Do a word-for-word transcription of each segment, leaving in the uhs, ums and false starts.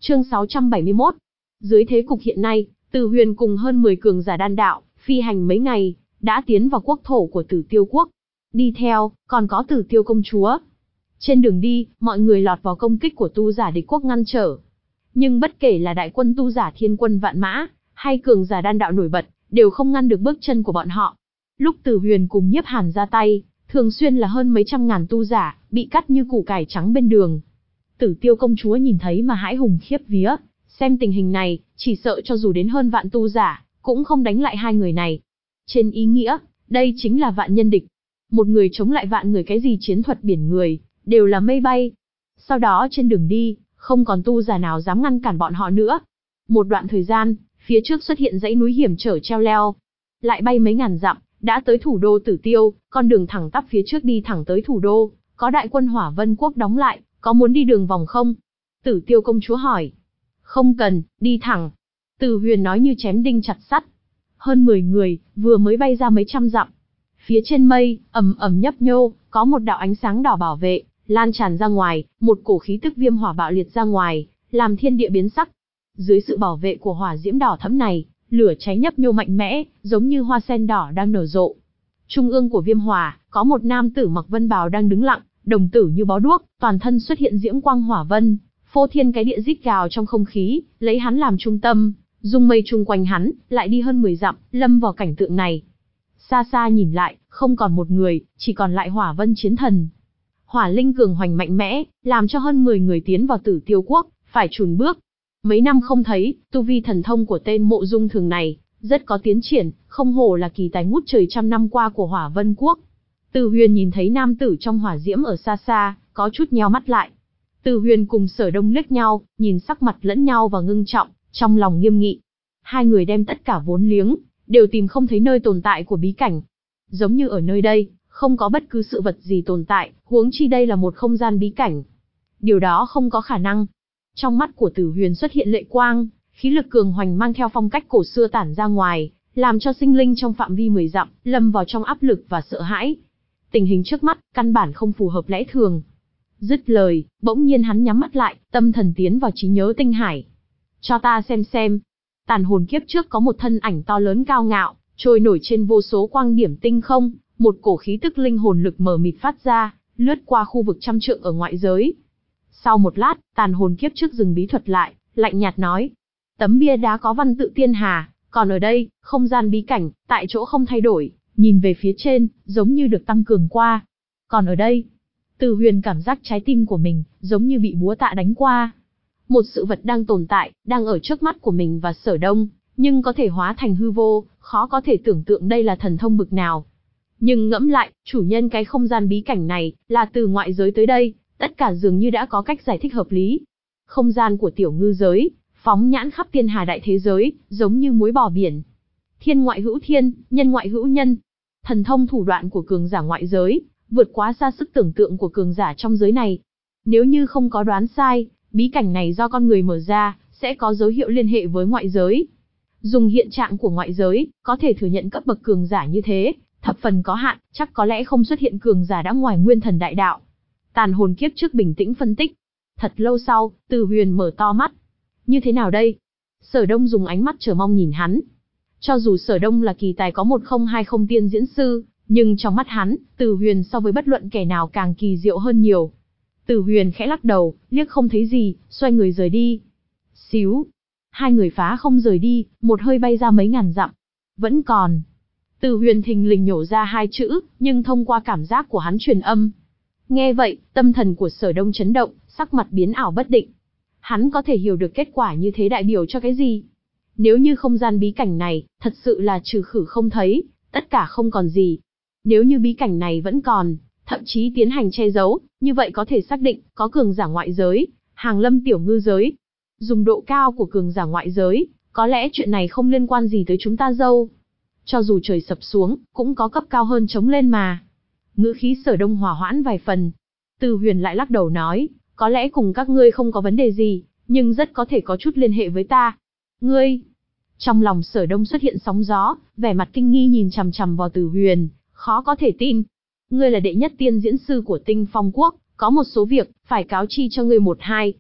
Chương sáu trăm bảy mươi mốt. Dưới thế cục hiện nay, Từ Huyền cùng hơn mười cường giả đan đạo, phi hành mấy ngày, đã tiến vào quốc thổ của Tử Tiêu quốc. Đi theo, còn có Tử Tiêu công chúa. Trên đường đi, mọi người lọt vào công kích của tu giả địch quốc ngăn trở. Nhưng bất kể là đại quân tu giả thiên quân vạn mã, hay cường giả đan đạo nổi bật, đều không ngăn được bước chân của bọn họ. Lúc Từ Huyền cùng Nhiếp Hàn ra tay, thường xuyên là hơn mấy trăm ngàn tu giả, bị cắt như củ cải trắng bên đường. Tử Tiêu công chúa nhìn thấy mà hãi hùng khiếp vía, xem tình hình này, chỉ sợ cho dù đến hơn vạn tu giả, cũng không đánh lại hai người này. Trên ý nghĩa, đây chính là vạn nhân địch. Một người chống lại vạn người, cái gì chiến thuật biển người, đều là mây bay. Sau đó trên đường đi, không còn tu giả nào dám ngăn cản bọn họ nữa. Một đoạn thời gian, phía trước xuất hiện dãy núi hiểm trở treo leo. Lại bay mấy ngàn dặm, đã tới thủ đô Tử Tiêu, con đường thẳng tắp phía trước đi thẳng tới thủ đô, có đại quân Hỏa Vân quốc đóng lại, có muốn đi đường vòng không? Tử Tiêu công chúa hỏi. Không cần, đi thẳng. Từ Huyền nói như chém đinh chặt sắt. Hơn mười người, vừa mới bay ra mấy trăm dặm. Phía trên mây, ầm ầm nhấp nhô, có một đạo ánh sáng đỏ bảo vệ, lan tràn ra ngoài, một cổ khí tức viêm hỏa bạo liệt ra ngoài, làm thiên địa biến sắc. Dưới sự bảo vệ của hỏa diễm đỏ thẫm này, lửa cháy nhấp nhô mạnh mẽ, giống như hoa sen đỏ đang nở rộ. Trung ương của viêm hỏa, có một nam tử mặc vân bào đang đứng lặng, đồng tử như bó đuốc, toàn thân xuất hiện diễm quang hỏa vân, phô thiên cái địa rít gào trong không khí, lấy hắn làm trung tâm, dung mây chung quanh hắn, lại đi hơn mười dặm, lâm vào cảnh tượng này. Xa xa nhìn lại, không còn một người, chỉ còn lại Hỏa Vân chiến thần. Hỏa linh cường hoành mạnh mẽ, làm cho hơn mười người tiến vào Tử Tiêu quốc, phải chùn bước. Mấy năm không thấy, tu vi thần thông của tên Mộ Dung Thường này, rất có tiến triển, không hổ là kỳ tài ngút trời trăm năm qua của Hỏa Vân quốc. Từ Huyền nhìn thấy nam tử trong hỏa diễm ở xa xa, có chút nheo mắt lại. Từ Huyền cùng Sở Đông liếc nhau, nhìn sắc mặt lẫn nhau và ngưng trọng, trong lòng nghiêm nghị. Hai người đem tất cả vốn liếng, đều tìm không thấy nơi tồn tại của bí cảnh. Giống như ở nơi đây, không có bất cứ sự vật gì tồn tại, huống chi đây là một không gian bí cảnh. Điều đó không có khả năng. Trong mắt của Tử Huyền xuất hiện lệ quang, khí lực cường hoành mang theo phong cách cổ xưa tản ra ngoài, làm cho sinh linh trong phạm vi mười dặm, lâm vào trong áp lực và sợ hãi. Tình hình trước mắt, căn bản không phù hợp lẽ thường. Dứt lời, bỗng nhiên hắn nhắm mắt lại, tâm thần tiến vào trí nhớ tinh hải. Cho ta xem xem. Tàn hồn kiếp trước có một thân ảnh to lớn cao ngạo, trôi nổi trên vô số quang điểm tinh không, một cổ khí tức linh hồn lực mờ mịt phát ra, lướt qua khu vực trăm trượng ở ngoại giới. Sau một lát, tàn hồn kiếp trước dừng bí thuật lại, lạnh nhạt nói. Tấm bia đá có văn tự Tiên Hà, còn ở đây, không gian bí cảnh, tại chỗ không thay đổi, nhìn về phía trên, giống như được tăng cường qua. Còn ở đây, Từ Huyền cảm giác trái tim của mình, giống như bị búa tạ đánh qua. Một sự vật đang tồn tại, đang ở trước mắt của mình và Sở Đông, nhưng có thể hóa thành hư vô, khó có thể tưởng tượng đây là thần thông bực nào. Nhưng ngẫm lại, chủ nhân cái không gian bí cảnh này, là từ ngoại giới tới đây, tất cả dường như đã có cách giải thích hợp lý. Không gian của tiểu ngư giới, phóng nhãn khắp thiên hà đại thế giới, giống như muối bỏ biển. Thiên ngoại hữu thiên, nhân ngoại hữu nhân. Thần thông thủ đoạn của cường giả ngoại giới, vượt quá xa sức tưởng tượng của cường giả trong giới này. Nếu như không có đoán sai, bí cảnh này do con người mở ra, sẽ có dấu hiệu liên hệ với ngoại giới. Dùng hiện trạng của ngoại giới, có thể thừa nhận cấp bậc cường giả như thế, thập phần có hạn, chắc có lẽ không xuất hiện cường giả đã ngoài nguyên thần đại đạo. Tàn hồn kiếp trước bình tĩnh phân tích. Thật lâu sau, Từ Huyền mở to mắt. Như thế nào đây? Sở Đông dùng ánh mắt chờ mong nhìn hắn. Cho dù Sở Đông là kỳ tài có một không hai không tiên diễn sư, nhưng trong mắt hắn, Từ Huyền so với bất luận kẻ nào càng kỳ diệu hơn nhiều. Từ Huyền khẽ lắc đầu, liếc không thấy gì, xoay người rời đi. Xíu. Hai người phá không rời đi, một hơi bay ra mấy ngàn dặm. Vẫn còn. Từ Huyền thình lình nhổ ra hai chữ, nhưng thông qua cảm giác của hắn truyền âm. Nghe vậy, tâm thần của Sở Đông chấn động, sắc mặt biến ảo bất định. Hắn có thể hiểu được kết quả như thế đại biểu cho cái gì? Nếu như không gian bí cảnh này, thật sự là trừ khử không thấy, tất cả không còn gì. Nếu như bí cảnh này vẫn còn, thậm chí tiến hành che giấu, như vậy có thể xác định, có cường giả ngoại giới, hàng lâm tiểu ngư giới. Dùng độ cao của cường giả ngoại giới, có lẽ chuyện này không liên quan gì tới chúng ta dâu. Cho dù trời sập xuống, cũng có cấp cao hơn chống lên mà. Ngữ khí Sở Đông hòa hoãn vài phần. Từ Huyền lại lắc đầu nói, có lẽ cùng các ngươi không có vấn đề gì, nhưng rất có thể có chút liên hệ với ta. Ngươi? Trong lòng Sở Đông xuất hiện sóng gió, vẻ mặt kinh nghi nhìn chằm chằm vào Từ Huyền, khó có thể tin. Ngươi là đệ nhất tiên diễn sư của Tinh Phong quốc, có một số việc, phải cáo chi cho ngươi một hai.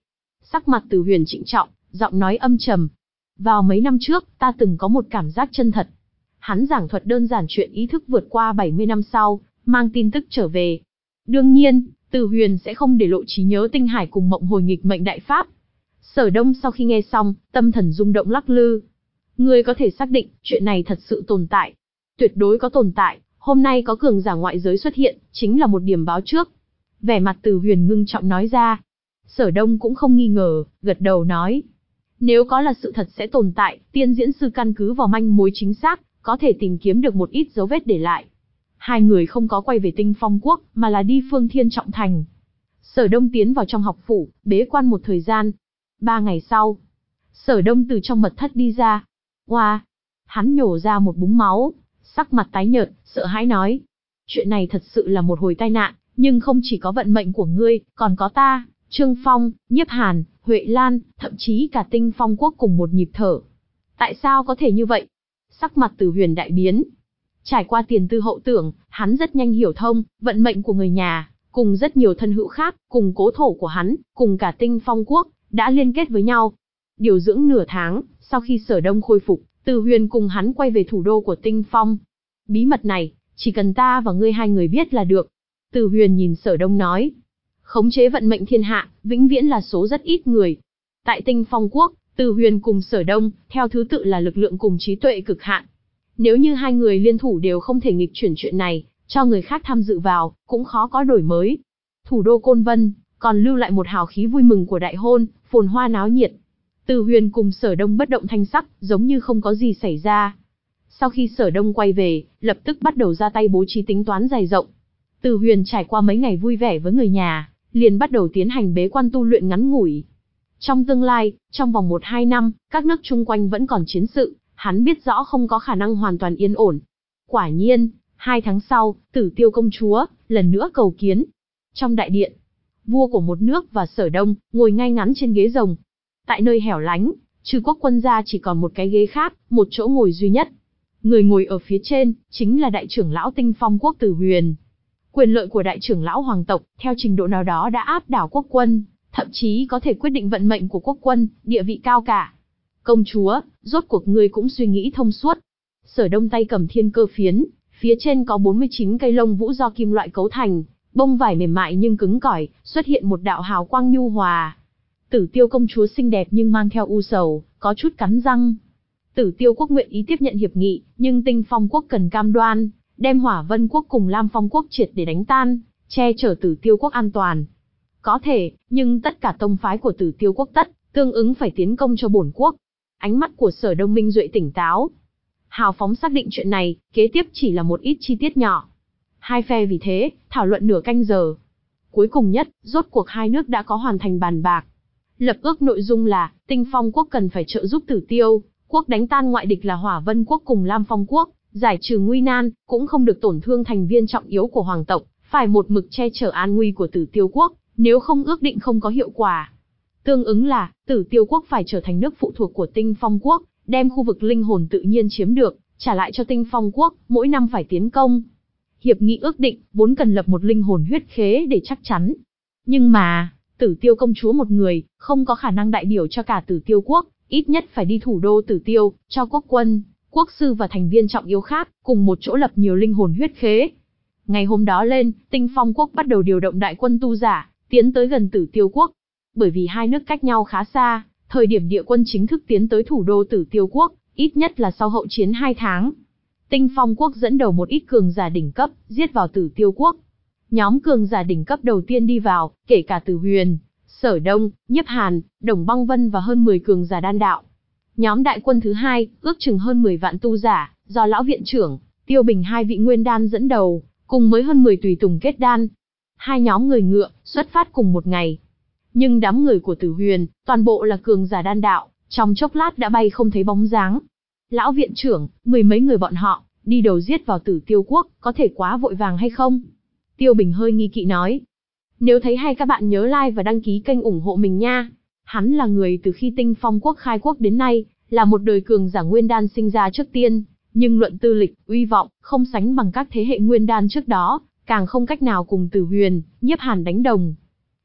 Sắc mặt Từ Huyền trịnh trọng, giọng nói âm trầm. Vào mấy năm trước, ta từng có một cảm giác chân thật. Hắn giảng thuật đơn giản chuyện ý thức vượt qua bảy mươi năm sau, mang tin tức trở về. Đương nhiên, Từ Huyền sẽ không để lộ trí nhớ tinh hải cùng mộng hồi nghịch mệnh đại pháp. Sở Đông sau khi nghe xong, tâm thần rung động lắc lư. Ngươi có thể xác định, chuyện này thật sự tồn tại. Tuyệt đối có tồn tại, hôm nay có cường giả ngoại giới xuất hiện, chính là một điểm báo trước. Vẻ mặt Từ Huyền ngưng trọng nói ra. Sở Đông cũng không nghi ngờ, gật đầu nói. Nếu có là sự thật sẽ tồn tại, tiên diễn sư căn cứ vào manh mối chính xác, có thể tìm kiếm được một ít dấu vết để lại. Hai người không có quay về Tinh Phong Quốc, mà là đi Phương Thiên Trọng Thành. Sở Đông tiến vào trong học phủ, bế quan một thời gian. Ba ngày sau, Sở Đông từ trong mật thất đi ra. Oa! Wow. Hắn nhổ ra một búng máu, sắc mặt tái nhợt, sợ hãi nói. Chuyện này thật sự là một hồi tai nạn, nhưng không chỉ có vận mệnh của ngươi, còn có ta, Trương Phong, Nhiếp Hàn, Huệ Lan, thậm chí cả Tinh Phong Quốc cùng một nhịp thở. Tại sao có thể như vậy? Sắc mặt Từ Huyền đại biến. Trải qua tiền tư hậu tưởng, hắn rất nhanh hiểu thông, vận mệnh của người nhà, cùng rất nhiều thân hữu khác, cùng cố thổ của hắn, cùng cả Tinh Phong Quốc, đã liên kết với nhau. Điều dưỡng nửa tháng, sau khi Sở Đông khôi phục, Từ Huyền cùng hắn quay về thủ đô của Tinh Phong. Bí mật này, chỉ cần ta và ngươi hai người biết là được. Từ Huyền nhìn Sở Đông nói. Khống chế vận mệnh thiên hạ, vĩnh viễn là số rất ít người. Tại Tinh Phong Quốc, Từ Huyền cùng Sở Đông, theo thứ tự là lực lượng cùng trí tuệ cực hạn. Nếu như hai người liên thủ đều không thể nghịch chuyển chuyện này, cho người khác tham dự vào, cũng khó có đổi mới. Thủ đô Côn Vân, còn lưu lại một hào khí vui mừng của đại hôn, phồn hoa náo nhiệt. Từ Huyền cùng Sở Đông bất động thanh sắc, giống như không có gì xảy ra. Sau khi Sở Đông quay về, lập tức bắt đầu ra tay bố trí tính toán dày rộng. Từ Huyền trải qua mấy ngày vui vẻ với người nhà, liền bắt đầu tiến hành bế quan tu luyện ngắn ngủi. Trong tương lai, trong vòng một hai năm, các nước chung quanh vẫn còn chiến sự, hắn biết rõ không có khả năng hoàn toàn yên ổn. Quả nhiên, hai tháng sau, Tử Tiêu công chúa, lần nữa cầu kiến. Trong đại điện, vua của một nước và Sở Đông, ngồi ngay ngắn trên ghế rồng. Tại nơi hẻo lánh, trừ quốc quân ra chỉ còn một cái ghế khác, một chỗ ngồi duy nhất. Người ngồi ở phía trên, chính là đại trưởng lão Tinh Phong Quốc Từ Huyền. Quyền lợi của đại trưởng lão hoàng tộc, theo trình độ nào đó đã áp đảo quốc quân, thậm chí có thể quyết định vận mệnh của quốc quân, địa vị cao cả. Công chúa, rốt cuộc ngươi cũng suy nghĩ thông suốt. Sở Đông tay cầm thiên cơ phiến, phía trên có bốn mươi chín cây lông vũ do kim loại cấu thành, bông vải mềm mại nhưng cứng cỏi, xuất hiện một đạo hào quang nhu hòa. Tử Tiêu công chúa xinh đẹp nhưng mang theo u sầu, có chút cắn răng. Tử Tiêu quốc nguyện ý tiếp nhận hiệp nghị, nhưng Tinh Phong quốc cần cam đoan, đem Hỏa Vân quốc cùng Lam Phong quốc triệt để đánh tan, che chở Tử Tiêu quốc an toàn. Có thể, nhưng tất cả tông phái của Tử Tiêu quốc tất, tương ứng phải tiến công cho bổn quốc. Ánh mắt của Sở Đông Minh Duệ tỉnh táo. Hào phóng xác định chuyện này, kế tiếp chỉ là một ít chi tiết nhỏ. Hai phe vì thế, thảo luận nửa canh giờ. Cuối cùng nhất, rốt cuộc hai nước đã có hoàn thành bàn bạc. Lập ước nội dung là, Tinh Phong quốc cần phải trợ giúp Tử Tiêu quốc đánh tan ngoại địch là Hỏa Vân quốc cùng Lam Phong quốc, giải trừ nguy nan, cũng không được tổn thương thành viên trọng yếu của hoàng tộc, phải một mực che chở an nguy của Tử Tiêu quốc, nếu không ước định không có hiệu quả. Tương ứng là, Tử Tiêu quốc phải trở thành nước phụ thuộc của Tinh Phong quốc, đem khu vực linh hồn tự nhiên chiếm được, trả lại cho Tinh Phong quốc, mỗi năm phải tiến công. Hiệp nghị ước định, vốn cần lập một linh hồn huyết khế để chắc chắn. Nhưng mà, Tử Tiêu công chúa một người, không có khả năng đại biểu cho cả Tử Tiêu quốc, ít nhất phải đi thủ đô Tử Tiêu, cho quốc quân, quốc sư và thành viên trọng yếu khác, cùng một chỗ lập nhiều linh hồn huyết khế. Ngày hôm đó lên, Tinh Phong quốc bắt đầu điều động đại quân tu giả, tiến tới gần Tử Tiêu quốc. Bởi vì hai nước cách nhau khá xa, thời điểm địa quân chính thức tiến tới thủ đô Tử Tiêu quốc, ít nhất là sau hậu chiến hai tháng. Tinh Phong quốc dẫn đầu một ít cường giả đỉnh cấp, giết vào Tử Tiêu quốc. Nhóm cường giả đỉnh cấp đầu tiên đi vào, kể cả Từ Huyền, Sở Đông, Nhiếp Hàn, Đồng Băng Vân và hơn mười cường giả đan đạo. Nhóm đại quân thứ hai, ước chừng hơn mười vạn tu giả, do lão viện trưởng, Tiêu Bình hai vị nguyên đan dẫn đầu, cùng mới hơn mười tùy tùng kết đan. Hai nhóm người ngựa, xuất phát cùng một ngày. Nhưng đám người của Tử Huyền, toàn bộ là cường giả đan đạo, trong chốc lát đã bay không thấy bóng dáng. Lão viện trưởng, mười mấy người bọn họ, đi đầu giết vào Tử Tiêu quốc, có thể quá vội vàng hay không? Tiêu Bình hơi nghi kỵ nói. Nếu thấy hay các bạn nhớ like và đăng ký kênh ủng hộ mình nha. Hắn là người từ khi Tinh Phong quốc khai quốc đến nay, là một đời cường giả nguyên đan sinh ra trước tiên, nhưng luận tư lịch, uy vọng, không sánh bằng các thế hệ nguyên đan trước đó, càng không cách nào cùng Tử Huyền, Nhiếp Hàn đánh đồng.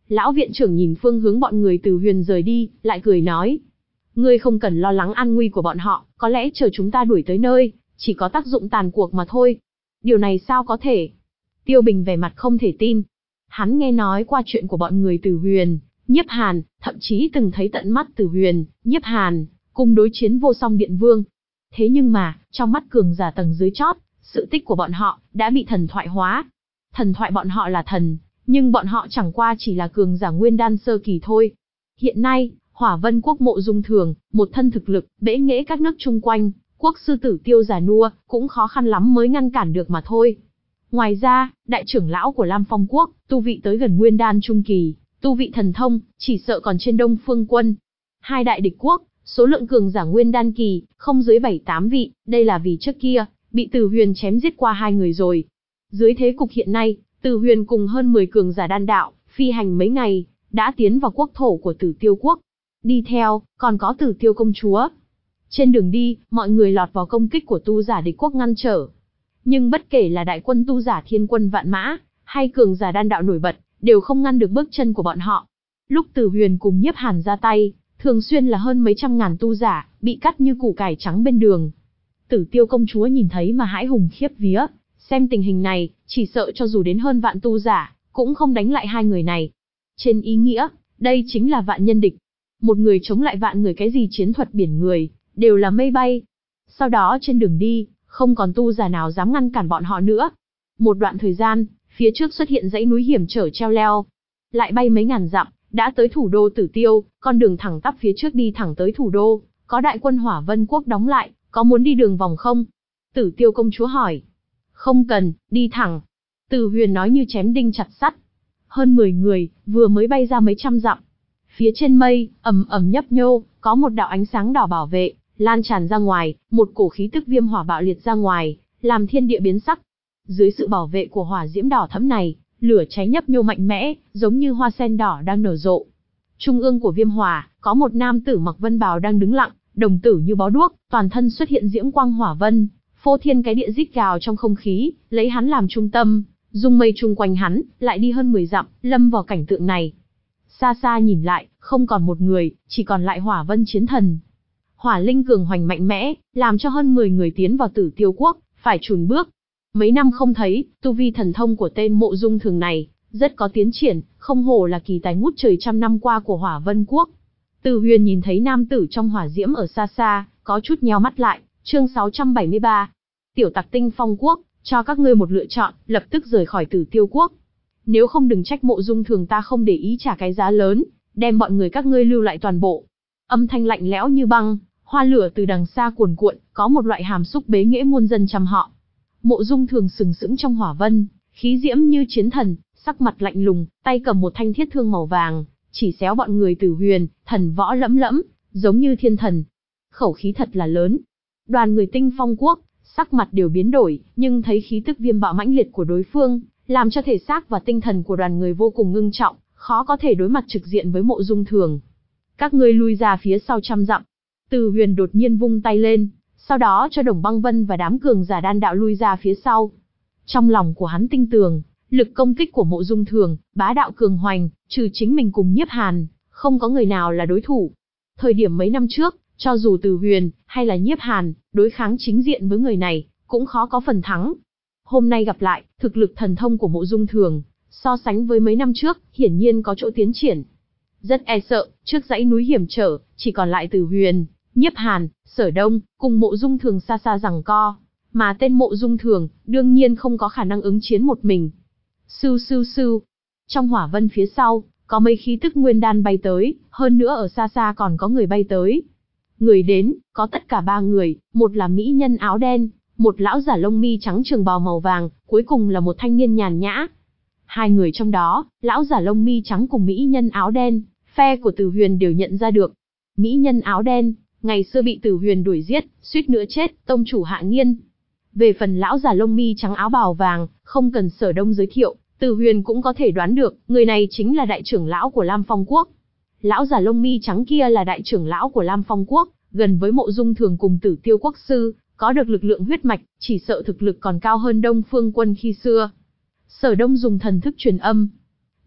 Lão viện trưởng nhìn phương hướng bọn người Từ Huyền rời đi, lại cười nói. Ngươi không cần lo lắng an nguy của bọn họ, có lẽ chờ chúng ta đuổi tới nơi, chỉ có tác dụng tàn cuộc mà thôi. Điều này sao có thể? Tiêu Bình vẻ mặt không thể tin. Hắn nghe nói qua chuyện của bọn người Từ Huyền, Nhiếp Hàn, thậm chí từng thấy tận mắt Từ Huyền, Nhiếp Hàn, cùng đối chiến vô song điện vương. Thế nhưng mà, trong mắt cường giả tầng dưới chót, sự tích của bọn họ đã bị thần thoại hóa. Thần thoại bọn họ là thần, nhưng bọn họ chẳng qua chỉ là cường giả nguyên đan sơ kỳ thôi. Hiện nay, Hỏa Vân quốc Mộ Dung Thường, một thân thực lực, bẽ nghễ các nước chung quanh, quốc sư Tử Tiêu già nua, cũng khó khăn lắm mới ngăn cản được mà thôi. Ngoài ra, đại trưởng lão của Lam Phong quốc, tu vị tới gần nguyên đan trung kỳ, tu vị thần thông, chỉ sợ còn trên Đông Phương quân. Hai đại địch quốc, số lượng cường giả nguyên đan kỳ, không dưới bảy tám vị, đây là vì trước kia, bị Từ Huyền chém giết qua hai người rồi. Dưới thế cục hiện nay, Từ Huyền cùng hơn mười cường giả đan đạo, phi hành mấy ngày, đã tiến vào quốc thổ của Tử Tiêu quốc. Đi theo, còn có Tử Tiêu công chúa. Trên đường đi, mọi người lọt vào công kích của tu giả địch quốc ngăn trở. Nhưng bất kể là đại quân tu giả thiên quân vạn mã, hay cường giả đan đạo nổi bật, đều không ngăn được bước chân của bọn họ. Lúc Từ Huyền cùng Nhiếp Hàn ra tay, thường xuyên là hơn mấy trăm ngàn tu giả, bị cắt như củ cải trắng bên đường. Tử Tiêu công chúa nhìn thấy mà hãi hùng khiếp vía, xem tình hình này, chỉ sợ cho dù đến hơn vạn tu giả, cũng không đánh lại hai người này. Trên ý nghĩa, đây chính là vạn nhân địch. Một người chống lại vạn người, cái gì chiến thuật biển người, đều là mây bay. Sau đó trên đường đi, không còn tu giả nào dám ngăn cản bọn họ nữa. Một đoạn thời gian, phía trước xuất hiện dãy núi hiểm trở treo leo. Lại bay mấy ngàn dặm, đã tới thủ đô Tử Tiêu, con đường thẳng tắp phía trước đi thẳng tới thủ đô, có đại quân Hỏa Vân quốc đóng lại, có muốn đi đường vòng không? Tử Tiêu công chúa hỏi. Không cần, đi thẳng. Từ Huyền nói như chém đinh chặt sắt. Hơn mười người, vừa mới bay ra mấy trăm dặm. Phía trên mây, ầm ầm nhấp nhô, có một đạo ánh sáng đỏ bảo vệ, lan tràn ra ngoài, một cổ khí tức viêm hỏa bạo liệt ra ngoài, làm thiên địa biến sắc. Dưới sự bảo vệ của hỏa diễm đỏ thẫm này, lửa cháy nhấp nhô mạnh mẽ, giống như hoa sen đỏ đang nở rộ. Trung ương của viêm hỏa, có một nam tử mặc vân bào đang đứng lặng, đồng tử như bó đuốc, toàn thân xuất hiện diễm quang hỏa vân, phô thiên cái địa rít gào trong không khí, lấy hắn làm trung tâm, dung mây chung quanh hắn, lại đi hơn mười dặm, lâm vào cảnh tượng này. Xa xa nhìn lại, không còn một người, chỉ còn lại Hỏa Vân chiến thần. Hỏa linh cường hoành mạnh mẽ, làm cho hơn mười người tiến vào Tử Tiêu quốc, phải chùn bước. Mấy năm không thấy, tu vi thần thông của tên Mộ Dung Thường này, rất có tiến triển, không hổ là kỳ tài ngút trời trăm năm qua của Hỏa Vân quốc. Từ Huyền nhìn thấy nam tử trong hỏa diễm ở xa xa, có chút nheo mắt lại. Chương sáu trăm bảy mươi ba. Tiểu tặc Tinh Phong quốc, cho các ngươi một lựa chọn, lập tức rời khỏi Tử Tiêu quốc. Nếu không đừng trách Mộ Dung Thường ta không để ý trả cái giá lớn, đem bọn người các ngươi lưu lại toàn bộ. Âm thanh lạnh lẽo như băng, hoa lửa từ đằng xa cuồn cuộn, có một loại hàm xúc bế nghễ muôn dân trăm họ. Mộ Dung Thường sừng sững trong hỏa vân, khí diễm như chiến thần, sắc mặt lạnh lùng, tay cầm một thanh thiết thương màu vàng, chỉ xéo bọn người Tử Huyền, thần võ lẫm lẫm, giống như thiên thần. Khẩu khí thật là lớn. Đoàn người Tinh Phong quốc, sắc mặt đều biến đổi, nhưng thấy khí tức viêm bạo mãnh liệt của đối phương, làm cho thể xác và tinh thần của đoàn người vô cùng ngưng trọng, khó có thể đối mặt trực diện với Mộ Dung Thường. Các ngươi lui ra phía sau trăm dặm. Từ Huyền đột nhiên vung tay lên, sau đó cho Đồng Băng Vân và đám cường giả đan đạo lui ra phía sau. Trong lòng của hắn tinh tường, lực công kích của Mộ Dung Thường, bá đạo cường hoành, trừ chính mình cùng Nhiếp Hàn, không có người nào là đối thủ. Thời điểm mấy năm trước, cho dù Từ Huyền, hay là Nhiếp Hàn, đối kháng chính diện với người này, cũng khó có phần thắng. Hôm nay gặp lại, thực lực thần thông của Mộ Dung Thường, so sánh với mấy năm trước, hiển nhiên có chỗ tiến triển. Rất e sợ, trước dãy núi hiểm trở, chỉ còn lại Từ Huyền, Nhiếp Hàn, Sở Đông, cùng Mộ Dung Thường xa xa giằng co. Mà tên Mộ Dung Thường, đương nhiên không có khả năng ứng chiến một mình. Sưu sưu sưu. Trong hỏa vân phía sau, có mấy khí tức nguyên đan bay tới, hơn nữa ở xa xa còn có người bay tới. Người đến, có tất cả ba người, một là mỹ nhân áo đen, một lão giả lông mi trắng trường bào màu vàng, cuối cùng là một thanh niên nhàn nhã. Hai người trong đó, lão giả lông mi trắng cùng mỹ nhân áo đen, phe của Từ Huyền đều nhận ra được. Mỹ nhân áo đen, ngày xưa bị Từ Huyền đuổi giết, suýt nữa chết, tông chủ Hạ Nghiên. Về phần lão giả lông mi trắng áo bào vàng, không cần Sở Đông giới thiệu, Từ Huyền cũng có thể đoán được, người này chính là đại trưởng lão của Lam Phong quốc. Lão giả lông mi trắng kia là đại trưởng lão của Lam Phong quốc, gần với Mộ Dung Thường cùng Tử Tiêu quốc sư, có được lực lượng huyết mạch, chỉ sợ thực lực còn cao hơn Đông Phương Quân khi xưa. Sở Đông dùng thần thức truyền âm.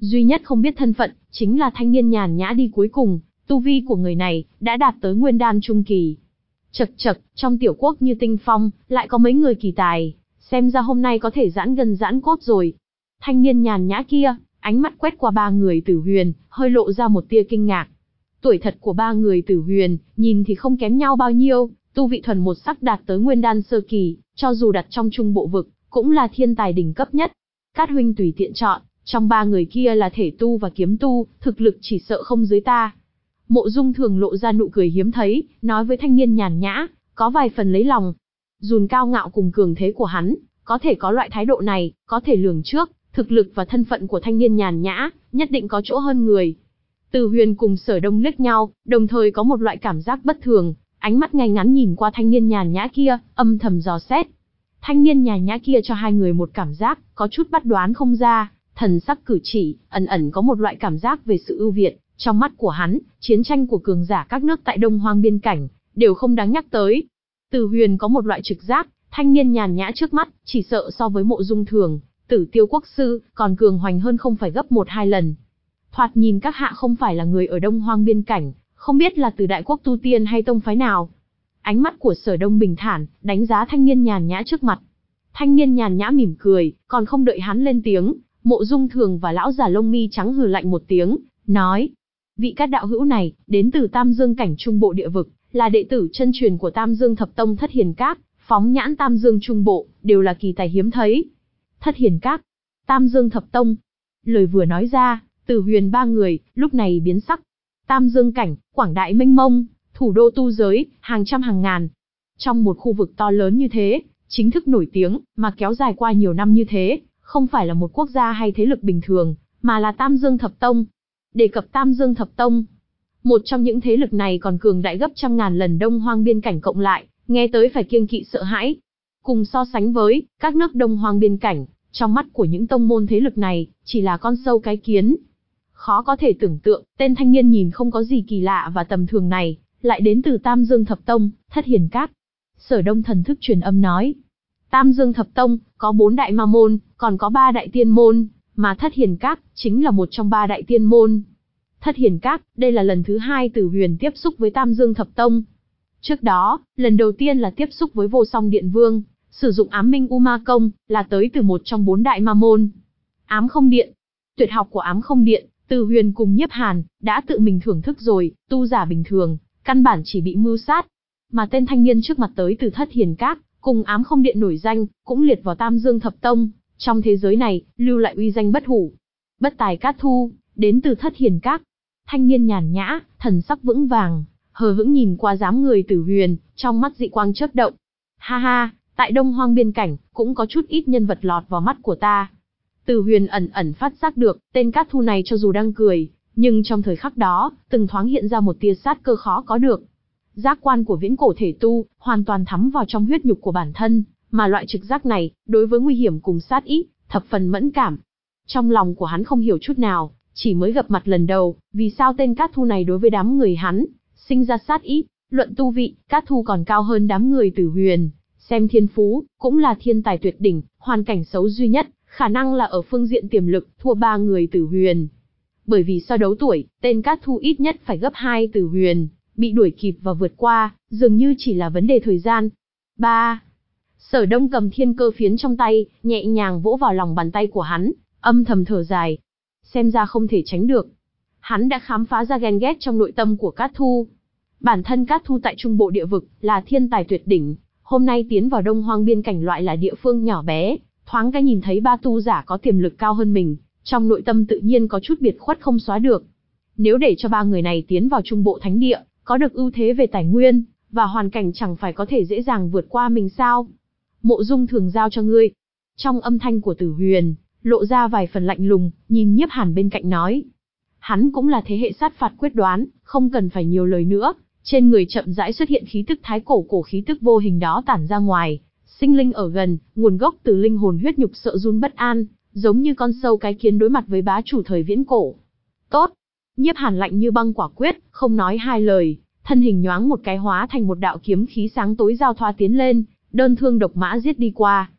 Duy nhất không biết thân phận, chính là thanh niên nhàn nhã đi cuối cùng, tu vi của người này, đã đạt tới nguyên đan trung kỳ. Chậc chậc, trong tiểu quốc như Tinh Phong, lại có mấy người kỳ tài, xem ra hôm nay có thể giãn gân giãn cốt rồi. Thanh niên nhàn nhã kia, ánh mắt quét qua ba người Tử Huyền, hơi lộ ra một tia kinh ngạc. Tuổi thật của ba người Tử Huyền, nhìn thì không kém nhau bao nhiêu, tu vị thuần một sắc đạt tới nguyên đan sơ kỳ, cho dù đặt trong trung bộ vực, cũng là thiên tài đỉnh cấp nhất. Cát huynh tùy tiện chọn, trong ba người kia là thể tu và kiếm tu, thực lực chỉ sợ không dưới ta. Mộ Dung Thường lộ ra nụ cười hiếm thấy, nói với thanh niên nhàn nhã, có vài phần lấy lòng. Dùn cao ngạo cùng cường thế của hắn, có thể có loại thái độ này, có thể lường trước, thực lực và thân phận của thanh niên nhàn nhã, nhất định có chỗ hơn người. Từ Huyền cùng Sở Đông liếc nhau, đồng thời có một loại cảm giác bất thường, ánh mắt ngay ngắn nhìn qua thanh niên nhàn nhã kia, âm thầm dò xét. Thanh niên nhàn nhã kia cho hai người một cảm giác, có chút bắt đoán không ra, thần sắc cử chỉ, ẩn ẩn có một loại cảm giác về sự ưu việt. Trong mắt của hắn, chiến tranh của cường giả các nước tại Đông Hoang biên cảnh, đều không đáng nhắc tới. Từ Huyền có một loại trực giác, thanh niên nhàn nhã trước mắt, chỉ sợ so với Mộ Dung Thường, Tử Tiêu Quốc Sư, còn cường hoành hơn không phải gấp một hai lần. Thoạt nhìn các hạ không phải là người ở Đông Hoang biên cảnh, không biết là từ đại quốc tu tiên hay tông phái nào. Ánh mắt của Sở Đông bình thản, đánh giá thanh niên nhàn nhã trước mặt. Thanh niên nhàn nhã mỉm cười, còn không đợi hắn lên tiếng, Mộ Dung Thường và lão già lông mi trắng hừ lạnh một tiếng, nói: vị Cát đạo hữu này, đến từ Tam Dương cảnh trung bộ địa vực, là đệ tử chân truyền của Tam Dương thập tông Thất Hiền Các, phóng nhãn Tam Dương trung bộ, đều là kỳ tài hiếm thấy. Thất Hiền Các, Tam Dương thập tông. Lời vừa nói ra, Tử Huyền ba người, lúc này biến sắc. Tam Dương cảnh, quảng đại mênh mông, thủ đô tu giới, hàng trăm hàng ngàn. Trong một khu vực to lớn như thế, chính thức nổi tiếng, mà kéo dài qua nhiều năm như thế, không phải là một quốc gia hay thế lực bình thường, mà là Tam Dương thập tông. Đề cập Tam Dương thập tông, một trong những thế lực này còn cường đại gấp trăm ngàn lần Đông Hoang biên cảnh cộng lại, nghe tới phải kiêng kỵ sợ hãi. Cùng so sánh với các nước Đông Hoang biên cảnh, trong mắt của những tông môn thế lực này, chỉ là con sâu cái kiến. Khó có thể tưởng tượng, tên thanh niên nhìn không có gì kỳ lạ và tầm thường này, lại đến từ Tam Dương thập tông, Thất Hiền Các. Sở Đông thần thức truyền âm nói, Tam Dương thập tông, có bốn đại ma môn, còn có ba đại tiên môn, mà Thất Hiền Các, chính là một trong ba đại tiên môn. Thất Hiền Các, đây là lần thứ hai Tử Huyền tiếp xúc với Tam Dương thập tông. Trước đó, lần đầu tiên là tiếp xúc với Vô Song Điện Vương, sử dụng ám minh U Ma Công, là tới từ một trong bốn đại ma môn. Ám Không Điện. Tuyệt học của Ám Không Điện, Tử Huyền cùng Nhiếp Hàn, đã tự mình thưởng thức rồi, tu giả bình thường, căn bản chỉ bị mưu sát. Mà tên thanh niên trước mặt tới từ Thất Hiền Các, cùng Ám Không Điện nổi danh, cũng liệt vào Tam Dương thập tông, trong thế giới này, lưu lại uy danh bất hủ. Bất tài Cát Thu, đến từ Thất Hiền Các. Thanh niên nhàn nhã, thần sắc vững vàng, hờ hững nhìn qua dáng người Tử Huyền, trong mắt dị quang chớp động. Ha ha, tại Đông Hoang biên cảnh, cũng có chút ít nhân vật lọt vào mắt của ta. Tử Huyền ẩn ẩn phát giác được, tên Cát Thu này cho dù đang cười, nhưng trong thời khắc đó, từng thoáng hiện ra một tia sát cơ khó có được. Giác quan của viễn cổ thể tu, hoàn toàn thấm vào trong huyết nhục của bản thân, mà loại trực giác này, đối với nguy hiểm cùng sát ý, thập phần mẫn cảm. Trong lòng của hắn không hiểu chút nào, chỉ mới gặp mặt lần đầu, vì sao tên Cát Thu này đối với đám người hắn, sinh ra sát ý. Luận tu vị, Cát Thu còn cao hơn đám người Tử Huyền. Xem thiên phú, cũng là thiên tài tuyệt đỉnh, hoàn cảnh xấu duy nhất, khả năng là ở phương diện tiềm lực, thua ba người Tử Huyền. Bởi vì so đấu tuổi, tên Cát Thu ít nhất phải gấp hai Tử Huyền, bị đuổi kịp và vượt qua, dường như chỉ là vấn đề thời gian. ba. Sở Đông cầm thiên cơ phiến trong tay, nhẹ nhàng vỗ vào lòng bàn tay của hắn, âm thầm thở dài. Xem ra không thể tránh được. Hắn đã khám phá ra ghen ghét trong nội tâm của Cát Thu. Bản thân Cát Thu tại trung bộ địa vực, là thiên tài tuyệt đỉnh, hôm nay tiến vào Đông Hoang biên cảnh loại là địa phương nhỏ bé, thoáng cái nhìn thấy ba tu giả có tiềm lực cao hơn mình, trong nội tâm tự nhiên có chút biệt khuất không xóa được. Nếu để cho ba người này tiến vào trung bộ thánh địa, có được ưu thế về tài nguyên, và hoàn cảnh chẳng phải có thể dễ dàng vượt qua mình sao? Mộ Dung Thường giao cho ngươi. Trong âm thanh của Tử Huyền, lộ ra vài phần lạnh lùng, nhìn Nhiếp Hàn bên cạnh nói. Hắn cũng là thế hệ sát phạt quyết đoán, không cần phải nhiều lời nữa. Trên người chậm rãi xuất hiện khí tức thái cổ cổ khí tức vô hình đó tản ra ngoài. Sinh linh ở gần, nguồn gốc từ linh hồn huyết nhục sợ run bất an, giống như con sâu cái kiến đối mặt với bá chủ thời viễn cổ. Tốt. Nhiếp Hàn lạnh như băng quả quyết, không nói hai lời, thân hình nhoáng một cái hóa thành một đạo kiếm khí sáng tối giao thoa tiến lên, đơn thương độc mã giết đi qua.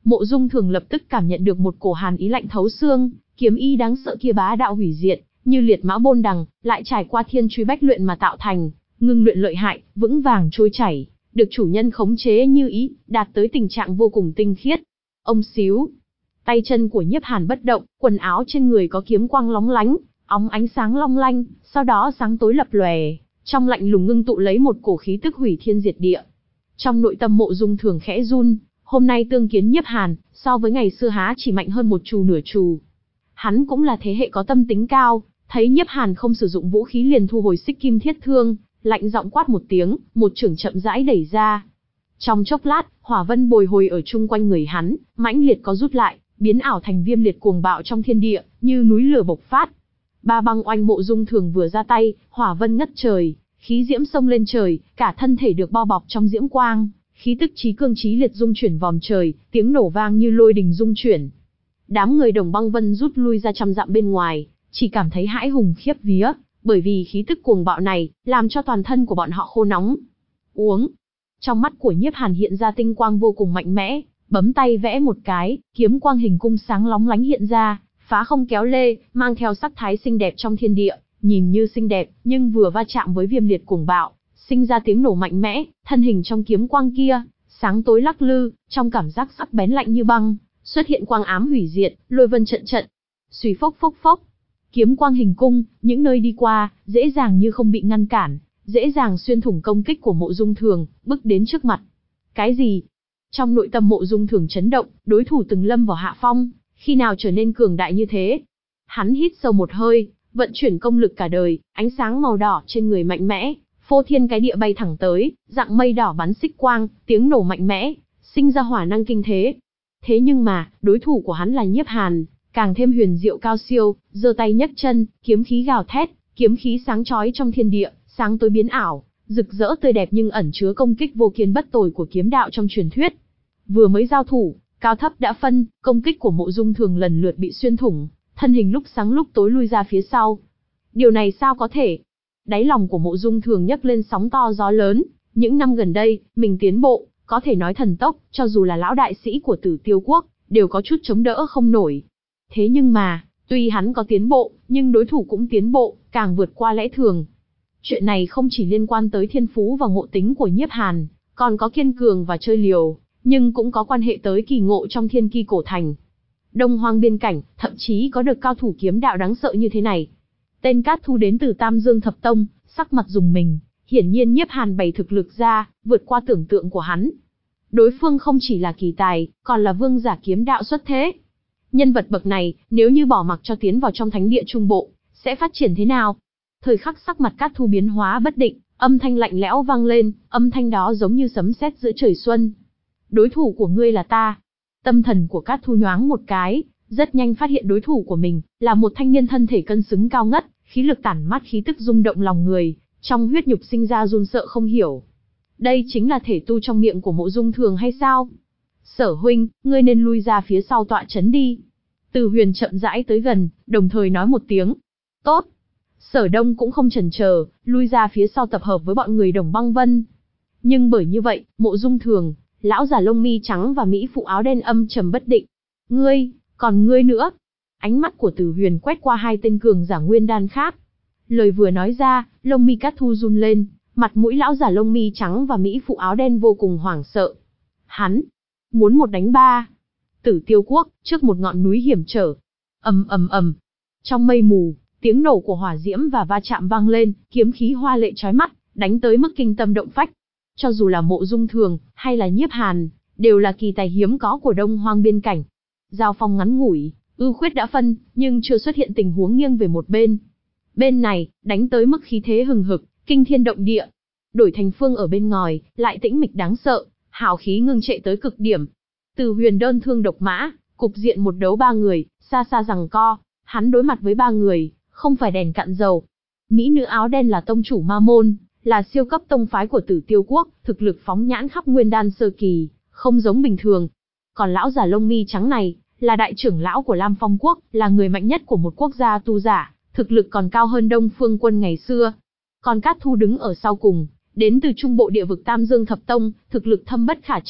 Mộ Dung Thường lập tức cảm nhận được một cổ hàn ý lạnh thấu xương, kiếm ý đáng sợ kia bá đạo hủy diệt, như liệt mã bôn đằng, lại trải qua thiên truy bách luyện mà tạo thành, ngưng luyện lợi hại, vững vàng trôi chảy, được chủ nhân khống chế như ý, đạt tới tình trạng vô cùng tinh khiết. Ông xíu, tay chân của Nhiếp Hàn bất động, quần áo trên người có kiếm quang lóng lánh, óng ánh sáng long lanh, sau đó sáng tối lập lòe, trong lạnh lùng ngưng tụ lấy một cổ khí tức hủy thiên diệt địa. Trong nội tâm Mộ Dung Thường khẽ run, hôm nay tương kiến Nhiếp Hàn, so với ngày xưa há chỉ mạnh hơn một trù nửa trù. Hắn cũng là thế hệ có tâm tính cao, thấy Nhiếp Hàn không sử dụng vũ khí liền thu hồi xích kim thiết thương, lạnh giọng quát một tiếng, một chưởng chậm rãi đẩy ra. Trong chốc lát, hỏa vân bồi hồi ở chung quanh người hắn, mãnh liệt có rút lại, biến ảo thành viêm liệt cuồng bạo trong thiên địa, như núi lửa bộc phát. Ba băng oanh Mộ Dung Thường vừa ra tay, hỏa vân ngất trời, khí diễm sông lên trời, cả thân thể được bao bọc trong diễm quang, khí tức chí cương chí liệt dung chuyển vòm trời, tiếng nổ vang như lôi đình dung chuyển. Đám người Đồng Băng Vân rút lui ra trăm dặm bên ngoài, chỉ cảm thấy hãi hùng khiếp vía, bởi vì khí tức cuồng bạo này, làm cho toàn thân của bọn họ khô nóng. Uống. Trong mắt của Nhiếp Hàn hiện ra tinh quang vô cùng mạnh mẽ, bấm tay vẽ một cái, kiếm quang hình cung sáng lóng lánh hiện ra, phá không kéo lê, mang theo sắc thái xinh đẹp trong thiên địa, nhìn như xinh đẹp, nhưng vừa va chạm với viêm liệt cuồng bạo, sinh ra tiếng nổ mạnh mẽ, thân hình trong kiếm quang kia, sáng tối lắc lư, trong cảm giác sắc bén lạnh như băng, xuất hiện quang ám hủy diệt, lôi vân trận trận. Xùy phốc phốc phốc. Kiếm quang hình cung, những nơi đi qua, dễ dàng như không bị ngăn cản, dễ dàng xuyên thủng công kích của Mộ Dung Thường, bước đến trước mặt. Cái gì? Trong nội tâm Mộ Dung Thường chấn động, đối thủ từng lâm vào hạ phong, khi nào trở nên cường đại như thế? Hắn hít sâu một hơi, vận chuyển công lực cả đời, ánh sáng màu đỏ trên người mạnh mẽ, phô thiên cái địa bay thẳng tới, dạng mây đỏ bắn xích quang, tiếng nổ mạnh mẽ, sinh ra hỏa năng kinh thế. Thế nhưng mà, đối thủ của hắn là Nhiếp Hàn, càng thêm huyền diệu cao siêu, giơ tay nhấc chân, kiếm khí gào thét, kiếm khí sáng chói trong thiên địa, sáng tối biến ảo, rực rỡ tươi đẹp nhưng ẩn chứa công kích vô kiên bất tồi của kiếm đạo trong truyền thuyết. Vừa mới giao thủ, cao thấp đã phân, công kích của Mộ Dung Thường lần lượt bị xuyên thủng, thân hình lúc sáng lúc tối lui ra phía sau. Điều này sao có thể? Đáy lòng của Mộ Dung Thường nhấc lên sóng to gió lớn, những năm gần đây, mình tiến bộ, có thể nói thần tốc, cho dù là lão đại sĩ của Tử Tiêu quốc, đều có chút chống đỡ không nổi. Thế nhưng mà, tuy hắn có tiến bộ, nhưng đối thủ cũng tiến bộ, càng vượt qua lẽ thường. Chuyện này không chỉ liên quan tới thiên phú và ngộ tính của Nhiếp Hàn, còn có kiên cường và chơi liều, nhưng cũng có quan hệ tới kỳ ngộ trong thiên ki cổ thành. Đông Hoang biên cảnh, thậm chí có được cao thủ kiếm đạo đáng sợ như thế này. Tên Cát Thu đến từ Tam Dương Thập Tông, sắc mặt rùng mình, hiển nhiên Nhiếp Hàn bày thực lực ra, vượt qua tưởng tượng của hắn. Đối phương không chỉ là kỳ tài, còn là vương giả kiếm đạo xuất thế. Nhân vật bậc này, nếu như bỏ mặc cho tiến vào trong thánh địa trung bộ, sẽ phát triển thế nào? Thời khắc sắc mặt Cát Thu biến hóa bất định, âm thanh lạnh lẽo vang lên, âm thanh đó giống như sấm sét giữa trời xuân. Đối thủ của ngươi là ta. Tâm thần của Cát Thu nhoáng một cái, rất nhanh phát hiện đối thủ của mình là một thanh niên thân thể cân xứng cao ngất, khí lực tản mát khí tức rung động lòng người, trong huyết nhục sinh ra run sợ không hiểu. Đây chính là thể tu trong miệng của Mộ Dung Thường hay sao? Sở huynh, ngươi nên lui ra phía sau tọa trấn đi. Từ Huyền chậm rãi tới gần, đồng thời nói một tiếng. Tốt. Sở Đông cũng không chần chờ, lui ra phía sau tập hợp với bọn người Đồng Băng Vân. Nhưng bởi như vậy, Mộ Dung Thường, lão giả lông mi trắng và mỹ phụ áo đen âm trầm bất định. Ngươi, còn ngươi nữa. Ánh mắt của Từ Huyền quét qua hai tên cường giả nguyên đan khác. Lời vừa nói ra, lông mi Cát Thu run lên, mặt mũi lão giả lông mi trắng và mỹ phụ áo đen vô cùng hoảng sợ. Hắn muốn một đánh ba. Tử Tiêu quốc, trước một ngọn núi hiểm trở. Ầm ầm ầm. Trong mây mù, tiếng nổ của hỏa diễm và va chạm vang lên, kiếm khí hoa lệ chói mắt, đánh tới mức kinh tâm động phách. Cho dù là Mộ Dung Thường, hay là Nhiếp Hàn, đều là kỳ tài hiếm có của Đông Hoang biên cảnh. Giao phong ngắn ngủi, ưu khuyết đã phân, nhưng chưa xuất hiện tình huống nghiêng về một bên. Bên này, đánh tới mức khí thế hừng hực, kinh thiên động địa. Đổi thành phương ở bên ngoài, lại tĩnh mịch đáng sợ, hào khí ngưng trệ tới cực điểm. Từ Huyền đơn thương độc mã, cục diện một đấu ba người, xa xa giằng co, hắn đối mặt với ba người, không phải đèn cạn dầu. Mỹ nữ áo đen là tông chủ Ma Môn, là siêu cấp tông phái của Tử Tiêu quốc, thực lực phóng nhãn khắp nguyên đan sơ kỳ, không giống bình thường. Còn lão giả lông mi trắng này, là đại trưởng lão của Lam Phong quốc, là người mạnh nhất của một quốc gia tu giả, thực lực còn cao hơn Đông Phương Quân ngày xưa. Còn Cát Thu đứng ở sau cùng, đến từ trung bộ địa vực Tam Dương Thập Tông, thực lực thâm bất khả trắc,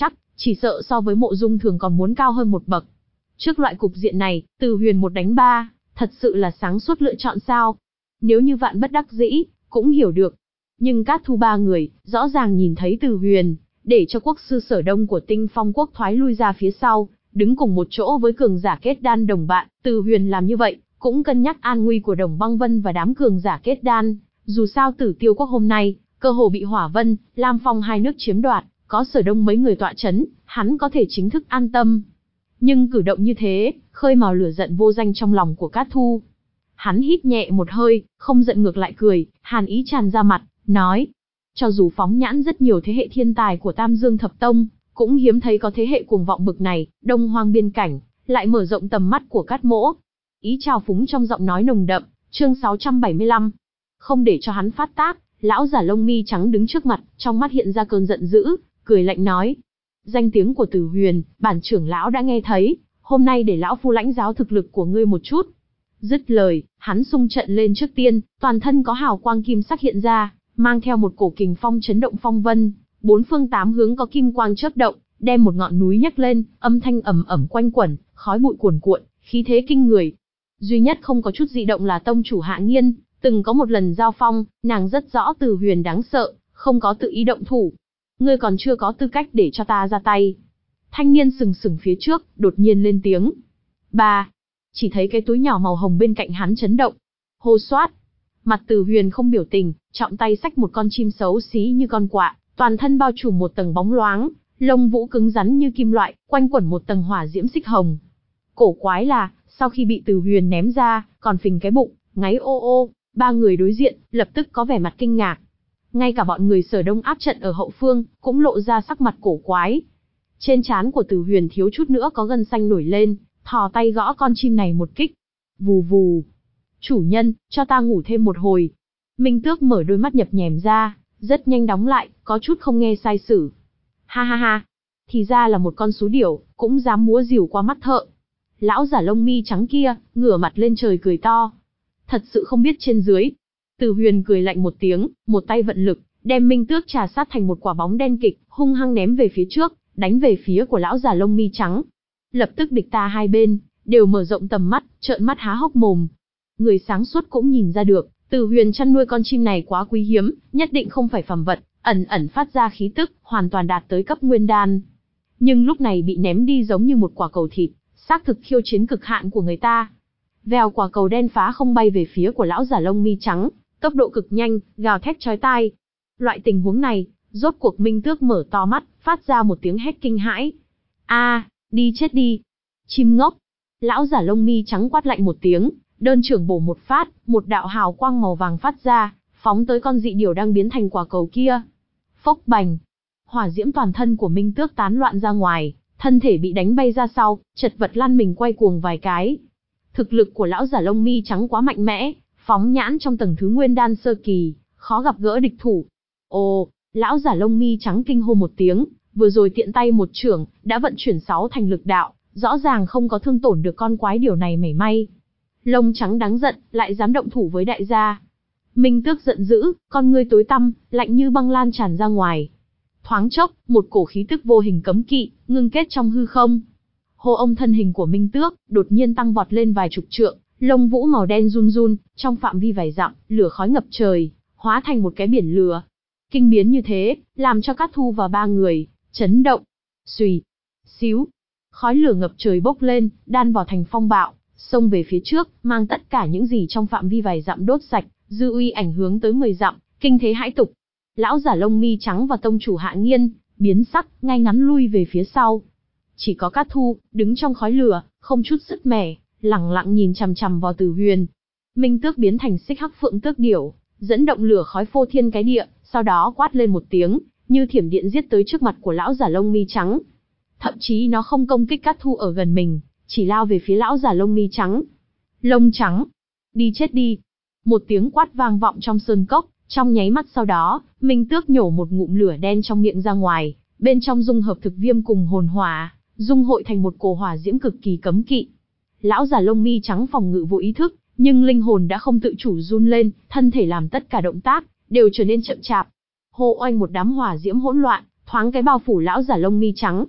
chỉ sợ so với Mộ Dung Thường còn muốn cao hơn một bậc. Trước loại cục diện này, Từ Huyền một đánh ba, thật sự là sáng suốt lựa chọn sao? Nếu như vạn bất đắc dĩ, cũng hiểu được. Nhưng Cát Thu ba người, rõ ràng nhìn thấy Từ Huyền, để cho quốc sư Sở Đông của Tinh Phong quốc thoái lui ra phía sau, đứng cùng một chỗ với cường giả kết đan đồng bạn. Từ Huyền làm như vậy, cũng cân nhắc an nguy của Đồng Băng Vân và đám cường giả kết đan. Dù sao Tử Tiêu quốc hôm nay, cơ hồ bị Hỏa Vân, Lam Phong hai nước chiếm đoạt, có Sở Đông mấy người tọa chấn, hắn có thể chính thức an tâm. Nhưng cử động như thế, khơi mào lửa giận vô danh trong lòng của Cát Thu. Hắn hít nhẹ một hơi, không giận ngược lại cười, hàn ý tràn ra mặt, nói. Cho dù phóng nhãn rất nhiều thế hệ thiên tài của Tam Dương Thập Tông, cũng hiếm thấy có thế hệ cuồng vọng bực này. Đông Hoang biên cảnh, lại mở rộng tầm mắt của Cát Mỗ. Ý trào phúng trong giọng nói nồng đậm. Chương sáu trăm bảy mươi lăm. Không để cho hắn phát tác, lão giả lông mi trắng đứng trước mặt, trong mắt hiện ra cơn giận dữ, cười lạnh nói. Danh tiếng của Từ Huyền, bản trưởng lão đã nghe thấy, hôm nay để lão phu lãnh giáo thực lực của ngươi một chút. Dứt lời, hắn xung trận lên trước tiên, toàn thân có hào quang kim sắc hiện ra, mang theo một cổ kình phong chấn động phong vân, bốn phương tám hướng có kim quang chớp động, đem một ngọn núi nhấc lên, âm thanh ầm ầm quanh quẩn, khói bụi cuồn cuộn, khí thế kinh người. Duy nhất không có chút dị động là tông chủ Hạ Nghiên, từng có một lần giao phong, nàng rất rõ Từ Huyền đáng sợ, không có tự ý động thủ. Ngươi còn chưa có tư cách để cho ta ra tay. Thanh niên sừng sừng phía trước, đột nhiên lên tiếng. Ba. Chỉ thấy cái túi nhỏ màu hồng bên cạnh hắn chấn động. Hô xoát. Mặt Từ Huyền không biểu tình, trọng tay xách một con chim xấu xí như con quạ, toàn thân bao trùm một tầng bóng loáng, lông vũ cứng rắn như kim loại, quanh quẩn một tầng hỏa diễm xích hồng. Cổ quái là, sau khi bị Từ Huyền ném ra, còn phình cái bụng, ngáy ô ô, ba người đối diện, lập tức có vẻ mặt kinh ngạc. Ngay cả bọn người Sở Đông áp trận ở hậu phương, cũng lộ ra sắc mặt cổ quái. Trên trán của Từ Huyền thiếu chút nữa có gân xanh nổi lên, thò tay gõ con chim này một kích. Vù vù. Chủ nhân, cho ta ngủ thêm một hồi. Minh Tước mở đôi mắt nhập nhèm ra, rất nhanh đóng lại, có chút không nghe sai sử. Ha ha ha. Thì ra là một con sú điểu, cũng dám múa rìu qua mắt thợ. Lão giả lông mi trắng kia, ngửa mặt lên trời cười to. Thật sự không biết trên dưới. Từ Huyền cười lạnh một tiếng, một tay vận lực, đem Minh Tước trà sát thành một quả bóng đen kịch, hung hăng ném về phía trước, đánh về phía của lão già lông mi trắng. Lập tức địch ta hai bên, đều mở rộng tầm mắt, trợn mắt há hốc mồm. Người sáng suốt cũng nhìn ra được, Từ Huyền chăn nuôi con chim này quá quý hiếm, nhất định không phải phàm vật, ẩn ẩn phát ra khí tức, hoàn toàn đạt tới cấp nguyên đan. Nhưng lúc này bị ném đi giống như một quả cầu thịt, xác thực khiêu chiến cực hạn của người ta. Vèo, quả cầu đen phá không bay về phía của lão giả lông mi trắng, tốc độ cực nhanh, gào thét chói tai. Loại tình huống này, rốt cuộc Minh Tước mở to mắt, phát ra một tiếng hét kinh hãi. A, đi chết đi. Chim ngốc. Lão giả lông mi trắng quát lạnh một tiếng, đơn trưởng bổ một phát, một đạo hào quang màu vàng phát ra, phóng tới con dị điểu đang biến thành quả cầu kia. Phốc bành. Hỏa diễm toàn thân của Minh Tước tán loạn ra ngoài, thân thể bị đánh bay ra sau, chật vật lăn mình quay cuồng vài cái. Thực lực của lão giả lông mi trắng quá mạnh mẽ, phóng nhãn trong tầng thứ nguyên đan sơ kỳ, khó gặp gỡ địch thủ. Ồ, lão giả lông mi trắng kinh hô một tiếng, vừa rồi tiện tay một chưởng, đã vận chuyển sáu thành lực đạo, rõ ràng không có thương tổn được con quái điểu này mảy may. Lông trắng đáng giận, lại dám động thủ với đại gia. Minh Tước giận dữ, con ngươi tối tăm, lạnh như băng lan tràn ra ngoài. Thoáng chốc, một cổ khí tức vô hình cấm kỵ, ngưng kết trong hư không. Hô ông thân hình của Minh Tước, đột nhiên tăng vọt lên vài chục trượng, lông vũ màu đen run run, trong phạm vi vài dặm, lửa khói ngập trời, hóa thành một cái biển lửa. Kinh biến như thế, làm cho Cát Thu và ba người chấn động. Xùy, xíu, khói lửa ngập trời bốc lên, đan vào thành phong bạo, xông về phía trước, mang tất cả những gì trong phạm vi vài dặm đốt sạch, dư uy ảnh hướng tới mười dặm, kinh thế hãi tục. Lão giả lông mi trắng và tông chủ Hạ Nghiên biến sắc, ngay ngắn lui về phía sau. Chỉ có Cát Thu đứng trong khói lửa, không chút sứt mẻ, lẳng lặng nhìn chằm chằm vào Từ Huyền. Minh Tước biến thành xích hắc phượng tước điểu, dẫn động lửa khói phô thiên cái địa, sau đó quát lên một tiếng, như thiểm điện giết tới trước mặt của lão giả lông mi trắng. Thậm chí nó không công kích Cát Thu ở gần mình, chỉ lao về phía lão giả lông mi trắng. Lông trắng, đi chết đi. Một tiếng quát vang vọng trong sơn cốc, trong nháy mắt sau đó, Minh Tước nhổ một ngụm lửa đen trong miệng ra ngoài, bên trong dung hợp thực viêm cùng hồn hỏa, dung hội thành một cổ hỏa diễm cực kỳ cấm kỵ. Lão giả lông mi trắng phòng ngự vô ý thức, nhưng linh hồn đã không tự chủ run lên, thân thể làm tất cả động tác đều trở nên chậm chạp. Hô oanh, một đám hỏa diễm hỗn loạn, thoáng cái bao phủ lão giả lông mi trắng.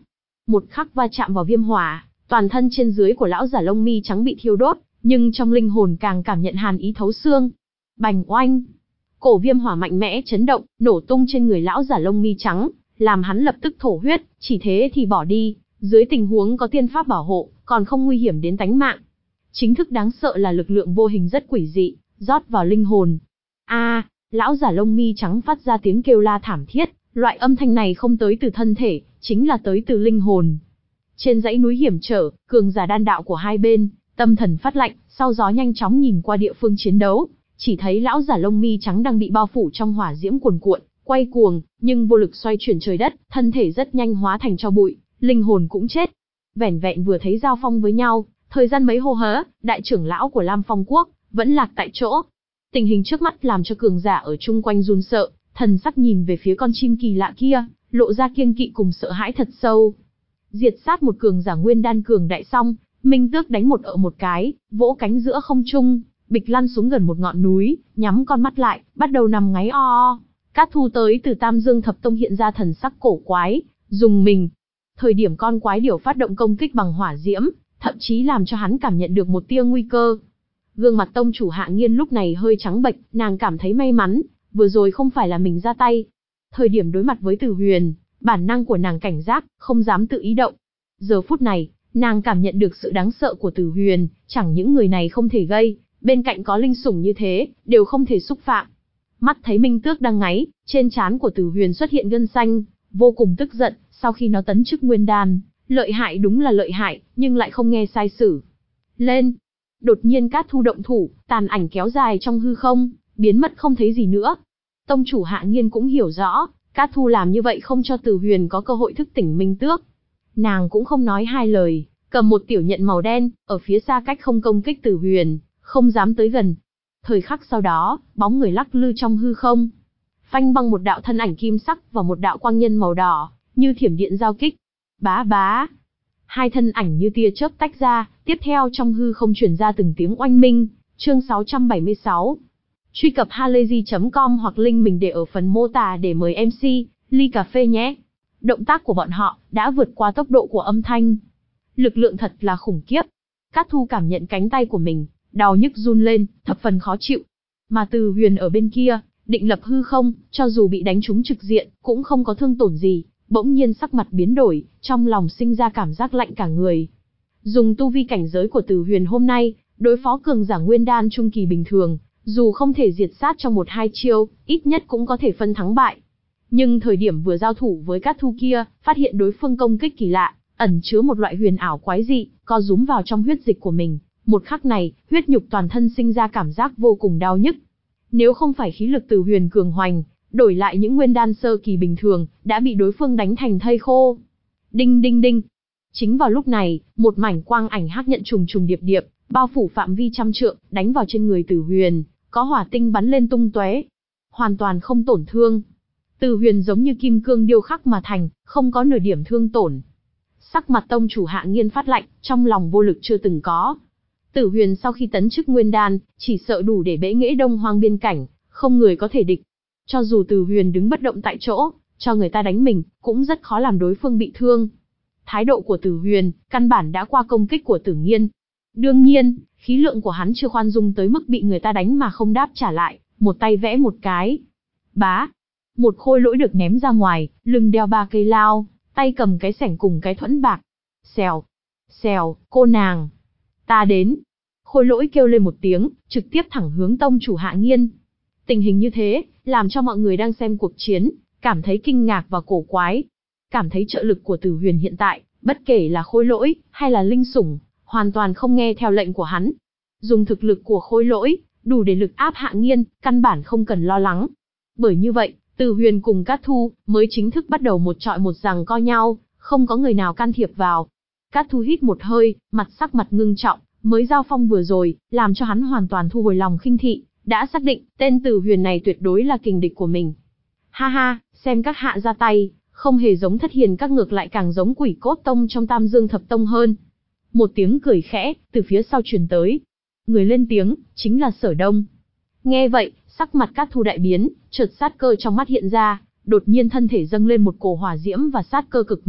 Một khắc va chạm vào viêm hỏa, toàn thân trên dưới của lão giả lông mi trắng bị thiêu đốt, nhưng trong linh hồn càng cảm nhận hàn ý thấu xương. Bành oanh! Cổ viêm hỏa mạnh mẽ chấn động, nổ tung trên người lão giả lông mi trắng, làm hắn lập tức thổ huyết, chỉ thế thì bỏ đi, dưới tình huống có tiên pháp bảo hộ, còn không nguy hiểm đến tánh mạng. Chính thức đáng sợ là lực lượng vô hình rất quỷ dị, rót vào linh hồn. A, à, lão giả lông mi trắng phát ra tiếng kêu la thảm thiết, loại âm thanh này không tới từ thân thể, chính là tới từ linh hồn. Trên dãy núi hiểm trở, cường giả đan đạo của hai bên, tâm thần phát lạnh, sau gió nhanh chóng nhìn qua địa phương chiến đấu, chỉ thấy lão giả lông mi trắng đang bị bao phủ trong hỏa diễm cuồn cuộn, quay cuồng, nhưng vô lực xoay chuyển trời đất, thân thể rất nhanh hóa thành tro bụi, linh hồn cũng chết. Vẻn vẹn vừa thấy giao phong với nhau, thời gian mấy hô hớ, đại trưởng lão của Lam Phong Quốc vẫn lạc tại chỗ. Tình hình trước mắt làm cho cường giả ở chung quanh run sợ, thần sắc nhìn về phía con chim kỳ lạ kia, lộ ra kiêng kỵ cùng sợ hãi thật sâu. Diệt sát một cường giả nguyên đan cường đại xong, Minh Tước đánh một ợ một cái, vỗ cánh giữa không trung, bịch lăn xuống gần một ngọn núi, nhắm con mắt lại, bắt đầu nằm ngáy o o. Cát Thu tới từ Tam Dương Thập Tông hiện ra thần sắc cổ quái, dùng mình. Thời điểm con quái điểu phát động công kích bằng hỏa diễm, thậm chí làm cho hắn cảm nhận được một tia nguy cơ. Gương mặt tông chủ Hạ Nghiên lúc này hơi trắng bệch, nàng cảm thấy may mắn, vừa rồi không phải là mình ra tay. Thời điểm đối mặt với Tử Huyền, bản năng của nàng cảnh giác, không dám tự ý động. Giờ phút này, nàng cảm nhận được sự đáng sợ của Tử Huyền, chẳng những người này không thể gây, bên cạnh có linh sủng như thế, đều không thể xúc phạm. Mắt thấy Minh Tước đang ngáy, trên trán của Tử Huyền xuất hiện gân xanh, vô cùng tức giận, sau khi nó tấn chức nguyên đan, lợi hại đúng là lợi hại, nhưng lại không nghe sai sử. Lên! Đột nhiên Cát Thu động thủ, tàn ảnh kéo dài trong hư không, biến mất không thấy gì nữa. Tông chủ Hạ Nghiên cũng hiểu rõ, Cát Thu làm như vậy không cho Tử Huyền có cơ hội thức tỉnh Minh Tước. Nàng cũng không nói hai lời, cầm một tiểu nhận màu đen, ở phía xa cách không công kích Tử Huyền, không dám tới gần. Thời khắc sau đó, bóng người lắc lư trong hư không. Phanh băng một đạo thân ảnh kim sắc và một đạo quang nhân màu đỏ, như thiểm điện giao kích. Bá bá. Hai thân ảnh như tia chớp tách ra, tiếp theo trong hư không truyền ra từng tiếng oanh minh. Chương sáu trăm bảy mươi sáu. Truy cập halayzi chấm com hoặc link mình để ở phần mô tả để mời em xê, ly cà phê nhé. Động tác của bọn họ đã vượt qua tốc độ của âm thanh. Lực lượng thật là khủng khiếp. Cát Thu cảm nhận cánh tay của mình, đau nhức run lên, thập phần khó chịu. Mà Từ Huyền ở bên kia, định lập hư không, cho dù bị đánh trúng trực diện, cũng không có thương tổn gì. Bỗng nhiên sắc mặt biến đổi, trong lòng sinh ra cảm giác lạnh cả người. Dùng tu vi cảnh giới của Từ Huyền hôm nay, đối phó cường giả nguyên đan trung kỳ bình thường, dù không thể diệt sát trong một hai chiêu, ít nhất cũng có thể phân thắng bại. Nhưng thời điểm vừa giao thủ với Cát Thu kia, phát hiện đối phương công kích kỳ lạ, ẩn chứa một loại huyền ảo quái dị, co rúm vào trong huyết dịch của mình. Một khắc này, huyết nhục toàn thân sinh ra cảm giác vô cùng đau nhức. Nếu không phải khí lực Từ Huyền cường hoành, đổi lại những nguyên đan sơ kỳ bình thường, đã bị đối phương đánh thành thây khô. Đinh đinh đinh. Chính vào lúc này, một mảnh quang ảnh hắc nhận trùng trùng điệp điệp, bao phủ phạm vi trăm trượng, đánh vào trên người Từ Huyền, có hỏa tinh bắn lên tung tóe, hoàn toàn không tổn thương. Từ Huyền giống như kim cương điêu khắc mà thành, không có nửa điểm thương tổn. Sắc mặt tông chủ Hạ Nghiên phát lạnh, trong lòng vô lực chưa từng có. Tử Huyền sau khi tấn chức nguyên đan, chỉ sợ đủ để bẽ nghễ Đông Hoang biên cảnh, không người có thể địch. Cho dù Tử Huyền đứng bất động tại chỗ, cho người ta đánh mình, cũng rất khó làm đối phương bị thương. Thái độ của Tử Huyền, căn bản đã qua công kích của Tử Nghiên. Đương nhiên, khí lượng của hắn chưa khoan dung tới mức bị người ta đánh mà không đáp trả lại, một tay vẽ một cái. Bá! Một khôi lỗi được ném ra ngoài, lưng đeo ba cây lao, tay cầm cái sẻng cùng cái thuẫn bạc. Xèo! Xèo, cô nàng! Ta đến! Khôi lỗi kêu lên một tiếng, trực tiếp thẳng hướng tông chủ Hạ Nghiên. Tình hình như thế, làm cho mọi người đang xem cuộc chiến, cảm thấy kinh ngạc và cổ quái. Cảm thấy trợ lực của Tử Huyền hiện tại, bất kể là khôi lỗi, hay là linh sủng, hoàn toàn không nghe theo lệnh của hắn. Dùng thực lực của khôi lỗi, đủ để lực áp Hạ Nghiên, căn bản không cần lo lắng. Bởi như vậy, Tử Huyền cùng Cát Thu, mới chính thức bắt đầu một trọi một giằng co nhau, không có người nào can thiệp vào. Cát Thu hít một hơi, mặt sắc mặt ngưng trọng, mới giao phong vừa rồi, làm cho hắn hoàn toàn thu hồi lòng khinh thị, đã xác định, tên Tử Huyền này tuyệt đối là kình địch của mình. Ha ha, xem các hạ ra tay, không hề giống Thất Hiền các ngược lại càng giống Quỷ Cốt Tông trong Tam Dương Thập Tông hơn. Một tiếng cười khẽ, từ phía sau truyền tới. Người lên tiếng, chính là Sở Đông. Nghe vậy, sắc mặt Cát Thu đại biến, chợt sát cơ trong mắt hiện ra, đột nhiên thân thể dâng lên một cổ hỏa diễm và sát cơ cực mạnh,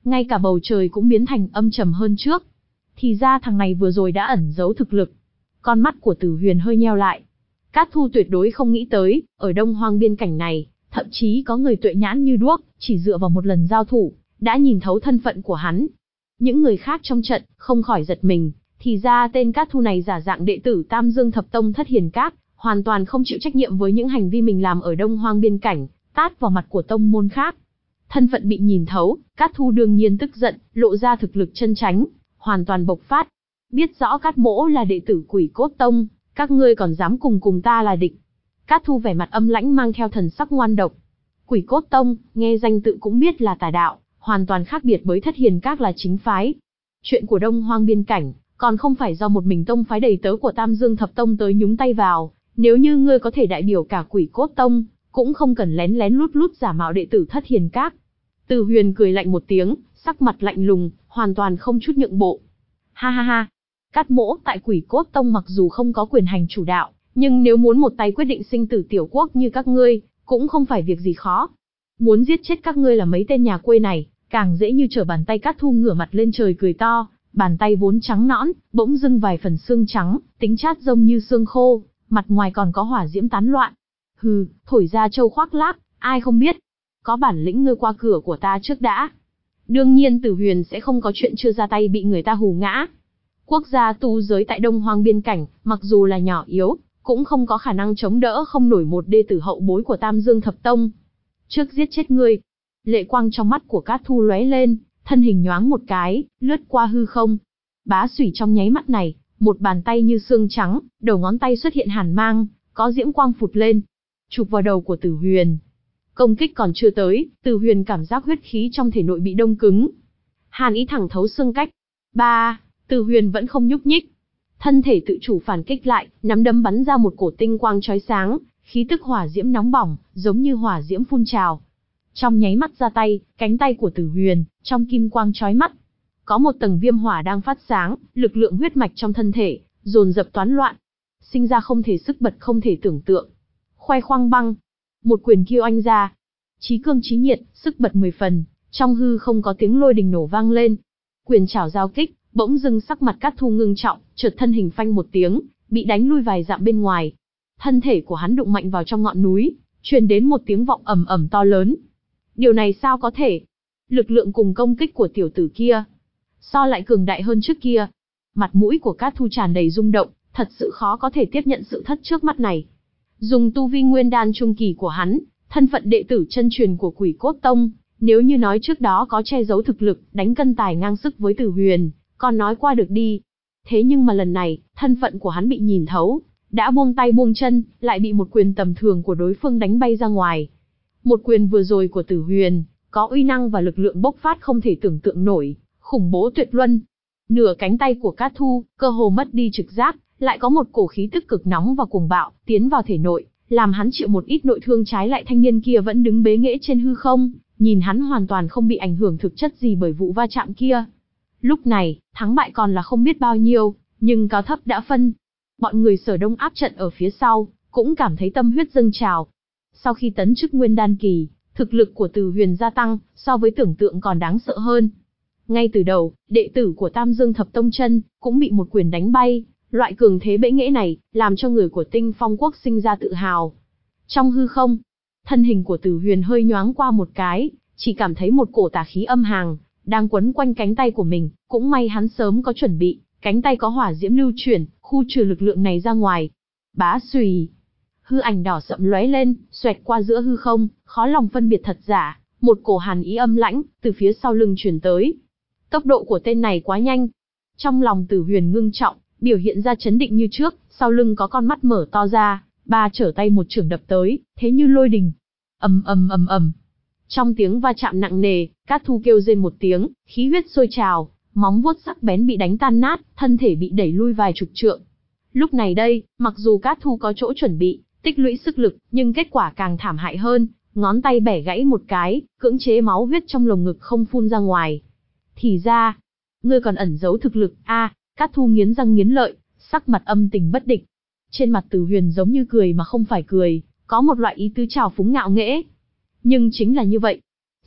ngay cả bầu trời cũng biến thành âm trầm hơn trước. Thì ra thằng này vừa rồi đã ẩn giấu thực lực. Con mắt của Tử Huyền hơi nheo lại. Cát Thu tuyệt đối không nghĩ tới, ở Đông Hoang biên cảnh này, thậm chí có người tuệ nhãn như đuốc, chỉ dựa vào một lần giao thủ, đã nhìn thấu thân phận của hắn. Những người khác trong trận, không khỏi giật mình, thì ra tên Cát Thu này giả dạng đệ tử Tam Dương Thập Tông Thất Hiền Các, hoàn toàn không chịu trách nhiệm với những hành vi mình làm ở Đông Hoang biên cảnh, tát vào mặt của tông môn khác. Thân phận bị nhìn thấu, Cát Thu đương nhiên tức giận, lộ ra thực lực chân chánh, hoàn toàn bộc phát. Biết rõ Cát Mỗ là đệ tử Quỷ Cốt Tông, các ngươi còn dám cùng cùng ta là địch. Cát Thu vẻ mặt âm lãnh mang theo thần sắc ngoan độc. Quỷ Cốt Tông, nghe danh tự cũng biết là tà đạo, hoàn toàn khác biệt với Thất Hiền Các là chính phái. Chuyện của Đông Hoang biên cảnh, còn không phải do một mình tông phái đầy tớ của Tam Dương Thập Tông tới nhúng tay vào, nếu như ngươi có thể đại biểu cả Quỷ Cốt Tông, cũng không cần lén lén lút lút giả mạo đệ tử Thất Hiền Các. Từ Huyền cười lạnh một tiếng, sắc mặt lạnh lùng, hoàn toàn không chút nhượng bộ. Ha ha ha, Cát Mỗ tại Quỷ Cốt Tông mặc dù không có quyền hành chủ đạo, nhưng nếu muốn một tay quyết định sinh tử tiểu quốc như các ngươi, cũng không phải việc gì khó. Muốn giết chết các ngươi là mấy tên nhà quê này, càng dễ như trở bàn tay. Cát Thu ngửa mặt lên trời cười to, bàn tay vốn trắng nõn, bỗng dưng vài phần xương trắng, tính chát rông như xương khô, mặt ngoài còn có hỏa diễm tán loạn. Hừ, thổi ra châu khoác lác, ai không biết. Có bản lĩnh ngươi qua cửa của ta trước đã. Đương nhiên Tử Huyền sẽ không có chuyện chưa ra tay bị người ta hù ngã. Quốc gia tu giới tại Đông Hoang biên cảnh, mặc dù là nhỏ yếu, cũng không có khả năng chống đỡ không nổi một đệ tử hậu bối của Tam Dương Thập Tông. Trước giết chết ngươi. Lệ quang trong mắt của Cát Thu lóe lên, thân hình nhoáng một cái, lướt qua hư không. Bá xủy trong nháy mắt này, một bàn tay như xương trắng, đầu ngón tay xuất hiện hàn mang, có diễm quang phụt lên, chụp vào đầu của Tử Huyền. Công kích còn chưa tới, Tử Huyền cảm giác huyết khí trong thể nội bị đông cứng. Hàn ý thẳng thấu xương cách. Ba, Tử Huyền vẫn không nhúc nhích. Thân thể tự chủ phản kích lại, nắm đấm bắn ra một cổ tinh quang chói sáng, khí tức hỏa diễm nóng bỏng, giống như hỏa diễm phun trào. Trong nháy mắt ra tay, cánh tay của Tử Huyền, trong kim quang chói mắt, có một tầng viêm hỏa đang phát sáng, lực lượng huyết mạch trong thân thể dồn dập toán loạn, sinh ra không thể sức bật không thể tưởng tượng. Khoai khoang băng, một quyền kiêu anh ra, chí cương chí nhiệt, sức bật mười phần, trong hư không có tiếng lôi đình nổ vang lên. Quyền chảo giao kích, bỗng dưng sắc mặt Cát Thu ngưng trọng, chợt thân hình phanh một tiếng, bị đánh lui vài dặm bên ngoài. Thân thể của hắn đụng mạnh vào trong ngọn núi, truyền đến một tiếng vọng ầm ầm to lớn. Điều này sao có thể? Lực lượng cùng công kích của tiểu tử kia so lại cường đại hơn trước kia. Mặt mũi của Cát Thu tràn đầy rung động, thật sự khó có thể tiếp nhận sự thất trước mắt này. Dùng tu vi nguyên đan trung kỳ của hắn, thân phận đệ tử chân truyền của Quỷ Cốt Tông, nếu như nói trước đó có che giấu thực lực, đánh cân tài ngang sức với Tử Huyền, còn nói qua được đi. Thế nhưng mà lần này, thân phận của hắn bị nhìn thấu, đã buông tay buông chân, lại bị một quyền tầm thường của đối phương đánh bay ra ngoài. Một quyền vừa rồi của Tử Huyền, có uy năng và lực lượng bộc phát không thể tưởng tượng nổi, khủng bố tuyệt luân. Nửa cánh tay của Cát Thu, cơ hồ mất đi trực giác, lại có một cổ khí tức cực nóng và cuồng bạo, tiến vào thể nội, làm hắn chịu một ít nội thương. Trái lại thanh niên kia vẫn đứng bế nghễ trên hư không, nhìn hắn hoàn toàn không bị ảnh hưởng thực chất gì bởi vụ va chạm kia. Lúc này, thắng bại còn là không biết bao nhiêu, nhưng cao thấp đã phân. Bọn người Sở Đông áp trận ở phía sau, cũng cảm thấy tâm huyết dâng trào. Sau khi tấn chức nguyên đan kỳ, thực lực của Tử Huyền gia tăng, so với tưởng tượng còn đáng sợ hơn. Ngay từ đầu, đệ tử của Tam Dương Thập Tông chân cũng bị một quyền đánh bay. Loại cường thế bẽ nghễ này, làm cho người của Tinh Phong Quốc sinh ra tự hào. Trong hư không, thân hình của Tử Huyền hơi nhoáng qua một cái, chỉ cảm thấy một cổ tà khí âm hàn đang quấn quanh cánh tay của mình. Cũng may hắn sớm có chuẩn bị, cánh tay có hỏa diễm lưu chuyển, khu trừ lực lượng này ra ngoài. Bá xùy, hư ảnh đỏ sậm lóe lên, xoẹt qua giữa hư không, khó lòng phân biệt thật giả. Một cổ hàn ý âm lãnh từ phía sau lưng truyền tới. Tốc độ của tên này quá nhanh. Trong lòng Tử Huyền ngưng trọng, biểu hiện ra chấn định như trước, sau lưng có con mắt mở to ra, ba trở tay một chưởng đập tới, thế như lôi đình. Ầm ầm ầm ầm. Trong tiếng va chạm nặng nề, Cát Thu kêu rên một tiếng, khí huyết sôi trào, móng vuốt sắc bén bị đánh tan nát, thân thể bị đẩy lui vài chục trượng. Lúc này đây, mặc dù Cát Thu có chỗ chuẩn bị, tích lũy sức lực, nhưng kết quả càng thảm hại hơn, ngón tay bẻ gãy một cái, cưỡng chế máu huyết trong lồng ngực không phun ra ngoài. Thì ra, ngươi còn ẩn giấu thực lực a. À, Cát Thu nghiến răng nghiến lợi, sắc mặt âm tình bất định. Trên mặt Tử Huyền giống như cười mà không phải cười, có một loại ý tứ trào phúng ngạo nghễ. Nhưng chính là như vậy.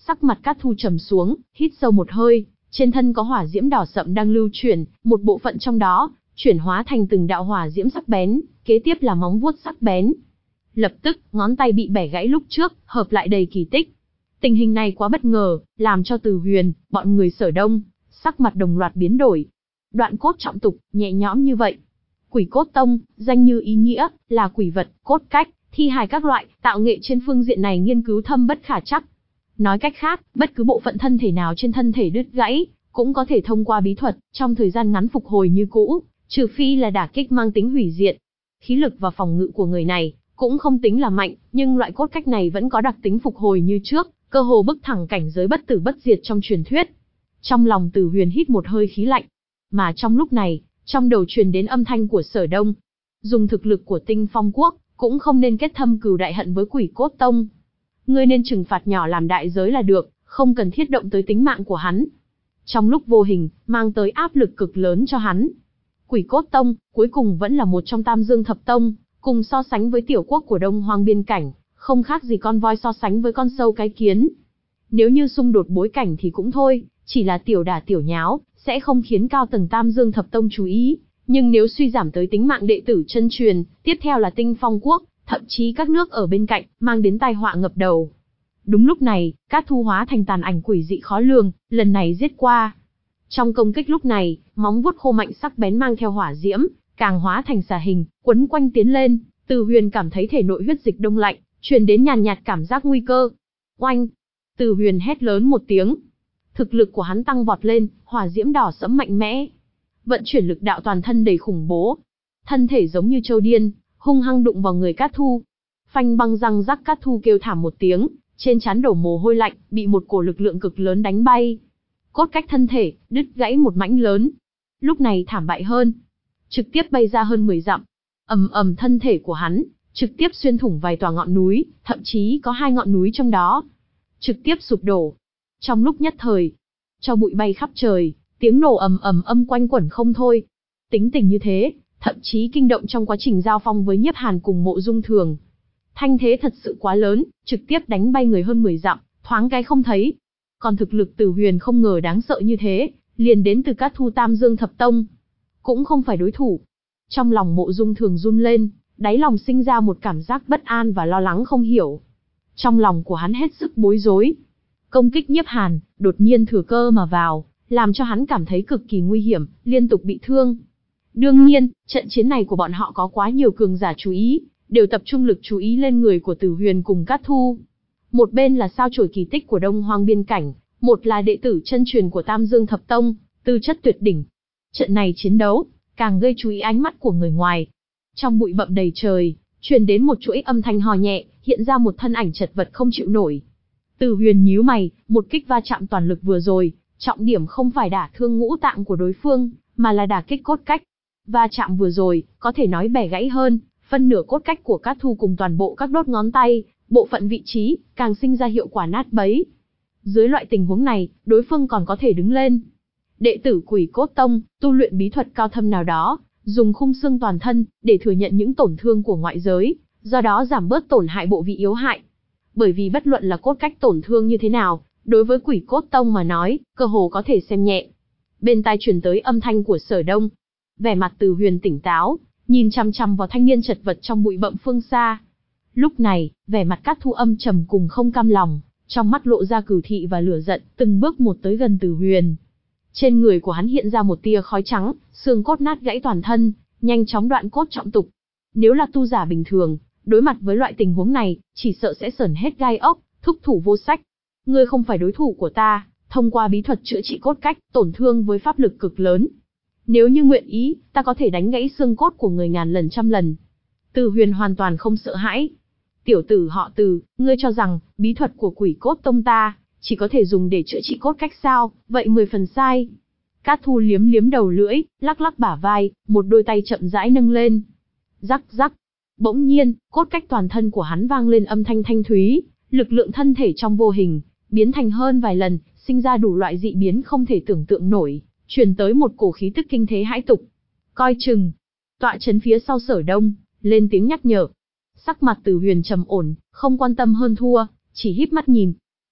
Sắc mặt Cát Thu trầm xuống, hít sâu một hơi, trên thân có hỏa diễm đỏ sậm đang lưu chuyển, một bộ phận trong đó chuyển hóa thành từng đạo hỏa diễm sắc bén, kế tiếp là móng vuốt sắc bén. Lập tức, ngón tay bị bẻ gãy lúc trước, hợp lại đầy kỳ tích. Tình hình này quá bất ngờ, làm cho Từ Huyền, bọn người Sở Đông, sắc mặt đồng loạt biến đổi. Đoạn cốt trọng tục, nhẹ nhõm như vậy. Quỷ cốt tông, danh như ý nghĩa, là quỷ vật, cốt cách, thi hài các loại, tạo nghệ trên phương diện này nghiên cứu thâm bất khả trắc. Nói cách khác, bất cứ bộ phận thân thể nào trên thân thể đứt gãy, cũng có thể thông qua bí thuật, trong thời gian ngắn phục hồi như cũ, trừ phi là đả kích mang tính hủy diệt. Khí lực và phòng ngự của người này cũng không tính là mạnh, nhưng loại cốt cách này vẫn có đặc tính phục hồi như trước, cơ hồ bức thẳng cảnh giới bất tử bất diệt trong truyền thuyết. Trong lòng Từ Huyền hít một hơi khí lạnh, mà trong lúc này, trong đầu truyền đến âm thanh của Sở Đông. Dùng thực lực của Tinh Phong Quốc, cũng không nên kết thâm cừu đại hận với Quỷ Cốt Tông. Ngươi nên trừng phạt nhỏ làm đại giới là được, không cần thiết động tới tính mạng của hắn. Trong lúc vô hình, mang tới áp lực cực lớn cho hắn. Quỷ Cốt Tông, cuối cùng vẫn là một trong Tam Dương Thập Tông, cùng so sánh với tiểu quốc của Đông Hoang biên cảnh, không khác gì con voi so sánh với con sâu cái kiến. Nếu như xung đột bối cảnh thì cũng thôi, chỉ là tiểu đả tiểu nháo, sẽ không khiến cao tầng Tam Dương Thập Tông chú ý. Nhưng nếu suy giảm tới tính mạng đệ tử chân truyền, tiếp theo là Tinh Phong Quốc, thậm chí các nước ở bên cạnh, mang đến tai họa ngập đầu. Đúng lúc này, Cát Thu hóa thành tàn ảnh quỷ dị khó lường, lần này giết qua. Trong công kích lúc này, móng vuốt khô mạnh sắc bén mang theo hỏa diễm, càng hóa thành xà hình, quấn quanh tiến lên. Từ Huyền cảm thấy thể nội huyết dịch đông lạnh, truyền đến nhàn nhạt cảm giác nguy cơ. Oanh! Từ Huyền hét lớn một tiếng. Thực lực của hắn tăng vọt lên, hỏa diễm đỏ sẫm mạnh mẽ. Vận chuyển lực đạo toàn thân đầy khủng bố. Thân thể giống như trâu điên, hung hăng đụng vào người Cát Thu. Phanh băng răng rắc, Cát Thu kêu thảm một tiếng, trên trán đổ mồ hôi lạnh, bị một cổ lực lượng cực lớn đánh bay. Cốt cách thân thể, đứt gãy một mảnh lớn. Lúc này thảm bại hơn, trực tiếp bay ra hơn mười dặm. Ầm ầm, thân thể của hắn trực tiếp xuyên thủng vài tòa ngọn núi, thậm chí có hai ngọn núi trong đó trực tiếp sụp đổ. Trong lúc nhất thời, tro bụi bay khắp trời, tiếng nổ ầm ầm âm quanh quẩn không thôi. Tính tình như thế, thậm chí kinh động trong quá trình giao phong với Nhiếp Hàn cùng Mộ Dung Thường. Thanh thế thật sự quá lớn, trực tiếp đánh bay người hơn mười dặm, thoáng cái không thấy. Còn thực lực Từ Huyền không ngờ đáng sợ như thế, liền đến từ Cát Thu Tam Dương Thập Tông, cũng không phải đối thủ. Trong lòng Mộ Dung Thường run lên, đáy lòng sinh ra một cảm giác bất an và lo lắng không hiểu. Trong lòng của hắn hết sức bối rối. Công kích Nhiếp Hàn, đột nhiên thừa cơ mà vào, làm cho hắn cảm thấy cực kỳ nguy hiểm, liên tục bị thương. Đương nhiên, trận chiến này của bọn họ có quá nhiều cường giả chú ý, đều tập trung lực chú ý lên người của Từ Huyền cùng Cát Thu. Một bên là sao chổi kỳ tích của Đông Hoang biên cảnh, một là đệ tử chân truyền của Tam Dương Thập Tông, tư chất tuyệt đỉnh. Trận này chiến đấu, càng gây chú ý ánh mắt của người ngoài. Trong bụi bậm đầy trời, truyền đến một chuỗi âm thanh hò nhẹ, hiện ra một thân ảnh chật vật không chịu nổi. Từ Huyền nhíu mày, một kích va chạm toàn lực vừa rồi, trọng điểm không phải đả thương ngũ tạng của đối phương, mà là đả kích cốt cách. Va chạm vừa rồi, có thể nói bẻ gãy hơn, phân nửa cốt cách của Cát Thu cùng toàn bộ các đốt ngón tay, bộ phận vị trí, càng sinh ra hiệu quả nát bấy. Dưới loại tình huống này, đối phương còn có thể đứng lên. Đệ tử Quỷ Cốt Tông, tu luyện bí thuật cao thâm nào đó, dùng khung xương toàn thân, để thừa nhận những tổn thương của ngoại giới, do đó giảm bớt tổn hại bộ vị yếu hại. Bởi vì bất luận là cốt cách tổn thương như thế nào, đối với Quỷ Cốt Tông mà nói, cơ hồ có thể xem nhẹ. Bên tai truyền tới âm thanh của Sở Đông. Vẻ mặt Từ Huyền tỉnh táo, nhìn chằm chằm vào thanh niên chật vật trong bụi bậm phương xa. Lúc này, vẻ mặt Cát Thu âm trầm cùng không cam lòng, trong mắt lộ ra cừu thị và lửa giận, từng bước một tới gần Từ Huyền. Trên người của hắn hiện ra một tia khói trắng, xương cốt nát gãy toàn thân, nhanh chóng đoạn cốt trọng tục. Nếu là tu giả bình thường, đối mặt với loại tình huống này, chỉ sợ sẽ sởn hết gai ốc, thúc thủ vô sách. Ngươi không phải đối thủ của ta, thông qua bí thuật chữa trị cốt cách, tổn thương với pháp lực cực lớn. Nếu như nguyện ý, ta có thể đánh gãy xương cốt của người ngàn lần trăm lần. Từ Huyền hoàn toàn không sợ hãi. Tiểu tử họ Từ, ngươi cho rằng, bí thuật của Quỷ Cốt Tông ta, chỉ có thể dùng để chữa trị cốt cách sao, vậy mười phần sai. Cát Thu liếm liếm đầu lưỡi, lắc lắc bả vai, một đôi tay chậm rãi nâng lên. Rắc rắc. Bỗng nhiên, cốt cách toàn thân của hắn vang lên âm thanh thanh thúy, lực lượng thân thể trong vô hình, biến thành hơn vài lần, sinh ra đủ loại dị biến không thể tưởng tượng nổi, truyền tới một cổ khí tức kinh thế hãi tục. Coi chừng. Tọa trấn phía sau Sở Đông, lên tiếng nhắc nhở. Sắc mặt Từ Huyền trầm ổn, không quan tâm hơn thua, chỉ híp mắt nhìn.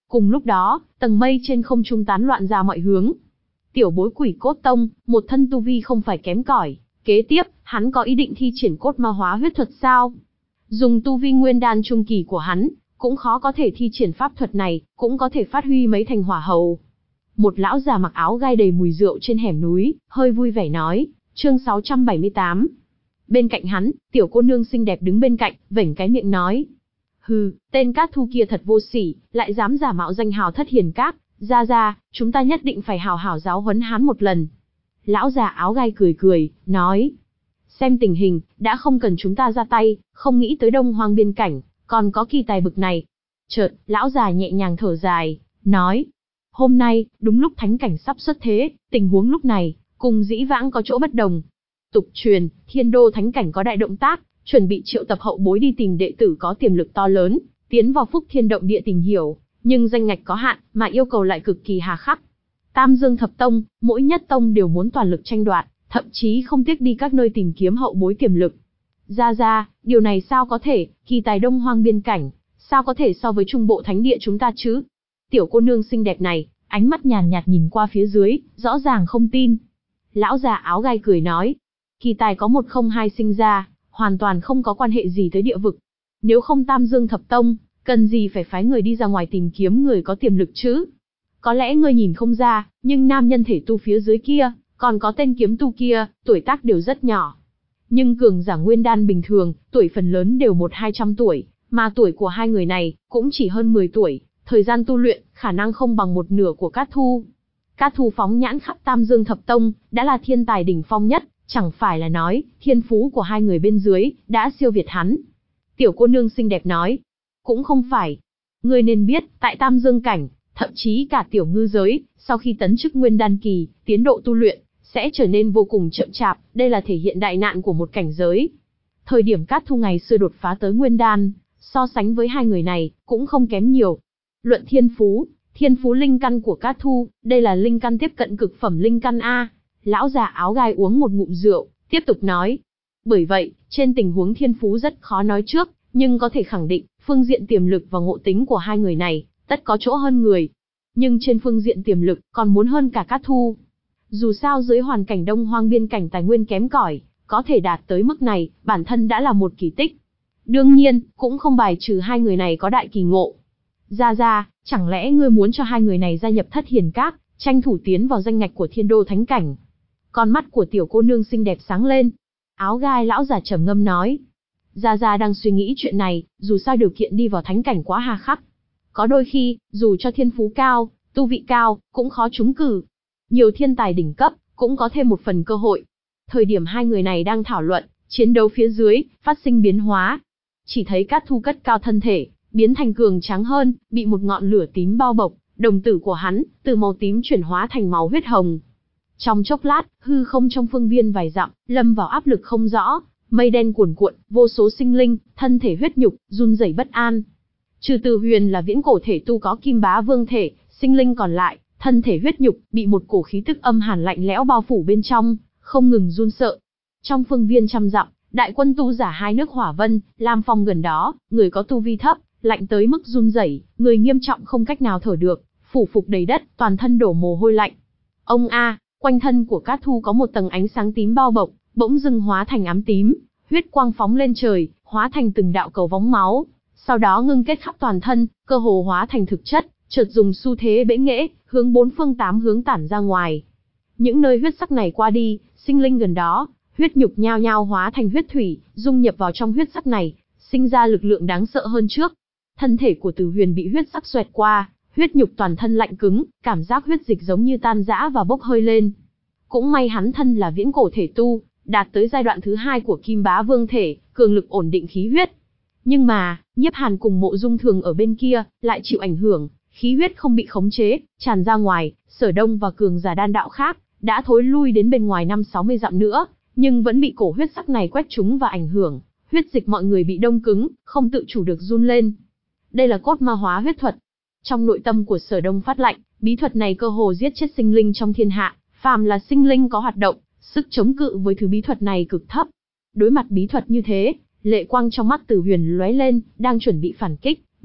Cùng lúc đó, tầng mây trên không trung tán loạn ra mọi hướng. Tiểu bối Quỷ Cốt Tông, một thân tu vi không phải kém cỏi, kế tiếp, hắn có ý định thi triển cốt ma hóa huyết thuật sao? Dùng tu vi nguyên đan trung kỳ của hắn, cũng khó có thể thi triển pháp thuật này, cũng có thể phát huy mấy thành hỏa hầu. Một lão già mặc áo gai đầy mùi rượu trên hẻm núi, hơi vui vẻ nói, chương sáu trăm bảy mươi tám. Bên cạnh hắn, tiểu cô nương xinh đẹp đứng bên cạnh, vểnh cái miệng nói. Hừ, tên cát thu kia thật vô sỉ, lại dám giả mạo danh hào thất hiền các, ra ra, chúng ta nhất định phải hào hào giáo huấn hắn một lần. Lão già áo gai cười cười, nói. Xem tình hình, đã không cần chúng ta ra tay, không nghĩ tới Đông Hoang biên cảnh, còn có kỳ tài bực này. Chợt, lão già nhẹ nhàng thở dài, nói. Hôm nay, đúng lúc thánh cảnh sắp xuất thế, tình huống lúc này, cùng dĩ vãng có chỗ bất đồng. Tục truyền, Thiên Đô thánh cảnh có đại động tác, chuẩn bị triệu tập hậu bối đi tìm đệ tử có tiềm lực to lớn, tiến vào Phúc Thiên động địa tìm hiểu, nhưng danh ngạch có hạn, mà yêu cầu lại cực kỳ hà khắc. Tam Dương thập tông, mỗi nhất tông đều muốn toàn lực tranh đoạt, thậm chí không tiếc đi các nơi tìm kiếm hậu bối tiềm lực. Ra ra, điều này sao có thể, kỳ tài Đông Hoang biên cảnh, sao có thể so với trung bộ thánh địa chúng ta chứ? Tiểu cô nương xinh đẹp này, ánh mắt nhàn nhạt nhìn qua phía dưới, rõ ràng không tin. Lão già áo gai cười nói, kỳ tài có một không hai sinh ra, hoàn toàn không có quan hệ gì tới địa vực. Nếu không Tam Dương thập tông, cần gì phải phái người đi ra ngoài tìm kiếm người có tiềm lực chứ? Có lẽ ngươi nhìn không ra, nhưng nam nhân thể tu phía dưới kia, còn có tên kiếm tu kia, tuổi tác đều rất nhỏ. Nhưng cường giả nguyên đan bình thường, tuổi phần lớn đều một hai trăm tuổi, mà tuổi của hai người này, cũng chỉ hơn mười tuổi, thời gian tu luyện, khả năng không bằng một nửa của Cát Thu. Cát Thu phóng nhãn khắp Tam Dương thập tông, đã là thiên tài đỉnh phong nhất, chẳng phải là nói, thiên phú của hai người bên dưới, đã siêu việt hắn. Tiểu cô nương xinh đẹp nói, cũng không phải. Ngươi nên biết, tại Tam Dương cảnh, thậm chí cả tiểu ngư giới, sau khi tấn chức nguyên đan kỳ, tiến độ tu luyện, sẽ trở nên vô cùng chậm chạp, đây là thể hiện đại nạn của một cảnh giới. Thời điểm Cát Thu ngày xưa đột phá tới nguyên đan, so sánh với hai người này, cũng không kém nhiều. Luận thiên phú, thiên phú linh căn của Cát Thu, đây là linh căn tiếp cận cực phẩm linh căn A. Lão già áo gai uống một ngụm rượu, tiếp tục nói. Bởi vậy, trên tình huống thiên phú rất khó nói trước, nhưng có thể khẳng định, phương diện tiềm lực và ngộ tính của hai người này, tất có chỗ hơn người. Nhưng trên phương diện tiềm lực, còn muốn hơn cả Cát Thu. Dù sao dưới hoàn cảnh Đông Hoang biên cảnh tài nguyên kém cỏi, có thể đạt tới mức này, bản thân đã là một kỳ tích. Đương nhiên, cũng không bài trừ hai người này có đại kỳ ngộ. Ra ra, chẳng lẽ ngươi muốn cho hai người này gia nhập thất hiền các, tranh thủ tiến vào danh ngạch của Thiên Đô thánh cảnh? Con mắt của tiểu cô nương xinh đẹp sáng lên. Áo gai lão già trầm ngâm nói. Gia Gia đang suy nghĩ chuyện này, dù sao điều kiện đi vào thánh cảnh quá hà khắc. Có đôi khi, dù cho thiên phú cao, tu vị cao, cũng khó trúng cử. Nhiều thiên tài đỉnh cấp, cũng có thêm một phần cơ hội. Thời điểm hai người này đang thảo luận, chiến đấu phía dưới, phát sinh biến hóa. Chỉ thấy Cát Thu cất cao thân thể, biến thành cường tráng hơn, bị một ngọn lửa tím bao bọc, đồng tử của hắn, từ màu tím chuyển hóa thành màu huyết hồng. Trong chốc lát, hư không trong phương viên vài dặm, lâm vào áp lực không rõ, mây đen cuồn cuộn, vô số sinh linh, thân thể huyết nhục, run rẩy bất an. Trừ Từ Huyền là viễn cổ thể tu có Kim Bá Vương thể, sinh linh còn lại, thân thể huyết nhục, bị một cổ khí tức âm hàn lạnh lẽo bao phủ bên trong, không ngừng run sợ. Trong phương viên trăm dặm, đại quân tu giả hai nước Hỏa Vân, Lam Phong gần đó, người có tu vi thấp, lạnh tới mức run rẩy, người nghiêm trọng không cách nào thở được, phủ phục đầy đất, toàn thân đổ mồ hôi lạnh. Ông a, quanh thân của Cát Thu có một tầng ánh sáng tím bao bọc, bỗng dưng hóa thành ám tím, huyết quang phóng lên trời, hóa thành từng đạo cầu vóng máu, sau đó ngưng kết khắp toàn thân, cơ hồ hóa thành thực chất, chợt dùng xu thế bẽ nghễ, hướng bốn phương tám hướng tản ra ngoài. Những nơi huyết sắc này qua đi, sinh linh gần đó, huyết nhục nhao nhao hóa thành huyết thủy, dung nhập vào trong huyết sắc này, sinh ra lực lượng đáng sợ hơn trước. Thân thể của Từ Huyền bị huyết sắc xoẹt qua, huyết nhục toàn thân lạnh cứng, cảm giác huyết dịch giống như tan rã và bốc hơi lên. Cũng may hắn thân là viễn cổ thể tu, đạt tới giai đoạn thứ hai của Kim Bá Vương thể, cường lực ổn định khí huyết. Nhưng mà, Nhiếp Hàn cùng Mộ Dung Thường ở bên kia, lại chịu ảnh hưởng, khí huyết không bị khống chế, tràn ra ngoài. Sở Đông và cường giả đan đạo khác, đã thối lui đến bên ngoài năm sáu mươi dặm nữa, nhưng vẫn bị cổ huyết sắc này quét trúng và ảnh hưởng. Huyết dịch mọi người bị đông cứng, không tự chủ được run lên. Đây là cốt ma hóa huyết thuật. Trong nội tâm của Sở Đông phát lạnh, bí thuật này cơ hồ giết chết sinh linh trong thiên hạ, phàm là sinh linh có hoạt động, sức chống cự với thứ bí thuật này cực thấp. Đối mặt bí thuật như thế, lệ quang trong mắt Từ Huyền lóe lên, đang chuẩn bị phản kích,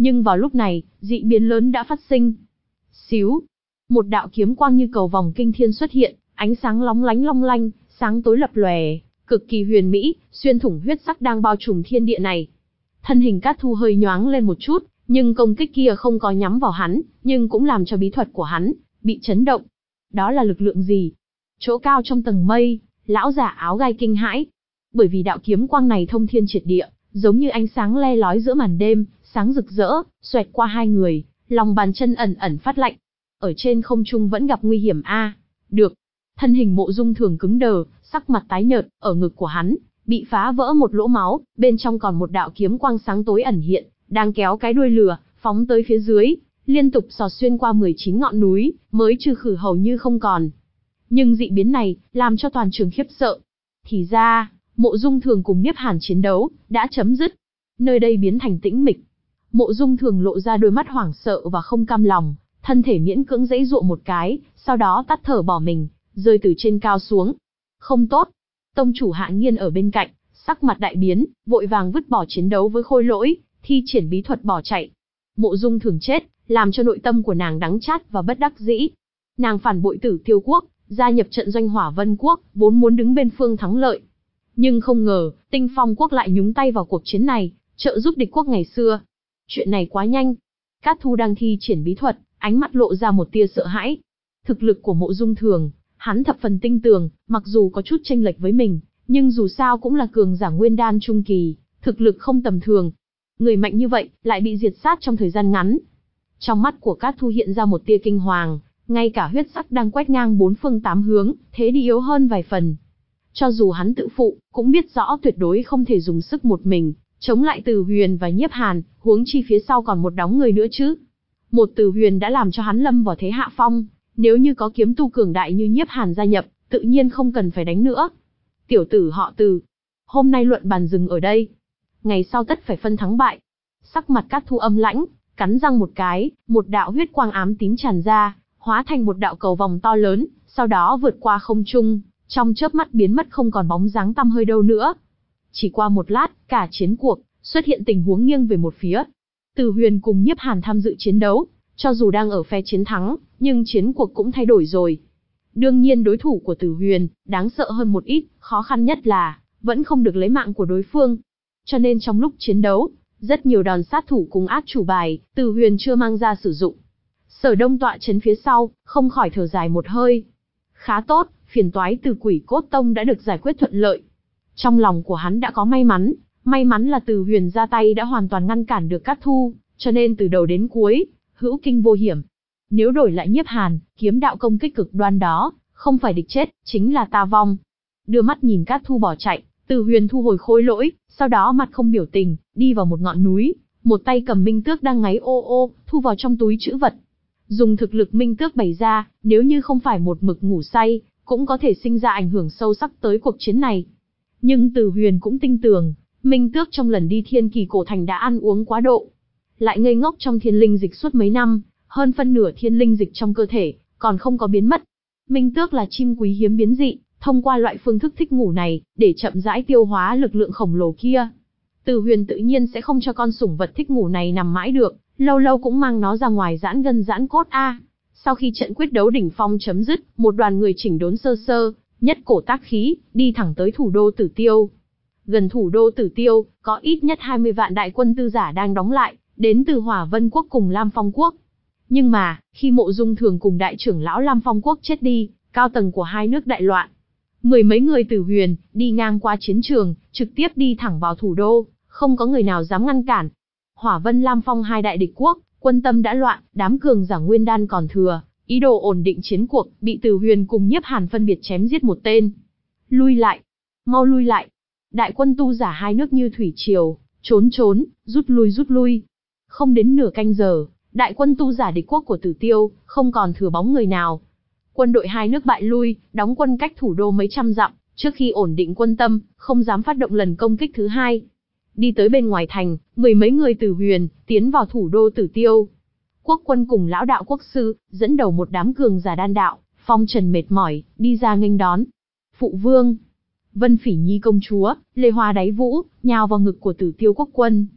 Nhưng vào lúc này, dị biến lớn đã phát sinh. Xíu, một đạo kiếm quang như cầu vòng kinh thiên xuất hiện, ánh sáng lóng lánh long lanh, sáng tối lập lòe, cực kỳ huyền mỹ, xuyên thủng huyết sắc đang bao trùm thiên địa này. Thân hình Cát Thu hơi nhoáng lên một chút, nhưng công kích kia không có nhắm vào hắn, nhưng cũng làm cho bí thuật của hắn bị chấn động. Đó là lực lượng gì? Chỗ cao trong tầng mây, lão giả áo gai kinh hãi, bởi vì đạo kiếm quang này thông thiên triệt địa, giống như ánh sáng le lói giữa màn đêm, sáng rực rỡ, xoẹt qua hai người, lòng bàn chân ẩn ẩn phát lạnh. Ở trên không trung vẫn gặp nguy hiểm a. À? Được. Thân hình Mộ Dung Thường cứng đờ, sắc mặt tái nhợt, ở ngực của hắn bị phá vỡ một lỗ máu, bên trong còn một đạo kiếm quang sáng tối ẩn hiện, đang kéo cái đuôi lửa, phóng tới phía dưới, liên tục xọt xuyên qua mười chín ngọn núi, mới trừ khử hầu như không còn. Nhưng dị biến này, làm cho toàn trường khiếp sợ. Thì ra, Mộ Dung Thường cùng Niếp Hàn chiến đấu, đã chấm dứt. Nơi đây biến thành tĩnh mịch. Mộ Dung Thường lộ ra đôi mắt hoảng sợ và không cam lòng, thân thể miễn cưỡng giãy giụa một cái, sau đó tắt thở bỏ mình, rơi từ trên cao xuống. Không tốt. Tông chủ Hạ Nghiên ở bên cạnh, sắc mặt đại biến, vội vàng vứt bỏ chiến đấu với Khôi Lỗi, thi triển bí thuật bỏ chạy. Mộ Dung Thường chết, làm cho nội tâm của nàng đắng chát và bất đắc dĩ. Nàng phản bội Tử Tiêu quốc, gia nhập trận doanh Hỏa Vân quốc, vốn muốn đứng bên phương thắng lợi. Nhưng không ngờ, Tinh Phong quốc lại nhúng tay vào cuộc chiến này, trợ giúp địch quốc ngày xưa. Chuyện này quá nhanh. Cát Thu đang thi triển bí thuật, ánh mắt lộ ra một tia sợ hãi. Thực lực của Mộ Dung Thường, hắn thập phần tinh tường, mặc dù có chút chênh lệch với mình, nhưng dù sao cũng là cường giả nguyên đan trung kỳ, thực lực không tầm thường. Người mạnh như vậy, lại bị diệt sát trong thời gian ngắn. Trong mắt của Cát Thu hiện ra một tia kinh hoàng, ngay cả huyết sắc đang quét ngang bốn phương tám hướng, thế đi yếu hơn vài phần. Cho dù hắn tự phụ, cũng biết rõ tuyệt đối không thể dùng sức một mình, chống lại Từ Huyền và Nhiếp Hàn, huống chi phía sau còn một đống người nữa chứ. Một Từ Huyền đã làm cho hắn lâm vào thế hạ phong, nếu như có kiếm tu cường đại như Nhiếp Hàn gia nhập, tự nhiên không cần phải đánh nữa. Tiểu tử họ Từ, hôm nay luận bàn dừng ở đây. Ngày sau tất phải phân thắng bại. Sắc mặt Cát Thu âm lãnh, cắn răng một cái, một đạo huyết quang ám tím tràn ra, hóa thành một đạo cầu vòng to lớn, sau đó vượt qua không trung, trong chớp mắt biến mất không còn bóng dáng tăm hơi đâu nữa. Chỉ qua một lát, cả chiến cuộc xuất hiện tình huống nghiêng về một phía. Từ Huyền cùng Nhiếp Hàn tham dự chiến đấu, cho dù đang ở phe chiến thắng, nhưng chiến cuộc cũng thay đổi rồi. Đương nhiên đối thủ của Từ Huyền đáng sợ hơn một ít, khó khăn nhất là vẫn không được lấy mạng của đối phương. Cho nên trong lúc chiến đấu, rất nhiều đòn sát thủ cùng át chủ bài, Từ Huyền chưa mang ra sử dụng. Sở Đông tọa trấn phía sau, không khỏi thở dài một hơi. Khá tốt, phiền toái từ Quỷ Cốt Tông đã được giải quyết thuận lợi. Trong lòng của hắn đã có may mắn, may mắn là Từ Huyền ra tay đã hoàn toàn ngăn cản được Cát Thu, cho nên từ đầu đến cuối, hữu kinh vô hiểm. Nếu đổi lại Nhiếp Hàn, kiếm đạo công kích cực đoan đó, không phải địch chết, chính là ta vong. Đưa mắt nhìn Cát Thu bỏ chạy, Từ Huyền thu hồi khối lỗi, sau đó mặt không biểu tình, đi vào một ngọn núi, một tay cầm minh tước đang ngáy ô ô, thu vào trong túi trữ vật. Dùng thực lực minh tước bày ra, nếu như không phải một mực ngủ say, cũng có thể sinh ra ảnh hưởng sâu sắc tới cuộc chiến này. Nhưng Từ Huyền cũng tin tưởng, minh tước trong lần đi Thiên Kỳ cổ thành đã ăn uống quá độ, lại ngây ngốc trong thiên linh dịch suốt mấy năm, hơn phân nửa thiên linh dịch trong cơ thể còn không có biến mất. Minh tước là chim quý hiếm biến dị, thông qua loại phương thức thích ngủ này, để chậm rãi tiêu hóa lực lượng khổng lồ kia. Từ Huyền tự nhiên sẽ không cho con sủng vật thích ngủ này nằm mãi được, lâu lâu cũng mang nó ra ngoài giãn gân giãn cốt a. Sau khi trận quyết đấu đỉnh phong chấm dứt, một đoàn người chỉnh đốn sơ sơ, nhất cổ tác khí, đi thẳng tới thủ đô Tử Tiêu. Gần thủ đô Tử Tiêu, có ít nhất hai mươi vạn đại quân tư giả đang đóng lại, đến từ Hỏa Vân quốc cùng Lam Phong quốc. Nhưng mà, khi Mộ Dung Thường cùng đại trưởng lão Lam Phong quốc chết đi, cao tầng của hai nước đại loạn. Mười mấy người Tử Huyền đi ngang qua chiến trường, trực tiếp đi thẳng vào thủ đô, không có người nào dám ngăn cản. Hỏa Vân Lam Phong hai đại địch quốc, quân tâm đã loạn, đám cường giả nguyên đan còn thừa, ý đồ ổn định chiến cuộc, bị Tử Huyền cùng Nhiếp Hàn phân biệt chém giết một tên. Lui lại, mau lui lại. Đại quân tu giả hai nước như thủy triều, trốn trốn, rút lui rút lui. Không đến nửa canh giờ, đại quân tu giả địch quốc của Tử Tiêu không còn thừa bóng người nào. Quân đội hai nước bại lui, đóng quân cách thủ đô mấy trăm dặm, trước khi ổn định quân tâm, không dám phát động lần công kích thứ hai. Đi tới bên ngoài thành, mười mấy người Tử Huyền tiến vào thủ đô Tử Tiêu. Quốc quân cùng lão đạo quốc sư dẫn đầu một đám cường giả đan đạo, phong trần mệt mỏi, đi ra nghênh đón. Phụ vương, Vân Phỉ Nhi công chúa, Lê Hoa Đáy Vũ nhào vào ngực của Tử Tiêu quốc quân.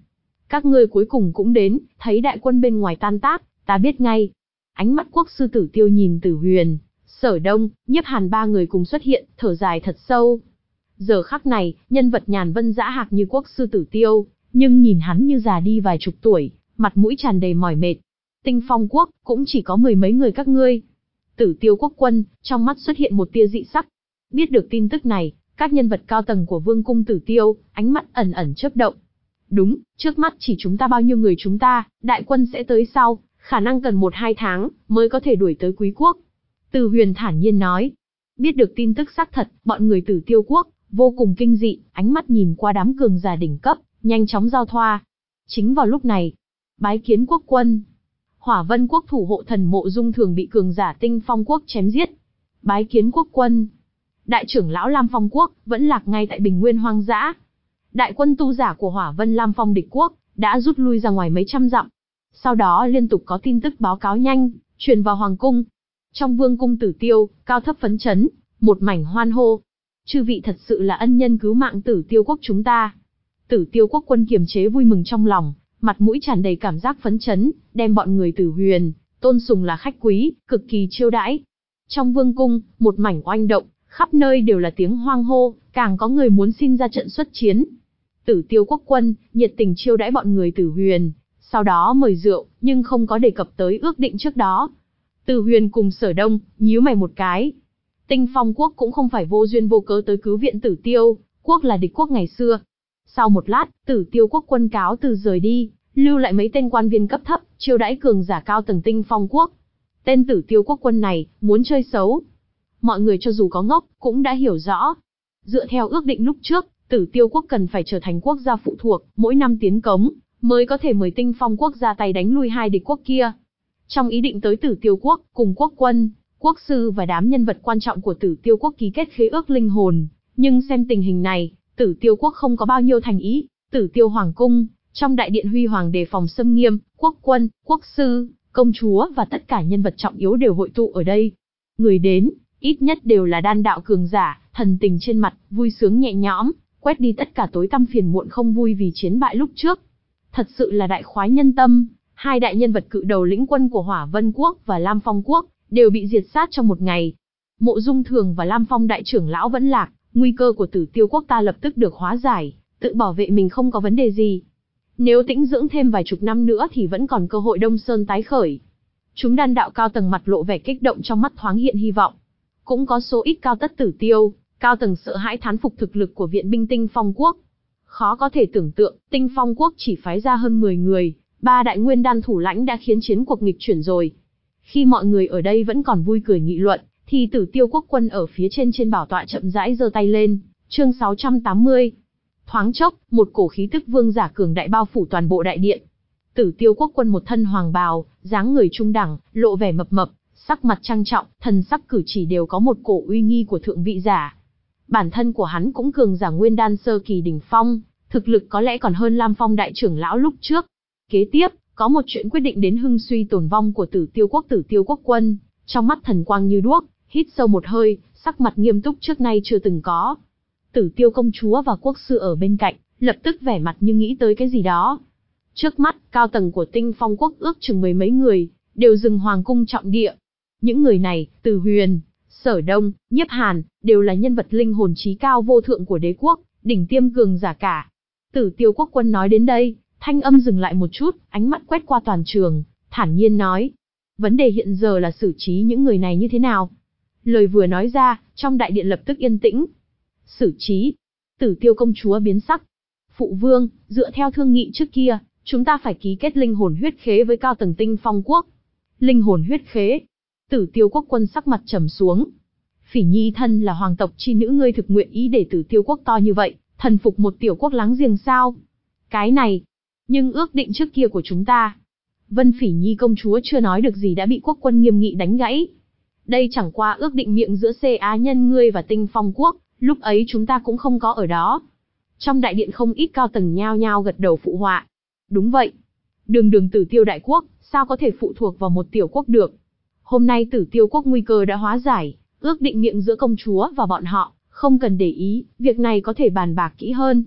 Các ngươi cuối cùng cũng đến, thấy đại quân bên ngoài tan tác, ta biết ngay. Ánh mắt quốc sư Tử Tiêu nhìn Tử Huyền, Sở Đông, Nhiếp Hàn ba người cùng xuất hiện, thở dài thật sâu. Giờ khắc này, nhân vật nhàn vân dã hạc như quốc sư Tử Tiêu, nhưng nhìn hắn như già đi vài chục tuổi, mặt mũi tràn đầy mỏi mệt. Tinh Phong quốc, cũng chỉ có mười mấy người các ngươi. Tử Tiêu quốc quân, trong mắt xuất hiện một tia dị sắc. Biết được tin tức này, các nhân vật cao tầng của Vương cung Tử Tiêu, ánh mắt ẩn ẩn chớp động. Đúng, trước mắt chỉ chúng ta bao nhiêu người chúng ta, đại quân sẽ tới sau, khả năng cần một hai tháng, mới có thể đuổi tới Quý quốc. Từ Huyền thản nhiên nói. Biết được tin tức xác thật, bọn người Tử Tiêu quốc, vô cùng kinh dị, ánh mắt nhìn qua đám cường giả đỉnh cấp, nhanh chóng giao thoa. Chính vào lúc này, bái kiến quốc quân. Hỏa Vân quốc thủ hộ thần Mộ Dung Thường bị cường giả Tinh Phong quốc chém giết. Bái kiến quốc quân. Đại trưởng lão Lam Phong quốc, vẫn lạc ngay tại Bình Nguyên hoang dã. Đại quân tu giả của Hỏa Vân Lam Phong địch quốc, đã rút lui ra ngoài mấy trăm dặm. Sau đó liên tục có tin tức báo cáo nhanh, truyền vào Hoàng cung. Trong Vương cung Tử Tiêu, cao thấp phấn chấn, một mảnh hoan hô. Chư vị thật sự là ân nhân cứu mạng Tử Tiêu quốc chúng ta. Tử Tiêu quốc quân kiềm chế vui mừng trong lòng, mặt mũi tràn đầy cảm giác phấn chấn, đem bọn người Tử Huyền, tôn sùng là khách quý, cực kỳ chiêu đãi. Trong Vương cung, một mảnh oanh động, khắp nơi đều là tiếng hoang hô, càng có người muốn xin ra trận xuất chiến. Tử Tiêu quốc quân, nhiệt tình chiêu đãi bọn người Tử Huyền, sau đó mời rượu, nhưng không có đề cập tới ước định trước đó. Tử Huyền cùng Sở Đông, nhíu mày một cái. Tinh Phong quốc cũng không phải vô duyên vô cớ tới cứu viện Tử Tiêu, quốc là địch quốc ngày xưa. Sau một lát, Tử Tiêu quốc quân cáo từ rời đi, lưu lại mấy tên quan viên cấp thấp, chiêu đãi cường giả cao tầng Tinh Phong quốc. Tên Tử Tiêu quốc quân này, muốn chơi xấu. Mọi người cho dù có ngốc, cũng đã hiểu rõ. Dựa theo ước định lúc trước, Tử Tiêu quốc cần phải trở thành quốc gia phụ thuộc, mỗi năm tiến cống, mới có thể mời Tinh Phong quốc ra tay đánh lui hai địch quốc kia. Trong ý định tới Tử Tiêu quốc, cùng quốc quân, quốc sư và đám nhân vật quan trọng của Tử Tiêu quốc ký kết khế ước linh hồn, nhưng xem tình hình này, Tử Tiêu quốc không có bao nhiêu thành ý. Tử Tiêu hoàng cung, trong đại điện huy hoàng đề phòng xâm nghiêm, quốc quân, quốc sư, công chúa và tất cả nhân vật trọng yếu đều hội tụ ở đây. Người đến, ít nhất đều là đan đạo cường giả, thần tình trên mặt, vui sướng nhẹ nhõm, quét đi tất cả tối tăm phiền muộn không vui vì chiến bại lúc trước. Thật sự là đại khoái nhân tâm, hai đại nhân vật cự đầu lĩnh quân của Hỏa Vân quốc và Lam Phong quốc, đều bị diệt sát trong một ngày. Mộ Dung Thường và Lam Phong đại trưởng lão vẫn lạc, nguy cơ của Tử Tiêu quốc ta lập tức được hóa giải, tự bảo vệ mình không có vấn đề gì. Nếu tĩnh dưỡng thêm vài chục năm nữa thì vẫn còn cơ hội Đông Sơn tái khởi. Chúng đan đạo cao tầng mặt lộ vẻ kích động, trong mắt thoáng hiện hy vọng. Cũng có số ít cao tất Tử Tiêu, cao tầng sợ hãi thán phục thực lực của viện binh Tinh Phong quốc. Khó có thể tưởng tượng, Tinh Phong quốc chỉ phái ra hơn mười người, ba đại nguyên đan thủ lãnh đã khiến chiến cuộc nghịch chuyển rồi. Khi mọi người ở đây vẫn còn vui cười nghị luận, thì Tử Tiêu quốc quân ở phía trên trên bảo tọa chậm rãi giơ tay lên. Chương sáu trăm tám mươi. Thoáng chốc, một cổ khí tức vương giả cường đại bao phủ toàn bộ đại điện. Tử Tiêu quốc quân một thân hoàng bào, dáng người trung đẳng, lộ vẻ mập mập, sắc mặt trang trọng, thần sắc cử chỉ đều có một cổ uy nghi của thượng vị giả. Bản thân của hắn cũng cường giả nguyên đan sơ kỳ đỉnh phong, thực lực có lẽ còn hơn Lam Phong đại trưởng lão lúc trước. Kế tiếp, có một chuyện quyết định đến hưng suy tồn vong của Tử Tiêu quốc. Tử Tiêu quốc quân, trong mắt thần quang như đuốc, hít sâu một hơi, sắc mặt nghiêm túc trước nay chưa từng có. Tử Tiêu công chúa và quốc sư ở bên cạnh, lập tức vẻ mặt như nghĩ tới cái gì đó. Trước mắt, cao tầng của Tinh Phong quốc ước chừng mười mấy người, đều dừng hoàng cung trọng địa. Những người này, Tử Huyền, Sở Đông, Nhiếp Hàn, đều là nhân vật linh hồn trí cao vô thượng của đế quốc, đỉnh tiêm cường giả cả. Tử Tiêu quốc quân nói đến đây, thanh âm dừng lại một chút, ánh mắt quét qua toàn trường, thản nhiên nói. Vấn đề hiện giờ là xử trí những người này như thế nào? Lời vừa nói ra, trong đại điện lập tức yên tĩnh. Xử trí? Tử Tiêu công chúa biến sắc. Phụ vương, dựa theo thương nghị trước kia, chúng ta phải ký kết linh hồn huyết khế với cao tầng Tinh Phong quốc. Linh hồn huyết khế? Tử Tiêu quốc quân sắc mặt trầm xuống. Phỉ Nhi thân là hoàng tộc chi nữ, ngươi thực nguyện ý để Tử Tiêu quốc to như vậy, thần phục một tiểu quốc láng giềng sao? Cái này, nhưng ước định trước kia của chúng ta. Vân Phỉ Nhi công chúa chưa nói được gì đã bị quốc quân nghiêm nghị đánh gãy. Đây chẳng qua ước định miệng giữa C Á nhân ngươi và Tinh Phong quốc, lúc ấy chúng ta cũng không có ở đó. Trong đại điện không ít cao tầng nhao nhao gật đầu phụ họa. Đúng vậy. Đường đường Tử Tiêu đại quốc, sao có thể phụ thuộc vào một tiểu quốc được? Hôm nay Tử Tiêu quốc nguy cơ đã hóa giải, ước định miệng giữa công chúa và bọn họ, không cần để ý, việc này có thể bàn bạc kỹ hơn.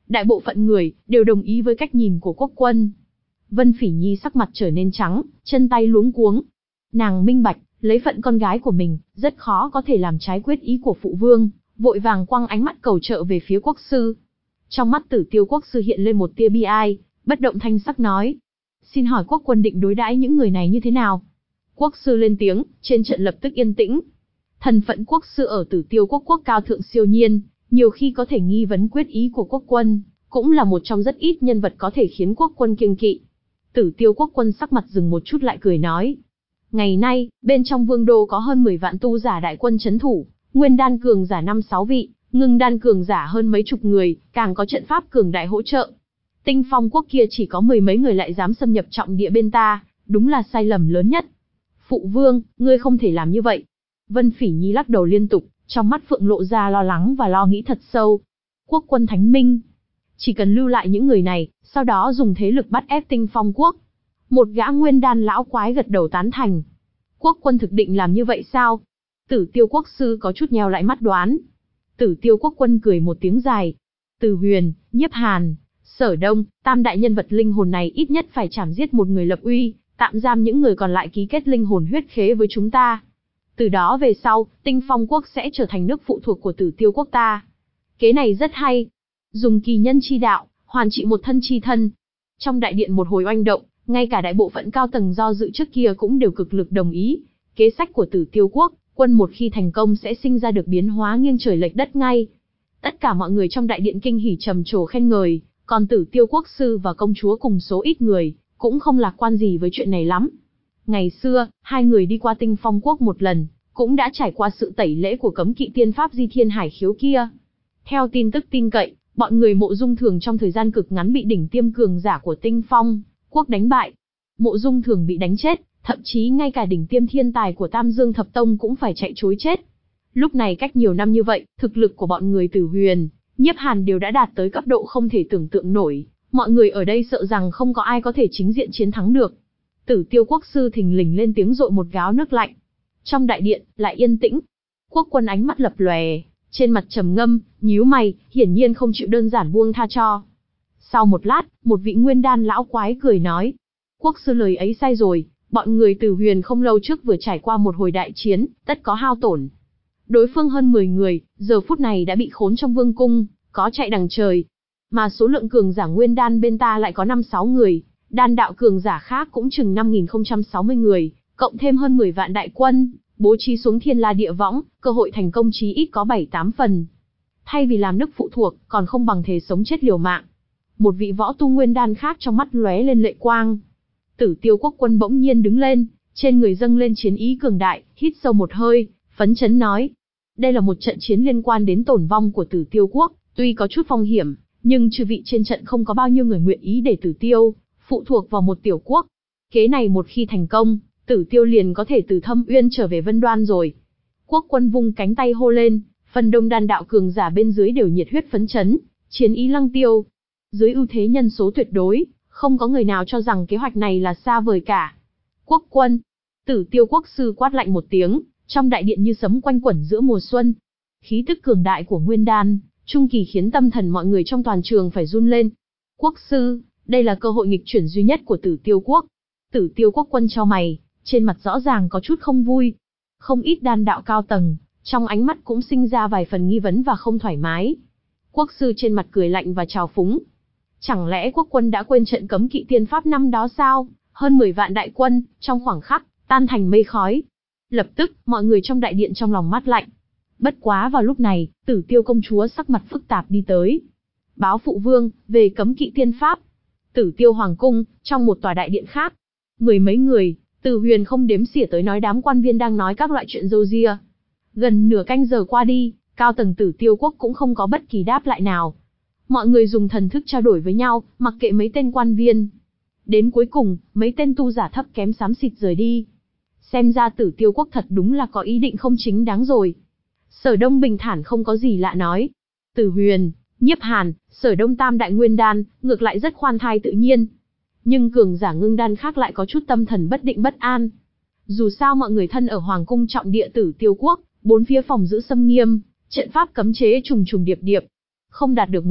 Đại bộ phận người đều đồng ý với cách nhìn của quốc quân. Vân Phỉ Nhi sắc mặt trở nên trắng, chân tay luống cuống. Nàng minh bạch, lấy phận con gái của mình, rất khó có thể làm trái quyết ý của phụ vương, vội vàng quăng ánh mắt cầu trợ về phía quốc sư. Trong mắt Tử Tiêu quốc sư hiện lên một tia bi ai, bất động thanh sắc nói: "Xin hỏi quốc quân định đối đãi những người này như thế nào?" Quốc sư lên tiếng, trên trận lập tức yên tĩnh. Thân phận quốc sư ở Tử Tiêu quốc quốc cao thượng siêu nhiên, nhiều khi có thể nghi vấn quyết ý của quốc quân, cũng là một trong rất ít nhân vật có thể khiến quốc quân kiêng kỵ. Tử Tiêu quốc quân sắc mặt dừng một chút lại cười nói: "Ngày nay, bên trong vương đô có hơn mười vạn tu giả đại quân chấn thủ, nguyên đan cường giả năm sáu vị, ngưng đan cường giả hơn mấy chục người, càng có trận pháp cường đại hỗ trợ. Tinh Phong quốc kia chỉ có mười mấy người lại dám xâm nhập trọng địa bên ta, đúng là sai lầm lớn nhất. Phụ vương, ngươi không thể làm như vậy." Vân Phỉ Nhi lắc đầu liên tục, trong mắt phượng lộ ra lo lắng và lo nghĩ thật sâu. Quốc quân thánh minh, chỉ cần lưu lại những người này, sau đó dùng thế lực bắt ép Tinh Phong quốc. Một gã nguyên đan lão quái gật đầu tán thành. Quốc quân thực định làm như vậy sao? Tử Tiêu quốc sư có chút nheo lại mắt đoán. Tử Tiêu quốc quân cười một tiếng dài. Từ Huyền, Nhiếp Hàn, Sở Đông, tam đại nhân vật linh hồn này ít nhất phải chảm giết một người lập uy, tạm giam những người còn lại ký kết linh hồn huyết khế với chúng ta. Từ đó về sau, Tinh Phong quốc sẽ trở thành nước phụ thuộc của Tử Tiêu quốc ta. Kế này rất hay. Dùng kỳ nhân chi đạo, hoàn trị một thân chi thân. Trong đại điện một hồi oanh động, ngay cả đại bộ phận cao tầng do dự trước kia cũng đều cực lực đồng ý. Kế sách của Tử Tiêu quốc, quân một khi thành công sẽ sinh ra được biến hóa nghiêng trời lệch đất ngay. Tất cả mọi người trong đại điện kinh hỉ trầm trồ khen ngợi, còn Tử Tiêu quốc sư và công chúa cùng số ít người, cũng không lạc quan gì với chuyện này lắm. Ngày xưa, hai người đi qua Tinh Phong quốc một lần, cũng đã trải qua sự tẩy lễ của cấm kỵ tiên pháp Di Thiên Hải khiếu kia. Theo tin tức tin cậy, bọn người Mộ Dung Thường trong thời gian cực ngắn bị đỉnh tiêm cường giả của Tinh Phong quốc đánh bại. Mộ Dung Thường bị đánh chết, thậm chí ngay cả đỉnh tiêm thiên tài của Tam Dương Thập Tông cũng phải chạy trối chết. Lúc này cách nhiều năm như vậy, thực lực của bọn người Tử Huyền, Nhiếp Hàn đều đã đạt tới cấp độ không thể tưởng tượng nổi, mọi người ở đây sợ rằng không có ai có thể chính diện chiến thắng được. Tử Tiêu quốc sư thình lình lên tiếng dội một gáo nước lạnh. Trong đại điện, lại yên tĩnh. Quốc quân ánh mắt lập lòe, trên mặt trầm ngâm, nhíu mày, hiển nhiên không chịu đơn giản buông tha cho. Sau một lát, một vị nguyên đan lão quái cười nói: "Quốc sư lời ấy sai rồi, bọn người Tử Huyền không lâu trước vừa trải qua một hồi đại chiến, tất có hao tổn. Đối phương hơn mười người, giờ phút này đã bị khốn trong vương cung, có chạy đằng trời. Mà số lượng cường giả nguyên đan bên ta lại có năm sáu người, đan đạo cường giả khác cũng chừng năm nghìn không trăm sáu mươi người, cộng thêm hơn mười vạn đại quân, bố trí xuống thiên la địa võng, cơ hội thành công chí ít có bảy tám phần. Thay vì làm nước phụ thuộc, còn không bằng thề sống chết liều mạng." Một vị võ tu nguyên đan khác trong mắt lóe lên lệ quang. Tử Tiêu quốc quân bỗng nhiên đứng lên, trên người dâng lên chiến ý cường đại, hít sâu một hơi, phấn chấn nói: "Đây là một trận chiến liên quan đến tổn vong của Tử Tiêu quốc, tuy có chút phong hiểm, nhưng chư vị trên trận không có bao nhiêu người nguyện ý để Tử Tiêu phụ thuộc vào một tiểu quốc. Kế này một khi thành công, Tử Tiêu liền có thể từ Thâm Uyên trở về Vân Đoan rồi." Quốc quân vung cánh tay hô lên, phần đông đan đạo cường giả bên dưới đều nhiệt huyết phấn chấn, chiến ý lăng tiêu. Dưới ưu thế nhân số tuyệt đối, không có người nào cho rằng kế hoạch này là xa vời cả. "Quốc quân!" Tử Tiêu quốc sư quát lạnh một tiếng, trong đại điện như sấm quanh quẩn giữa mùa xuân. Khí tức cường đại của nguyên đan trung kỳ khiến tâm thần mọi người trong toàn trường phải run lên. "Quốc sư, đây là cơ hội nghịch chuyển duy nhất của Tử Tiêu quốc." Tử Tiêu quốc quân chau mày, trên mặt rõ ràng có chút không vui. Không ít đan đạo cao tầng, trong ánh mắt cũng sinh ra vài phần nghi vấn và không thoải mái. Quốc sư trên mặt cười lạnh và trào phúng. Chẳng lẽ quốc quân đã quên trận cấm kỵ tiên pháp năm đó sao? Hơn mười vạn đại quân, trong khoảng khắc, tan thành mây khói. Lập tức, mọi người trong đại điện trong lòng mát lạnh. Bất quá vào lúc này, Tử Tiêu công chúa sắc mặt phức tạp đi tới. "Báo phụ vương, về cấm kỵ tiên pháp." Tử Tiêu hoàng cung, trong một tòa đại điện khác. Mười mấy người, Tử Huyền không đếm xỉa tới nói đám quan viên đang nói các loại chuyện râu ria. Gần nửa canh giờ qua đi, cao tầng Tử Tiêu quốc cũng không có bất kỳ đáp lại nào. Mọi người dùng thần thức trao đổi với nhau, mặc kệ mấy tên quan viên. Đến cuối cùng, mấy tên tu giả thấp kém xám xịt rời đi. Xem ra Tử Tiêu quốc thật đúng là có ý định không chính đáng rồi. Sở Đông bình thản không có gì lạ nói. Tử Huyền, Nhiếp Hàn, Sở Đông tam đại nguyên đan, ngược lại rất khoan thai tự nhiên. Nhưng cường giả ngưng đan khác lại có chút tâm thần bất định bất an. Dù sao mọi người thân ở hoàng cung trọng địa Tử Tiêu quốc, bốn phía phòng giữ xâm nghiêm, trận pháp cấm chế trùng trùng điệp điệp. Không đạt được mục đích,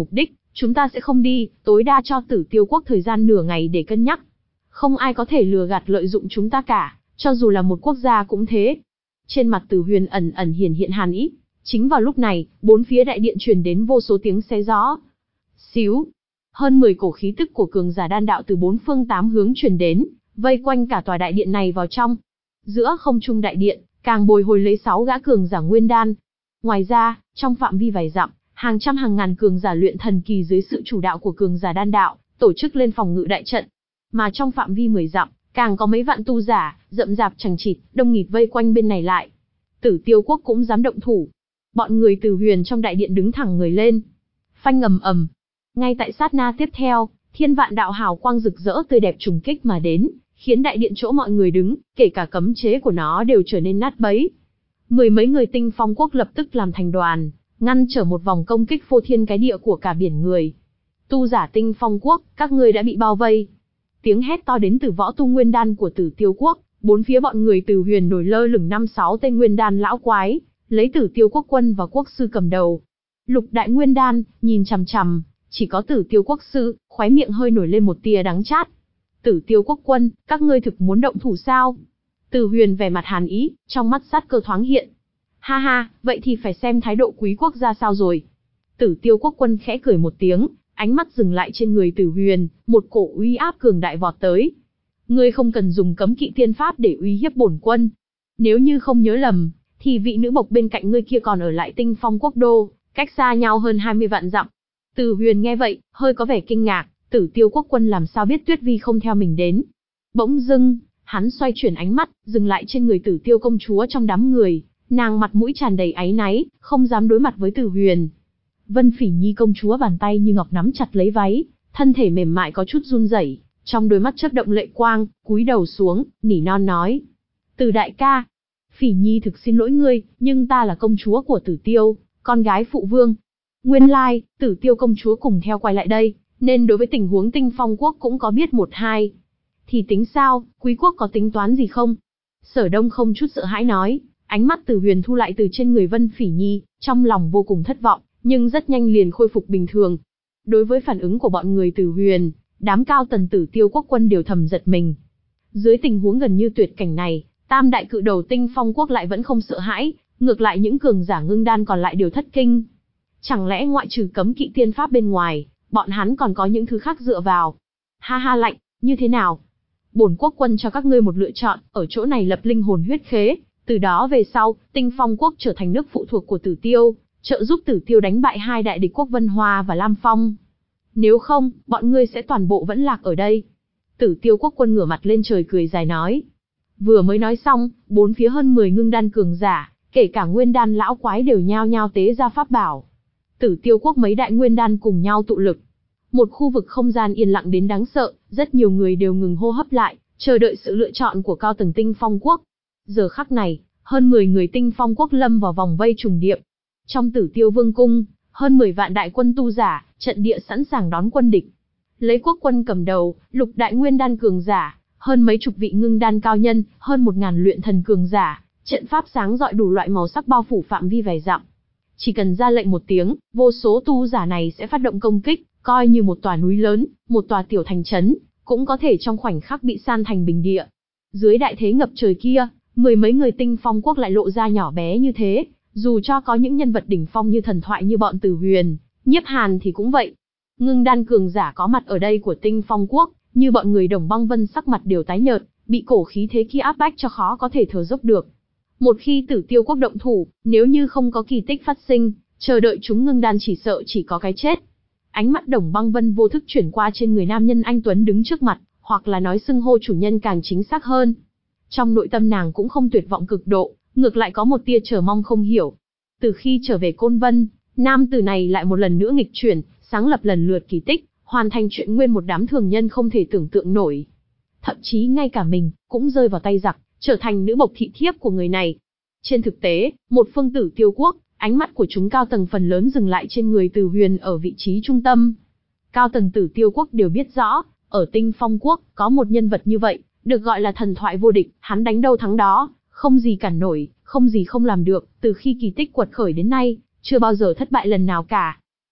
Chúng ta sẽ không đi, tối đa cho Tử Tiêu quốc thời gian nửa ngày để cân nhắc. Không ai có thể lừa gạt lợi dụng chúng ta cả, cho dù là một quốc gia cũng thế. Trên mặt Tử Huyền ẩn ẩn hiển hiện hàn ý. Chính vào lúc này, bốn phía đại điện truyền đến vô số tiếng xé gió. Xíu. Hơn mười cổ khí tức của cường giả đan đạo từ bốn phương tám hướng truyền đến, vây quanh cả tòa đại điện này vào trong. Giữa không trung đại điện, càng bồi hồi lấy sáu gã cường giả nguyên đan. Ngoài ra, trong phạm vi vài dặm, hàng trăm hàng ngàn cường giả luyện thần kỳ dưới sự chủ đạo của cường giả đan đạo, tổ chức lên phòng ngự đại trận. Mà trong phạm vi mười dặm, càng có mấy vạn tu giả, rậm rạp chằng chịt, đông nghịt vây quanh bên này lại. Tử Tiêu quốc cũng dám động thủ. Bọn người Tử Huyền trong đại điện đứng thẳng người lên. Phanh ầm ầm. Ngay tại sát na tiếp theo, thiên vạn đạo hào quang rực rỡ tươi đẹp trùng kích mà đến, khiến đại điện chỗ mọi người đứng, kể cả cấm chế của nó đều trở nên nát bấy. Mười mấy người Tinh Phong quốc lập tức làm thành đoàn, ngăn trở một vòng công kích phô thiên cái địa của cả biển người. Tu giả Tinh Phong quốc, các ngươi đã bị bao vây. Tiếng hét to đến từ võ tu nguyên đan của Tử Tiêu quốc, bốn phía bọn người Tử Huyền nổi lơ lửng năm sáu tên nguyên đan lão quái, lấy Tử Tiêu quốc quân và quốc sư cầm đầu. Lục đại nguyên đan, nhìn chằm chằm, chỉ có Tử Tiêu quốc sư, khóe miệng hơi nổi lên một tia đắng chát. Tử Tiêu quốc quân, các ngươi thực muốn động thủ sao? Tử Huyền vẻ mặt hàn ý, trong mắt sát cơ thoáng hiện. Ha ha, vậy thì phải xem thái độ quý quốc ra sao rồi. Tử Tiêu quốc quân khẽ cười một tiếng, ánh mắt dừng lại trên người Tử Huyền, một cổ uy áp cường đại vọt tới. Ngươi không cần dùng cấm kỵ tiên pháp để uy hiếp bổn quân. Nếu như không nhớ lầm, thì vị nữ bộc bên cạnh ngươi kia còn ở lại Tinh Phong quốc đô, cách xa nhau hơn hai mươi vạn dặm. Tử Huyền nghe vậy, hơi có vẻ kinh ngạc, Tử Tiêu quốc quân làm sao biết Tuyết Vi không theo mình đến. Bỗng dưng, hắn xoay chuyển ánh mắt, dừng lại trên người Tử Tiêu công chúa trong đám người, nàng mặt mũi tràn đầy áy náy, không dám đối mặt với Tử Huyền. Vân Phỉ Nhi công chúa bàn tay như ngọc nắm chặt lấy váy, thân thể mềm mại có chút run rẩy, trong đôi mắt chớp động lệ quang, cúi đầu xuống, nỉ non nói: "Tử đại ca, Phỉ Nhi thực xin lỗi ngươi, nhưng ta là công chúa của Tử Tiêu, con gái phụ vương." Nguyên lai, like, Tử Tiêu công chúa cùng theo quay lại đây, nên đối với tình huống Tinh Phong quốc cũng có biết một hai. Thì tính sao, quý quốc có tính toán gì không? Sở Đông không chút sợ hãi nói, ánh mắt Tử Huyền thu lại từ trên người Vân Phỉ Nhi, trong lòng vô cùng thất vọng, nhưng rất nhanh liền khôi phục bình thường. Đối với phản ứng của bọn người Tử Huyền, đám cao tầng Tử Tiêu quốc quân đều thầm giật mình. Dưới tình huống gần như tuyệt cảnh này, tam đại cự đầu Tinh Phong quốc lại vẫn không sợ hãi, ngược lại những cường giả ngưng đan còn lại đều thất kinh. Chẳng lẽ ngoại trừ cấm kỵ tiên pháp bên ngoài, bọn hắn còn có những thứ khác dựa vào? Ha ha lạnh, như thế nào? Bổn quốc quân cho các ngươi một lựa chọn, ở chỗ này lập linh hồn huyết khế, từ đó về sau, Tinh Phong quốc trở thành nước phụ thuộc của Tử Tiêu, trợ giúp Tử Tiêu đánh bại hai đại địch quốc Vân Hoa và Lam Phong. Nếu không, bọn ngươi sẽ toàn bộ vẫn lạc ở đây. Tử Tiêu quốc quân ngửa mặt lên trời cười dài nói. Vừa mới nói xong, bốn phía hơn mười ngưng đan cường giả, kể cả nguyên đan lão quái đều nhao nhao tế ra pháp bảo. Tử Tiêu quốc mấy đại nguyên đan cùng nhau tụ lực. Một khu vực không gian yên lặng đến đáng sợ, rất nhiều người đều ngừng hô hấp lại, chờ đợi sự lựa chọn của cao tầng Tinh Phong quốc. Giờ khắc này, hơn mười người Tinh Phong quốc lâm vào vòng vây trùng điệp. Trong Tử Tiêu vương cung, hơn mười vạn đại quân tu giả, trận địa sẵn sàng đón quân địch. Lấy quốc quân cầm đầu, lục đại nguyên đan cường giả, hơn mấy chục vị ngưng đan cao nhân, hơn một ngàn luyện thần cường giả, trận pháp sáng rọi đủ loại màu sắc bao phủ phạm vi vài dặm. Chỉ cần ra lệnh một tiếng, vô số tu giả này sẽ phát động công kích, coi như một tòa núi lớn, một tòa tiểu thành trấn, cũng có thể trong khoảnh khắc bị san thành bình địa. Dưới đại thế ngập trời kia, mười mấy người Tinh Phong quốc lại lộ ra nhỏ bé như thế, dù cho có những nhân vật đỉnh phong như thần thoại như bọn Tử Huyền, Nhiếp Hàn thì cũng vậy. Ngưng đan cường giả có mặt ở đây của Tinh Phong quốc, như bọn người Đồng Băng Vân sắc mặt đều tái nhợt, bị cổ khí thế kia áp bách cho khó có thể thở dốc được. Một khi Tử Tiêu quốc động thủ, nếu như không có kỳ tích phát sinh, chờ đợi chúng ngưng đan chỉ sợ chỉ có cái chết. Ánh mắt Đồng Băng Vân vô thức chuyển qua trên người nam nhân anh tuấn đứng trước mặt, hoặc là nói xưng hô chủ nhân càng chính xác hơn. Trong nội tâm nàng cũng không tuyệt vọng cực độ, ngược lại có một tia chờ mong không hiểu. Từ khi trở về Côn Vân, nam tử này lại một lần nữa nghịch chuyển, sáng lập lần lượt kỳ tích, hoàn thành chuyện nguyên một đám thường nhân không thể tưởng tượng nổi. Thậm chí ngay cả mình, cũng rơi vào tay giặc, trở thành nữ bộc thị thiếp của người này. Trên thực tế, một phương Tử Tiêu quốc, ánh mắt của chúng cao tầng phần lớn dừng lại trên người Tử Huyền ở vị trí trung tâm. Cao tầng Tử Tiêu quốc đều biết rõ, ở Tinh Phong quốc, có một nhân vật như vậy, được gọi là thần thoại vô địch, hắn đánh đâu thắng đó, không gì cản nổi, không gì không làm được, từ khi kỳ tích quật khởi đến nay, chưa bao giờ thất bại lần nào cả.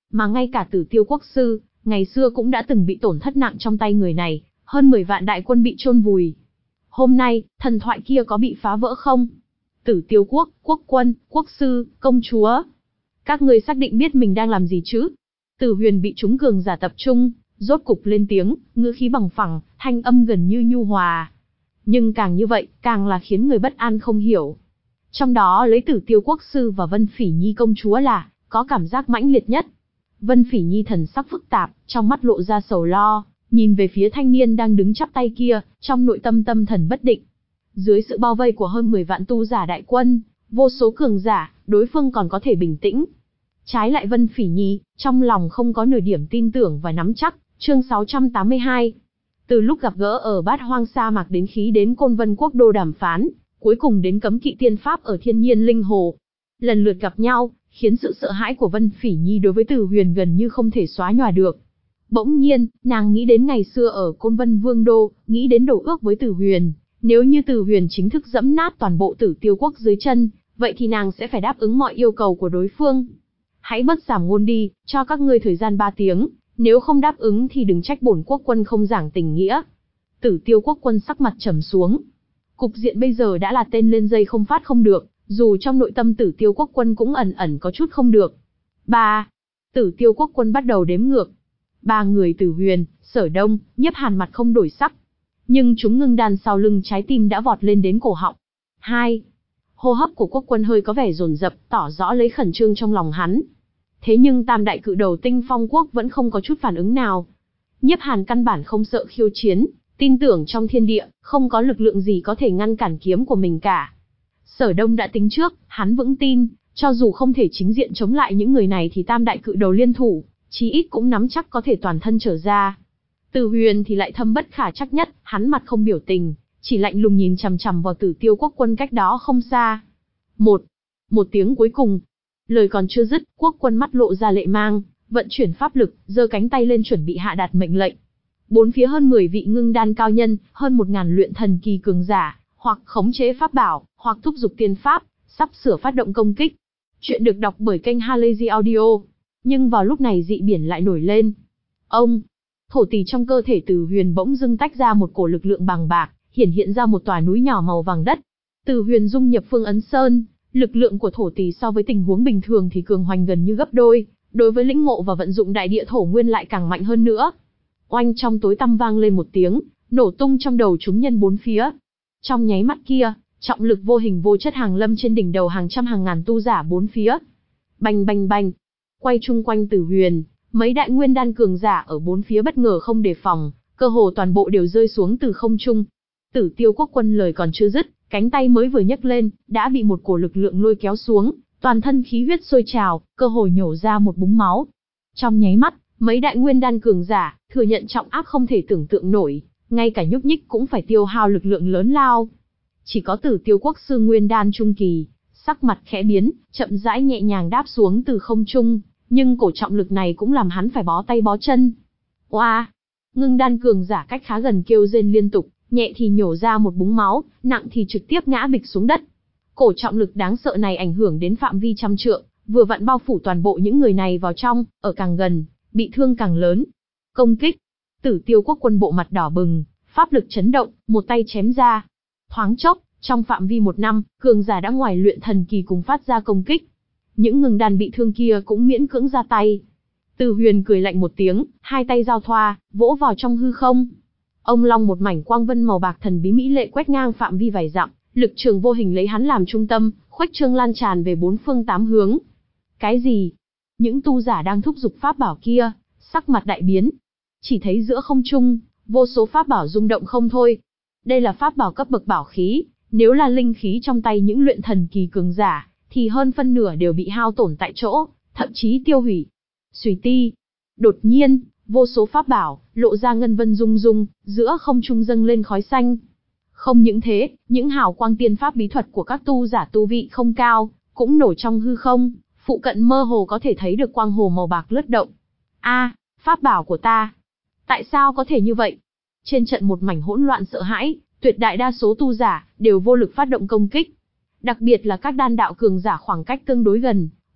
Mà ngay cả Tử Tiêu Quốc sư, ngày xưa cũng đã từng bị tổn thất nặng trong tay người này, hơn mười vạn đại quân bị chôn vùi. Hôm nay, thần thoại kia có bị phá vỡ không? Tử Tiêu Quốc, quốc quân, quốc sư, công chúa. Các ngươi xác định biết mình đang làm gì chứ? Tử Huyền bị chúng cường giả tập trung, rốt cục lên tiếng, ngữ khí bằng phẳng, thanh âm gần như nhu hòa. Nhưng càng như vậy, càng là khiến người bất an không hiểu. Trong đó lấy Tử Tiêu Quốc sư và Vân Phỉ Nhi công chúa là có cảm giác mãnh liệt nhất. Vân Phỉ Nhi thần sắc phức tạp, trong mắt lộ ra sầu lo, nhìn về phía thanh niên đang đứng chắp tay kia, trong nội tâm tâm thần bất định. Dưới sự bao vây của hơn mười vạn tu giả đại quân, vô số cường giả, đối phương còn có thể bình tĩnh. Trái lại Vân Phỉ Nhi, trong lòng không có nửa điểm tin tưởng và nắm chắc. Chương sáu trăm tám mươi hai. Từ lúc gặp gỡ ở Bát Hoang sa mạc đến khí đến Côn Vân Quốc đô đàm phán, cuối cùng đến cấm kỵ tiên pháp ở Thiên Nhiên Linh Hồ. Lần lượt gặp nhau, khiến sự sợ hãi của Vân Phỉ Nhi đối với Tử Huyền gần như không thể xóa nhòa được. Bỗng nhiên, nàng nghĩ đến ngày xưa ở Côn Vân Vương đô, nghĩ đến đổ ước với Tử Huyền, nếu như Tử Huyền chính thức dẫm nát toàn bộ Tử Tiêu Quốc dưới chân, vậy thì nàng sẽ phải đáp ứng mọi yêu cầu của đối phương. Hãy bớt giảm ngôn đi, cho các ngươi thời gian ba tiếng, nếu không đáp ứng thì đừng trách bổn quốc quân không giảng tình nghĩa. Tử Tiêu Quốc quân sắc mặt trầm xuống. Cục diện bây giờ đã là tên lên dây không phát không được, dù trong nội tâm Tử Tiêu Quốc quân cũng ẩn ẩn có chút không được. Ba. Tử Tiêu Quốc quân bắt đầu đếm ngược. Ba người Tử Huyền, Sở Đông, Nhiếp Hàn mặt không đổi sắc. Nhưng chúng ngưng đan sau lưng trái tim đã vọt lên đến cổ họng. Hai. Hô hấp của quốc quân hơi có vẻ dồn dập, tỏ rõ lấy khẩn trương trong lòng hắn. Thế nhưng tam đại cự đầu Tinh Phong Quốc vẫn không có chút phản ứng nào. Nhiếp Hàn căn bản không sợ khiêu chiến, tin tưởng trong thiên địa, không có lực lượng gì có thể ngăn cản kiếm của mình cả. Sở Đông đã tính trước, hắn vững tin, cho dù không thể chính diện chống lại những người này thì tam đại cự đầu liên thủ, chí ít cũng nắm chắc có thể toàn thân trở ra. Tử Huyền thì lại thâm bất khả trắc nhất, hắn mặt không biểu tình, chỉ lạnh lùng nhìn chằm chằm vào Tử Tiêu Quốc quân cách đó không xa. Một, một tiếng cuối cùng. Lời còn chưa dứt, quốc quân mắt lộ ra lệ mang, vận chuyển pháp lực, giơ cánh tay lên chuẩn bị hạ đạt mệnh lệnh. Bốn phía hơn mười vị ngưng đan cao nhân, hơn một ngàn luyện thần kỳ cường giả, hoặc khống chế pháp bảo, hoặc thúc giục tiên pháp, sắp sửa phát động công kích. Chuyện được đọc bởi kênh Halazy Audio. Nhưng vào lúc này dị biển lại nổi lên. Ông, thổ tỳ trong cơ thể Tử Huyền bỗng dưng tách ra một cổ lực lượng bằng bạc, hiển hiện ra một tòa núi nhỏ màu vàng đất. Tử Huyền dung nhập Phương Ấn Sơn, lực lượng của thổ tỳ so với tình huống bình thường thì cường hoành gần như gấp đôi, đối với lĩnh ngộ và vận dụng đại địa thổ nguyên lại càng mạnh hơn nữa. Oanh, trong tối tăm vang lên một tiếng, nổ tung trong đầu chúng nhân bốn phía. Trong nháy mắt kia, trọng lực vô hình vô chất hàng lâm trên đỉnh đầu hàng trăm hàng ngàn tu giả bốn phía. Bành bành bành, quay chung quanh Tử Huyền, mấy đại nguyên đan cường giả ở bốn phía bất ngờ không đề phòng, cơ hồ toàn bộ đều rơi xuống từ không trung. Tử Tiêu Quốc quân lời còn chưa dứt, cánh tay mới vừa nhấc lên, đã bị một cổ lực lượng lôi kéo xuống, toàn thân khí huyết sôi trào, cơ hồ nhổ ra một búng máu. Trong nháy mắt, mấy đại nguyên đan cường giả, thừa nhận trọng áp không thể tưởng tượng nổi, ngay cả nhúc nhích cũng phải tiêu hao lực lượng lớn lao. Chỉ có Tử Tiêu Quốc sư nguyên đan trung kỳ, sắc mặt khẽ biến, chậm rãi nhẹ nhàng đáp xuống từ không trung, nhưng cổ trọng lực này cũng làm hắn phải bó tay bó chân. Oa! Ngưng đan cường giả cách khá gần kêu rên liên tục, nhẹ thì nhổ ra một búng máu, nặng thì trực tiếp ngã bịch xuống đất. Cổ trọng lực đáng sợ này ảnh hưởng đến phạm vi trăm trượng, vừa vặn bao phủ toàn bộ những người này vào trong, ở càng gần, bị thương càng lớn. Công kích! Tử Tiêu Quốc quân bộ mặt đỏ bừng, pháp lực chấn động, một tay chém ra. Thoáng chốc, trong phạm vi một năm, cường giả đã ngoài luyện thần kỳ cùng phát ra công kích. Những ngừng đàn bị thương kia cũng miễn cưỡng ra tay. Tử Huyền cười lạnh một tiếng, hai tay giao thoa, vỗ vào trong hư không. Ông long một mảnh quang vân màu bạc thần bí mỹ lệ quét ngang phạm vi vài dặm, lực trường vô hình lấy hắn làm trung tâm, khuếch trương lan tràn về bốn phương tám hướng. Cái gì? Những tu giả đang thúc giục pháp bảo kia, sắc mặt đại biến. Chỉ thấy giữa không trung, vô số pháp bảo rung động không thôi. Đây là pháp bảo cấp bậc bảo khí, nếu là linh khí trong tay những luyện thần kỳ cường giả, thì hơn phân nửa đều bị hao tổn tại chỗ, thậm chí tiêu hủy. Xùy ti. Đột nhiên, vô số pháp bảo, lộ ra ngân vân rung rung, giữa không trung dâng lên khói xanh. Không những thế, những hào quang tiên pháp bí thuật của các tu giả tu vị không cao, cũng nổi trong hư không, phụ cận mơ hồ có thể thấy được quang hồ màu bạc lướt động. A, pháp bảo của ta! Tại sao có thể như vậy? Trên trận một mảnh hỗn loạn sợ hãi, tuyệt đại đa số tu giả, đều vô lực phát động công kích. Đặc biệt là các đan đạo cường giả khoảng cách tương đối gần,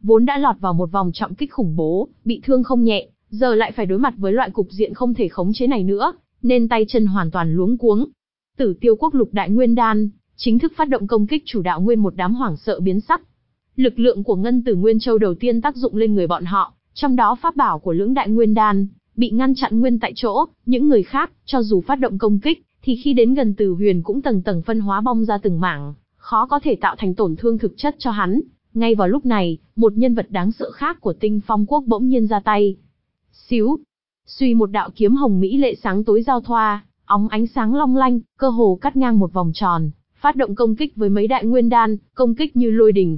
vốn đã lọt vào một vòng trọng kích khủng bố, bị thương không nhẹ, giờ lại phải đối mặt với loại cục diện không thể khống chế này nữa, nên tay chân hoàn toàn luống cuống. Tử Tiêu Quốc lục đại nguyên đan, chính thức phát động công kích chủ đạo, nguyên một đám hoảng sợ biến sắc. Lực lượng của Ngân Tử Nguyên Châu đầu tiên tác dụng lên người bọn họ, trong đó pháp bảo của lưỡng đại nguyên đan bị ngăn chặn nguyên tại chỗ, những người khác, cho dù phát động công kích, thì khi đến gần Tử Huyền cũng tầng tầng phân hóa bong ra từng mảng, khó có thể tạo thành tổn thương thực chất cho hắn. Ngay vào lúc này, một nhân vật đáng sợ khác của Tinh Phong Quốc bỗng nhiên ra tay. Xíu, suy một đạo kiếm hồng mỹ lệ sáng tối giao thoa, óng ánh sáng long lanh, cơ hồ cắt ngang một vòng tròn, phát động công kích với mấy đại nguyên đan, công kích như lôi đình.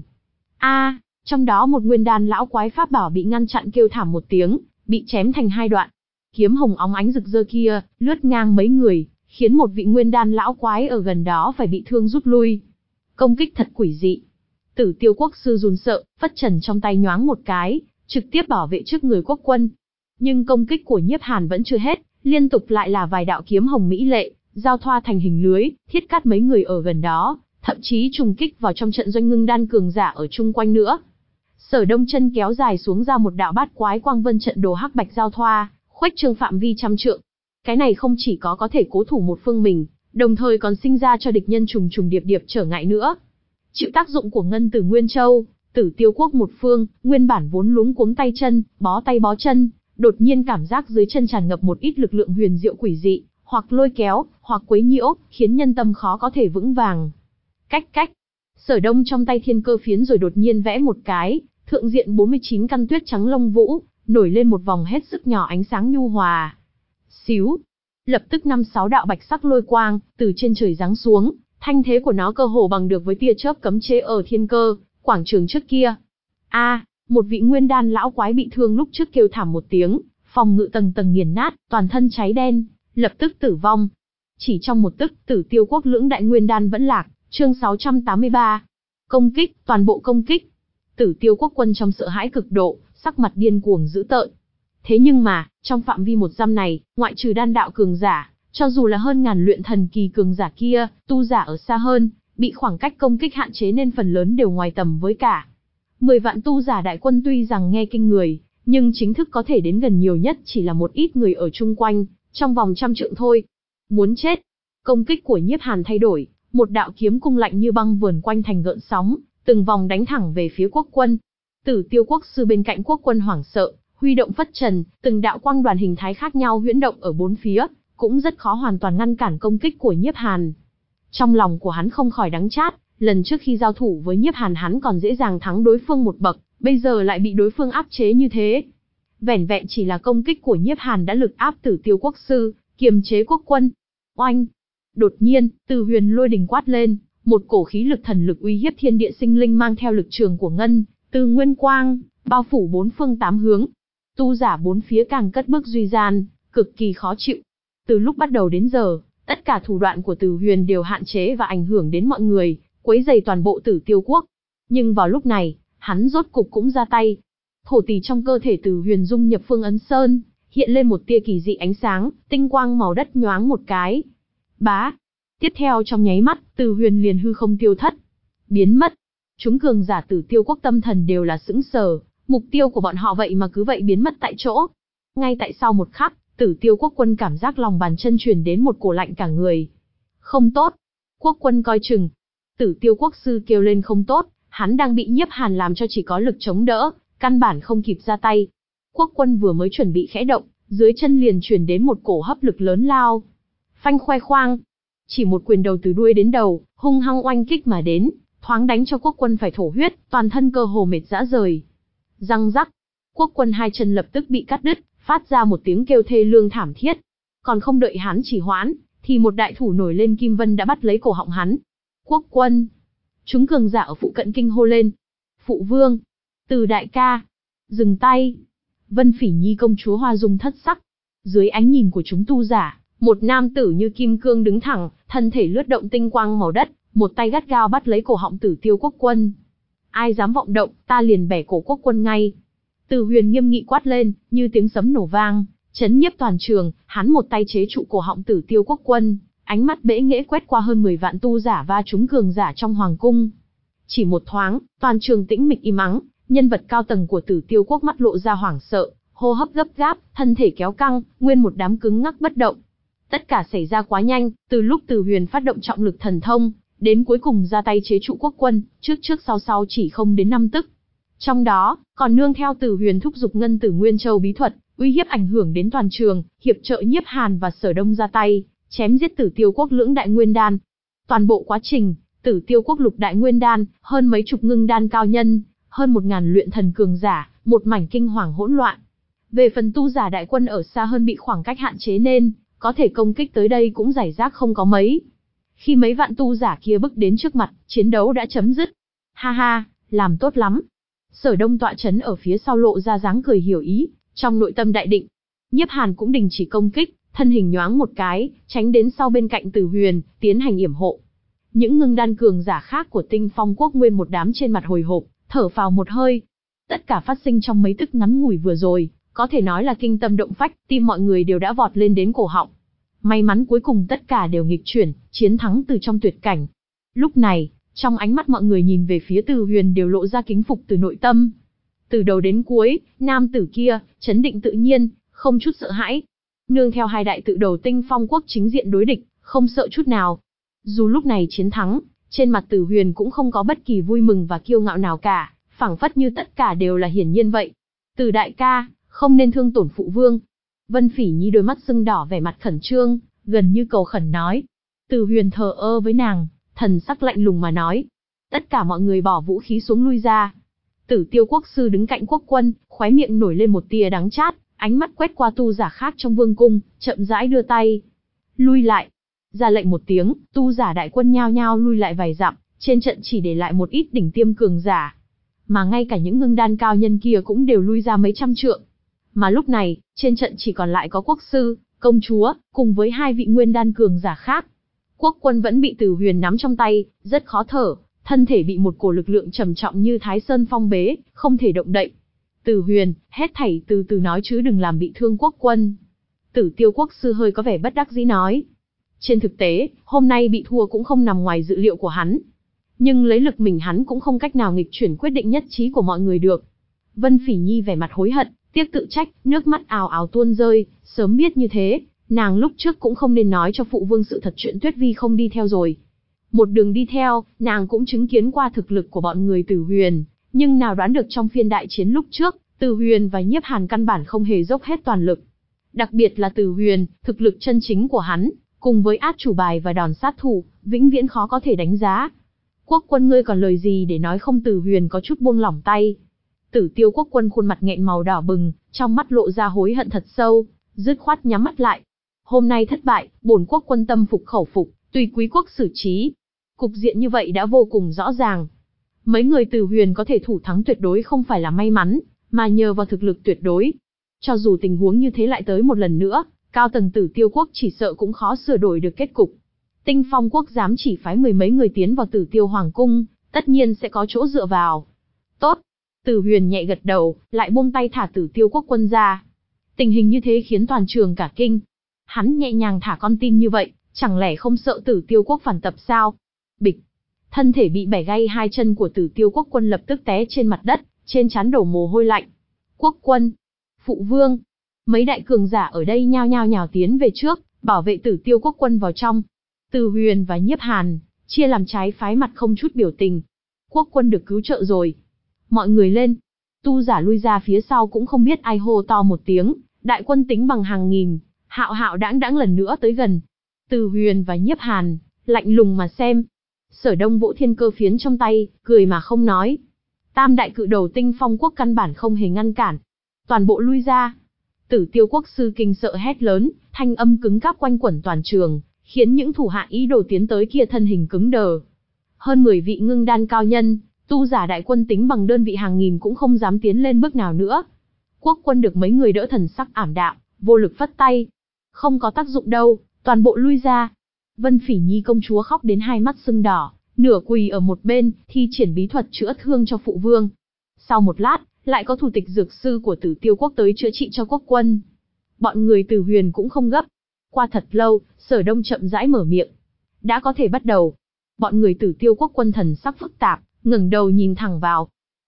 A, trong đó một nguyên đan lão quái pháp bảo bị ngăn chặn kêu thảm một tiếng, bị chém thành hai đoạn. Kiếm hồng óng ánh rực rỡ kia lướt ngang mấy người, khiến một vị nguyên đan lão quái ở gần đó phải bị thương rút lui. Công kích thật quỷ dị. Tử Tiêu Quốc sư run sợ, phất trần trong tay nhoáng một cái, trực tiếp bảo vệ trước người quốc quân. Nhưng công kích của Nhiếp Hàn vẫn chưa hết, liên tục lại là vài đạo kiếm hồng mỹ lệ, giao thoa thành hình lưới, thiết cắt mấy người ở gần đó, thậm chí trùng kích vào trong trận doanh ngưng đan cường giả ở chung quanh nữa. Sở Đông Chân kéo dài xuống ra một đạo bát quái quang vân trận đồ hắc bạch giao thoa, khuếch trương phạm vi trăm trượng. Cái này không chỉ có có thể cố thủ một phương mình, đồng thời còn sinh ra cho địch nhân trùng trùng điệp điệp trở ngại nữa. Chịu tác dụng của Ngân Tử Nguyên Châu, Tử Tiêu Quốc một phương, nguyên bản vốn luống cuống tay chân, bó tay bó chân, đột nhiên cảm giác dưới chân tràn ngập một ít lực lượng huyền diệu quỷ dị, hoặc lôi kéo, hoặc quấy nhiễu, khiến nhân tâm khó có thể vững vàng. Cách cách, Sở Đông trong tay thiên cơ phiến rồi đột nhiên vẽ một cái, thượng diện bốn mươi chín căn tuyết trắng lông vũ, nổi lên một vòng hết sức nhỏ ánh sáng nhu hòa. Xíu, lập tức năm sáu đạo bạch sắc lôi quang từ trên trời giáng xuống, thanh thế của nó cơ hồ bằng được với tia chớp cấm chế ở thiên cơ quảng trường trước kia. A, một vị nguyên đan lão quái bị thương lúc trước kêu thảm một tiếng, phòng ngự tầng tầng nghiền nát, toàn thân cháy đen, lập tức tử vong. Chỉ trong một tức, Tử Tiêu Quốc lưỡng đại nguyên đan vẫn lạc. Chương sáu trăm tám mươi ba. Công kích, toàn bộ công kích. Tử Tiêu Quốc quân trong sợ hãi cực độ, sắc mặt điên cuồng dữ tợn. Thế nhưng mà, trong phạm vi một dặm này, ngoại trừ đan đạo cường giả, cho dù là hơn ngàn luyện thần kỳ cường giả kia, tu giả ở xa hơn, bị khoảng cách công kích hạn chế nên phần lớn đều ngoài tầm với cả. Mười vạn tu giả đại quân tuy rằng nghe kinh người, nhưng chính thức có thể đến gần nhiều nhất chỉ là một ít người ở chung quanh, trong vòng trăm trượng thôi. Muốn chết. Công kích của Nhiếp Hàn thay đổi, một đạo kiếm cung lạnh như băng vờn quanh thành gợn sóng, từng vòng đánh thẳng về phía quốc quân. Tử Tiêu Quốc sư bên cạnh quốc quân hoảng sợ, huy động phất trần, từng đạo quang đoàn hình thái khác nhau huyễn động ở bốn phía, cũng rất khó hoàn toàn ngăn cản công kích của Nhiếp Hàn. Trong lòng của hắn không khỏi đắng chát, lần trước khi giao thủ với Nhiếp Hàn hắn còn dễ dàng thắng đối phương một bậc, bây giờ lại bị đối phương áp chế như thế. Vẻn vẹn chỉ là công kích của Nhiếp Hàn đã lực áp Tử Tiêu Quốc sư, kiềm chế quốc quân. Oanh! Đột nhiên, Từ Huyền lôi đình quát lên, một cổ khí lực thần lực uy hiếp thiên địa sinh linh mang theo lực trường của Ngân Từ Nguyên Quang, bao phủ bốn phương tám hướng. Tu giả bốn phía càng cất bước duy gian, cực kỳ khó chịu. Từ lúc bắt đầu đến giờ, tất cả thủ đoạn của Từ Huyền đều hạn chế và ảnh hưởng đến mọi người, quấy rầy toàn bộ Tử Tiêu Quốc. Nhưng vào lúc này, hắn rốt cục cũng ra tay. Thổ tỷ trong cơ thể Từ Huyền dung nhập Phương Ấn Sơn, hiện lên một tia kỳ dị ánh sáng, tinh quang màu đất nhoáng một cái. Bá. Tiếp theo trong nháy mắt, Từ Huyền liền hư không tiêu thất, biến mất. Chúng cường giả Tử Tiêu Quốc tâm thần đều là sững sờ, mục tiêu của bọn họ vậy mà cứ vậy biến mất tại chỗ. Ngay tại sau một khắc, Tử Tiêu Quốc quân cảm giác lòng bàn chân truyền đến một cổ lạnh cả người. Không tốt. Quốc quân coi chừng. Tử Tiêu Quốc sư kêu lên không tốt, hắn đang bị Nhiếp Hàn làm cho chỉ có lực chống đỡ, căn bản không kịp ra tay. Quốc quân vừa mới chuẩn bị khẽ động, dưới chân liền truyền đến một cổ hấp lực lớn lao. Phanh khoe khoang. Chỉ một quyền đầu từ đuôi đến đầu, hung hăng oanh kích mà đến, thoáng đánh cho quốc quân phải thổ huyết, toàn thân cơ hồ mệt rã rời. Răng rắc. Quốc quân hai chân lập tức bị cắt đứt, phát ra một tiếng kêu thê lương thảm thiết. Còn không đợi hắn chỉ hoãn, thì một đại thủ nổi lên kim vân đã bắt lấy cổ họng hắn. Quốc quân. Chúng cường giả ở phụ cận kinh hô lên. Phụ vương. Từ đại ca. Dừng tay. Vân Phỉ Nhi công chúa Hoa Dung thất sắc. Dưới ánh nhìn của chúng tu giả, một nam tử như kim cương đứng thẳng, thân thể lướt động tinh quang màu đất, một tay gắt gao bắt lấy cổ họng Tử Tiêu Quốc quân. Ai dám vọng động, ta liền bẻ cổ quốc quân ngay. Từ Huyền nghiêm nghị quát lên, như tiếng sấm nổ vang, chấn nhiếp toàn trường, hắn một tay chế trụ cổ họng Tử Tiêu Quốc quân, ánh mắt bẽ nghễ quét qua hơn mười vạn tu giả và chúng cường giả trong hoàng cung. Chỉ một thoáng, toàn trường tĩnh mịch im ắng, Nhân vật cao tầng của Tử Tiêu quốc mắt lộ ra hoảng sợ, hô hấp gấp gáp, thân thể kéo căng, nguyên một đám cứng ngắc bất động. Tất cả xảy ra quá nhanh, từ lúc Từ Huyền phát động trọng lực thần thông, đến cuối cùng ra tay chế trụ quốc quân, trước trước sau sau chỉ không đến năm tức. Trong đó, còn nương theo Từ Huyền thúc giục Ngân Tử Nguyên Châu bí thuật, uy hiếp ảnh hưởng đến toàn trường, hiệp trợ Nhiếp Hàn và Sở Đông ra tay, chém giết Tử Tiêu quốc lưỡng đại nguyên đan. Toàn bộ quá trình, Tử Tiêu quốc lục đại nguyên đan, hơn mấy chục ngưng đan cao nhân, hơn một ngàn luyện thần cường giả, một mảnh kinh hoàng hỗn loạn. Về phần tu giả đại quân ở xa hơn bị khoảng cách hạn chế nên, có thể công kích tới đây cũng rải rác không có mấy. Khi mấy vạn tu giả kia bước đến trước mặt, chiến đấu đã chấm dứt. Ha ha, làm tốt lắm. Sở Đông tọa chấn ở phía sau lộ ra dáng cười hiểu ý, trong nội tâm đại định. Nhiếp Hàn cũng đình chỉ công kích, thân hình nhoáng một cái, tránh đến sau bên cạnh Từ Huyền, tiến hành yểm hộ. Những ngưng đan cường giả khác của Tinh Phong quốc nguyên một đám trên mặt hồi hộp, thở phào một hơi. Tất cả phát sinh trong mấy tức ngắn ngủi vừa rồi, có thể nói là kinh tâm động phách, tim mọi người đều đã vọt lên đến cổ họng. May mắn cuối cùng tất cả đều nghịch chuyển, chiến thắng từ trong tuyệt cảnh. Lúc này, trong ánh mắt mọi người nhìn về phía Từ Huyền đều lộ ra kính phục từ nội tâm. Từ đầu đến cuối, nam tử kia, chấn định tự nhiên, không chút sợ hãi. Nương theo hai đại tự đầu Tinh Phong quốc chính diện đối địch, không sợ chút nào. Dù lúc này chiến thắng, trên mặt Từ Huyền cũng không có bất kỳ vui mừng và kiêu ngạo nào cả, phảng phất như tất cả đều là hiển nhiên vậy. Từ đại ca, không nên thương tổn phụ vương. Vân Phỉ Nhi đôi mắt sưng đỏ vẻ mặt khẩn trương, gần như cầu khẩn nói. Từ Huyền thờ ơ với nàng, thần sắc lạnh lùng mà nói. Tất cả mọi người bỏ vũ khí xuống lui ra. Tử Tiêu quốc sư đứng cạnh quốc quân, khóe miệng nổi lên một tia đắng chát, ánh mắt quét qua tu giả khác trong vương cung, chậm rãi đưa tay. Lui lại. Ra lệnh một tiếng, tu giả đại quân nhao nhao lui lại vài dặm, trên trận chỉ để lại một ít đỉnh tiêm cường giả. Mà ngay cả những ngưng đan cao nhân kia cũng đều lui ra mấy trăm trượng. Mà lúc này, trên trận chỉ còn lại có quốc sư, công chúa, cùng với hai vị nguyên đan cường giả khác. Quốc quân vẫn bị Từ Huyền nắm trong tay, rất khó thở, thân thể bị một cổ lực lượng trầm trọng như Thái Sơn phong bế, không thể động đậy. Từ Huyền, hết thảy từ từ nói chứ đừng làm bị thương quốc quân. Tử Tiêu quốc sư hơi có vẻ bất đắc dĩ nói. Trên thực tế, hôm nay bị thua cũng không nằm ngoài dự liệu của hắn. Nhưng lấy lực mình hắn cũng không cách nào nghịch chuyển quyết định nhất trí của mọi người được. Vân Phỉ Nhi vẻ mặt hối hận, tiếc tự trách, nước mắt ào ào tuôn rơi, sớm biết như thế, nàng lúc trước cũng không nên nói cho phụ vương sự thật chuyện Tuyết Vi không đi theo rồi. Một đường đi theo, nàng cũng chứng kiến qua thực lực của bọn người Từ Huyền, nhưng nào đoán được trong phiên đại chiến lúc trước, Từ Huyền và Nhiếp Hàn căn bản không hề dốc hết toàn lực. Đặc biệt là Từ Huyền, thực lực chân chính của hắn, cùng với át chủ bài và đòn sát thủ, vĩnh viễn khó có thể đánh giá. Quốc quân ngươi còn lời gì để nói không? Từ Huyền có chút buông lỏng tay. Tử Tiêu quốc quân khuôn mặt nghẹn màu đỏ bừng, trong mắt lộ ra hối hận thật sâu, dứt khoát nhắm mắt lại. Hôm nay thất bại, bổn quốc quân tâm phục khẩu phục, tùy quý quốc xử trí. Cục diện như vậy đã vô cùng rõ ràng. Mấy người Từ Huyền có thể thủ thắng tuyệt đối không phải là may mắn, mà nhờ vào thực lực tuyệt đối. Cho dù tình huống như thế lại tới một lần nữa, cao tầng Tử Tiêu quốc chỉ sợ cũng khó sửa đổi được kết cục. Tinh Phong quốc dám chỉ phái mười mấy người tiến vào Tử Tiêu hoàng cung, tất nhiên sẽ có chỗ dựa vào. Tốt. Từ Huyền nhẹ gật đầu, lại buông tay thả Tử Tiêu quốc quân ra. Tình hình như thế khiến toàn trường cả kinh. Hắn nhẹ nhàng thả con tin như vậy, chẳng lẽ không sợ Tử Tiêu quốc phản tập sao? Bịch. Thân thể bị bẻ gãy hai chân của Tử Tiêu quốc quân lập tức té trên mặt đất, trên trán đổ mồ hôi lạnh. Quốc quân, phụ vương, mấy đại cường giả ở đây nhao nhao nhào tiến về trước, bảo vệ Tử Tiêu quốc quân vào trong. Từ Huyền và Nhiếp Hàn chia làm trái phái mặt không chút biểu tình. Quốc quân được cứu trợ rồi. Mọi người lên. Tu giả lui ra phía sau cũng không biết ai hô to một tiếng, đại quân tính bằng hàng nghìn, hạo hạo đãng đãng lần nữa tới gần. Từ Huyền và Nhiếp Hàn lạnh lùng mà xem. Sở Đông vỗ thiên cơ phiến trong tay, cười mà không nói. Tam đại cự đầu Tinh Phong quốc căn bản không hề ngăn cản. Toàn bộ lui ra. Tử Tiêu quốc sư kinh sợ hét lớn, thanh âm cứng cáp quanh quẩn toàn trường, khiến những thủ hạ ý đồ tiến tới kia thân hình cứng đờ. Hơn mười vị ngưng đan cao nhân, tu giả đại quân tính bằng đơn vị hàng nghìn cũng không dám tiến lên bước nào nữa. Quốc quân được mấy người đỡ thần sắc ảm đạm, vô lực phất tay. Không có tác dụng đâu, toàn bộ lui ra. Vân Phỉ Nhi công chúa khóc đến hai mắt sưng đỏ, nửa quỳ ở một bên, thi triển bí thuật chữa thương cho phụ vương. Sau một lát, lại có thủ tịch dược sư của Tử Tiêu quốc tới chữa trị cho quốc quân. Bọn người Từ Huyền cũng không gấp. Qua thật lâu, Sở Đông chậm rãi mở miệng. Đã có thể bắt đầu. Bọn người Tử Tiêu quốc quân thần sắc phức tạp, ngẩng đầu nhìn thẳng vào.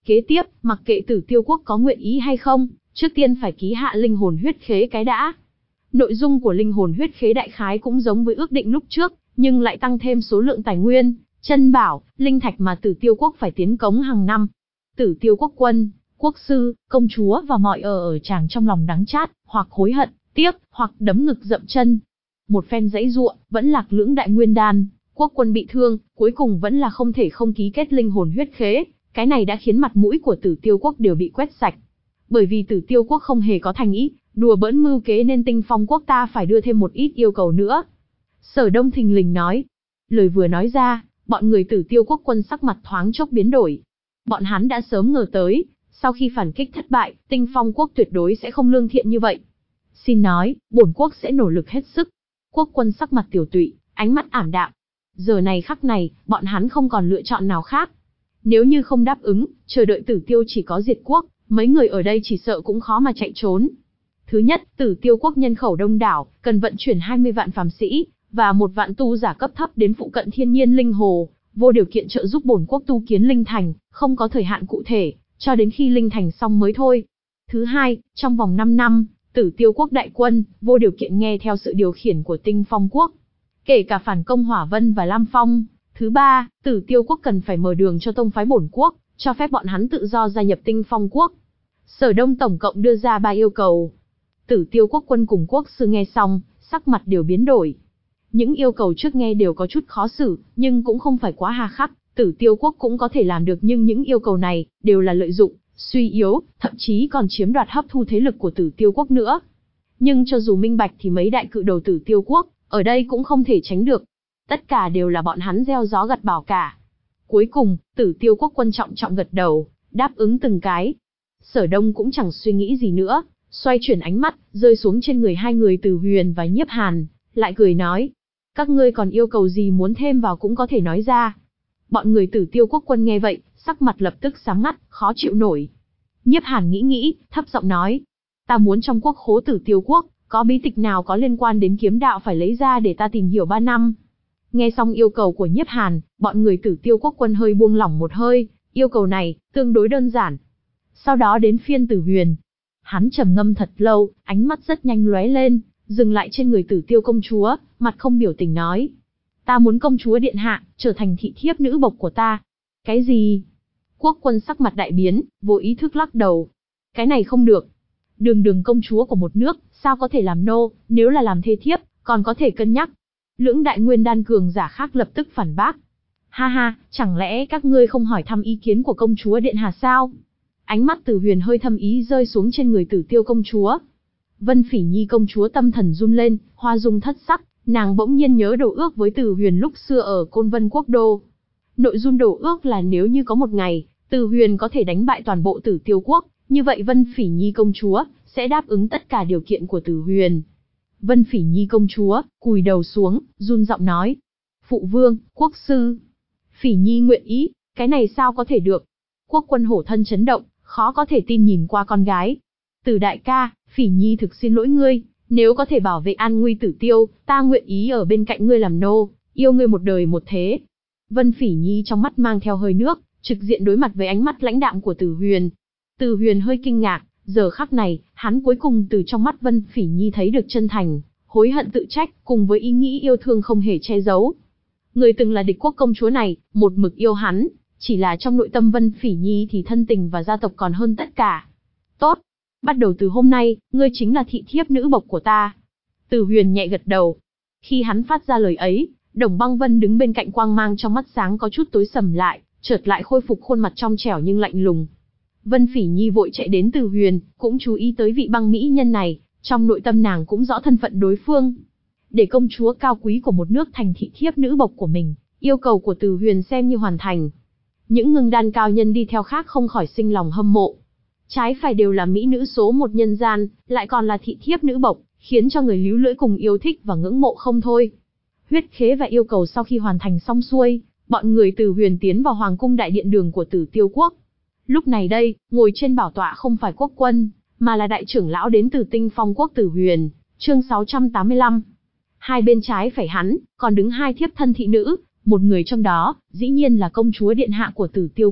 Kế tiếp, mặc kệ Tử Tiêu quốc có nguyện ý hay không, trước tiên phải ký hạ linh hồn huyết khế cái đã. Nội dung của linh hồn huyết khế đại khái cũng giống với ước định lúc trước, nhưng lại tăng thêm số lượng tài nguyên, chân bảo, linh thạch mà Tử Tiêu quốc phải tiến cống hàng năm. Tử Tiêu quốc quân, quốc sư, công chúa và mọi ở ở chàng trong lòng đắng chát, hoặc hối hận, tiếc, hoặc đấm ngực dậm chân. Một phen giãy giụa, vẫn lạc lưỡng đại nguyên đan, quốc quân bị thương, cuối cùng vẫn là không thể không ký kết linh hồn huyết khế, cái này đã khiến mặt mũi của Tử Tiêu quốc đều bị quét sạch. Bởi vì Tử Tiêu quốc không hề có thành ý, đùa bỡn mưu kế nên Tinh Phong quốc ta phải đưa thêm một ít yêu cầu nữa. Sở Đông thình lình nói. Lời vừa nói ra, bọn người Tử Tiêu quốc quân sắc mặt thoáng chốc biến đổi. Bọn hắn đã sớm ngờ tới, sau khi phản kích thất bại, Tinh Phong quốc tuyệt đối sẽ không lương thiện như vậy. Xin nói, bổn quốc sẽ nỗ lực hết sức. Quốc quân sắc mặt tiểu tụy, ánh mắt ảm đạm. Giờ này khắc này, bọn hắn không còn lựa chọn nào khác. Nếu như không đáp ứng, chờ đợi Tử Tiêu chỉ có diệt quốc, mấy người ở đây chỉ sợ cũng khó mà chạy trốn. Thứ nhất, Tử Tiêu quốc nhân khẩu đông đảo, cần vận chuyển hai mươi vạn phàm sĩ, và một vạn tu giả cấp thấp đến phụ cận thiên nhiên linh hồ, vô điều kiện trợ giúp bổn quốc tu kiến linh thành, không có thời hạn cụ thể, cho đến khi linh thành xong mới thôi. Thứ hai, trong vòng năm năm, Tử Tiêu quốc đại quân, vô điều kiện nghe theo sự điều khiển của Tinh Phong quốc, kể cả phản công Hỏa Vân và Lam Phong. Thứ ba, Tử Tiêu quốc cần phải mở đường cho tông phái bổn quốc, cho phép bọn hắn tự do gia nhập Tinh Phong quốc. Sở Đông tổng cộng đưa ra ba yêu cầu. Tử Tiêu quốc quân cùng quốc sư nghe xong, sắc mặt đều biến đổi. Những yêu cầu trước nghe đều có chút khó xử, nhưng cũng không phải quá hà khắc, Tử Tiêu quốc cũng có thể làm được, nhưng những yêu cầu này đều là lợi dụng, suy yếu, thậm chí còn chiếm đoạt hấp thu thế lực của Tử Tiêu quốc nữa. Nhưng cho dù minh bạch thì mấy đại cự đầu Tử Tiêu quốc, ở đây cũng không thể tránh được. Tất cả đều là bọn hắn gieo gió gặt bão cả. Cuối cùng, Tử Tiêu quốc quân trọng trọng gật đầu, đáp ứng từng cái. Sở Đông cũng chẳng suy nghĩ gì nữa, xoay chuyển ánh mắt, rơi xuống trên người hai người Từ Huyền và Nhiếp Hàn, lại cười nói. Các ngươi còn yêu cầu gì muốn thêm vào cũng có thể nói ra. Bọn người Tử Tiêu quốc quân nghe vậy, sắc mặt lập tức sáng ngắt, khó chịu nổi. Nhiếp Hàn nghĩ nghĩ, thấp giọng nói. Ta muốn trong quốc khố Tử Tiêu quốc, có bí tịch nào có liên quan đến kiếm đạo phải lấy ra để ta tìm hiểu ba năm. Nghe xong yêu cầu của Nhiếp Hàn, bọn người Tử Tiêu quốc quân hơi buông lỏng một hơi, yêu cầu này, tương đối đơn giản. Sau đó đến phiên Tử Huyền. Hắn trầm ngâm thật lâu, ánh mắt rất nhanh lóe lên, dừng lại trên người Tử Tiêu công chúa, mặt không biểu tình nói. Ta muốn công chúa điện hạ, trở thành thị thiếp nữ bộc của ta. Cái gì? Quốc quân sắc mặt đại biến, vô ý thức lắc đầu. Cái này không được. Đường đường công chúa của một nước, sao có thể làm nô, nếu là làm thê thiếp, còn có thể cân nhắc. Lưỡng đại nguyên đan cường giả khác lập tức phản bác. Ha ha, chẳng lẽ các ngươi không hỏi thăm ý kiến của công chúa điện hạ sao? Ánh mắt Tử Huyền hơi thâm ý rơi xuống trên người Tử Tiêu công chúa. Vân Phỉ Nhi công chúa tâm thần run lên, hoa dung thất sắc, nàng bỗng nhiên nhớ đầu ước với Tử Huyền lúc xưa ở Côn Vân quốc đô. Nội dung đầu ước là nếu như có một ngày, Tử Huyền có thể đánh bại toàn bộ Tử Tiêu quốc, như vậy Vân Phỉ Nhi công chúa sẽ đáp ứng tất cả điều kiện của Tử Huyền. Vân Phỉ Nhi công chúa cúi đầu xuống, run giọng nói: "Phụ vương, quốc sư, Phỉ Nhi nguyện ý." Cái này sao có thể được? Quốc quân hổ thân chấn động, khó có thể tin nhìn qua con gái. "Tử đại ca, Phỉ Nhi thực xin lỗi ngươi, nếu có thể bảo vệ an nguy Tử Tiêu, ta nguyện ý ở bên cạnh ngươi làm nô, yêu ngươi một đời một thế." Vân Phỉ Nhi trong mắt mang theo hơi nước, trực diện đối mặt với ánh mắt lãnh đạm của Tử Huyền. Tử Huyền hơi kinh ngạc, giờ khắc này, hắn cuối cùng từ trong mắt Vân Phỉ Nhi thấy được chân thành, hối hận tự trách, cùng với ý nghĩ yêu thương không hề che giấu. Người từng là địch quốc công chúa này, một mực yêu hắn, chỉ là trong nội tâm Vân Phỉ Nhi thì thân tình và gia tộc còn hơn tất cả. "Tốt, bắt đầu từ hôm nay, ngươi chính là thị thiếp nữ bộc của ta." Tử Huyền nhẹ gật đầu. Khi hắn phát ra lời ấy, Đồng Băng Vân đứng bên cạnh, quang mang trong mắt sáng có chút tối sầm lại, chợt lại khôi phục khuôn mặt trong trẻo nhưng lạnh lùng. Vân Phỉ Nhi vội chạy đến Tử Huyền, cũng chú ý tới vị băng mỹ nhân này, trong nội tâm nàng cũng rõ thân phận đối phương. Để công chúa cao quý của một nước thành thị thiếp nữ bộc của mình, yêu cầu của Tử Huyền xem như hoàn thành. Những ngưng đan cao nhân đi theo khác không khỏi sinh lòng hâm mộ. Trái phải đều là mỹ nữ số một nhân gian, lại còn là thị thiếp nữ bộc, khiến cho người líu lưỡi cùng yêu thích và ngưỡng mộ không thôi. Huyết khế và yêu cầu sau khi hoàn thành xong xuôi, bọn người Tử Huyền tiến vào hoàng cung đại điện đường của Tử Tiêu quốc. Lúc này đây, ngồi trên bảo tọa không phải quốc quân, mà là đại trưởng lão đến từ Tinh Phong quốc Tử Huyền, chương sáu trăm tám mươi lăm. Hai bên trái phải hắn, còn đứng hai thiếp thân thị nữ, một người trong đó, dĩ nhiên là công chúa điện hạ của Tử Tiêu quốc,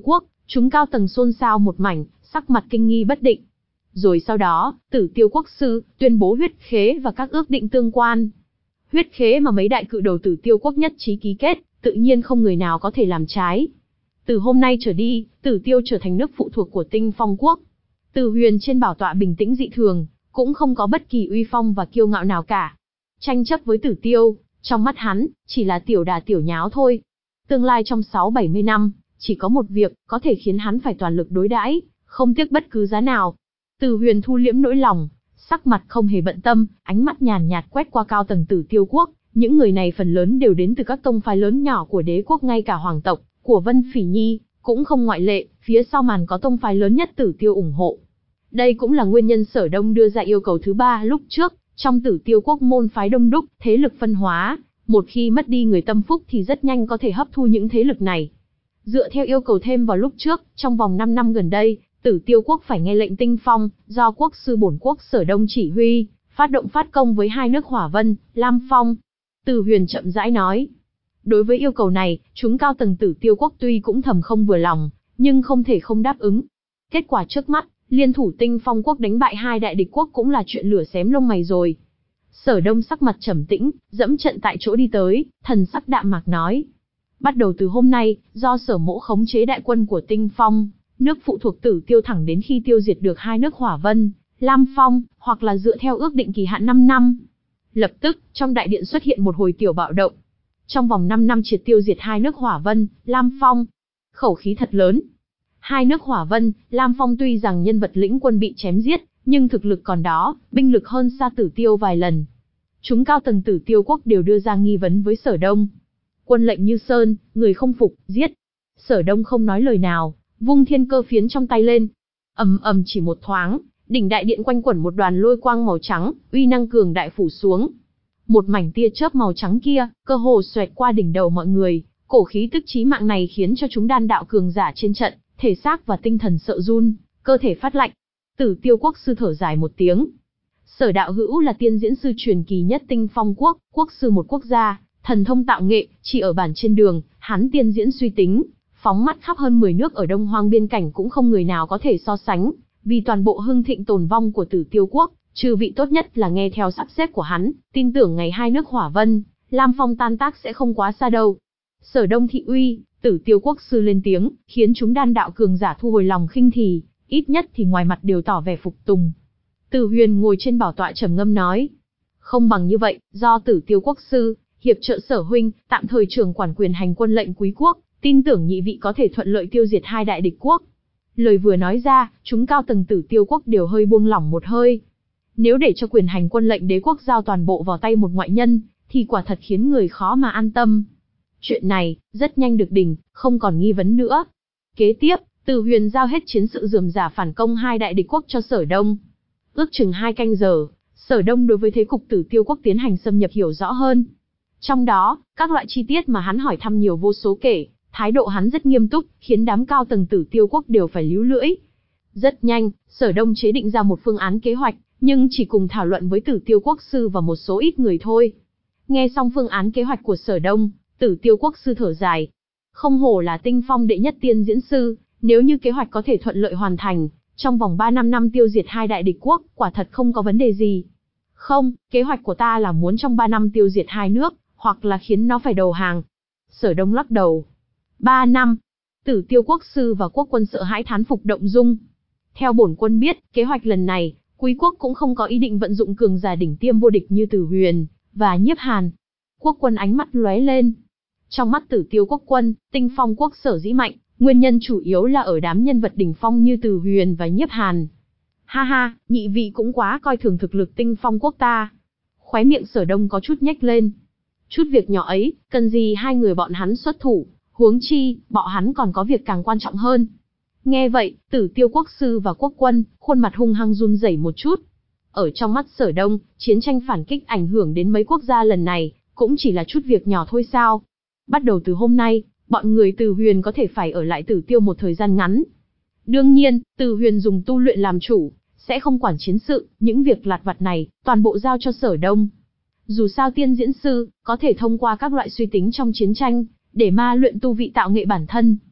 Chúng cao tầng xôn xao một mảnh, sắc mặt kinh nghi bất định. Rồi sau đó, Tử Tiêu Quốc sư tuyên bố huyết khế và các ước định tương quan. Huyết khế mà mấy đại cự đầu Tử Tiêu Quốc nhất trí ký kết, tự nhiên không người nào có thể làm trái. Từ hôm nay trở đi, Tử Tiêu trở thành nước phụ thuộc của Tinh Phong Quốc. Từ Huyền trên bảo tọa bình tĩnh dị thường, cũng không có bất kỳ uy phong và kiêu ngạo nào cả. Tranh chấp với Tử Tiêu, trong mắt hắn, chỉ là tiểu đà tiểu nháo thôi. Tương lai trong sáu bảy mươi năm, chỉ có một việc, có thể khiến hắn phải toàn lực đối đãi, không tiếc bất cứ giá nào. Từ Huyền thu liễm nỗi lòng, sắc mặt không hề bận tâm, ánh mắt nhàn nhạt quét qua cao tầng Tử Tiêu Quốc. Những người này phần lớn đều đến từ các tông phái lớn nhỏ của đế quốc, ngay cả hoàng tộc của Vân Phỉ Nhi cũng không ngoại lệ, phía sau màn có tông phái lớn nhất Tử Tiêu ủng hộ. Đây cũng là nguyên nhân Sở Đông đưa ra yêu cầu thứ ba lúc trước, trong Tử Tiêu Quốc môn phái đông đúc, thế lực phân hóa, một khi mất đi người tâm phúc thì rất nhanh có thể hấp thu những thế lực này. Dựa theo yêu cầu thêm vào lúc trước, trong vòng năm năm gần đây, Tử Tiêu Quốc phải nghe lệnh Tinh Phong, do quốc sư bổn quốc Sở Đông chỉ huy, phát động phát công với hai nước Hỏa Vân, Lam Phong. Từ Huyền chậm rãi nói. Đối với yêu cầu này, chúng cao tầng Tử Tiêu Quốc tuy cũng thầm không vừa lòng, nhưng không thể không đáp ứng. Kết quả trước mắt, liên thủ Tinh Phong Quốc đánh bại hai đại địch quốc cũng là chuyện lửa xém lông mày rồi. Sở Đông sắc mặt trầm tĩnh, dẫm trận tại chỗ đi tới, thần sắc đạm mạc nói. Bắt đầu từ hôm nay, do Sở Mỗ khống chế đại quân của Tinh Phong, nước phụ thuộc Tử Tiêu thẳng đến khi tiêu diệt được hai nước Hỏa Vân, Lam Phong, hoặc là dựa theo ước định kỳ hạn năm năm. Lập tức, trong đại điện xuất hiện một hồi tiểu bạo động. Trong vòng năm năm triệt tiêu diệt hai nước Hỏa Vân, Lam Phong. Khẩu khí thật lớn. Hai nước Hỏa Vân, Lam Phong tuy rằng nhân vật lĩnh quân bị chém giết, nhưng thực lực còn đó, binh lực hơn xa Tử Tiêu vài lần. Chúng cao tầng Tử Tiêu Quốc đều đưa ra nghi vấn với Sở Đông. Quân lệnh như sơn, người không phục, giết. Sở Đông không nói lời nào, vung thiên cơ phiến trong tay lên. Ầm ầm chỉ một thoáng, đỉnh đại điện quanh quẩn một đoàn lôi quang màu trắng, uy năng cường đại phủ xuống. Một mảnh tia chớp màu trắng kia, cơ hồ xoẹt qua đỉnh đầu mọi người, cổ khí tức chí mạng này khiến cho chúng đan đạo cường giả trên trận, thể xác và tinh thần sợ run, cơ thể phát lạnh. Tử Tiêu Quốc sư thở dài một tiếng. Sở đạo hữu là tiên diễn sư truyền kỳ nhất Tinh Phong Quốc, quốc sư một quốc gia, thần thông tạo nghệ, chỉ ở bản trên đường, hắn tiên diễn suy tính, phóng mắt khắp hơn mười nước ở Đông Hoang biên cảnh cũng không người nào có thể so sánh, vì toàn bộ hưng thịnh tồn vong của Tử Tiêu Quốc, trừ vị tốt nhất là nghe theo sắp xếp của hắn, tin tưởng ngày hai nước Hỏa Vân, Lam Phong tan tác sẽ không quá xa đâu. Sở Đông thị uy, Tử Tiêu Quốc sư lên tiếng, khiến chúng đan đạo cường giả thu hồi lòng khinh thì, ít nhất thì ngoài mặt đều tỏ vẻ phục tùng. Từ Huyền ngồi trên bảo tọa trầm ngâm nói, không bằng như vậy, do Tử Tiêu Quốc sư, hiệp trợ Sở huynh, tạm thời trưởng quản quyền hành quân lệnh quý quốc, tin tưởng nhị vị có thể thuận lợi tiêu diệt hai đại địch quốc. Lời vừa nói ra, chúng cao tầng Tử Tiêu Quốc đều hơi buông lỏng một hơi. Nếu để cho quyền hành quân lệnh đế quốc giao toàn bộ vào tay một ngoại nhân, thì quả thật khiến người khó mà an tâm. Chuyện này, rất nhanh được đình, không còn nghi vấn nữa. Kế tiếp, Từ Huyền giao hết chiến sự rườm rà phản công hai đại địch quốc cho Sở Đông. Ước chừng hai canh giờ, Sở Đông đối với thế cục Tử Tiêu Quốc tiến hành xâm nhập hiểu rõ hơn. Trong đó, các loại chi tiết mà hắn hỏi thăm nhiều vô số kể, thái độ hắn rất nghiêm túc, khiến đám cao tầng Tử Tiêu Quốc đều phải líu lưỡi. Rất nhanh, Sở Đông chế định ra một phương án kế hoạch, nhưng chỉ cùng thảo luận với Tử Tiêu Quốc sư và một số ít người thôi. Nghe xong phương án kế hoạch của Sở Đông, Tử Tiêu Quốc sư thở dài. Không hổ là Tinh Phong đệ nhất tiên diễn sư, nếu như kế hoạch có thể thuận lợi hoàn thành, trong vòng ba năm năm tiêu diệt hai đại địch quốc, quả thật không có vấn đề gì. Không, kế hoạch của ta là muốn trong ba năm tiêu diệt hai nước, hoặc là khiến nó phải đầu hàng. Sở Đông lắc đầu. Ba năm. Tử Tiêu Quốc sư và quốc quân sợ hãi thán phục động dung. Theo bổn quân biết, kế hoạch lần này, Quý quốc cũng không có ý định vận dụng cường giả đỉnh tiêm vô địch như Tử Huyền và Nhiếp Hàn. Quốc quân ánh mắt lóe lên. Trong mắt Tử Tiêu Quốc quân, Tinh Phong Quốc sở dĩ mạnh, nguyên nhân chủ yếu là ở đám nhân vật đỉnh phong như Tử Huyền và Nhiếp Hàn. Ha ha, nhị vị cũng quá coi thường thực lực Tinh Phong Quốc ta. Khóe miệng Sở Đông có chút nhếch lên. Chút việc nhỏ ấy, cần gì hai người bọn hắn xuất thủ, huống chi, bọn hắn còn có việc càng quan trọng hơn. Nghe vậy, Tử Tiêu Quốc sư và quốc quân, khuôn mặt hung hăng run rẩy một chút. Ở trong mắt Sở Đông, chiến tranh phản kích ảnh hưởng đến mấy quốc gia lần này, cũng chỉ là chút việc nhỏ thôi sao. Bắt đầu từ hôm nay, bọn người Tử Huyền có thể phải ở lại Tử Tiêu một thời gian ngắn. Đương nhiên, Tử Huyền dùng tu luyện làm chủ, sẽ không quản chiến sự, những việc lặt vặt này, toàn bộ giao cho Sở Đông. Dù sao tiên diễn sư, có thể thông qua các loại suy tính trong chiến tranh, để ma luyện tu vị tạo nghệ bản thân.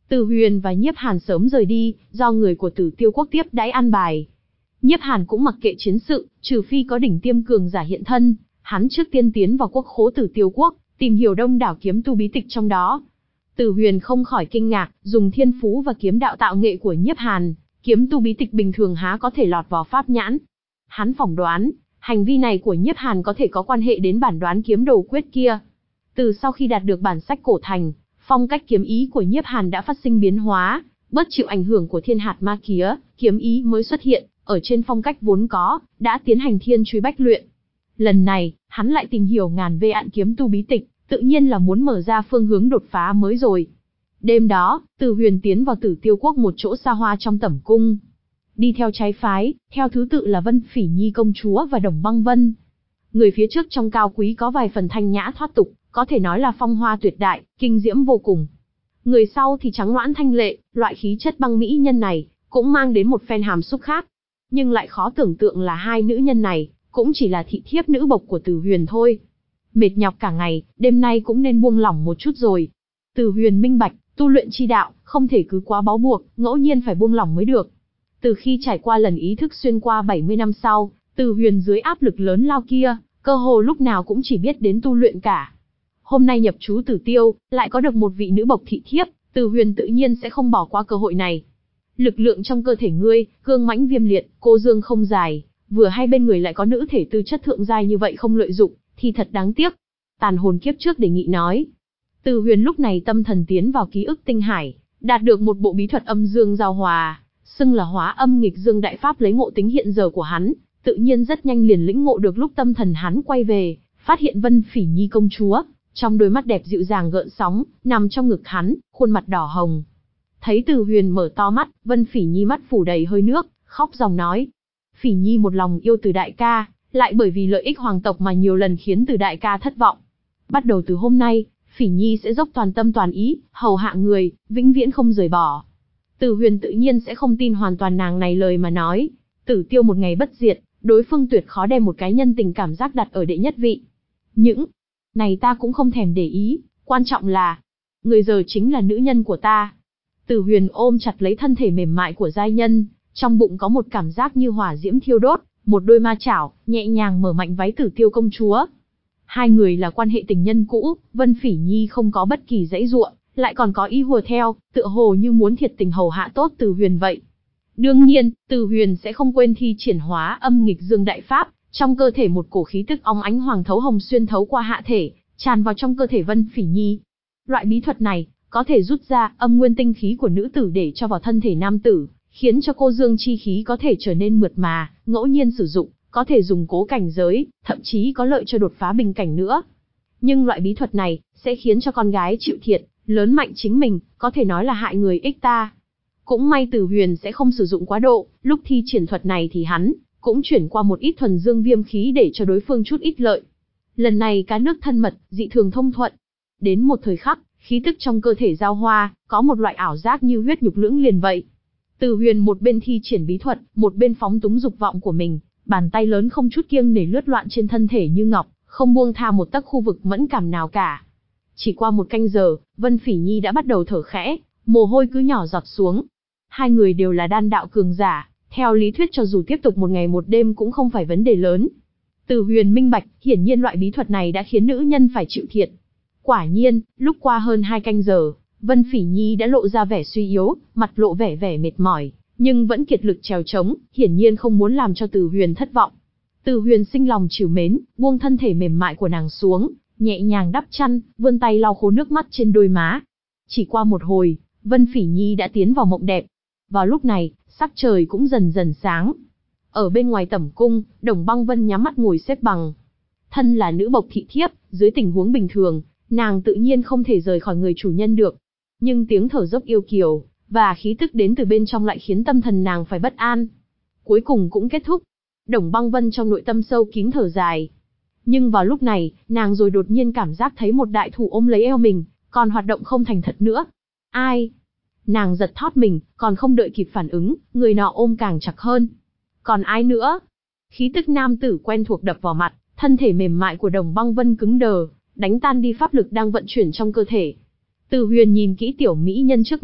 Từ Huyền và Nhiếp Hàn sớm rời đi, do người của Tử Tiêu quốc tiếp đãi an bài. Nhiếp Hàn cũng mặc kệ chiến sự, trừ phi có đỉnh tiêm cường giả hiện thân, hắn trước tiên tiến vào quốc khố Tử Tiêu quốc, tìm hiểu đông đảo kiếm tu bí tịch trong đó. Từ Huyền không khỏi kinh ngạc, dùng thiên phú và kiếm đạo tạo nghệ của Nhiếp Hàn, kiếm tu bí tịch bình thường há có thể lọt vào pháp nhãn. Hắn phỏng đoán, hành vi này của Nhiếp Hàn có thể có quan hệ đến bản đoán kiếm đồ quyết kia. Từ sau khi đạt được bản sách cổ thành, phong cách kiếm ý của Nhiếp Hàn đã phát sinh biến hóa, bớt chịu ảnh hưởng của thiên hạt ma kía, kiếm ý mới xuất hiện, ở trên phong cách vốn có, đã tiến hành thiên truy bách luyện. Lần này, hắn lại tìm hiểu ngàn vê ạn kiếm tu bí tịch, tự nhiên là muốn mở ra phương hướng đột phá mới rồi. Đêm đó, Từ Huyền tiến vào Tử Tiêu quốc một chỗ xa hoa trong tẩm cung. Đi theo trái phái, theo thứ tự là Vân Phỉ Nhi công chúa và Đồng Băng Vân. Người phía trước trong cao quý có vài phần thanh nhã thoát tục, có thể nói là phong hoa tuyệt đại, kinh diễm vô cùng. Người sau thì trắng noãn thanh lệ, loại khí chất băng mỹ nhân này, cũng mang đến một phen hàm xúc khác. Nhưng lại khó tưởng tượng là hai nữ nhân này, cũng chỉ là thị thiếp nữ bộc của Từ Huyền thôi. Mệt nhọc cả ngày, đêm nay cũng nên buông lỏng một chút rồi. Từ Huyền minh bạch, tu luyện chi đạo, không thể cứ quá bó buộc, ngẫu nhiên phải buông lỏng mới được. Từ khi trải qua lần ý thức xuyên qua bảy mươi năm sau, Từ Huyền dưới áp lực lớn lao kia, cơ hồ lúc nào cũng chỉ biết đến tu luyện cả. Hôm nay nhập trú Tử Tiêu, lại có được một vị nữ bộc thị thiếp, Từ Huyền tự nhiên sẽ không bỏ qua cơ hội này. Lực lượng trong cơ thể ngươi, cương mãnh viêm liệt, cô dương không dài, vừa hay bên người lại có nữ thể tư chất thượng giai như vậy không lợi dụng, thì thật đáng tiếc. Tàn hồn kiếp trước đề nghị nói. Từ Huyền lúc này tâm thần tiến vào ký ức tinh hải, đạt được một bộ bí thuật âm dương giao hòa, xưng là hóa âm nghịch dương đại pháp lấy ngộ tính hiện giờ của hắn, tự nhiên rất nhanh liền lĩnh ngộ được lúc tâm thần hắn quay về, phát hiện Vân Phỉ Nhi công chúa, trong đôi mắt đẹp dịu dàng gợn sóng, nằm trong ngực hắn, khuôn mặt đỏ hồng. Thấy Từ Huyền mở to mắt, Vân Phỉ Nhi mắt phủ đầy hơi nước, khóc ròng nói. Phỉ Nhi một lòng yêu Từ đại ca, lại bởi vì lợi ích hoàng tộc mà nhiều lần khiến Từ đại ca thất vọng. Bắt đầu từ hôm nay, Phỉ Nhi sẽ dốc toàn tâm toàn ý, hầu hạ người, vĩnh viễn không rời bỏ. Từ Huyền tự nhiên sẽ không tin hoàn toàn nàng này lời mà nói. Tử Tiêu một ngày bất diệt, đối phương tuyệt khó đem một cái nhân tình cảm giác đặt ở đệ nhất vị. Những này ta cũng không thèm để ý, quan trọng là, người giờ chính là nữ nhân của ta. Từ Huyền ôm chặt lấy thân thể mềm mại của giai nhân, trong bụng có một cảm giác như hỏa diễm thiêu đốt, một đôi ma chảo, nhẹ nhàng mở mạnh váy Tử Tiêu công chúa. Hai người là quan hệ tình nhân cũ, Vân Phỉ Nhi không có bất kỳ dãy dụa, lại còn có ý hùa theo, tựa hồ như muốn thiệt tình hầu hạ tốt Từ Huyền vậy. Đương nhiên, Từ Huyền sẽ không quên thi triển hóa âm nghịch dương đại pháp, trong cơ thể một cổ khí tức óng ánh hoàng thấu hồng xuyên thấu qua hạ thể, tràn vào trong cơ thể Vân Phỉ Nhi. Loại bí thuật này, có thể rút ra âm nguyên tinh khí của nữ tử để cho vào thân thể nam tử, khiến cho cô dương chi khí có thể trở nên mượt mà, ngẫu nhiên sử dụng, có thể dùng cố cảnh giới, thậm chí có lợi cho đột phá bình cảnh nữa. Nhưng loại bí thuật này, sẽ khiến cho con gái chịu thiệt, lớn mạnh chính mình, có thể nói là hại người ích ta. Cũng may Từ Huyền sẽ không sử dụng quá độ, lúc thi triển thuật này thì hắn cũng chuyển qua một ít thuần dương viêm khí để cho đối phương chút ít lợi. Lần này cá nước thân mật, dị thường thông thuận. Đến một thời khắc, khí tức trong cơ thể giao hoa, có một loại ảo giác như huyết nhục lưỡng liền vậy. Từ Huyền một bên thi triển bí thuật, một bên phóng túng dục vọng của mình, bàn tay lớn không chút kiêng để lướt loạn trên thân thể như ngọc, không buông tha một tấc khu vực mẫn cảm nào cả. Chỉ qua một canh giờ, Vân Phỉ Nhi đã bắt đầu thở khẽ, mồ hôi cứ nhỏ giọt xuống. Hai người đều là đan đạo cường giả, theo lý thuyết cho dù tiếp tục một ngày một đêm cũng không phải vấn đề lớn. Từ Huyền minh bạch, hiển nhiên loại bí thuật này đã khiến nữ nhân phải chịu thiệt. Quả nhiên, lúc qua hơn hai canh giờ, Vân Phỉ Nhi đã lộ ra vẻ suy yếu, mặt lộ vẻ vẻ mệt mỏi, nhưng vẫn kiệt lực trèo trống, hiển nhiên không muốn làm cho Từ Huyền thất vọng. Từ Huyền sinh lòng trìu mến, buông thân thể mềm mại của nàng xuống, nhẹ nhàng đắp chăn, vươn tay lau khô nước mắt trên đôi má. Chỉ qua một hồi, Vân Phỉ Nhi đã tiến vào mộng đẹp. Vào lúc này, sắc trời cũng dần dần sáng. Ở bên ngoài tẩm cung, Đồng Băng Vân nhắm mắt ngồi xếp bằng. Thân là nữ bộc thị thiếp, dưới tình huống bình thường, nàng tự nhiên không thể rời khỏi người chủ nhân được. Nhưng tiếng thở dốc yêu kiều, và khí tức đến từ bên trong lại khiến tâm thần nàng phải bất an. Cuối cùng cũng kết thúc. Đồng Băng Vân trong nội tâm sâu kín thở dài. Nhưng vào lúc này, nàng rồi đột nhiên cảm giác thấy một đại thủ ôm lấy eo mình, còn hoạt động không thành thật nữa. Ai? Nàng giật thót mình, còn không đợi kịp phản ứng, người nọ ôm càng chặt hơn. Còn ai nữa? Khí tức nam tử quen thuộc đập vào mặt, thân thể mềm mại của Đồng Băng Vân cứng đờ, đánh tan đi pháp lực đang vận chuyển trong cơ thể. Từ Huyền nhìn kỹ tiểu mỹ nhân trước mặt,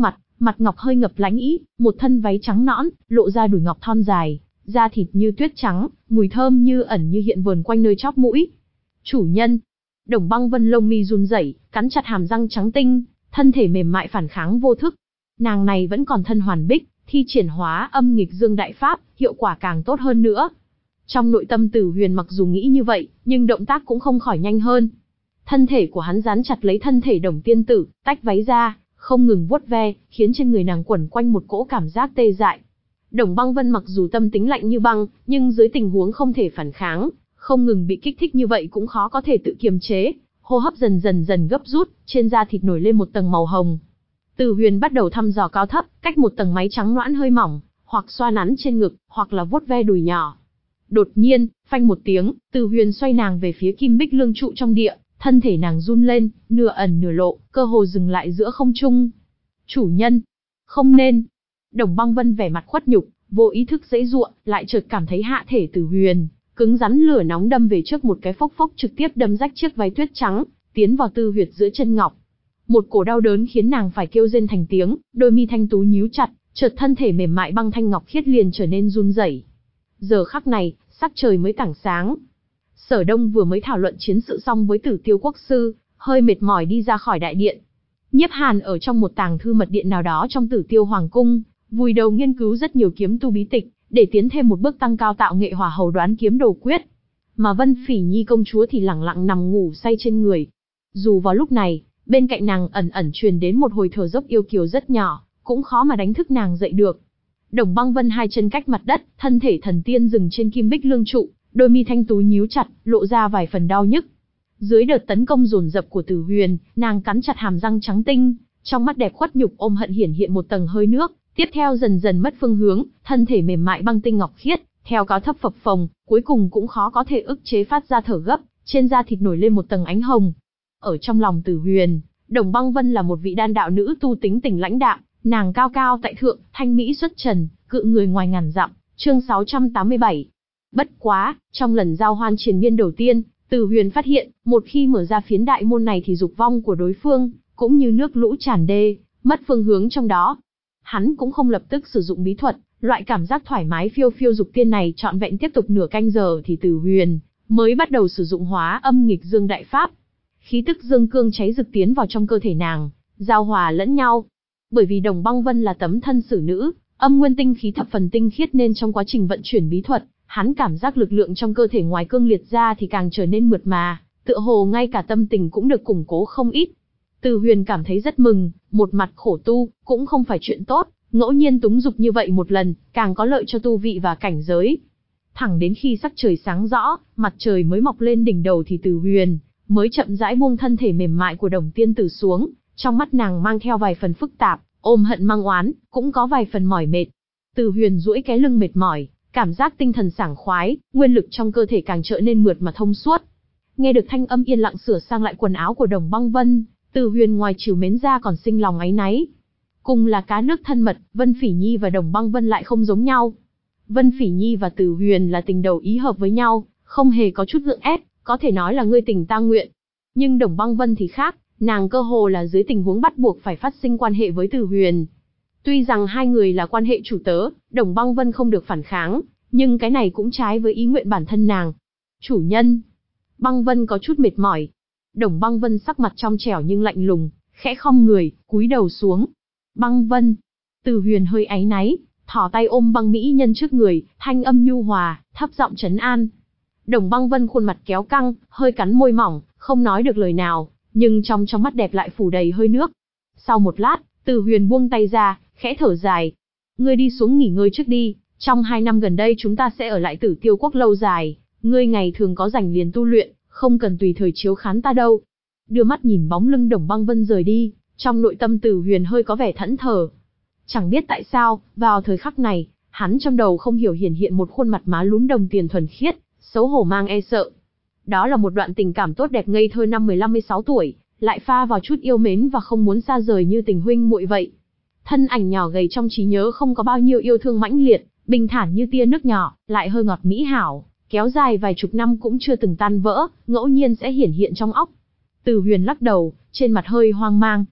mặt ngọc hơi ngập lánh ý, một thân váy trắng nõn, lộ ra đùi ngọc thon dài, da thịt như tuyết trắng, mùi thơm như ẩn như hiện vờn quanh nơi chóp mũi. Chủ nhân. Đồng Băng Vân lông mi run rẩy, cắn chặt hàm răng trắng tinh, thân thể mềm mại phản kháng vô thức. Nàng này vẫn còn thân hoàn bích, thi triển hóa âm nghịch dương đại pháp, hiệu quả càng tốt hơn nữa. Trong nội tâm Tử Huyền mặc dù nghĩ như vậy, nhưng động tác cũng không khỏi nhanh hơn. Thân thể của hắn dán chặt lấy thân thể Đồng tiên tử, tách váy ra, không ngừng vuốt ve, khiến trên người nàng quẩn quanh một cỗ cảm giác tê dại. Đồng Băng Vân mặc dù tâm tính lạnh như băng, nhưng dưới tình huống không thể phản kháng, không ngừng bị kích thích như vậy cũng khó có thể tự kiềm chế, hô hấp dần dần dần gấp rút, trên da thịt nổi lên một tầng màu hồng. Tử Huyền bắt đầu thăm dò cao thấp, cách một tầng máy trắng nõn hơi mỏng, hoặc xoa nắn trên ngực, hoặc là vuốt ve đùi nhỏ. Đột nhiên, phanh một tiếng, Tử Huyền xoay nàng về phía Kim Bích Lương trụ trong địa, thân thể nàng run lên, nửa ẩn nửa lộ, cơ hồ dừng lại giữa không trung. Chủ nhân, không nên. Đồng Băng Vân vẻ mặt khuất nhục, vô ý thức giãy giụa, lại chợt cảm thấy hạ thể Tử Huyền cứng rắn lửa nóng đâm về trước một cái phốc phốc trực tiếp đâm rách chiếc váy tuyết trắng, tiến vào tư huyệt giữa chân ngọc. Một cổ đau đớn khiến nàng phải kêu rên thành tiếng, đôi mi thanh tú nhíu chặt, chợt thân thể mềm mại băng thanh ngọc khiết liền trở nên run rẩy. Giờ khắc này, sắc trời mới tảng sáng. Sở Đông vừa mới thảo luận chiến sự xong với Tử Tiêu quốc sư, hơi mệt mỏi đi ra khỏi đại điện. Nhiếp Hàn ở trong một tàng thư mật điện nào đó trong Tử Tiêu hoàng cung, vùi đầu nghiên cứu rất nhiều kiếm tu bí tịch, để tiến thêm một bước tăng cao tạo nghệ hỏa hầu đoán kiếm đồ quyết. Mà Vân Phỉ Nhi công chúa thì lẳng lặng nằm ngủ say trên người. Dù vào lúc này, bên cạnh nàng ẩn ẩn truyền đến một hồi thở dốc yêu kiều rất nhỏ, cũng khó mà đánh thức nàng dậy được. Đồng Băng Vân hai chân cách mặt đất, thân thể thần tiên dừng trên Kim Bích Lương trụ, đôi mi thanh tú nhíu chặt, lộ ra vài phần đau nhức. Dưới đợt tấn công dồn dập của Tử Huyền, nàng cắn chặt hàm răng trắng tinh, trong mắt đẹp khuất nhục ôm hận hiển hiện một tầng hơi nước, tiếp theo dần dần mất phương hướng, thân thể mềm mại băng tinh ngọc khiết, theo cao thấp phập phồng, cuối cùng cũng khó có thể ức chế phát ra thở gấp, trên da thịt nổi lên một tầng ánh hồng. Ở trong lòng Tử Huyền, Đồng Băng Vân là một vị đan đạo nữ tu tính tình lãnh đạm, nàng cao cao tại thượng, thanh mỹ xuất trần, cự người ngoài ngàn dặm. Chương sáu trăm tám mươi bảy. Bất quá, trong lần giao hoan triền miên đầu tiên, Tử Huyền phát hiện, một khi mở ra phiến đại môn này thì dục vong của đối phương, cũng như nước lũ tràn đê, mất phương hướng trong đó. Hắn cũng không lập tức sử dụng bí thuật, loại cảm giác thoải mái phiêu phiêu dục tiên này trọn vẹn tiếp tục nửa canh giờ thì Tử Huyền mới bắt đầu sử dụng hóa âm nghịch dương đại pháp. Khí tức dương cương cháy rực tiến vào trong cơ thể nàng, giao hòa lẫn nhau. Bởi vì Đồng Băng Vân là tấm thân xử nữ, âm nguyên tinh khí thập phần tinh khiết nên trong quá trình vận chuyển bí thuật, hắn cảm giác lực lượng trong cơ thể ngoài cương liệt ra thì càng trở nên mượt mà, tựa hồ ngay cả tâm tình cũng được củng cố không ít. Tử Huyền cảm thấy rất mừng, một mặt khổ tu, cũng không phải chuyện tốt, ngẫu nhiên túng dục như vậy một lần, càng có lợi cho tu vị và cảnh giới. Thẳng đến khi sắc trời sáng rõ, mặt trời mới mọc lên đỉnh đầu thì Tử Huyền mới chậm rãi buông thân thể mềm mại của Đồng tiên tử xuống, trong mắt nàng mang theo vài phần phức tạp, ôm hận mang oán, cũng có vài phần mỏi mệt. Tử Huyền duỗi cái lưng mệt mỏi, cảm giác tinh thần sảng khoái, nguyên lực trong cơ thể càng trở nên mượt mà thông suốt. Nghe được thanh âm yên lặng sửa sang lại quần áo của Đồng Băng Vân, Tử Huyền ngoài trìu mến ra còn sinh lòng áy náy. Cùng là cá nước thân mật, Vân Phỉ Nhi và Đồng Băng Vân lại không giống nhau. Vân Phỉ Nhi và Tử Huyền là tình đầu ý hợp với nhau, không hề có chút gượng ép, có thể nói là ngươi tình ta nguyện. Nhưng Đồng Băng Vân thì khác, nàng cơ hồ là dưới tình huống bắt buộc phải phát sinh quan hệ với Tử Huyền. Tuy rằng hai người là quan hệ chủ tớ, Đồng Băng Vân không được phản kháng, nhưng cái này cũng trái với ý nguyện bản thân nàng. Chủ nhân. Băng Vân có chút mệt mỏi. Đồng Băng Vân sắc mặt trong trẻo nhưng lạnh lùng, khẽ khom người, cúi đầu xuống. Băng Vân. Tử Huyền hơi áy náy, thò tay ôm băng mỹ nhân trước người, thanh âm nhu hòa, thấp giọng trấn an. Đồng Băng Vân khuôn mặt kéo căng, hơi cắn môi mỏng, không nói được lời nào, nhưng trong trong mắt đẹp lại phủ đầy hơi nước. Sau một lát, Tử Huyền buông tay ra, khẽ thở dài. Ngươi đi xuống nghỉ ngơi trước đi, trong hai năm gần đây chúng ta sẽ ở lại Tử Tiêu quốc lâu dài, ngươi ngày thường có rảnh liền tu luyện, không cần tùy thời chiếu khán ta đâu. Đưa mắt nhìn bóng lưng Đồng Băng Vân rời đi, trong nội tâm Tử Huyền hơi có vẻ thẫn thờ. Chẳng biết tại sao, vào thời khắc này, hắn trong đầu không hiểu hiển hiện một khuôn mặt má lún đồng tiền thuần khiết, xấu hổ mang e sợ. Đó là một đoạn tình cảm tốt đẹp ngây thơ năm mười lăm mươi sáu tuổi, lại pha vào chút yêu mến và không muốn xa rời như tình huynh muội vậy. Thân ảnh nhỏ gầy trong trí nhớ không có bao nhiêu yêu thương mãnh liệt, bình thản như tia nước nhỏ, lại hơi ngọt mỹ hảo, kéo dài vài chục năm cũng chưa từng tan vỡ, ngẫu nhiên sẽ hiển hiện trong óc. Tử Huyền lắc đầu, trên mặt hơi hoang mang.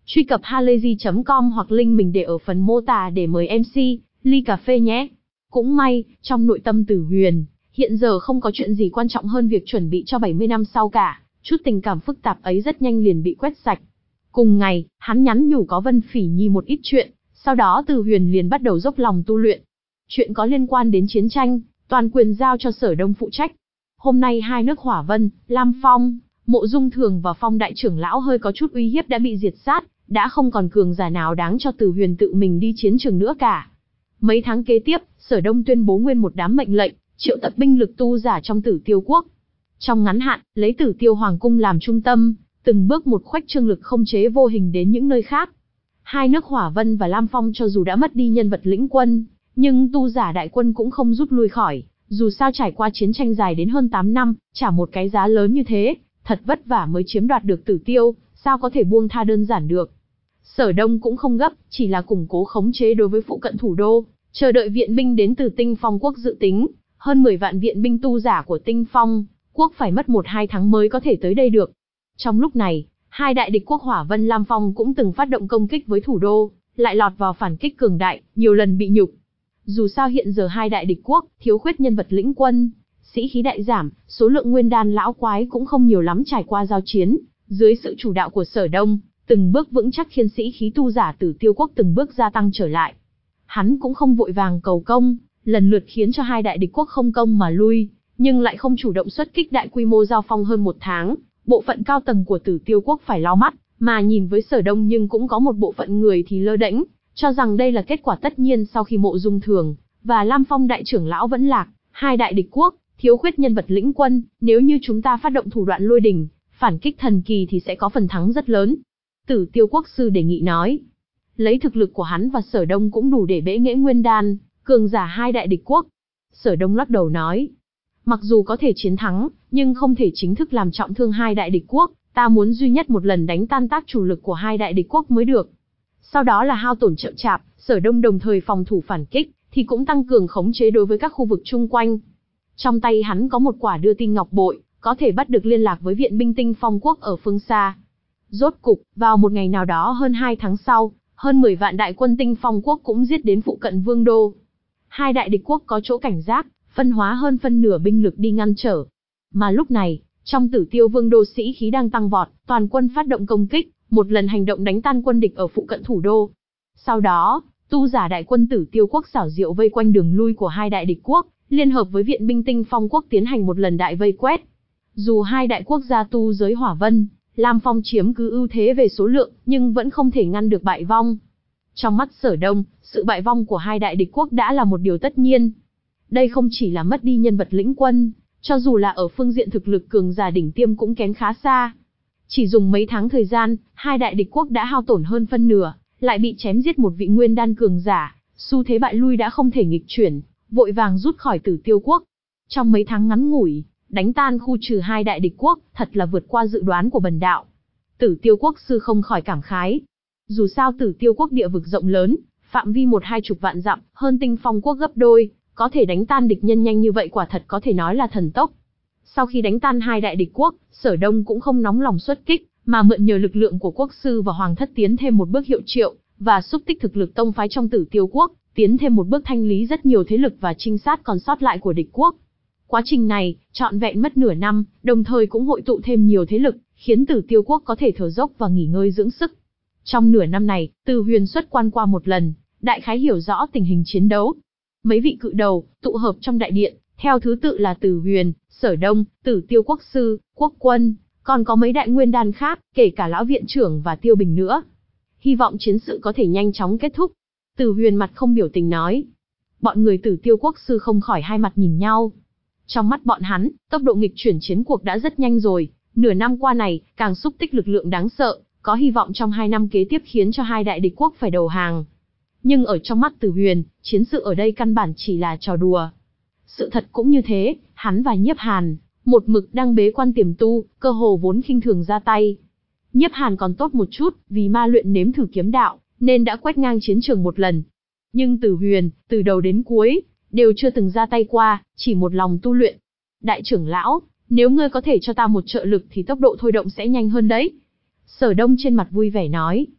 Truy cập halayzi chấm com hoặc link mình để ở phần mô tả để mời em xê, ly cà phê nhé. Cũng may, trong nội tâm Tử Huyền, hiện giờ không có chuyện gì quan trọng hơn việc chuẩn bị cho bảy mươi năm sau cả, chút tình cảm phức tạp ấy rất nhanh liền bị quét sạch. Cùng ngày, hắn nhắn nhủ có Vân Phỉ Nhi một ít chuyện, sau đó Tử Huyền liền bắt đầu dốc lòng tu luyện. Chuyện có liên quan đến chiến tranh, toàn quyền giao cho Sở Đông phụ trách. Hôm nay hai nước Hỏa Vân, Lam Phong, Mộ Dung Thường và Phong đại trưởng lão hơi có chút uy hiếp đã bị diệt sát, đã không còn cường giả nào đáng cho Tử Huyền tự mình đi chiến trường nữa cả. Mấy tháng kế tiếp, Sở Đông tuyên bố nguyên một đám mệnh lệnh, triệu tập binh lực tu giả trong Tử Tiêu quốc. Trong ngắn hạn, lấy Tử Tiêu Hoàng cung làm trung tâm, từng bước một khuếch trương lực không chế vô hình đến những nơi khác. Hai nước Hỏa Vân và Lam Phong cho dù đã mất đi nhân vật lĩnh quân, nhưng tu giả đại quân cũng không rút lui khỏi, dù sao trải qua chiến tranh dài đến hơn tám năm, trả một cái giá lớn như thế, thật vất vả mới chiếm đoạt được Tử Tiêu, sao có thể buông tha đơn giản được. Sở Đông cũng không gấp, chỉ là củng cố khống chế đối với phụ cận thủ đô, chờ đợi viện binh đến từ Tinh Phong quốc dự tính, hơn mười vạn viện binh tu giả của Tinh Phong quốc phải mất một hai tháng mới có thể tới đây được. Trong lúc này, hai đại địch quốc Hỏa Vân Lam Phong cũng từng phát động công kích với thủ đô, lại lọt vào phản kích cường đại, nhiều lần bị nhục. Dù sao hiện giờ hai đại địch quốc thiếu khuyết nhân vật lĩnh quân, sĩ khí đại giảm, số lượng nguyên đan lão quái cũng không nhiều lắm trải qua giao chiến, dưới sự chủ đạo của Sở Đông, từng bước vững chắc khiến sĩ khí tu giả Tử Tiêu quốc từng bước gia tăng trở lại. Hắn cũng không vội vàng cầu công, lần lượt khiến cho hai đại địch quốc không công mà lui, nhưng lại không chủ động xuất kích đại quy mô giao phong hơn một tháng, bộ phận cao tầng của Tử Tiêu quốc phải lau mắt, mà nhìn với Sở Đông nhưng cũng có một bộ phận người thì lơ đễnh, cho rằng đây là kết quả tất nhiên sau khi Mộ Dung Thường và Lam Phong đại trưởng lão vẫn lạc, hai đại địch quốc thiếu khuyết nhân vật lĩnh quân, nếu như chúng ta phát động thủ đoạn lôi đình, phản kích thần kỳ thì sẽ có phần thắng rất lớn. Tử Tiêu quốc sư đề nghị nói, lấy thực lực của hắn và Sở Đông cũng đủ để bẽ nghễ nguyên đan, cường giả hai đại địch quốc. Sở Đông lắc đầu nói, mặc dù có thể chiến thắng, nhưng không thể chính thức làm trọng thương hai đại địch quốc, ta muốn duy nhất một lần đánh tan tác chủ lực của hai đại địch quốc mới được. Sau đó là hao tổn chậm chạp, Sở Đông đồng thời phòng thủ phản kích, thì cũng tăng cường khống chế đối với các khu vực chung quanh. Trong tay hắn có một quả đưa tin ngọc bội, có thể bắt được liên lạc với viện binh Tinh Phong quốc ở phương xa. Rốt cục, vào một ngày nào đó hơn hai tháng sau, hơn mười vạn đại quân Tinh Phong quốc cũng giết đến phụ cận Vương đô. Hai đại địch quốc có chỗ cảnh giác, phân hóa hơn phân nửa binh lực đi ngăn trở. Mà lúc này, trong Tử Tiêu Vương đô sĩ khí đang tăng vọt, toàn quân phát động công kích, một lần hành động đánh tan quân địch ở phụ cận thủ đô. Sau đó, tu giả đại quân Tử Tiêu quốc xảo diệu vây quanh đường lui của hai đại địch quốc, liên hợp với viện binh Tinh Phong quốc tiến hành một lần đại vây quét. Dù hai đại quốc gia tu giới Hỏa Vân, Lam Phong chiếm cứ ưu thế về số lượng, nhưng vẫn không thể ngăn được bại vong. Trong mắt Sở Đông, sự bại vong của hai đại địch quốc đã là một điều tất nhiên. Đây không chỉ là mất đi nhân vật lĩnh quân, cho dù là ở phương diện thực lực cường giả đỉnh tiêm cũng kém khá xa. Chỉ dùng mấy tháng thời gian, hai đại địch quốc đã hao tổn hơn phân nửa, lại bị chém giết một vị nguyên đan cường giả, xu thế bại lui đã không thể nghịch chuyển, vội vàng rút khỏi Tử Tiêu quốc. Trong mấy tháng ngắn ngủi, đánh tan khu trừ hai đại địch quốc, thật là vượt qua dự đoán của bần đạo. Tử Tiêu quốc sư không khỏi cảm khái. Dù sao Tử Tiêu quốc địa vực rộng lớn, phạm vi một hai chục vạn dặm, hơn Tinh Phong quốc gấp đôi, có thể đánh tan địch nhân nhanh như vậy quả thật có thể nói là thần tốc. Sau khi đánh tan hai đại địch quốc, Sở Đông cũng không nóng lòng xuất kích, mà mượn nhờ lực lượng của quốc sư và hoàng thất tiến thêm một bước hiệu triệu, và xúc tích thực lực tông phái trong Tử Tiêu quốc, tiến thêm một bước thanh lý rất nhiều thế lực và trinh sát còn sót lại của địch quốc. Quá trình này, trọn vẹn mất nửa năm, đồng thời cũng hội tụ thêm nhiều thế lực, khiến Tử Tiêu quốc có thể thở dốc và nghỉ ngơi dưỡng sức. Trong nửa năm này, Từ Huyền xuất quan qua một lần, đại khái hiểu rõ tình hình chiến đấu. Mấy vị cự đầu, tụ hợp trong đại điện, theo thứ tự là Từ Huyền, Sở Đông, Tử Tiêu quốc sư, quốc quân, còn có mấy đại nguyên đan khác, kể cả lão viện trưởng và Tiêu Bình nữa. Hy vọng chiến sự có thể nhanh chóng kết thúc. Từ Huyền mặt không biểu tình nói. Bọn người Tử Tiêu quốc sư không khỏi hai mặt nhìn nhau. Trong mắt bọn hắn, tốc độ nghịch chuyển chiến cuộc đã rất nhanh rồi, nửa năm qua này, càng xúc tích lực lượng đáng sợ, có hy vọng trong hai năm kế tiếp khiến cho hai đại địch quốc phải đầu hàng. Nhưng ở trong mắt Từ Huyền, chiến sự ở đây căn bản chỉ là trò đùa. Sự thật cũng như thế, hắn và Nhiếp Hàn, một mực đang bế quan tiềm tu, cơ hồ vốn khinh thường ra tay. Nhiếp Hàn còn tốt một chút, vì ma luyện nếm thử kiếm đạo, nên đã quét ngang chiến trường một lần. Nhưng Từ Huyền, từ đầu đến cuối, đều chưa từng ra tay qua, chỉ một lòng tu luyện. Đại trưởng lão, nếu ngươi có thể cho ta một trợ lực thì tốc độ thôi động sẽ nhanh hơn đấy. Sở Đông trên mặt vui vẻ nói.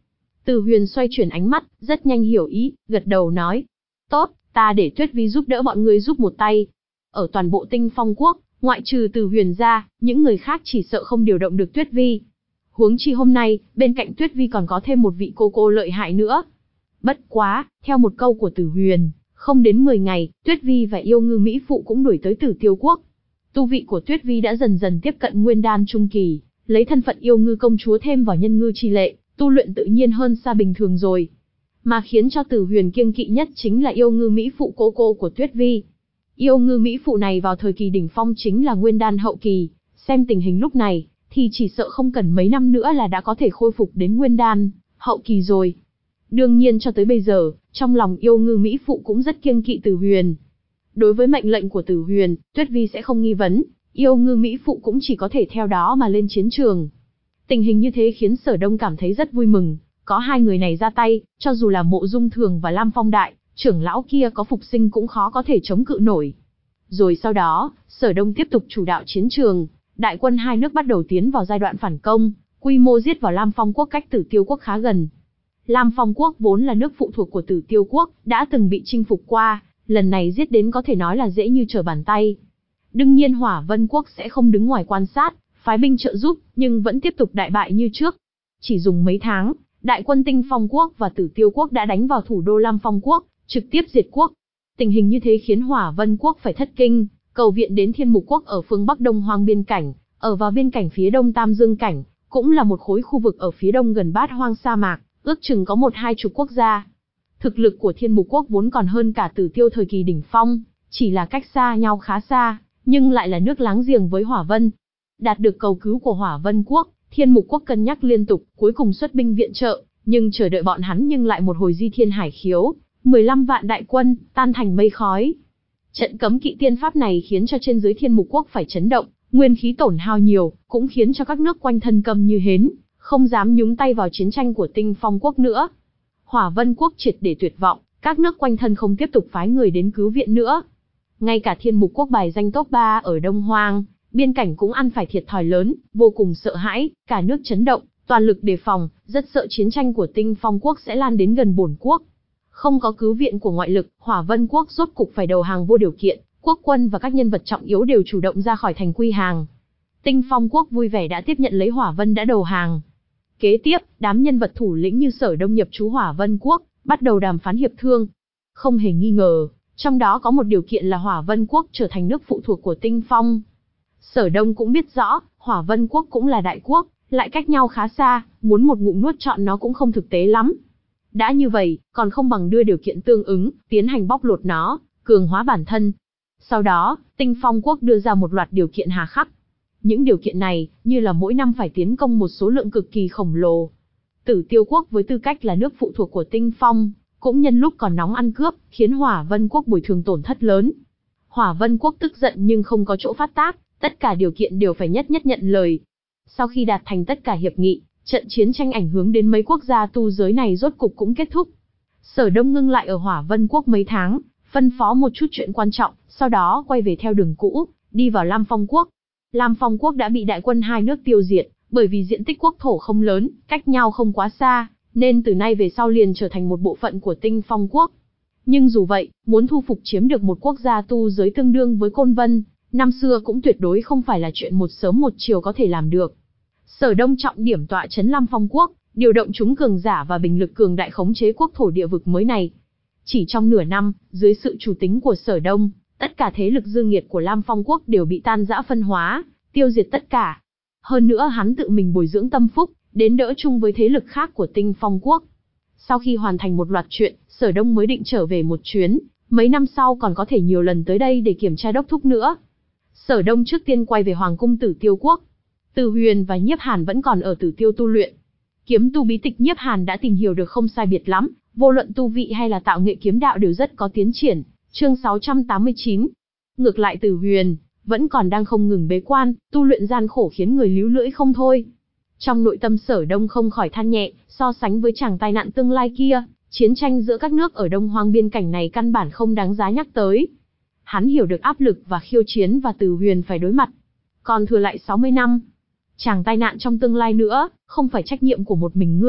Từ Huyền xoay chuyển ánh mắt, rất nhanh hiểu ý, gật đầu nói. Tốt, ta để Tuyết Vi giúp đỡ bọn ngươi giúp một tay. Ở toàn bộ Tinh Phong Quốc, ngoại trừ Từ Huyền ra, những người khác chỉ sợ không điều động được Tuyết Vi. Huống chi hôm nay, bên cạnh Tuyết Vi còn có thêm một vị cô cô lợi hại nữa. Bất quá, theo một câu của Từ Huyền, không đến mười ngày, Tuyết Vi và yêu ngư Mỹ Phụ cũng đuổi tới Tử Tiêu Quốc. Tu vị của Tuyết Vi đã dần dần tiếp cận nguyên đan trung kỳ, lấy thân phận yêu ngư công chúa thêm vào nhân ngư chi lệ, tu luyện tự nhiên hơn xa bình thường rồi. Mà khiến cho Từ Huyền kiêng kỵ nhất chính là yêu ngư Mỹ Phụ cô cô của Tuyết Vi. Yêu ngư Mỹ Phụ này vào thời kỳ đỉnh phong chính là nguyên đan hậu kỳ, xem tình hình lúc này, thì chỉ sợ không cần mấy năm nữa là đã có thể khôi phục đến nguyên đan hậu kỳ rồi. Đương nhiên cho tới bây giờ, trong lòng yêu ngư Mỹ Phụ cũng rất kiêng kỵ Từ Huyền. Đối với mệnh lệnh của Từ Huyền, Tuyết Vi sẽ không nghi vấn, yêu ngư Mỹ Phụ cũng chỉ có thể theo đó mà lên chiến trường. Tình hình như thế khiến Sở Đông cảm thấy rất vui mừng, có hai người này ra tay, cho dù là Mộ Dung Thường và Lam Phong Đại, trưởng lão kia có phục sinh cũng khó có thể chống cự nổi. Rồi sau đó, Sở Đông tiếp tục chủ đạo chiến trường, đại quân hai nước bắt đầu tiến vào giai đoạn phản công, quy mô giết vào Lam Phong Quốc cách Tử Tiêu Quốc khá gần. Lam Phong Quốc vốn là nước phụ thuộc của Tử Tiêu Quốc, đã từng bị chinh phục qua, lần này giết đến có thể nói là dễ như trở bàn tay. Đương nhiên Hỏa Vân Quốc sẽ không đứng ngoài quan sát, phái binh trợ giúp, nhưng vẫn tiếp tục đại bại như trước. Chỉ dùng mấy tháng, đại quân Tinh Phong Quốc và Tử Tiêu Quốc đã đánh vào thủ đô Lam Phong Quốc, trực tiếp diệt quốc. Tình hình như thế khiến Hỏa Vân Quốc phải thất kinh, cầu viện đến Thiên Mục Quốc ở phương Bắc Đông Hoang biên cảnh, ở vào biên cảnh phía đông Tam Dương Cảnh, cũng là một khối khu vực ở phía đông gần Bát Hoang sa mạc, ước chừng có một hai chục quốc gia. Thực lực của Thiên Mục Quốc vốn còn hơn cả Tử Tiêu thời kỳ đỉnh phong, chỉ là cách xa nhau khá xa, nhưng lại là nước láng giềng với Hỏa Vân. Đạt được cầu cứu của Hỏa Vân Quốc, Thiên Mục Quốc cân nhắc liên tục, cuối cùng xuất binh viện trợ, nhưng chờ đợi bọn hắn nhưng lại một hồi di thiên hải khiếu, mười lăm vạn đại quân, tan thành mây khói. Trận cấm kỵ tiên pháp này khiến cho trên dưới Thiên Mục Quốc phải chấn động, nguyên khí tổn hao nhiều, cũng khiến cho các nước quanh thân câm như hến, không dám nhúng tay vào chiến tranh của Tinh Phong Quốc nữa. Hỏa Vân Quốc triệt để tuyệt vọng, các nước quanh thân không tiếp tục phái người đến cứu viện nữa. Ngay cả Thiên Mục Quốc bài danh top ba ở Đông Hoang, biên cảnh cũng ăn phải thiệt thòi lớn, vô cùng sợ hãi, cả nước chấn động, toàn lực đề phòng, rất sợ chiến tranh của Tinh Phong Quốc sẽ lan đến gần bổn quốc. Không có cứu viện của ngoại lực, Hỏa Vân Quốc rốt cục phải đầu hàng vô điều kiện, quốc quân và các nhân vật trọng yếu đều chủ động ra khỏi thành quy hàng. Tinh Phong Quốc vui vẻ đã tiếp nhận lấy Hỏa Vân đã đầu hàng. Kế tiếp, đám nhân vật thủ lĩnh như Sở Đông nhập trú Hỏa Vân Quốc, bắt đầu đàm phán hiệp thương. Không hề nghi ngờ, trong đó có một điều kiện là Hỏa Vân Quốc trở thành nước phụ thuộc của Tinh Phong. Sở Đông cũng biết rõ, Hỏa Vân Quốc cũng là đại quốc, lại cách nhau khá xa, muốn một ngụm nuốt trọn nó cũng không thực tế lắm. Đã như vậy, còn không bằng đưa điều kiện tương ứng, tiến hành bóc lột nó, cường hóa bản thân. Sau đó, Tinh Phong Quốc đưa ra một loạt điều kiện hà khắc. Những điều kiện này, như là mỗi năm phải tiến công một số lượng cực kỳ khổng lồ. Tử Tiêu Quốc với tư cách là nước phụ thuộc của Tinh Phong, cũng nhân lúc còn nóng ăn cướp, khiến Hỏa Vân Quốc bồi thường tổn thất lớn. Hỏa Vân Quốc tức giận nhưng không có chỗ phát tác, tất cả điều kiện đều phải nhất nhất nhận lời. Sau khi đạt thành tất cả hiệp nghị, trận chiến tranh ảnh hưởng đến mấy quốc gia tu giới này rốt cục cũng kết thúc. Sở Đông ngưng lại ở Hỏa Vân Quốc mấy tháng, phân phó một chút chuyện quan trọng, sau đó quay về theo đường cũ, đi vào Lam Phong Quốc. Lam Phong Quốc đã bị đại quân hai nước tiêu diệt, bởi vì diện tích quốc thổ không lớn, cách nhau không quá xa, nên từ nay về sau liền trở thành một bộ phận của Tinh Phong Quốc. Nhưng dù vậy, muốn thu phục chiếm được một quốc gia tu giới tương đương với Côn Vân, năm xưa cũng tuyệt đối không phải là chuyện một sớm một chiều có thể làm được. Sở Đông trọng điểm tọa trấn Lam Phong Quốc, điều động chúng cường giả và binh lực cường đại khống chế quốc thổ địa vực mới này. Chỉ trong nửa năm, dưới sự chủ tính của Sở Đông, tất cả thế lực dương nghiệt của Lam Phong Quốc đều bị tan rã phân hóa, tiêu diệt tất cả. Hơn nữa hắn tự mình bồi dưỡng tâm phúc, đến đỡ chung với thế lực khác của Tinh Phong Quốc. Sau khi hoàn thành một loạt chuyện, Sở Đông mới định trở về một chuyến, mấy năm sau còn có thể nhiều lần tới đây để kiểm tra đốc thúc nữa. Sở Đông trước tiên quay về Hoàng cung Tử Tiêu Quốc. Từ Huyền và Nhiếp Hàn vẫn còn ở Tử Tiêu tu luyện. Kiếm tu bí tịch Nhiếp Hàn đã tìm hiểu được không sai biệt lắm, vô luận tu vị hay là tạo nghệ kiếm đạo đều rất có tiến triển. Chương sáu trăm tám mươi chín. Ngược lại Từ Huyền vẫn còn đang không ngừng bế quan, tu luyện gian khổ khiến người líu lưỡi không thôi. Trong nội tâm Sở Đông không khỏi than nhẹ, so sánh với chàng tai nạn tương lai kia, chiến tranh giữa các nước ở Đông Hoang biên cảnh này căn bản không đáng giá nhắc tới. Hắn hiểu được áp lực và khiêu chiến và Từ Huyền phải đối mặt. Còn thừa lại sáu mươi năm. Chàng tai nạn trong tương lai nữa, không phải trách nhiệm của một mình ngươi,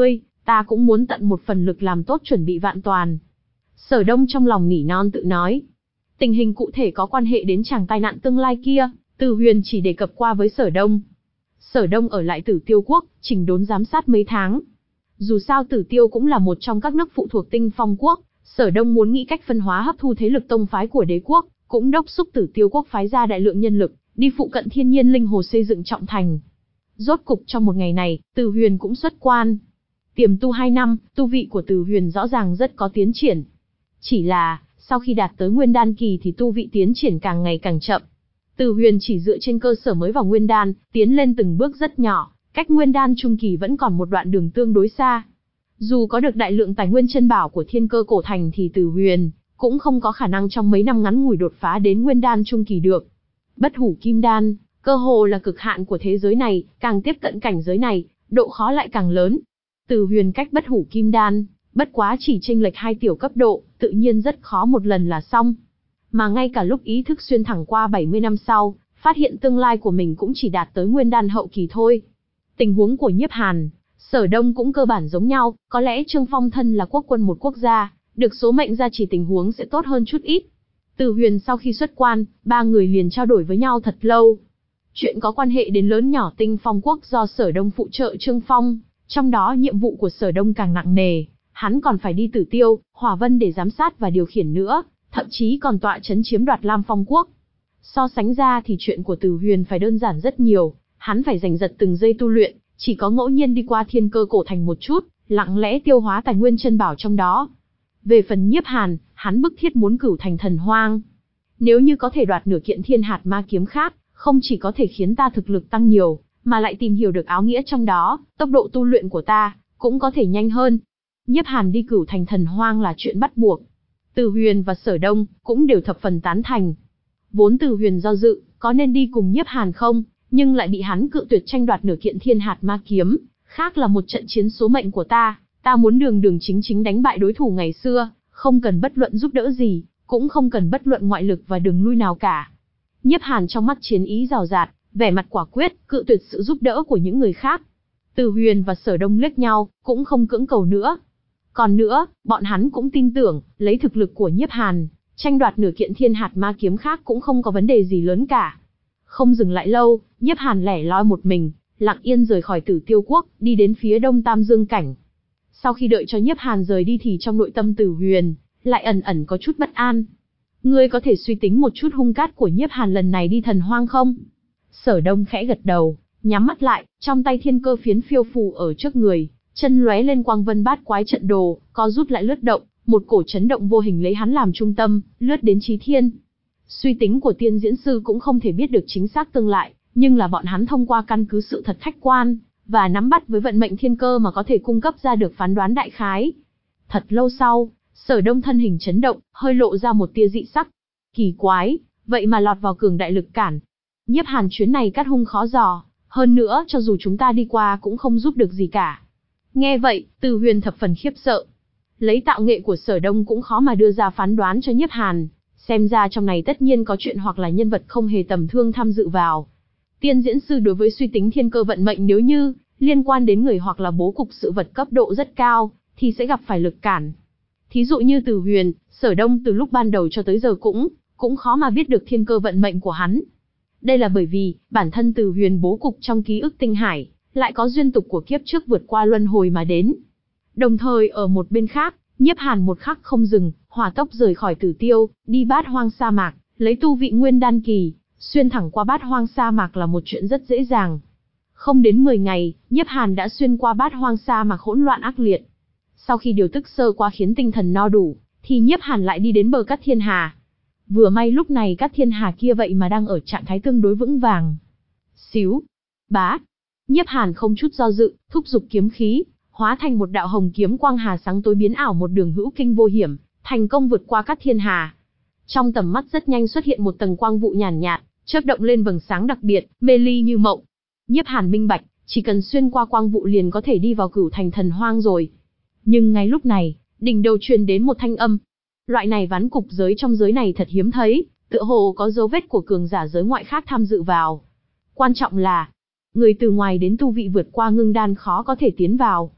ta cũng muốn tận một phần lực làm tốt chuẩn bị vạn toàn. Sở Đông trong lòng nỉ non tự nói. Tình hình cụ thể có quan hệ đến chàng tai nạn tương lai kia, Từ Huyền chỉ đề cập qua với Sở Đông. Sở Đông ở lại Tử Tiêu Quốc, chỉnh đốn giám sát mấy tháng. Dù sao Tử Tiêu cũng là một trong các nước phụ thuộc Tinh Phong Quốc, Sở Đông muốn nghĩ cách phân hóa hấp thu thế lực tông phái của đế quốc, cũng đốc xúc Tử Tiêu Quốc phái ra đại lượng nhân lực, đi phụ cận Thiên Nhiên Linh Hồ xây dựng trọng thành. Rốt cục trong một ngày này, Từ Huyền cũng xuất quan. Tiềm tu hai năm, tu vị của Từ Huyền rõ ràng rất có tiến triển. Chỉ là, sau khi đạt tới Nguyên Đan kỳ thì tu vị tiến triển càng ngày càng chậm. Từ Huyền chỉ dựa trên cơ sở mới vào Nguyên Đan, tiến lên từng bước rất nhỏ, cách Nguyên Đan trung kỳ vẫn còn một đoạn đường tương đối xa. Dù có được đại lượng tài nguyên chân bảo của Thiên Cơ Cổ Thành thì Từ Huyền cũng không có khả năng trong mấy năm ngắn ngủi đột phá đến Nguyên Đan trung kỳ được. Bất Hủ Kim Đan, cơ hồ là cực hạn của thế giới này, càng tiếp cận cảnh giới này, độ khó lại càng lớn. Từ Huyền cách Bất Hủ Kim Đan, bất quá chỉ chênh lệch hai tiểu cấp độ, tự nhiên rất khó một lần là xong. Mà ngay cả lúc ý thức xuyên thẳng qua bảy mươi năm sau, phát hiện tương lai của mình cũng chỉ đạt tới Nguyên Đan hậu kỳ thôi. Tình huống của Nhiếp Hàn, Sở Đông cũng cơ bản giống nhau, có lẽ Trương Phong thân là quốc quân một quốc gia, được số mệnh gia trì tình huống sẽ tốt hơn chút ít. Từ Huyền sau khi xuất quan, ba người liền trao đổi với nhau thật lâu. Chuyện có quan hệ đến lớn nhỏ Tinh Phong Quốc do Sở Đông phụ trợ Trương Phong, trong đó nhiệm vụ của Sở Đông càng nặng nề, hắn còn phải đi Tử Tiêu, Hỏa Vân để giám sát và điều khiển nữa, thậm chí còn tọa chấn chiếm đoạt Lam Phong Quốc. So sánh ra thì chuyện của Từ Huyền phải đơn giản rất nhiều, hắn phải giành giật từng giây tu luyện, chỉ có ngẫu nhiên đi qua Thiên Cơ Cổ Thành một chút, lặng lẽ tiêu hóa tài nguyên chân bảo trong đó. Về phần Nhiếp Hàn, hắn bức thiết muốn cửu thành thần hoang. Nếu như có thể đoạt nửa kiện thiên hạt ma kiếm khác, không chỉ có thể khiến ta thực lực tăng nhiều, mà lại tìm hiểu được áo nghĩa trong đó, tốc độ tu luyện của ta cũng có thể nhanh hơn. Nhiếp Hàn đi cửu thành thần hoang là chuyện bắt buộc. Từ Huyền và Sở Đông cũng đều thập phần tán thành. Vốn Từ Huyền do dự, có nên đi cùng Nhiếp Hàn không, nhưng lại bị hắn cự tuyệt tranh đoạt nửa kiện thiên hạt ma kiếm, khác là một trận chiến số mệnh của ta, ta muốn đường đường chính chính đánh bại đối thủ ngày xưa, không cần bất luận giúp đỡ gì, cũng không cần bất luận ngoại lực và đường lui nào cả. Nhiếp Hàn trong mắt chiến ý rào rạt, vẻ mặt quả quyết, cự tuyệt sự giúp đỡ của những người khác. Từ Huyền và Sở Đông liếc nhau, cũng không cưỡng cầu nữa. Còn nữa, bọn hắn cũng tin tưởng, lấy thực lực của Nhiếp Hàn, tranh đoạt nửa kiện thiên hạt ma kiếm khác cũng không có vấn đề gì lớn cả. Không dừng lại lâu, Nhiếp Hàn lẻ loi một mình, lặng yên rời khỏi Tử Tiêu Quốc, đi đến phía đông Tam Dương Cảnh. Sau khi đợi cho Nhiếp Hàn rời đi thì trong nội tâm Từ Huyền lại ẩn ẩn có chút bất an. Ngươi có thể suy tính một chút hung cát của Nhiếp Hàn lần này đi thần hoang không? Sở Đông khẽ gật đầu, nhắm mắt lại, trong tay thiên cơ phiến phiêu phù ở trước người, chân lóe lên quang vân bát quái trận đồ, co rút lại lướt động, một cổ chấn động vô hình lấy hắn làm trung tâm, lướt đến chí thiên. Suy tính của tiên diễn sư cũng không thể biết được chính xác tương lại, nhưng là bọn hắn thông qua căn cứ sự thật khách quan, và nắm bắt với vận mệnh thiên cơ mà có thể cung cấp ra được phán đoán đại khái. Thật lâu sau, Sở Đông thân hình chấn động, hơi lộ ra một tia dị sắc. Kỳ quái, vậy mà lọt vào cường đại lực cản. Nhiếp Hàn chuyến này cắt hung khó dò, hơn nữa cho dù chúng ta đi qua cũng không giúp được gì cả. Nghe vậy, Từ Huyền thập phần khiếp sợ. Lấy tạo nghệ của Sở Đông cũng khó mà đưa ra phán đoán cho Nhiếp Hàn, xem ra trong này tất nhiên có chuyện hoặc là nhân vật không hề tầm thường tham dự vào. Tiên diễn sư đối với suy tính thiên cơ vận mệnh nếu như liên quan đến người hoặc là bố cục sự vật cấp độ rất cao, thì sẽ gặp phải lực cản. Thí dụ như Từ Huyền, Sở Đông từ lúc ban đầu cho tới giờ cũng cũng khó mà biết được thiên cơ vận mệnh của hắn. Đây là bởi vì bản thân Từ Huyền bố cục trong ký ức tinh hải lại có duyên tục của kiếp trước vượt qua luân hồi mà đến. Đồng thời ở một bên khác, Nhiếp Hàn một khắc không dừng, hỏa tốc rời khỏi Tử Tiêu, đi Bát Hoang sa mạc, lấy tu vị Nguyên Đan kỳ, xuyên thẳng qua Bát Hoang sa mạc là một chuyện rất dễ dàng. Không đến mười ngày, Nhiếp Hàn đã xuyên qua Bát Hoang sa mạc hỗn loạn ác liệt. Sau khi điều tức sơ qua khiến tinh thần no đủ, thì Nhiếp Hàn lại đi đến bờ Cát Thiên Hà. Vừa may lúc này Cát Thiên Hà kia vậy mà đang ở trạng thái tương đối vững vàng. Xíu, bá, Nhiếp Hàn không chút do dự, thúc giục kiếm khí, hóa thành một đạo hồng kiếm quang hà sáng tối biến ảo một đường hữu kinh vô hiểm, thành công vượt qua Cát Thiên Hà. Trong tầm mắt rất nhanh xuất hiện một tầng quang vụ nhàn nhạt, chớp động lên vầng sáng đặc biệt, mê ly như mộng. Nhiếp Hàn minh bạch, chỉ cần xuyên qua quang vụ liền có thể đi vào cửu thành thần hoang rồi. Nhưng ngay lúc này, đỉnh đầu truyền đến một thanh âm. Loại này ván cục giới trong giới này thật hiếm thấy, tựa hồ có dấu vết của cường giả giới ngoại khác tham dự vào. Quan trọng là, người từ ngoài đến tu vị vượt qua ngưng đan khó có thể tiến vào.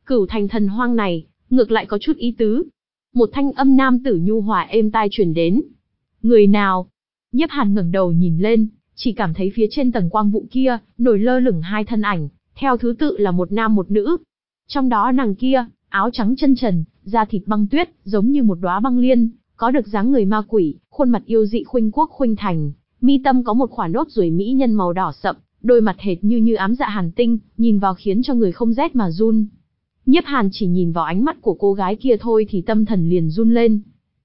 Cửu thành thần hoang này, ngược lại có chút ý tứ. Một thanh âm nam tử nhu hòa êm tai truyền đến. Người nào? Nhiếp Hàn ngẩng đầu nhìn lên, chỉ cảm thấy phía trên tầng quang vụ kia, nổi lơ lửng hai thân ảnh, theo thứ tự là một nam một nữ. Trong đó nàng kia, áo trắng chân trần, da thịt băng tuyết, giống như một đóa băng liên, có được dáng người ma quỷ, khuôn mặt yêu dị khuynh quốc khuynh thành, mi tâm có một khỏa nốt ruồi mỹ nhân màu đỏ sậm, đôi mặt hệt như như ám dạ hàn tinh, nhìn vào khiến cho người không rét mà run. Nhiếp Hàn chỉ nhìn vào ánh mắt của cô gái kia thôi thì tâm thần liền run lên.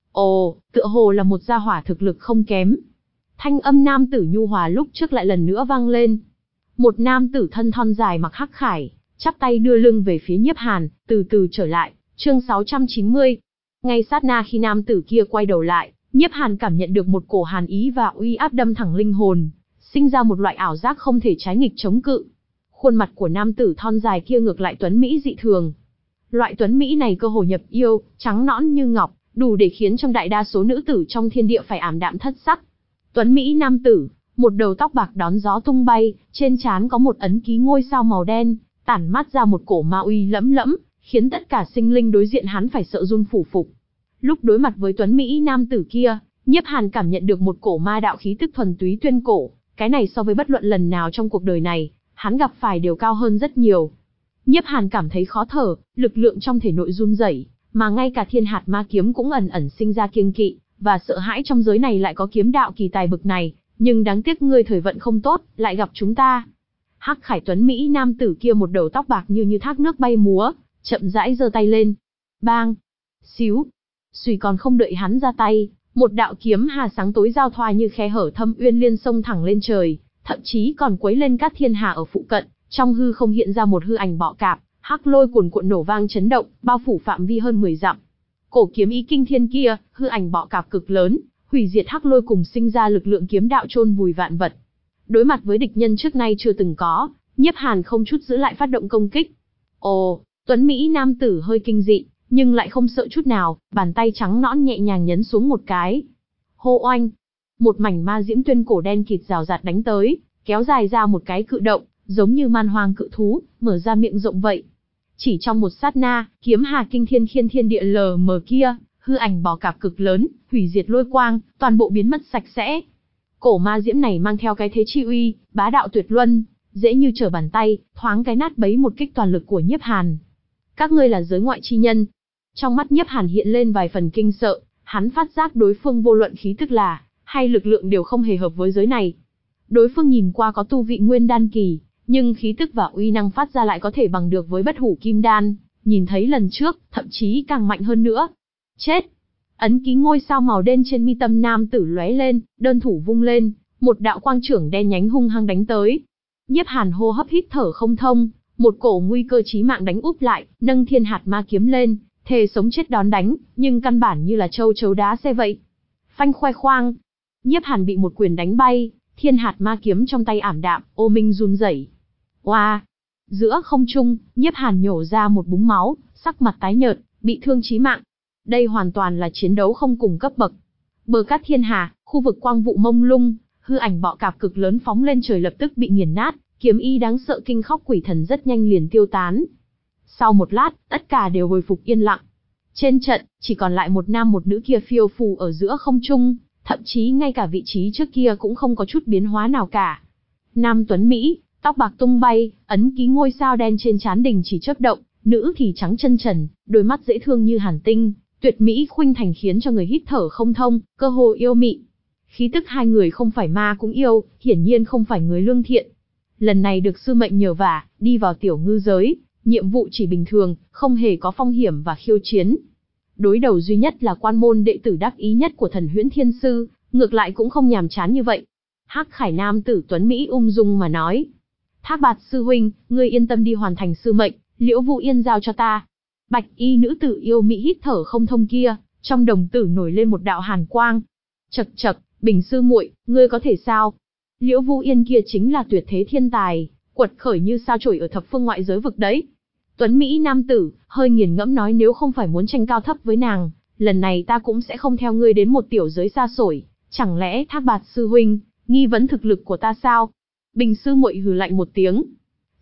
Ồ, tựa hồ là một gia hỏa thực lực không kém. Thanh âm nam tử nhu hòa lúc trước lại lần nữa vang lên. Một nam tử thân thon dài mặc hắc khải, chắp tay đưa lưng về phía Nhiếp Hàn, từ từ trở lại. Chương sáu trăm chín mươi. Ngay sát na khi nam tử kia quay đầu lại, Nhiếp Hàn cảm nhận được một cổ hàn ý và uy áp đâm thẳng linh hồn, sinh ra một loại ảo giác không thể trái nghịch chống cự. Khuôn mặt của nam tử thon dài kia ngược lại tuấn mỹ dị thường. Loại tuấn mỹ này cơ hồ nhập yêu, trắng nõn như ngọc, đủ để khiến trong đại đa số nữ tử trong thiên địa phải ảm đạm thất sắc. Tuấn mỹ nam tử, một đầu tóc bạc đón gió tung bay, trên trán có một ấn ký ngôi sao màu đen, tản mát ra một cổ ma uy lẫm lẫm, khiến tất cả sinh linh đối diện hắn phải sợ run phủ phục. Lúc đối mặt với tuấn mỹ nam tử kia, Nhiếp Hàn cảm nhận được một cổ ma đạo khí tức thuần túy tuyên cổ, cái này so với bất luận lần nào trong cuộc đời này, hắn gặp phải đều cao hơn rất nhiều. Nhiếp Hàn cảm thấy khó thở, lực lượng trong thể nội run rẩy, mà ngay cả Thiên Hạt Ma kiếm cũng ẩn ẩn sinh ra kiêng kỵ, và sợ hãi trong giới này lại có kiếm đạo kỳ tài bực này, nhưng đáng tiếc ngươi thời vận không tốt, lại gặp chúng ta. Hắc Khải tuấn mỹ nam tử kia một đầu tóc bạc như như thác nước bay múa, chậm rãi giơ tay lên. Bang! Xíu! Xuy còn không đợi hắn ra tay, một đạo kiếm hà sáng tối giao thoa như khe hở thâm uyên liên xông thẳng lên trời, thậm chí còn quấy lên các thiên hà ở phụ cận, trong hư không hiện ra một hư ảnh bọ cạp, hắc lôi cuồn cuộn nổ vang chấn động, bao phủ phạm vi hơn mười dặm. Cổ kiếm ý kinh thiên kia, hư ảnh bọ cạp cực lớn, hủy diệt hắc lôi cùng sinh ra lực lượng kiếm đạo chôn vùi vạn vật. Đối mặt với địch nhân trước nay chưa từng có, Nhiếp Hàn không chút giữ lại phát động công kích. Ồ, tuấn mỹ nam tử hơi kinh dị, nhưng lại không sợ chút nào, bàn tay trắng nõn nhẹ nhàng nhấn xuống một cái. Hô oanh! Một mảnh ma diễm tuyên cổ đen kịt rào rạt đánh tới, kéo dài ra một cái cự động, giống như man hoang cự thú, mở ra miệng rộng vậy. Chỉ trong một sát na, kiếm hà kinh thiên khiên thiên địa lờ mờ kia, hư ảnh bò cạp cực lớn, hủy diệt lôi quang, toàn bộ biến mất sạch sẽ. Cổ ma diễm này mang theo cái thế chi uy, bá đạo tuyệt luân, dễ như trở bàn tay, thoáng cái nát bấy một kích toàn lực của Nhiếp Hàn. Các ngươi là giới ngoại chi nhân. Trong mắt Nhiếp Hàn hiện lên vài phần kinh sợ, hắn phát giác đối phương vô luận khí tức là, hay lực lượng đều không hề hợp với giới này. Đối phương nhìn qua có tu vị nguyên đan kỳ, nhưng khí tức và uy năng phát ra lại có thể bằng được với bất hủ kim đan, nhìn thấy lần trước, thậm chí càng mạnh hơn nữa. Chết! Ấn ký ngôi sao màu đen trên mi tâm nam tử lóe lên, đơn thủ vung lên, một đạo quang trưởng đen nhánh hung hăng đánh tới. Nhiếp Hàn hô hấp hít thở không thông, một cổ nguy cơ chí mạng đánh úp lại, nâng Thiên Hạt Ma kiếm lên, thề sống chết đón đánh, nhưng căn bản như là châu chấu đá xe vậy. Phanh khoe khoang! Nhiếp Hàn bị một quyền đánh bay, Thiên Hạt Ma kiếm trong tay ảm đạm, ô minh run rẩy. Oa! Giữa không trung, Nhiếp Hàn nhổ ra một búng máu, sắc mặt tái nhợt, bị thương chí mạng. Đây hoàn toàn là chiến đấu không cùng cấp bậc. Bờ cát thiên hà, khu vực quang vụ mông lung, hư ảnh bọ cạp cực lớn phóng lên trời lập tức bị nghiền nát, kiếm ý đáng sợ kinh khóc quỷ thần rất nhanh liền tiêu tán. Sau một lát, tất cả đều hồi phục yên lặng. Trên trận, chỉ còn lại một nam một nữ kia phiêu phù ở giữa không trung, thậm chí ngay cả vị trí trước kia cũng không có chút biến hóa nào cả. Nam tuấn Mỹ, tóc bạc tung bay, ấn ký ngôi sao đen trên trán đình chỉ chớp động, nữ thì trắng chân trần, đôi mắt dễ thương như hàn tinh, tuyệt mỹ khuynh thành khiến cho người hít thở không thông, cơ hồ yêu mị. Khí tức hai người không phải ma cũng yêu, hiển nhiên không phải người lương thiện. Lần này được sư mệnh nhờ vả, đi vào tiểu ngư giới, nhiệm vụ chỉ bình thường, không hề có phong hiểm và khiêu chiến. Đối đầu duy nhất là quan môn đệ tử đắc ý nhất của Thần Huyễn Thiên Sư, ngược lại cũng không nhàm chán như vậy. Hắc Khải nam tử tuấn Mỹ ung dung mà nói. Thác Bạt sư huynh, ngươi yên tâm đi hoàn thành sư mệnh, Liễu Vũ Yên giao cho ta. Bạch y nữ tử yêu mỹ hít thở không thông kia, trong đồng tử nổi lên một đạo hàn quang. Chậc chậc, Bình sư muội, ngươi có thể sao? Liễu Vũ Yên kia chính là tuyệt thế thiên tài, quật khởi như sao chổi ở thập phương ngoại giới vực đấy. Tuấn Mỹ nam tử, hơi nghiền ngẫm nói nếu không phải muốn tranh cao thấp với nàng, lần này ta cũng sẽ không theo ngươi đến một tiểu giới xa xổi, chẳng lẽ Thác Bạt sư huynh, nghi vấn thực lực của ta sao? Bình sư muội hừ lạnh một tiếng.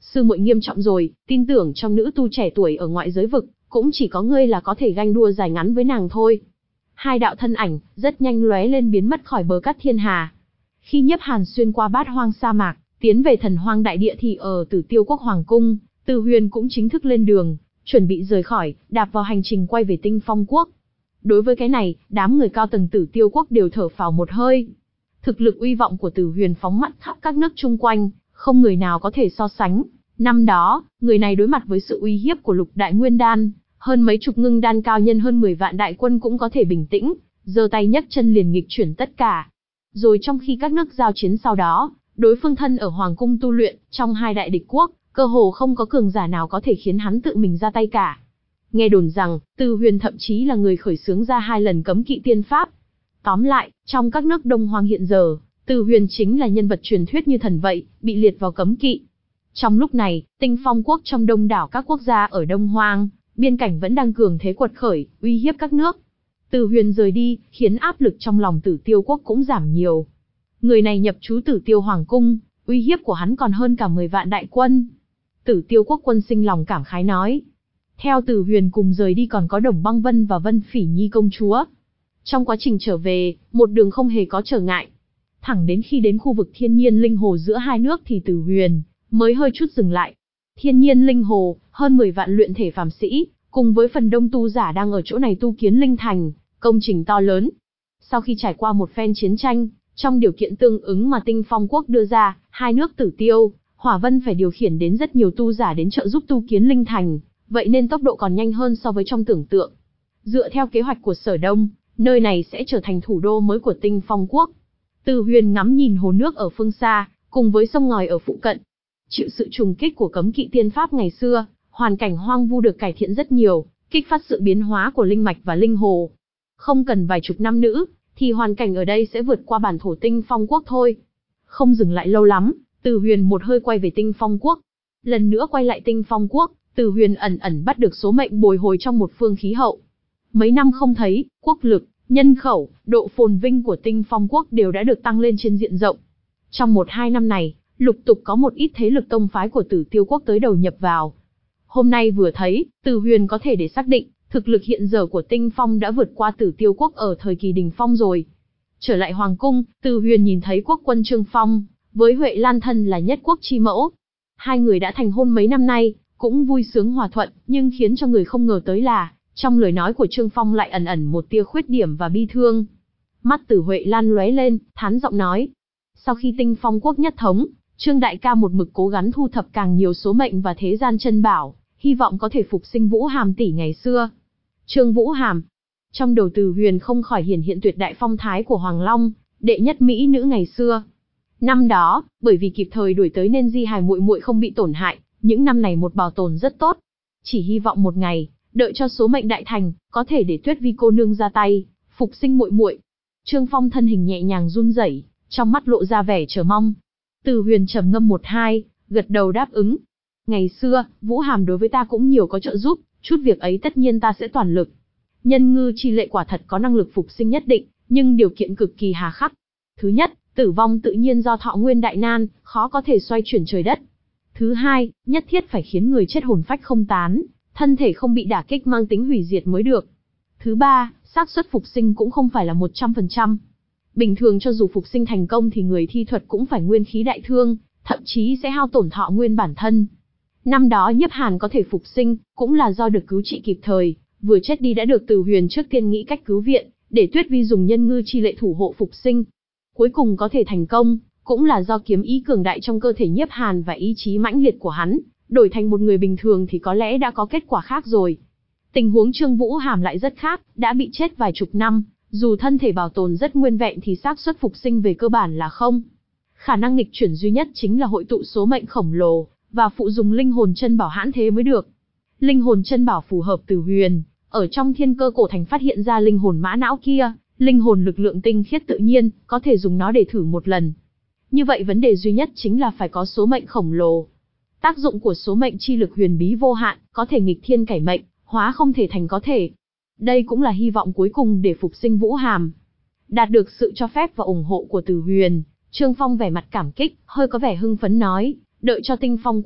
sư muội nghiêm trọng rồi, tin tưởng trong nữ tu trẻ tuổi ở ngoại giới vực, cũng chỉ có ngươi là có thể ganh đua dài ngắn với nàng thôi. Hai đạo thân ảnh, rất nhanh lóe lên biến mất khỏi bờ cát thiên hà. Khi Nhiếp Hàn xuyên qua bát hoang sa mạc, tiến về thần hoang đại địa thì ở Tử Tiêu Quốc Hoàng Cung, Từ Huyền cũng chính thức lên đường, chuẩn bị rời khỏi, đạp vào hành trình quay về Tinh Phong Quốc. Đối với cái này, đám người cao tầng Tử Tiêu Quốc đều thở phào một hơi. Thực lực uy vọng của Từ Huyền phóng mắt khắp các nước chung quanh, không người nào có thể so sánh. Năm đó, người này đối mặt với sự uy hiếp của Lục Đại Nguyên Đan, hơn mấy chục ngưng đan cao nhân hơn mười vạn đại quân cũng có thể bình tĩnh, giơ tay nhấc chân liền nghịch chuyển tất cả. Rồi trong khi các nước giao chiến sau đó, đối phương thân ở Hoàng Cung tu luyện, trong hai đại địch quốc, cơ hồ không có cường giả nào có thể khiến hắn tự mình ra tay cả. Nghe đồn rằng, Từ Huyền thậm chí là người khởi xướng ra hai lần cấm kỵ tiên pháp. Tóm lại, trong các nước Đông Hoang hiện giờ, Từ Huyền chính là nhân vật truyền thuyết như thần vậy, bị liệt vào cấm kỵ. Trong lúc này, Tinh Phong Quốc trong đông đảo các quốc gia ở Đông Hoang, biên cảnh vẫn đang cường thế quật khởi, uy hiếp các nước. Từ Huyền rời đi, khiến áp lực trong lòng Tử Tiêu Quốc cũng giảm nhiều. Người này nhập trú Tử Tiêu Hoàng Cung, uy hiếp của hắn còn hơn cả mười vạn đại quân. Tử Tiêu Quốc quân sinh lòng cảm khái nói. Theo Từ Huyền cùng rời đi còn có Đồng Băng Vân và Vân Phỉ Nhi công chúa. Trong quá trình trở về, một đường không hề có trở ngại. Thẳng đến khi đến khu vực Thiên Nhiên Linh Hồ giữa hai nước thì Từ Huyền mới hơi chút dừng lại. Thiên Nhiên Linh Hồ, hơn mười vạn luyện thể phàm sĩ, cùng với phần đông tu giả đang ở chỗ này tu kiến linh thành, công trình to lớn. Sau khi trải qua một phen chiến tranh, trong điều kiện tương ứng mà Tinh Phong Quốc đưa ra, hai nước Tử Tiêu, Hỏa Vân phải điều khiển đến rất nhiều tu giả đến trợ giúp tu kiến linh thành, vậy nên tốc độ còn nhanh hơn so với trong tưởng tượng. Dựa theo kế hoạch của Sở Đông, nơi này sẽ trở thành thủ đô mới của Tinh Phong Quốc. Từ Huyền ngắm nhìn hồ nước ở phương xa, cùng với sông ngòi ở phụ cận. Chịu sự trùng kích của cấm kỵ tiên pháp ngày xưa, hoàn cảnh hoang vu được cải thiện rất nhiều, kích phát sự biến hóa của linh mạch và linh hồ. Không cần vài chục năm nữa, thì hoàn cảnh ở đây sẽ vượt qua bản thổ Tinh Phong Quốc thôi. Không dừng lại lâu lắm, Từ Huyền một hơi quay về Tinh Phong Quốc. Lần nữa quay lại Tinh Phong Quốc, Từ Huyền ẩn ẩn bắt được số mệnh bồi hồi trong một phương khí hậu. Mấy năm không thấy, quốc lực, nhân khẩu, độ phồn vinh của Tinh Phong Quốc đều đã được tăng lên trên diện rộng. Trong một hai năm này, lục tục có một ít thế lực tông phái của Tử Tiêu Quốc tới đầu nhập vào. Hôm nay vừa thấy, Từ Huyền có thể để xác định, thực lực hiện giờ của Tinh Phong đã vượt qua Tử Tiêu Quốc ở thời kỳ đỉnh phong rồi. Trở lại Hoàng Cung, Từ Huyền nhìn thấy quốc quân Trương Phong, với Huệ Lan thân là nhất quốc chi mẫu. Hai người đã thành hôn mấy năm nay, cũng vui sướng hòa thuận, nhưng khiến cho người không ngờ tới là, trong lời nói của Trương Phong lại ẩn ẩn một tia khuyết điểm và bi thương. Mắt Tử Huệ Lan lóe lên, thán giọng nói. Sau khi Tinh Phong Quốc nhất thống, Trương đại ca một mực cố gắng thu thập càng nhiều số mệnh và thế gian chân bảo, hy vọng có thể phục sinh Vũ Hàm tỷ ngày xưa. Trương Vũ Hàm. Trong đầu Từ Huyền không khỏi hiển hiện tuyệt đại phong thái của Hoàng Long, đệ nhất mỹ nữ ngày xưa. Năm đó, bởi vì kịp thời đuổi tới nên Di Hải muội muội không bị tổn hại, những năm này một bảo tồn rất tốt. Chỉ hy vọng một ngày, đợi cho số mệnh đại thành, có thể để Tuyết Vi cô nương ra tay, phục sinh muội muội. Trương Phong thân hình nhẹ nhàng run rẩy, trong mắt lộ ra vẻ chờ mong. Từ Huyền trầm ngâm một hai, gật đầu đáp ứng. Ngày xưa, Vũ Hàm đối với ta cũng nhiều có trợ giúp, chút việc ấy tất nhiên ta sẽ toàn lực. Nhân ngư chi lệ quả thật có năng lực phục sinh nhất định, nhưng điều kiện cực kỳ hà khắc. Thứ nhất, tử vong tự nhiên do thọ nguyên đại nan, khó có thể xoay chuyển trời đất. Thứ hai, nhất thiết phải khiến người chết hồn phách không tán, thân thể không bị đả kích mang tính hủy diệt mới được. Thứ ba, xác suất phục sinh cũng không phải là một trăm phần trăm. Bình thường cho dù phục sinh thành công thì người thi thuật cũng phải nguyên khí đại thương, thậm chí sẽ hao tổn thọ nguyên bản thân. Năm đó Nhiếp Hàn có thể phục sinh, cũng là do được cứu trị kịp thời, vừa chết đi đã được Từ Huyền trước tiên nghĩ cách cứu viện, để Tuyết Vi dùng nhân ngư chi lệ thủ hộ phục sinh. Cuối cùng có thể thành công, cũng là do kiếm ý cường đại trong cơ thể Nhiếp Hàn và ý chí mãnh liệt của hắn, đổi thành một người bình thường thì có lẽ đã có kết quả khác rồi. Tình huống Trương Vũ Hàm lại rất khác, đã bị chết vài chục năm, dù thân thể bảo tồn rất nguyên vẹn thì xác suất phục sinh về cơ bản là không. Khả năng nghịch chuyển duy nhất chính là hội tụ số mệnh khổng lồ, và phụ dùng linh hồn chân bảo hãn thế mới được. Linh hồn chân bảo phù hợp Từ Huyền, ở trong Thiên Cơ Cổ Thành phát hiện ra linh hồn mã não kia, linh hồn lực lượng tinh khiết tự nhiên, có thể dùng nó để thử một lần. Như vậy vấn đề duy nhất chính là phải có số mệnh khổng lồ. Tác dụng của số mệnh chi lực huyền bí vô hạn, có thể nghịch thiên cải mệnh, hóa không thể thành có thể. Đây cũng là hy vọng cuối cùng để phục sinh Vũ Hàm. Đạt được sự cho phép và ủng hộ của Từ Huyền, Trương Phong vẻ mặt cảm kích, hơi có vẻ hưng phấn nói, đợi cho Tinh Phong Quốc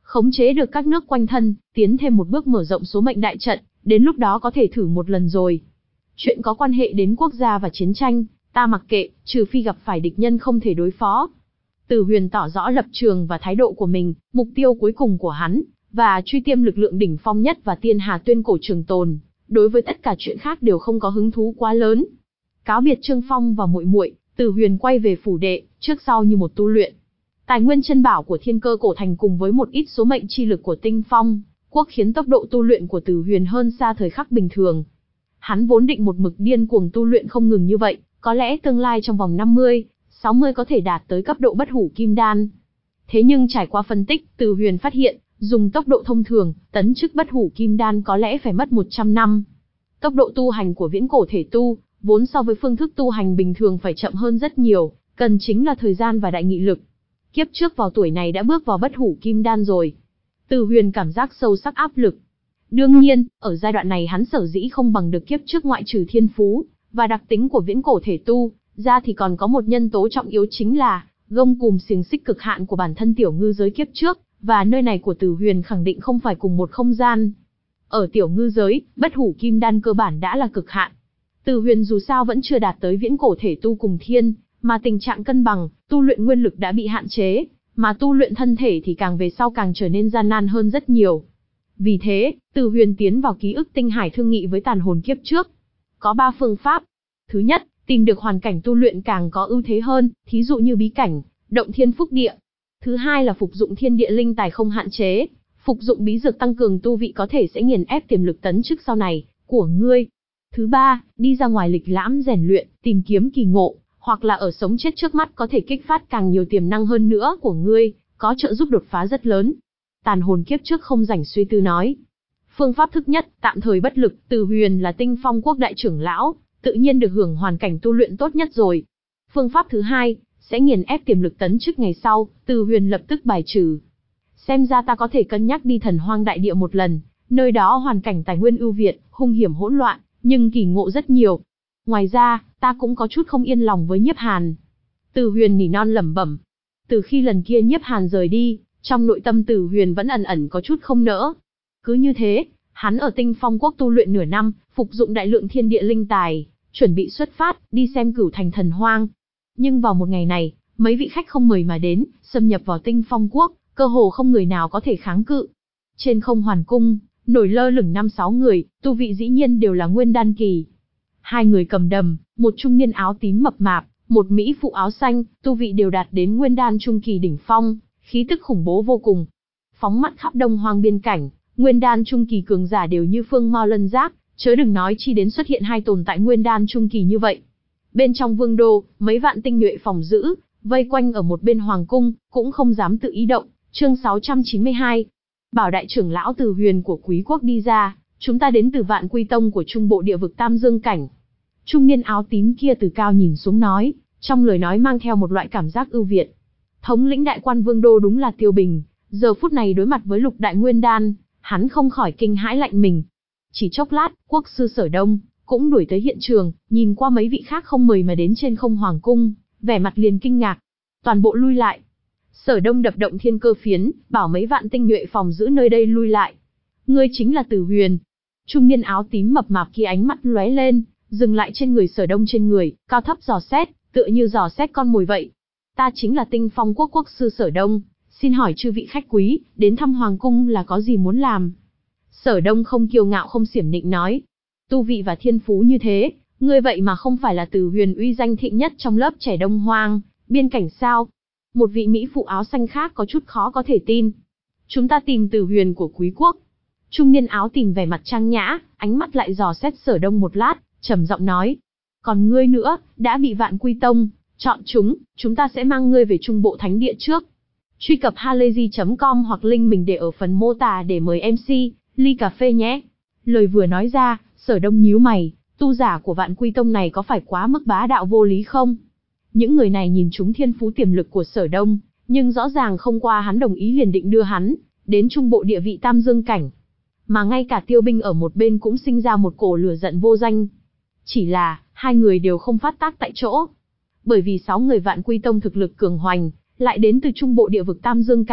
khống chế được các nước quanh thân, tiến thêm một bước mở rộng số mệnh đại trận, đến lúc đó có thể thử một lần rồi. Chuyện có quan hệ đến quốc gia và chiến tranh, ta mặc kệ, trừ phi gặp phải địch nhân không thể đối phó. Từ Huyền tỏ rõ lập trường và thái độ của mình, mục tiêu cuối cùng của hắn, và truy tiêm lực lượng đỉnh phong nhất và tiên hà tuyên cổ trường tồn. Đối với tất cả chuyện khác đều không có hứng thú quá lớn. Cáo biệt Trương Phong và muội muội, Từ Huyền quay về phủ đệ, trước sau như một tu luyện. Tài nguyên chân bảo của Thiên Cơ Cổ Thành cùng với một ít số mệnh chi lực của Tinh Phong Quốc khiến tốc độ tu luyện của Từ Huyền hơn xa thời khắc bình thường. Hắn vốn định một mực điên cuồng tu luyện không ngừng như vậy, có lẽ tương lai trong vòng năm mươi, sáu mươi có thể đạt tới cấp độ bất hủ kim đan. Thế nhưng trải qua phân tích, Từ Huyền phát hiện, dùng tốc độ thông thường, tấn chức bất hủ kim đan có lẽ phải mất một trăm năm. Tốc độ tu hành của viễn cổ thể tu, vốn so với phương thức tu hành bình thường phải chậm hơn rất nhiều, cần chính là thời gian và đại nghị lực. Kiếp trước vào tuổi này đã bước vào bất hủ kim đan rồi. Từ Huyền cảm giác sâu sắc áp lực. Đương nhiên, ở giai đoạn này hắn sở dĩ không bằng được kiếp trước ngoại trừ thiên phú, và đặc tính của viễn cổ thể tu, ra thì còn có một nhân tố trọng yếu chính là, gông cùm xiềng xích cực hạn của bản thân tiểu ngư giới kiếp trước, và nơi này của Từ Huyền khẳng định không phải cùng một không gian. Ở tiểu ngư giới, bất hủ kim đan cơ bản đã là cực hạn. Từ Huyền dù sao vẫn chưa đạt tới viễn cổ thể tu cùng thiên, mà tình trạng cân bằng, tu luyện nguyên lực đã bị hạn chế, mà tu luyện thân thể thì càng về sau càng trở nên gian nan hơn rất nhiều. Vì thế, Từ Huyền tiến vào ký ức tinh hải thương nghị với tàn hồn kiếp trước. Có ba phương pháp. Thứ nhất, tìm được hoàn cảnh tu luyện càng có ưu thế hơn, thí dụ như bí cảnh, động thiên phúc địa. Thứ hai là phục dụng thiên địa linh tài không hạn chế, phục dụng bí dược tăng cường tu vị có thể sẽ nghiền ép tiềm lực tấn chức sau này của ngươi. Thứ ba, đi ra ngoài lịch lãm rèn luyện, tìm kiếm kỳ ngộ, hoặc là ở sống chết trước mắt có thể kích phát càng nhiều tiềm năng hơn nữa của ngươi, có trợ giúp đột phá rất lớn. Tàn hồn kiếp trước không rảnh suy tư nói. Phương pháp thứ nhất, tạm thời bất lực, Từ Huyền là Tinh Phong Quốc đại trưởng lão, tự nhiên được hưởng hoàn cảnh tu luyện tốt nhất rồi. Phương pháp thứ hai, sẽ nghiền ép tiềm lực tấn chức ngày sau, Từ Huyền lập tức bài trừ. Xem ra ta có thể cân nhắc đi Thần Hoang đại địa một lần, nơi đó hoàn cảnh tài nguyên ưu việt, hung hiểm hỗn loạn, nhưng kỳ ngộ rất nhiều. Ngoài ra, ta cũng có chút không yên lòng với Nhiếp Hàn. Từ Huyền nỉ non lẩm bẩm. Từ khi lần kia Nhiếp Hàn rời đi, trong nội tâm Từ Huyền vẫn ẩn ẩn có chút không nỡ. Cứ như thế, hắn ở Tinh Phong Quốc tu luyện nửa năm, phục dụng đại lượng thiên địa linh tài, chuẩn bị xuất phát, đi xem Cửu Thành Thần Hoang. Nhưng vào một ngày này, mấy vị khách không mời mà đến, xâm nhập vào Tinh Phong Quốc, cơ hồ không người nào có thể kháng cự. Trên không hoàn cung, nổi lơ lửng năm sáu người, tu vị dĩ nhiên đều là nguyên đan kỳ. Hai người cầm đầm, một trung niên áo tím mập mạp, một mỹ phụ áo xanh, tu vị đều đạt đến nguyên đan trung kỳ đỉnh phong, khí tức khủng bố vô cùng. Phóng mắt khắp Đông Hoang biên cảnh, nguyên đan trung kỳ cường giả đều như phương mao lân giác, chớ đừng nói chi đến xuất hiện hai tồn tại nguyên đan trung kỳ như vậy. Bên trong vương đô, mấy vạn tinh nhuệ phòng giữ, vây quanh ở một bên hoàng cung, cũng không dám tự ý động. Chương sáu trăm chín mươi hai. Bảo đại trưởng lão Từ Huyền của Quý quốc đi ra, chúng ta đến từ Vạn Quy Tông của Trung Bộ Địa vực Tam Dương cảnh. Trung niên áo tím kia từ cao nhìn xuống nói, trong lời nói mang theo một loại cảm giác ưu việt. Thống lĩnh đại quan vương đô đúng là Tiêu Bình, giờ phút này đối mặt với lục đại nguyên đan, hắn không khỏi kinh hãi lạnh mình. Chỉ chốc lát, quốc sư Sở Đông cũng đuổi tới hiện trường, nhìn qua mấy vị khác không mời mà đến trên không hoàng cung, vẻ mặt liền kinh ngạc. Toàn bộ lui lại. Sở Đông đập động thiên cơ phiến, bảo mấy vạn tinh nhuệ phòng giữ nơi đây lui lại. Ngươi chính là Từ Huyền. Trung niên áo tím mập mạp kia ánh mắt lóe lên, dừng lại trên người Sở Đông trên người, cao thấp dò xét, tựa như dò xét con mồi vậy. Ta chính là Tinh Phong Quốc quốc sư Sở Đông, xin hỏi chư vị khách quý, đến thăm hoàng cung là có gì muốn làm? Sở Đông không kiêu ngạo không xiểm nịnh nói, tu vị và thiên phú như thế, ngươi vậy mà không phải là Từ Huyền uy danh thịnh nhất trong lớp trẻ Đông Hoang biên cảnh sao? Một vị mỹ phụ áo xanh khác có chút khó có thể tin. Chúng ta tìm Từ Huyền của Quý quốc. Trung niên áo tìm vẻ mặt trang nhã, ánh mắt lại dò xét Sở Đông một lát, trầm giọng nói. Còn ngươi nữa, đã bị Vạn Quy Tông chọn chúng, chúng ta sẽ mang ngươi về Trung Bộ Thánh Địa trước. Truy cập halayzi chấm com hoặc link mình để ở phần mô tả để mời em xê, ly cà phê nhé. Lời vừa nói ra, Sở Đông nhíu mày, tu giả của Vạn Quy Tông này có phải quá mức bá đạo vô lý không? Những người này nhìn trúng thiên phú tiềm lực của Sở Đông, nhưng rõ ràng không qua hắn đồng ý liền định đưa hắn đến Trung Bộ địa vị Tam Dương cảnh. Mà ngay cả Tiêu Binh ở một bên cũng sinh ra một cổ lửa giận vô danh. Chỉ là, hai người đều không phát tác tại chỗ. Bởi vì sáu người Vạn Quy Tông thực lực cường hoành, lại đến từ Trung Bộ địa vực Tam Dương cản,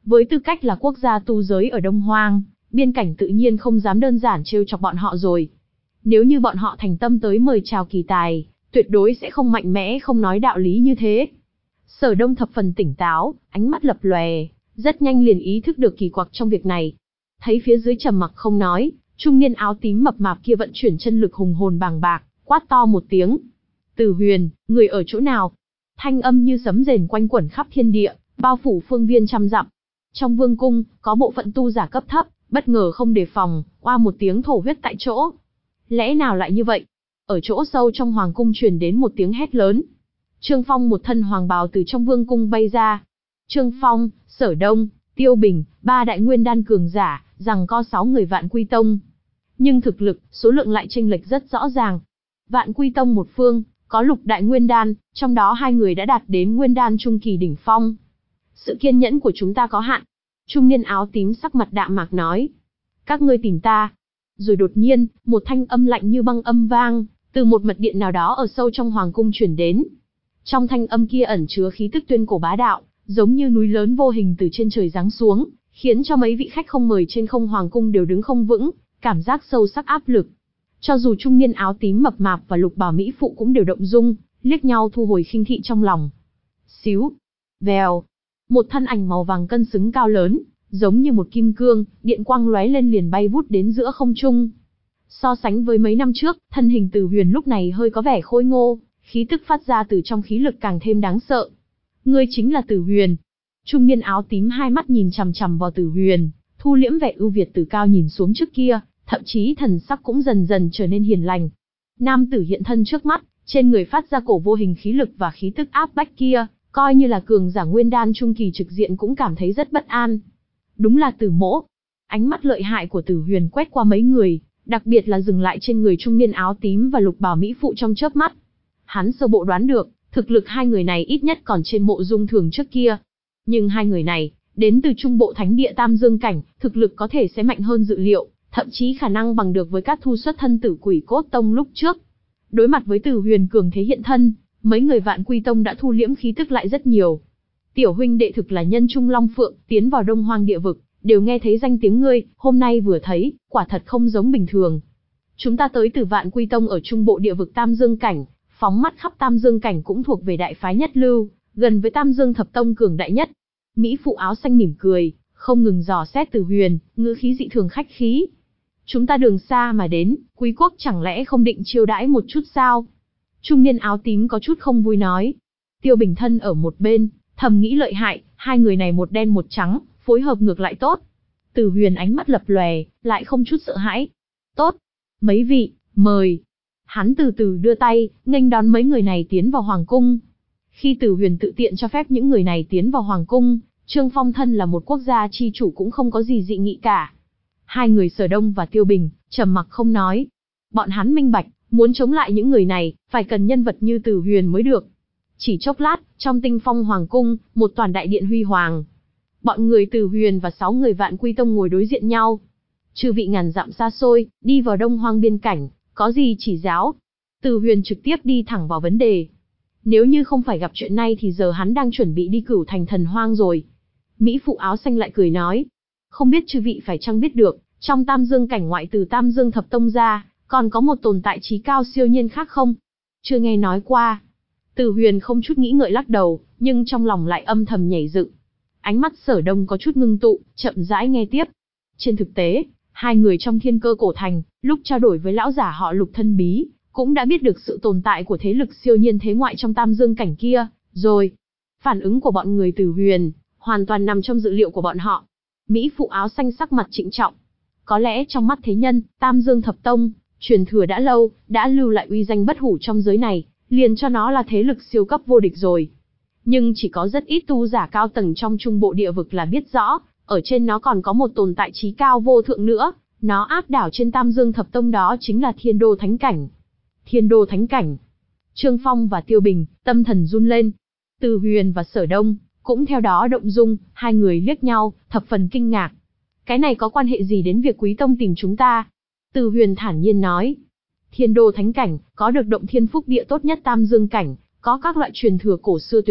Với tư cách là quốc gia tu giới ở Đông Hoang, biên cảnh tự nhiên không dám đơn giản trêu chọc bọn họ rồi. Nếu như bọn họ thành tâm tới mời chào kỳ tài, tuyệt đối sẽ không mạnh mẽ không nói đạo lý như thế. Sở Đông thập phần tỉnh táo, ánh mắt lập lòe, rất nhanh liền ý thức được kỳ quặc trong việc này. Thấy phía dưới trầm mặc không nói, trung niên áo tím mập mạp kia vận chuyển chân lực hùng hồn bàng bạc, quát to một tiếng. Tử Huyền, người ở chỗ nào? Thanh âm như sấm rền quanh quẩn khắp thiên địa, bao phủ phương viên trăm dặm. Trong vương cung, có bộ phận tu giả cấp thấp, bất ngờ không đề phòng, oa một tiếng thổ huyết tại chỗ. Lẽ nào lại như vậy? Ở chỗ sâu trong hoàng cung truyền đến một tiếng hét lớn. Trương Phong một thân hoàng bào từ trong vương cung bay ra. Trương Phong, Sở Đông, Tiêu Bình, ba đại nguyên đan cường giả, rằng có sáu người Vạn Quy Tông. Nhưng thực lực, số lượng lại chênh lệch rất rõ ràng. Vạn Quy Tông một phương, có lục đại nguyên đan, trong đó hai người đã đạt đến nguyên đan trung kỳ đỉnh phong. Sự kiên nhẫn của chúng ta có hạn. Trung niên áo tím sắc mặt đạm mạc nói. Các ngươi tìm ta. Rồi đột nhiên, một thanh âm lạnh như băng âm vang, từ một mật điện nào đó ở sâu trong hoàng cung truyền đến. Trong thanh âm kia ẩn chứa khí tức tuyên cổ bá đạo, giống như núi lớn vô hình từ trên trời giáng xuống, khiến cho mấy vị khách không mời trên không hoàng cung đều đứng không vững, cảm giác sâu sắc áp lực. Cho dù trung niên áo tím mập mạp và lục bào mỹ phụ cũng đều động dung, liếc nhau thu hồi khinh thị trong lòng. Xíu, vèo, một thân ảnh màu vàng cân xứng cao lớn, giống như một kim cương, điện quang lóe lên liền bay vút đến giữa không trung. So sánh với mấy năm trước, thân hình Tử Huyền lúc này hơi có vẻ khôi ngô, khí tức phát ra từ trong khí lực càng thêm đáng sợ. Ngươi chính là Tử Huyền. Trung niên áo tím hai mắt nhìn chằm chằm vào Tử Huyền, thu liễm vẻ ưu việt từ cao nhìn xuống trước kia, thậm chí thần sắc cũng dần dần trở nên hiền lành. Nam tử hiện thân trước mắt, trên người phát ra cổ vô hình khí lực và khí tức áp bách kia, coi như là cường giả nguyên đan trung kỳ trực diện cũng cảm thấy rất bất an. Đúng là Tử Mỗ. Ánh mắt lợi hại của Tử Huyền quét qua mấy người, đặc biệt là dừng lại trên người trung niên áo tím và lục bào mỹ phụ trong chớp mắt. Hắn sơ bộ đoán được, thực lực hai người này ít nhất còn trên Mộ Dung Thường trước kia. Nhưng hai người này, đến từ trung bộ thánh địa Tam Dương Cảnh, thực lực có thể sẽ mạnh hơn dự liệu, thậm chí khả năng bằng được với các thu xuất thân Tử Quỷ Cốt Tông lúc trước. Đối mặt với Tử Huyền cường thế hiện thân, mấy người Vạn Quy Tông đã thu liễm khí tức lại rất nhiều. Tiểu huynh đệ thực là nhân trung long phượng, tiến vào Đông Hoang địa vực, đều nghe thấy danh tiếng ngươi, hôm nay vừa thấy, quả thật không giống bình thường. Chúng ta tới từ Vạn Quy Tông ở trung bộ địa vực Tam Dương Cảnh, phóng mắt khắp Tam Dương Cảnh cũng thuộc về đại phái nhất lưu, gần với Tam Dương Thập Tông cường đại nhất. Mỹ phụ áo xanh mỉm cười, không ngừng dò xét Tử Huyền, ngữ khí dị thường khách khí. Chúng ta đường xa mà đến, quý quốc chẳng lẽ không định chiêu đãi một chút sao? Trung niên áo tím có chút không vui nói. Tiêu Bình thân ở một bên, thầm nghĩ lợi hại, hai người này một đen một trắng, phối hợp ngược lại tốt. Tử Huyền ánh mắt lập lòe, lại không chút sợ hãi. Tốt, mấy vị, mời. Hắn từ từ đưa tay, nghênh đón mấy người này tiến vào hoàng cung. Khi Tử Huyền tự tiện cho phép những người này tiến vào hoàng cung, Trương Phong thân là một quốc gia chi chủ cũng không có gì dị nghị cả. Hai người Sở Đông và Tiêu Bình, trầm mặc không nói. Bọn hắn minh bạch, muốn chống lại những người này, phải cần nhân vật như Tử Huyền mới được. Chỉ chốc lát, trong Tinh Phong Hoàng Cung, một toàn đại điện huy hoàng. Bọn người Tử Huyền và sáu người Vạn Quy Tông ngồi đối diện nhau. Chư vị ngàn dặm xa xôi, đi vào Đông Hoang biên cảnh, có gì chỉ giáo? Tử Huyền trực tiếp đi thẳng vào vấn đề. Nếu như không phải gặp chuyện này thì giờ hắn đang chuẩn bị đi Cửu Thành Thần Hoang rồi. Mỹ phụ áo xanh lại cười nói. Không biết chư vị phải chăng biết được, trong Tam Dương Cảnh ngoại từ Tam Dương Thập Tông ra, còn có một tồn tại trí cao siêu nhiên khác không? Chưa nghe nói qua. Tử Huyền không chút nghĩ ngợi lắc đầu, nhưng trong lòng lại âm thầm nhảy dựng. Ánh mắt Sở Đông có chút ngưng tụ, chậm rãi nghe tiếp. Trên thực tế, hai người trong Thiên Cơ Cổ Thành, lúc trao đổi với lão giả họ Lục thân bí, cũng đã biết được sự tồn tại của thế lực siêu nhiên thế ngoại trong Tam Dương Cảnh kia, rồi. Phản ứng của bọn người Tử Huyền, hoàn toàn nằm trong dự liệu của bọn họ. Mỹ phụ áo xanh sắc mặt trịnh trọng. Có lẽ trong mắt thế nhân, Tam Dương Thập Tông, truyền thừa đã lâu, đã lưu lại uy danh bất hủ trong giới này, liền cho nó là thế lực siêu cấp vô địch rồi. Nhưng chỉ có rất ít tu giả cao tầng trong trung bộ địa vực là biết rõ, ở trên nó còn có một tồn tại trí cao vô thượng nữa, nó áp đảo trên Tam Dương Thập Tông đó chính là Thiên Đô Thánh Cảnh. Thiên Đô Thánh Cảnh. Trương Phong và Tiêu Bình, tâm thần run lên. Tử Huyền và Sở Đông, cũng theo đó động dung, hai người liếc nhau, thập phần kinh ngạc. Cái này có quan hệ gì đến việc Quý Tông tìm chúng ta? Tử Huyền thản nhiên nói. Thiên Đô Thánh Cảnh, có được động thiên phúc địa tốt nhất Tam Dương Cảnh, có các loại truyền thừa cổ xưa tuyệt tích,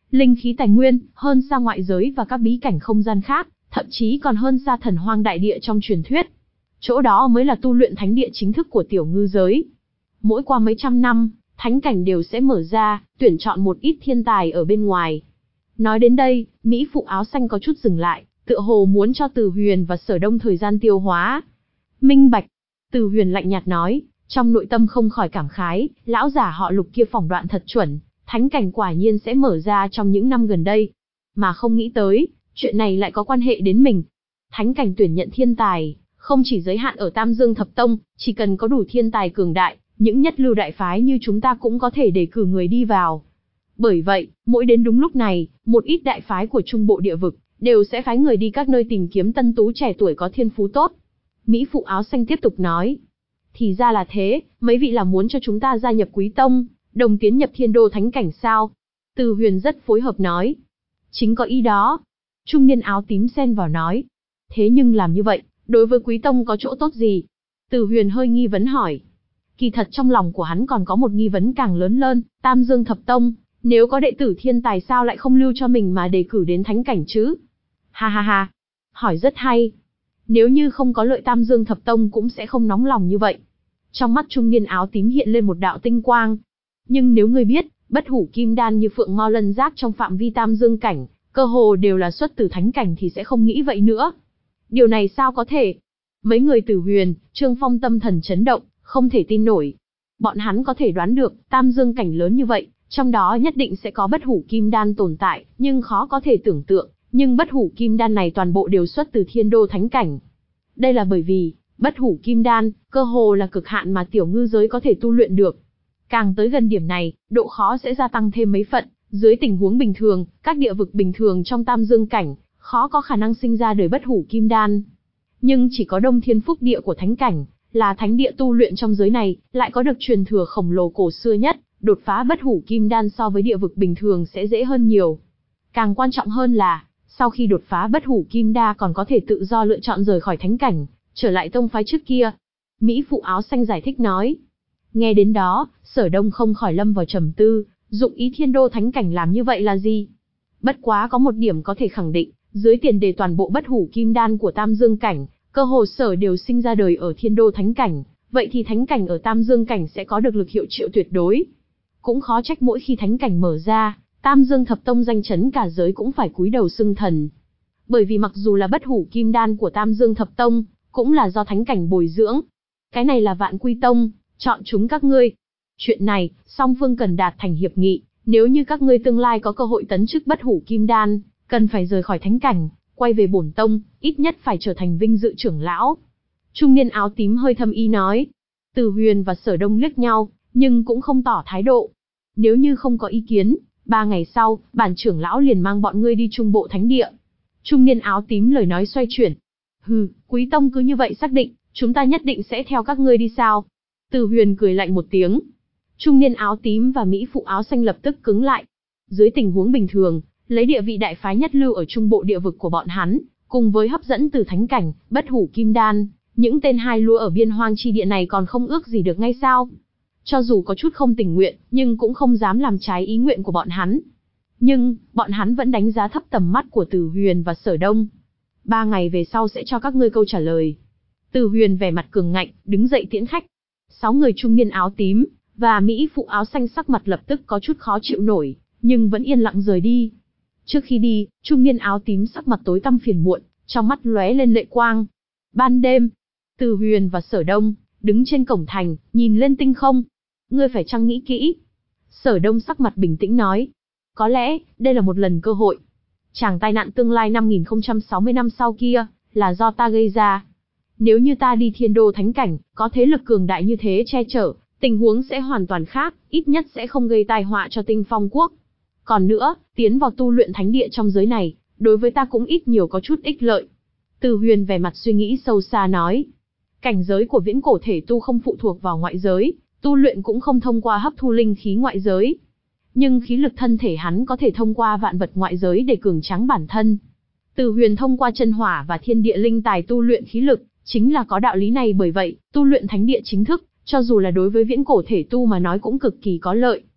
linh khí tài nguyên, hơn xa ngoại giới và các bí cảnh không gian khác, thậm chí còn hơn xa thần hoang đại địa trong truyền thuyết. Chỗ đó mới là tu luyện thánh địa chính thức của tiểu ngư giới. Mỗi qua mấy trăm năm, thánh cảnh đều sẽ mở ra, tuyển chọn một ít thiên tài ở bên ngoài. Nói đến đây, Mỹ phụ áo xanh có chút dừng lại, tựa hồ muốn cho Từ Huyền và Sở Đông thời gian tiêu hóa. Minh bạch. Từ Huyền lạnh nhạt nói, trong nội tâm không khỏi cảm khái, lão giả họ Lục kia phỏng đoạn thật chuẩn, thánh cảnh quả nhiên sẽ mở ra trong những năm gần đây. Mà không nghĩ tới, chuyện này lại có quan hệ đến mình. Thánh cảnh tuyển nhận thiên tài, không chỉ giới hạn ở Tam Dương Thập Tông, chỉ cần có đủ thiên tài cường đại, những nhất lưu đại phái như chúng ta cũng có thể đề cử người đi vào. Bởi vậy, mỗi đến đúng lúc này, một ít đại phái của trung bộ địa vực, đều sẽ phái người đi các nơi tìm kiếm tân tú trẻ tuổi có thiên phú tốt. Mỹ phụ áo xanh tiếp tục nói. Thì ra là thế, mấy vị là muốn cho chúng ta gia nhập Quý Tông, đồng tiến nhập Thiên Đô Thánh Cảnh sao? Từ Huyền rất phối hợp nói. Chính có ý đó. Trung niên áo tím xen vào nói. Thế nhưng làm như vậy, đối với Quý Tông có chỗ tốt gì? Từ Huyền hơi nghi vấn hỏi. Kỳ thật trong lòng của hắn còn có một nghi vấn càng lớn hơn, Tam Dương Thập Tông, nếu có đệ tử thiên tài sao lại không lưu cho mình mà đề cử đến thánh cảnh chứ? Ha ha ha, hỏi rất hay. Nếu như không có lợi Tam Dương Thập Tông cũng sẽ không nóng lòng như vậy. Trong mắt trung niên áo tím hiện lên một đạo tinh quang. Nhưng nếu ngươi biết, bất hủ kim đan như phượng mao lân giác trong phạm vi Tam Dương cảnh, cơ hồ đều là xuất từ thánh cảnh thì sẽ không nghĩ vậy nữa. Điều này sao có thể? Mấy người Tử Huyền, Trương Phong tâm thần chấn động, không thể tin nổi. Bọn hắn có thể đoán được, Tam Dương cảnh lớn như vậy, trong đó nhất định sẽ có bất hủ kim đan tồn tại, nhưng khó có thể tưởng tượng, nhưng bất hủ kim đan này toàn bộ đều xuất từ Thiên Đô Thánh Cảnh. Đây là bởi vì, bất hủ kim đan, cơ hồ là cực hạn mà tiểu ngư giới có thể tu luyện được. Càng tới gần điểm này, độ khó sẽ gia tăng thêm mấy phần, dưới tình huống bình thường, các địa vực bình thường trong Tam Dương cảnh, khó có khả năng sinh ra đời bất hủ kim đan. Nhưng chỉ có Đông Thiên Phúc địa của Thánh Cảnh, là thánh địa tu luyện trong giới này, lại có được truyền thừa khổng lồ cổ xưa nhất, đột phá bất hủ kim đan so với địa vực bình thường sẽ dễ hơn nhiều. Càng quan trọng hơn là, sau khi đột phá bất hủ kim đa còn có thể tự do lựa chọn rời khỏi thánh cảnh, trở lại tông phái trước kia. Mỹ phụ áo xanh giải thích nói. Nghe đến đó, Sở Đông không khỏi lâm vào trầm tư, dụng ý Thiên Đô Thánh Cảnh làm như vậy là gì? Bất quá có một điểm có thể khẳng định, dưới tiền đề toàn bộ bất hủ kim đan của Tam Dương cảnh, cơ hồ sở đều sinh ra đời ở Thiên Đô Thánh Cảnh, vậy thì Thánh Cảnh ở Tam Dương cảnh sẽ có được lực hiệu triệu tuyệt đối. Cũng khó trách mỗi khi Thánh Cảnh mở ra, Tam Dương Thập Tông danh chấn cả giới cũng phải cúi đầu xưng thần. Bởi vì mặc dù là bất hủ kim đan của Tam Dương Thập Tông, cũng là do Thánh Cảnh bồi dưỡng. Cái này là Vạn Quy Tông, chọn chúng các ngươi. Chuyện này, song phương cần đạt thành hiệp nghị, nếu như các ngươi tương lai có cơ hội tấn chức bất hủ kim đan, cần phải rời khỏi Thánh Cảnh, quay về bổn tông, ít nhất phải trở thành vinh dự trưởng lão. Trung niên áo tím hơi thâm ý nói. Từ Huyền và Sở Đông liếc nhau, nhưng cũng không tỏ thái độ. Nếu như không có ý kiến, ba ngày sau, bản trưởng lão liền mang bọn ngươi đi trung bộ thánh địa. Trung niên áo tím lời nói xoay chuyển. Hừ, Quý Tông cứ như vậy xác định, chúng ta nhất định sẽ theo các ngươi đi sao? Từ Huyền cười lạnh một tiếng. Trung niên áo tím và Mỹ phụ áo xanh lập tức cứng lại. Dưới tình huống bình thường, lấy địa vị đại phái nhất lưu ở trung bộ địa vực của bọn hắn, cùng với hấp dẫn từ thánh cảnh, bất hủ kim đan, những tên hai lúa ở biên hoang chi địa này còn không ước gì được ngay sao? Cho dù có chút không tình nguyện, nhưng cũng không dám làm trái ý nguyện của bọn hắn. Nhưng, bọn hắn vẫn đánh giá thấp tầm mắt của Từ Huyền và Sở Đông. Ba ngày về sau sẽ cho các ngươi câu trả lời. Từ Huyền vẻ mặt cường ngạnh, đứng dậy tiễn khách. Sáu người trung niên áo tím, và Mỹ phụ áo xanh sắc mặt lập tức có chút khó chịu nổi, nhưng vẫn yên lặng rời đi. Trước khi đi, trung niên áo tím sắc mặt tối tăm phiền muộn, trong mắt lóe lên lệ quang. Ban đêm, Từ Huyền và Sở Đông, đứng trên cổng thành, nhìn lên tinh không. Ngươi phải chăng nghĩ kỹ? Sở Đông sắc mặt bình tĩnh nói. Có lẽ, đây là một lần cơ hội. Chàng tai nạn tương lai năm nghìn không trăm sáu mươi năm sau kia, là do ta gây ra. Nếu như ta đi Thiên Đô Thánh Cảnh, có thế lực cường đại như thế che chở, tình huống sẽ hoàn toàn khác, ít nhất sẽ không gây tai họa cho Tinh Phong Quốc. Còn nữa, tiến vào tu luyện thánh địa trong giới này, đối với ta cũng ít nhiều có chút ích lợi. Từ Huyền vẻ mặt suy nghĩ sâu xa nói. Cảnh giới của viễn cổ thể tu không phụ thuộc vào ngoại giới, tu luyện cũng không thông qua hấp thu linh khí ngoại giới. Nhưng khí lực thân thể hắn có thể thông qua vạn vật ngoại giới để cường tráng bản thân. Từ Huyền thông qua chân hỏa và thiên địa linh tài tu luyện khí lực, chính là có đạo lý này, bởi vậy, tu luyện thánh địa chính thức, cho dù là đối với viễn cổ thể tu mà nói cũng cực kỳ có lợi.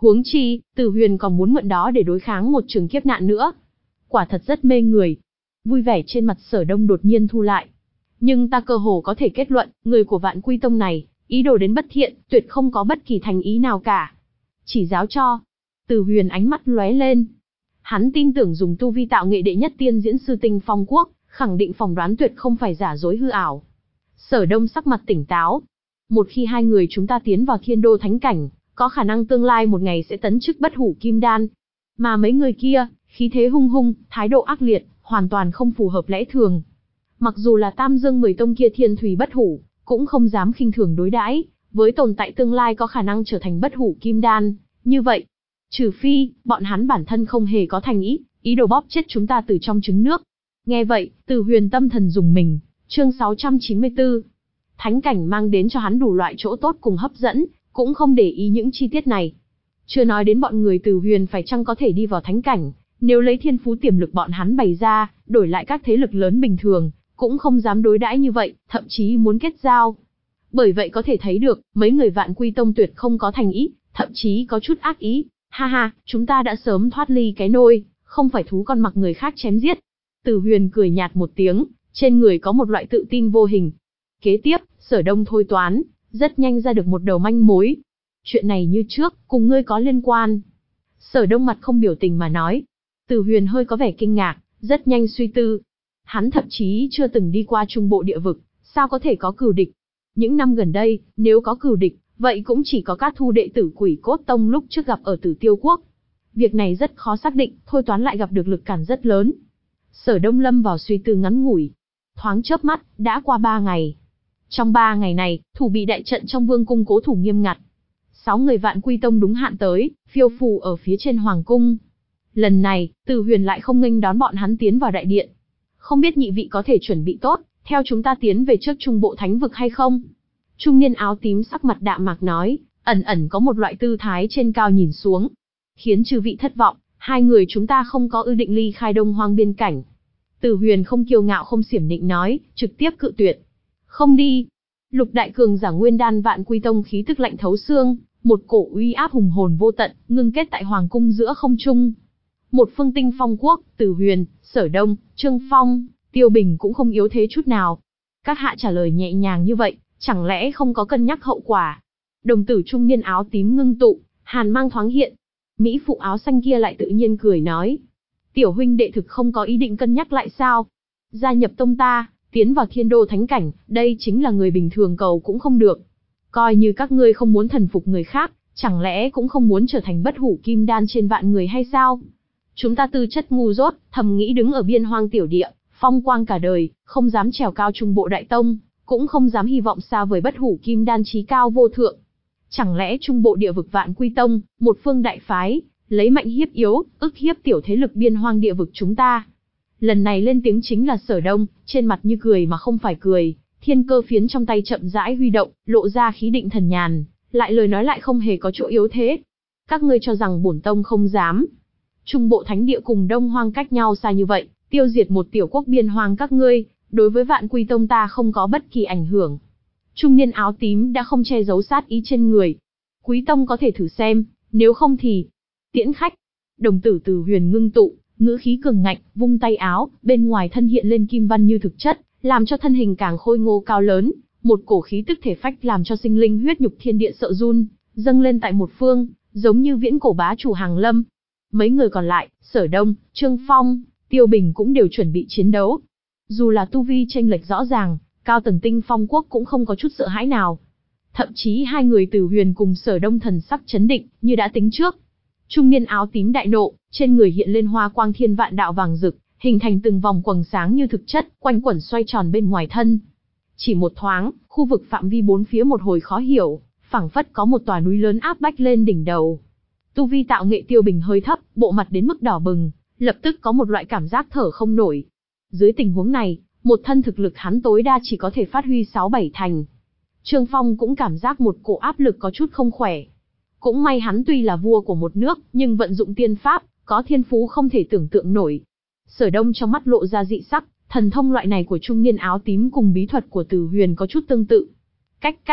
Huống chi, Từ Huyền còn muốn mượn đó để đối kháng một trường kiếp nạn nữa. Quả thật rất mê người. Vui vẻ trên mặt Sở Đông đột nhiên thu lại. Nhưng ta cơ hồ có thể kết luận, người của Vạn Quy Tông này, ý đồ đến bất thiện, tuyệt không có bất kỳ thành ý nào cả. Chỉ giáo cho. Từ Huyền ánh mắt lóe lên. Hắn tin tưởng dùng tu vi tạo nghệ đệ nhất tiên diễn sư Tinh Phong Quốc, khẳng định phỏng đoán tuyệt không phải giả dối hư ảo. Sở Đông sắc mặt tỉnh táo. Một khi hai người chúng ta tiến vào Thiên Đô Thánh Cảnh, có khả năng tương lai một ngày sẽ tấn chức bất hủ kim đan. Mà mấy người kia, khí thế hung hung, thái độ ác liệt, hoàn toàn không phù hợp lẽ thường. Mặc dù là Tam Dương Mười Tông kia thiên thủy bất hủ, cũng không dám khinh thường đối đãi với tồn tại tương lai có khả năng trở thành bất hủ kim đan. Như vậy, trừ phi, bọn hắn bản thân không hề có thành ý, ý đồ bóp chết chúng ta từ trong trứng nước. Nghe vậy, Từ Huyền tâm thần rùng mình. Chương sáu trăm chín mươi tư. Thánh cảnh mang đến cho hắn đủ loại chỗ tốt cùng hấp dẫn, cũng không để ý những chi tiết này. Chưa nói đến bọn người Từ Huyền phải chăng có thể đi vào thánh cảnh, nếu lấy thiên phú tiềm lực bọn hắn bày ra, đổi lại các thế lực lớn bình thường, cũng không dám đối đãi như vậy, thậm chí muốn kết giao. Bởi vậy có thể thấy được, mấy người Vạn Quy Tông tuyệt không có thành ý, thậm chí có chút ác ý. Ha ha, chúng ta đã sớm thoát ly cái nôi, không phải thú con mặc người khác chém giết. Từ Huyền cười nhạt một tiếng, trên người có một loại tự tin vô hình. Kế tiếp, Sở Đông thôi toán, rất nhanh ra được một đầu manh mối. Chuyện này như trước, cùng ngươi có liên quan. Sở Đông mặt không biểu tình mà nói. Từ Huyền hơi có vẻ kinh ngạc, rất nhanh suy tư. Hắn thậm chí chưa từng đi qua trung bộ địa vực, sao có thể có cừu địch. Những năm gần đây, nếu có cừu địch, vậy cũng chỉ có các thu đệ tử Quỷ Cốt Tông lúc trước gặp ở Tử Tiêu Quốc. Việc này rất khó xác định, thôi toán lại gặp được lực cản rất lớn. Sở Đông lâm vào suy tư ngắn ngủi. Thoáng chớp mắt, đã qua ba ngày. Trong ba ngày này, thủ bị đại trận trong vương cung cố thủ nghiêm ngặt. Sáu người Vạn Quy Tông đúng hạn tới, phiêu phù ở phía trên hoàng cung. Lần này, Từ Huyền lại không nghênh đón bọn hắn tiến vào đại điện. Không biết nhị vị có thể chuẩn bị tốt, theo chúng ta tiến về trước trung bộ thánh vực hay không? Trung niên áo tím sắc mặt đạm mạc nói, ẩn ẩn có một loại tư thái trên cao nhìn xuống. Khiến chư vị thất vọng, hai người chúng ta không có ư định ly khai Đông Hoang biên cảnh. Từ Huyền không kiêu ngạo không xiểm nịnh nói, trực tiếp cự tuyệt. Không đi. Lục đại cường giả Nguyên Đan Vạn Quy Tông khí tức lạnh thấu xương, một cổ uy áp hùng hồn vô tận, ngưng kết tại hoàng cung giữa không trung. Một phương Tinh Phong Quốc, Từ Huyền, Sở Đông, Trương Phong, Tiêu Bình cũng không yếu thế chút nào. Các hạ trả lời nhẹ nhàng như vậy, chẳng lẽ không có cân nhắc hậu quả? Đồng tử trung niên áo tím ngưng tụ, hàn mang thoáng hiện. Mỹ phụ áo xanh kia lại tự nhiên cười nói. Tiểu huynh đệ thực không có ý định cân nhắc lại sao? Gia nhập tông ta, tiến vào Thiên Đô Thánh Cảnh, đây chính là người bình thường cầu cũng không được. Coi như các ngươi không muốn thần phục người khác, chẳng lẽ cũng không muốn trở thành bất hủ kim đan trên vạn người hay sao? Chúng ta tư chất ngu dốt, thầm nghĩ đứng ở biên hoang tiểu địa, phong quang cả đời, không dám trèo cao trung bộ đại tông, cũng không dám hy vọng xa vời bất hủ kim đan chí cao vô thượng. Chẳng lẽ trung bộ địa vực Vạn Quy Tông, một phương đại phái, lấy mạnh hiếp yếu, ức hiếp tiểu thế lực biên hoang địa vực chúng ta? Lần này lên tiếng chính là Sở Đông, trên mặt như cười mà không phải cười, thiên cơ phiến trong tay chậm rãi huy động, lộ ra khí định thần nhàn, lại lời nói lại không hề có chỗ yếu thế. Các ngươi cho rằng bổn tông không dám? Trung bộ thánh địa cùng Đông Hoang cách nhau xa như vậy, tiêu diệt một tiểu quốc biên hoang các ngươi, đối với Vạn Quy Tông ta không có bất kỳ ảnh hưởng. Trung niên áo tím đã không che giấu sát ý trên người. Quý tông có thể thử xem, nếu không thì tiễn khách. Đồng tử Từ Huyền ngưng tụ, ngữ khí cường ngạnh, vung tay áo, bên ngoài thân hiện lên kim văn như thực chất, làm cho thân hình càng khôi ngô cao lớn, một cổ khí tức thể phách làm cho sinh linh huyết nhục thiên địa sợ run, dâng lên tại một phương, giống như viễn cổ bá chủ hàng lâm. Mấy người còn lại, Sở Đông, Trương Phong, Tiêu Bình cũng đều chuẩn bị chiến đấu. Dù là tu vi chênh lệch rõ ràng, cao tầng Tinh Phong Quốc cũng không có chút sợ hãi nào. Thậm chí hai người Từ Huyền cùng Sở Đông thần sắc chấn định, như đã tính trước. Trung niên áo tím đại nộ, trên người hiện lên hoa quang thiên vạn đạo vàng rực, hình thành từng vòng quầng sáng như thực chất, quanh quẩn xoay tròn bên ngoài thân. Chỉ một thoáng, khu vực phạm vi bốn phía một hồi khó hiểu, phảng phất có một tòa núi lớn áp bách lên đỉnh đầu. Tu vi tạo nghệ Tiêu Bình hơi thấp, bộ mặt đến mức đỏ bừng, lập tức có một loại cảm giác thở không nổi. Dưới tình huống này, một thân thực lực hắn tối đa chỉ có thể phát huy sáu bảy thành. Trương Phong cũng cảm giác một cổ áp lực có chút không khỏe. Cũng may hắn tuy là vua của một nước, nhưng vận dụng tiên pháp, có thiên phú không thể tưởng tượng nổi. Sở Đông trong mắt lộ ra dị sắc, thần thông loại này của trung niên áo tím cùng bí thuật của Từ Huyền có chút tương tự. Cách cách,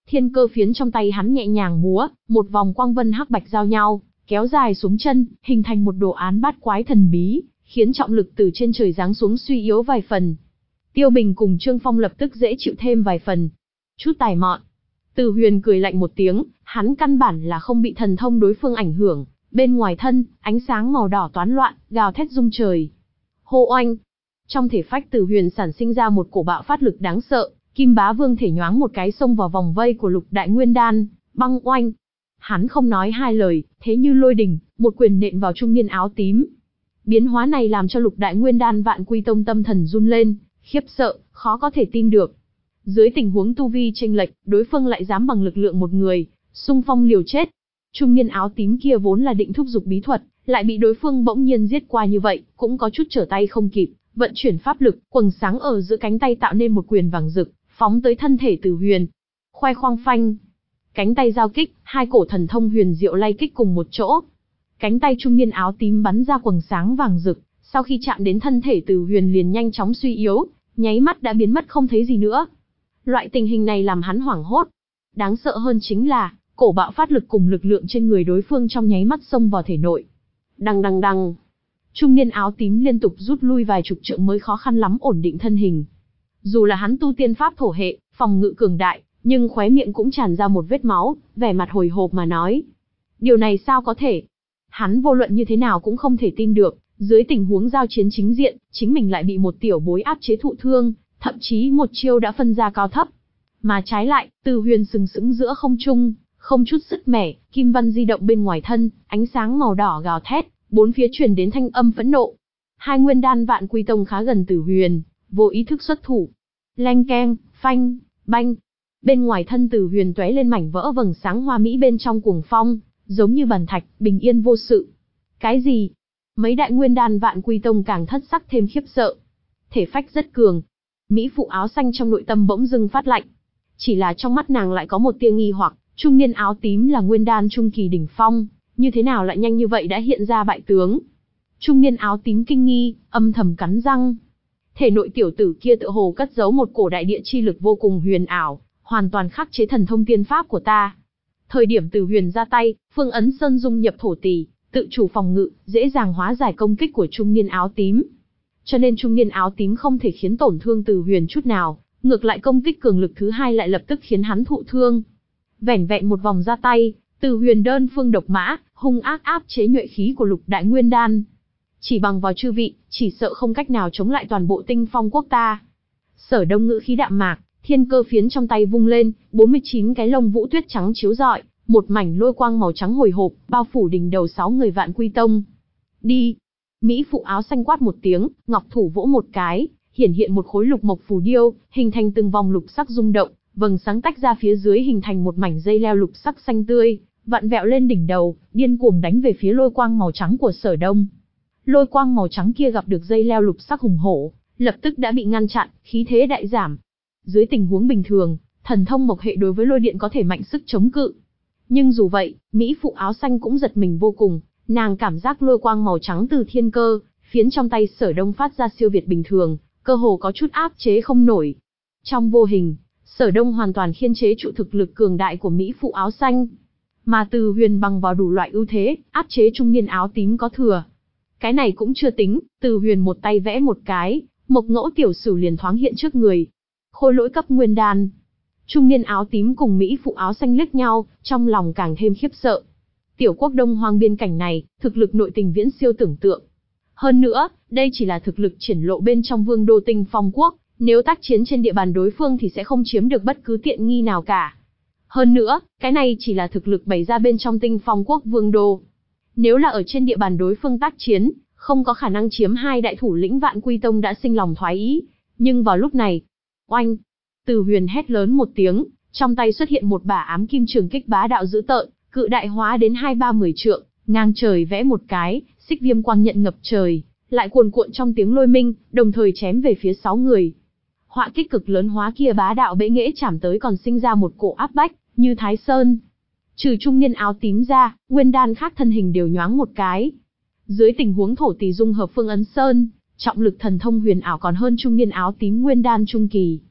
Thiên cơ phiến trong tay hắn nhẹ nhàng múa, một vòng quang vân hắc bạch giao nhau, kéo dài xuống chân, hình thành một đồ án bát quái thần bí, khiến trọng lực từ trên trời giáng xuống suy yếu vài phần. Tiêu Bình cùng Trương Phong lập tức dễ chịu thêm vài phần. Chút tài mọn. Từ Huyền cười lạnh một tiếng, hắn căn bản là không bị thần thông đối phương ảnh hưởng, bên ngoài thân, ánh sáng màu đỏ toán loạn, gào thét rung trời. Hô oanh! Trong thể phách Từ Huyền sản sinh ra một cổ bạo phát lực đáng sợ, Kim Bá Vương thể nhoáng một cái xông vào vòng vây của Lục Đại Nguyên Đan, băng oanh. Hắn không nói hai lời, thế như lôi đình, một quyền nện vào trung niên áo tím. Biến hóa này làm cho Lục Đại Nguyên Đan Vạn Quy Tông tâm thần run lên, khiếp sợ, khó có thể tin được. Dưới tình huống tu vi chênh lệch, đối phương lại dám bằng lực lượng một người, xung phong liều chết. Trung niên áo tím kia vốn là định thúc giục bí thuật, lại bị đối phương bỗng nhiên giết qua như vậy, cũng có chút trở tay không kịp, vận chuyển pháp lực, quầng sáng ở giữa cánh tay tạo nên một quyền vàng rực, phóng tới thân thể Từ Huyền. Khoe khoang phanh, cánh tay giao kích, hai cổ thần thông huyền diệu lay kích cùng một chỗ. Cánh tay trung niên áo tím bắn ra quầng sáng vàng rực, sau khi chạm đến thân thể Từ Huyền liền nhanh chóng suy yếu, nháy mắt đã biến mất không thấy gì nữa. Loại tình hình này làm hắn hoảng hốt. Đáng sợ hơn chính là, cổ bạo phát lực cùng lực lượng trên người đối phương trong nháy mắt xông vào thể nội. Đằng đằng đằng. Trung niên áo tím liên tục rút lui vài chục trượng mới khó khăn lắm ổn định thân hình. Dù là hắn tu tiên pháp thổ hệ, phòng ngự cường đại, nhưng khóe miệng cũng tràn ra một vết máu, vẻ mặt hồi hộp mà nói. Điều này sao có thể? Hắn vô luận như thế nào cũng không thể tin được, dưới tình huống giao chiến chính diện, chính mình lại bị một tiểu bối áp chế thụ thương, thậm chí một chiêu đã phân ra cao thấp. Mà trái lại, Từ Huyền sừng sững giữa không trung, không chút sứt mẻ, kim văn di động bên ngoài thân, ánh sáng màu đỏ gào thét, bốn phía truyền đến thanh âm phẫn nộ. Hai nguyên đan Vạn Quy Tông khá gần Từ Huyền, vô ý thức xuất thủ. Leng keng, phanh, banh. Bên ngoài thân Từ Huyền tóe lên mảnh vỡ vầng sáng hoa mỹ bên trong cuồng phong, giống như bàn thạch, bình yên vô sự. Cái gì? Mấy đại nguyên đan Vạn Quy Tông càng thất sắc thêm khiếp sợ. Thể phách rất cường. Mỹ phụ áo xanh trong nội tâm bỗng dưng phát lạnh. Chỉ là trong mắt nàng lại có một tia nghi hoặc, trung niên áo tím là nguyên đan trung kỳ đỉnh phong, như thế nào lại nhanh như vậy đã hiện ra bại tướng? Trung niên áo tím kinh nghi, âm thầm cắn răng. Thể nội tiểu tử kia tựa hồ cất giấu một cổ đại địa chi lực vô cùng huyền ảo, hoàn toàn khắc chế thần thông tiên pháp của ta. Thời điểm Từ Huyền ra tay, Phương Ấn Sơn dung nhập thổ tỷ, tự chủ phòng ngự, dễ dàng hóa giải công kích của trung niên áo tím. Cho nên trung niên áo tím không thể khiến tổn thương Từ Huyền chút nào, ngược lại công kích cường lực thứ hai lại lập tức khiến hắn thụ thương. Vẻn vẹn một vòng ra tay, Từ Huyền đơn phương độc mã, hung ác áp chế nhuệ khí của Lục Đại Nguyên Đan. Chỉ bằng vào chư vị, chỉ sợ không cách nào chống lại toàn bộ Tinh Phong quốc ta. Sở Đông ngữ khí đạm mạc, thiên cơ phiến trong tay vung lên, bốn mươi chín cái lông vũ tuyết trắng chiếu rọi, một mảnh lôi quang màu trắng hồi hộp, bao phủ đỉnh đầu sáu người Vạn Quy Tông. Đi! Mỹ phụ áo xanh quát một tiếng, ngọc thủ vỗ một cái, hiển hiện một khối lục mộc phù điêu, hình thành từng vòng lục sắc rung động, vầng sáng tách ra phía dưới hình thành một mảnh dây leo lục sắc xanh tươi, vặn vẹo lên đỉnh đầu, điên cuồng đánh về phía lôi quang màu trắng của Sở Đông. Lôi quang màu trắng kia gặp được dây leo lục sắc hùng hổ, lập tức đã bị ngăn chặn, khí thế đại giảm. Dưới tình huống bình thường, thần thông mộc hệ đối với lôi điện có thể mạnh sức chống cự. Nhưng dù vậy, Mỹ phụ áo xanh cũng giật mình vô cùng, nàng cảm giác lôi quang màu trắng từ thiên cơ phiến trong tay Sở Đông phát ra siêu việt bình thường, cơ hồ có chút áp chế không nổi. Trong vô hình, Sở Đông hoàn toàn khiên chế trụ thực lực cường đại của Mỹ phụ áo xanh. Mà Từ Huyền bằng vào đủ loại ưu thế, áp chế trung niên áo tím có thừa. Cái này cũng chưa tính, Từ Huyền một tay vẽ một cái, mộc ngẫu tiểu sử liền thoáng hiện trước người. Khôi lỗi cấp nguyên đan. Trung niên áo tím cùng Mỹ phụ áo xanh liếc nhau, trong lòng càng thêm khiếp sợ. Tiểu quốc Đông Hoang biên cảnh này, thực lực nội tình viễn siêu tưởng tượng. Hơn nữa, đây chỉ là thực lực triển lộ bên trong vương đô Tinh Phong quốc, nếu tác chiến trên địa bàn đối phương thì sẽ không chiếm được bất cứ tiện nghi nào cả. Hơn nữa, cái này chỉ là thực lực bày ra bên trong Tinh Phong quốc vương đô. Nếu là ở trên địa bàn đối phương tác chiến, không có khả năng chiếm hai đại thủ lĩnh Vạn Quy Tông đã sinh lòng thoái ý. Nhưng vào lúc này, oanh, Từ Huyền hét lớn một tiếng, trong tay xuất hiện một bả ám kim trường kích bá đạo dữ tợn, cự đại hóa đến hai ba mười trượng, ngang trời vẽ một cái, xích viêm quang nhận ngập trời, lại cuồn cuộn trong tiếng lôi minh, đồng thời chém về phía sáu người. Họa kích cực lớn hóa kia bá đạo bẽ nghễ chảm tới còn sinh ra một cổ áp bách, như Thái Sơn. Trừ trung niên áo tím ra, nguyên đan khác thân hình đều nhoáng một cái. Dưới tình huống thổ tỷ dung hợp Phương Ấn Sơn, trọng lực thần thông huyền ảo còn hơn trung niên áo tím nguyên đan trung kỳ.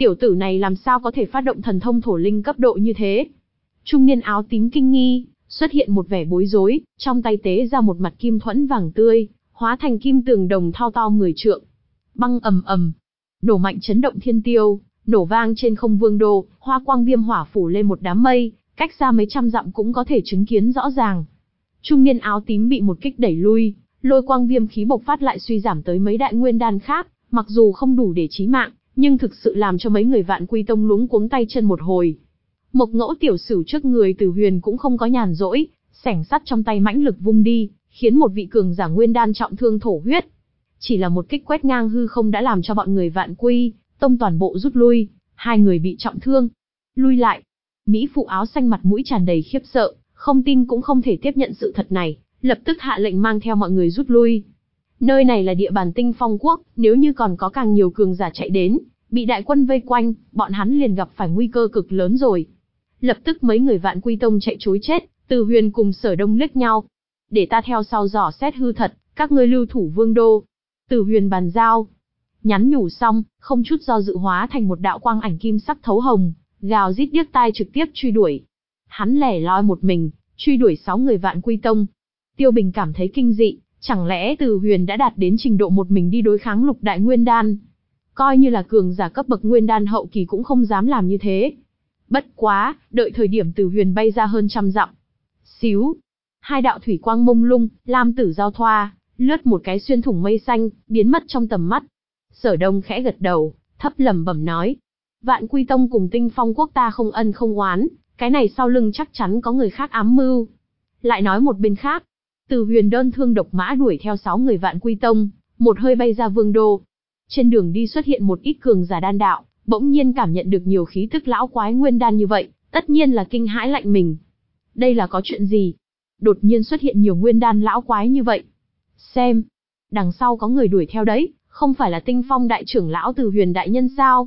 Tiểu tử này làm sao có thể phát động thần thông thổ linh cấp độ như thế? Trung niên áo tím kinh nghi, xuất hiện một vẻ bối rối, trong tay tế ra một mặt kim thuẫn vàng tươi, hóa thành kim tường đồng thao to mười trượng. Băng ầm ầm, nổ mạnh chấn động thiên tiêu, nổ vang trên không vương đô, hoa quang viêm hỏa phủ lên một đám mây, cách xa mấy trăm dặm cũng có thể chứng kiến rõ ràng. Trung niên áo tím bị một kích đẩy lui, lôi quang viêm khí bộc phát lại suy giảm tới mấy đại nguyên đan khác, mặc dù không đủ để chí mạng, nhưng thực sự làm cho mấy người Vạn Quy Tông luống cuống tay chân một hồi. Mộc Ngẫu tiểu sử trước người Từ Huyền cũng không có nhàn rỗi, sẻng sắt trong tay mãnh lực vung đi, khiến một vị cường giả nguyên đan trọng thương thổ huyết. Chỉ là một kích quét ngang hư không đã làm cho bọn người Vạn Quy Tông toàn bộ rút lui, hai người bị trọng thương. Lui lại. Mỹ phụ áo xanh mặt mũi tràn đầy khiếp sợ, không tin cũng không thể tiếp nhận sự thật này, lập tức hạ lệnh mang theo mọi người rút lui. Nơi này là địa bàn Tinh Phong quốc, nếu như còn có càng nhiều cường giả chạy đến, bị đại quân vây quanh, bọn hắn liền gặp phải nguy cơ cực lớn rồi. Lập tức mấy người Vạn Quy Tông chạy trối chết, Từ Huyền cùng Sở Đông liếc nhau. Để ta theo sau dò xét hư thật, các ngươi lưu thủ vương đô. Từ Huyền bàn giao. Nhắn nhủ xong, không chút do dự hóa thành một đạo quang ảnh kim sắc thấu hồng, gào rít điếc tai trực tiếp truy đuổi. Hắn lẻ loi một mình, truy đuổi sáu người Vạn Quy Tông. Tiêu Bình cảm thấy kinh dị, chẳng lẽ Từ Huyền đã đạt đến trình độ một mình đi đối kháng lục đại nguyên đan? Coi như là cường giả cấp bậc nguyên đan hậu kỳ cũng không dám làm như thế. Bất quá, đợi thời điểm Từ Huyền bay ra hơn trăm dặm. Xíu, hai đạo thủy quang mông lung, lam tử giao thoa, lướt một cái xuyên thủng mây xanh, biến mất trong tầm mắt. Sở Đông khẽ gật đầu, thấp lẩm bẩm nói: Vạn Quy Tông cùng Tinh Phong quốc ta không ân không oán, cái này sau lưng chắc chắn có người khác ám mưu. Lại nói một bên khác, Từ Huyền đơn thương độc mã đuổi theo sáu người Vạn Quy Tông, một hơi bay ra vương đô. Trên đường đi xuất hiện một ít cường giả đan đạo, bỗng nhiên cảm nhận được nhiều khí tức lão quái nguyên đan như vậy, tất nhiên là kinh hãi lạnh mình. Đây là có chuyện gì? Đột nhiên xuất hiện nhiều nguyên đan lão quái như vậy. Xem, đằng sau có người đuổi theo đấy, không phải là Tinh Phong đại trưởng lão Từ Huyền đại nhân sao?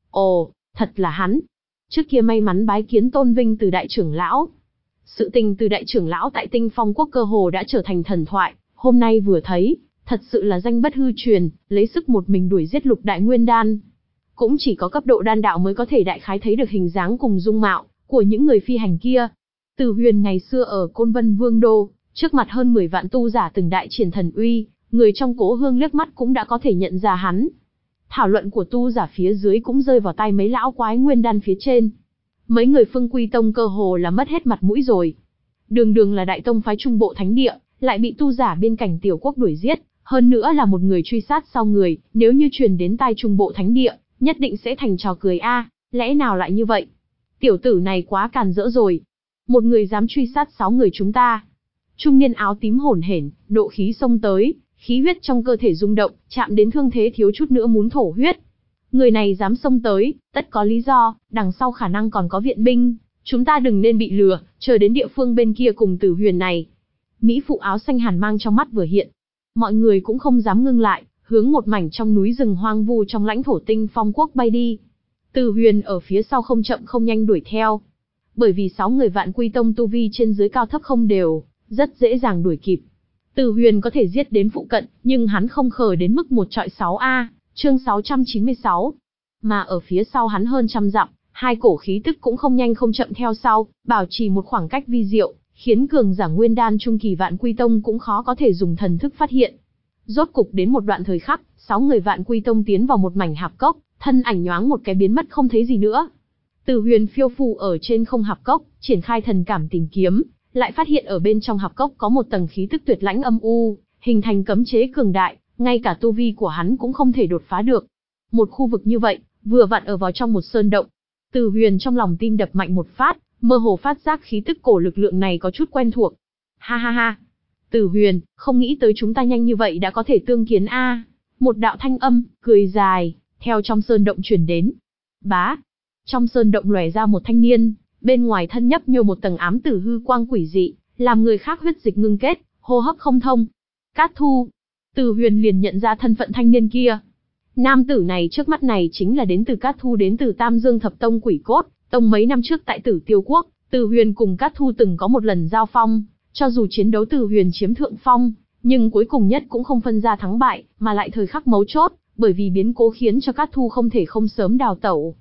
Ồ, thật là hắn. Trước kia may mắn bái kiến tôn vinh từ đại trưởng lão. Sự tình từ đại trưởng lão tại Tinh Phong quốc cơ hồ đã trở thành thần thoại, hôm nay vừa thấy, thật sự là danh bất hư truyền, lấy sức một mình đuổi giết lục đại nguyên đan. Cũng chỉ có cấp độ đan đạo mới có thể đại khái thấy được hình dáng cùng dung mạo của những người phi hành kia. Từ Huyền ngày xưa ở Côn Vân Vương Đô, trước mặt hơn mười vạn tu giả từng đại triển thần uy, người trong Cố Hương liếc mắt cũng đã có thể nhận ra hắn. Thảo luận của tu giả phía dưới cũng rơi vào tay mấy lão quái nguyên đan phía trên. Mấy người Phương Quy Tông cơ hồ là mất hết mặt mũi rồi. Đường đường là đại tông phái trung bộ thánh địa, lại bị tu giả biên cảnh tiểu quốc đuổi giết, hơn nữa là một người truy sát sau người, nếu như truyền đến tai trung bộ thánh địa, nhất định sẽ thành trò cười a, à, lẽ nào lại như vậy? Tiểu tử này quá càn rỡ rồi. Một người dám truy sát sáu người chúng ta. Trung niên áo tím hổn hển, nộ khí xông tới, khí huyết trong cơ thể rung động, chạm đến thương thế thiếu chút nữa muốn thổ huyết. Người này dám xông tới, tất có lý do, đằng sau khả năng còn có viện binh, chúng ta đừng nên bị lừa, chờ đến địa phương bên kia cùng Từ Huyền này. Mỹ phụ áo xanh hàn mang trong mắt vừa hiện. Mọi người cũng không dám ngưng lại, hướng một mảnh trong núi rừng hoang vu trong lãnh thổ Tinh Phong quốc bay đi. Từ Huyền ở phía sau không chậm không nhanh đuổi theo. Bởi vì sáu người Vạn Quy Tông tu vi trên dưới cao thấp không đều, rất dễ dàng đuổi kịp. Từ Huyền có thể giết đến phụ cận, nhưng hắn không khờ đến mức một trọi sáu a, chương sáu trăm chín mươi sáu. Mà ở phía sau hắn hơn trăm dặm, hai cổ khí tức cũng không nhanh không chậm theo sau, bảo trì một khoảng cách vi diệu, khiến cường giả nguyên đan trung kỳ Vạn Quy Tông cũng khó có thể dùng thần thức phát hiện. Rốt cục đến một đoạn thời khắc, sáu người Vạn Quy Tông tiến vào một mảnh hạp cốc, thân ảnh nhoáng một cái biến mất không thấy gì nữa. Từ Huyền phiêu phù ở trên không hạp cốc, triển khai thần cảm tìm kiếm, lại phát hiện ở bên trong hạp cốc có một tầng khí tức tuyệt lãnh âm u, hình thành cấm chế cường đại, ngay cả tu vi của hắn cũng không thể đột phá được. Một khu vực như vậy, vừa vặn ở vào trong một sơn động. Từ Huyền trong lòng tim đập mạnh một phát, mơ hồ phát giác khí tức cổ lực lượng này có chút quen thuộc. Ha ha ha. Từ Huyền, không nghĩ tới chúng ta nhanh như vậy đã có thể tương kiến a. Một đạo thanh âm, cười dài, theo trong sơn động truyền đến. Bá. Trong sơn động lóe ra một thanh niên, bên ngoài thân nhấp nhô một tầng ám tử hư quang quỷ dị, làm người khác huyết dịch ngưng kết, hô hấp không thông. Cát Thu. Từ Huyền liền nhận ra thân phận thanh niên kia. Nam tử này trước mắt này chính là đến từ Cát Thu, đến từ Tam Dương Thập Tông Quỷ Cốt Tông. Mấy năm trước tại Tử Tiêu Quốc, Từ Huyền cùng Cát Thu từng có một lần giao phong, cho dù chiến đấu Từ Huyền chiếm thượng phong, nhưng cuối cùng nhất cũng không phân ra thắng bại, mà lại thời khắc mấu chốt, bởi vì biến cố khiến cho Cát Thu không thể không sớm đào tẩu.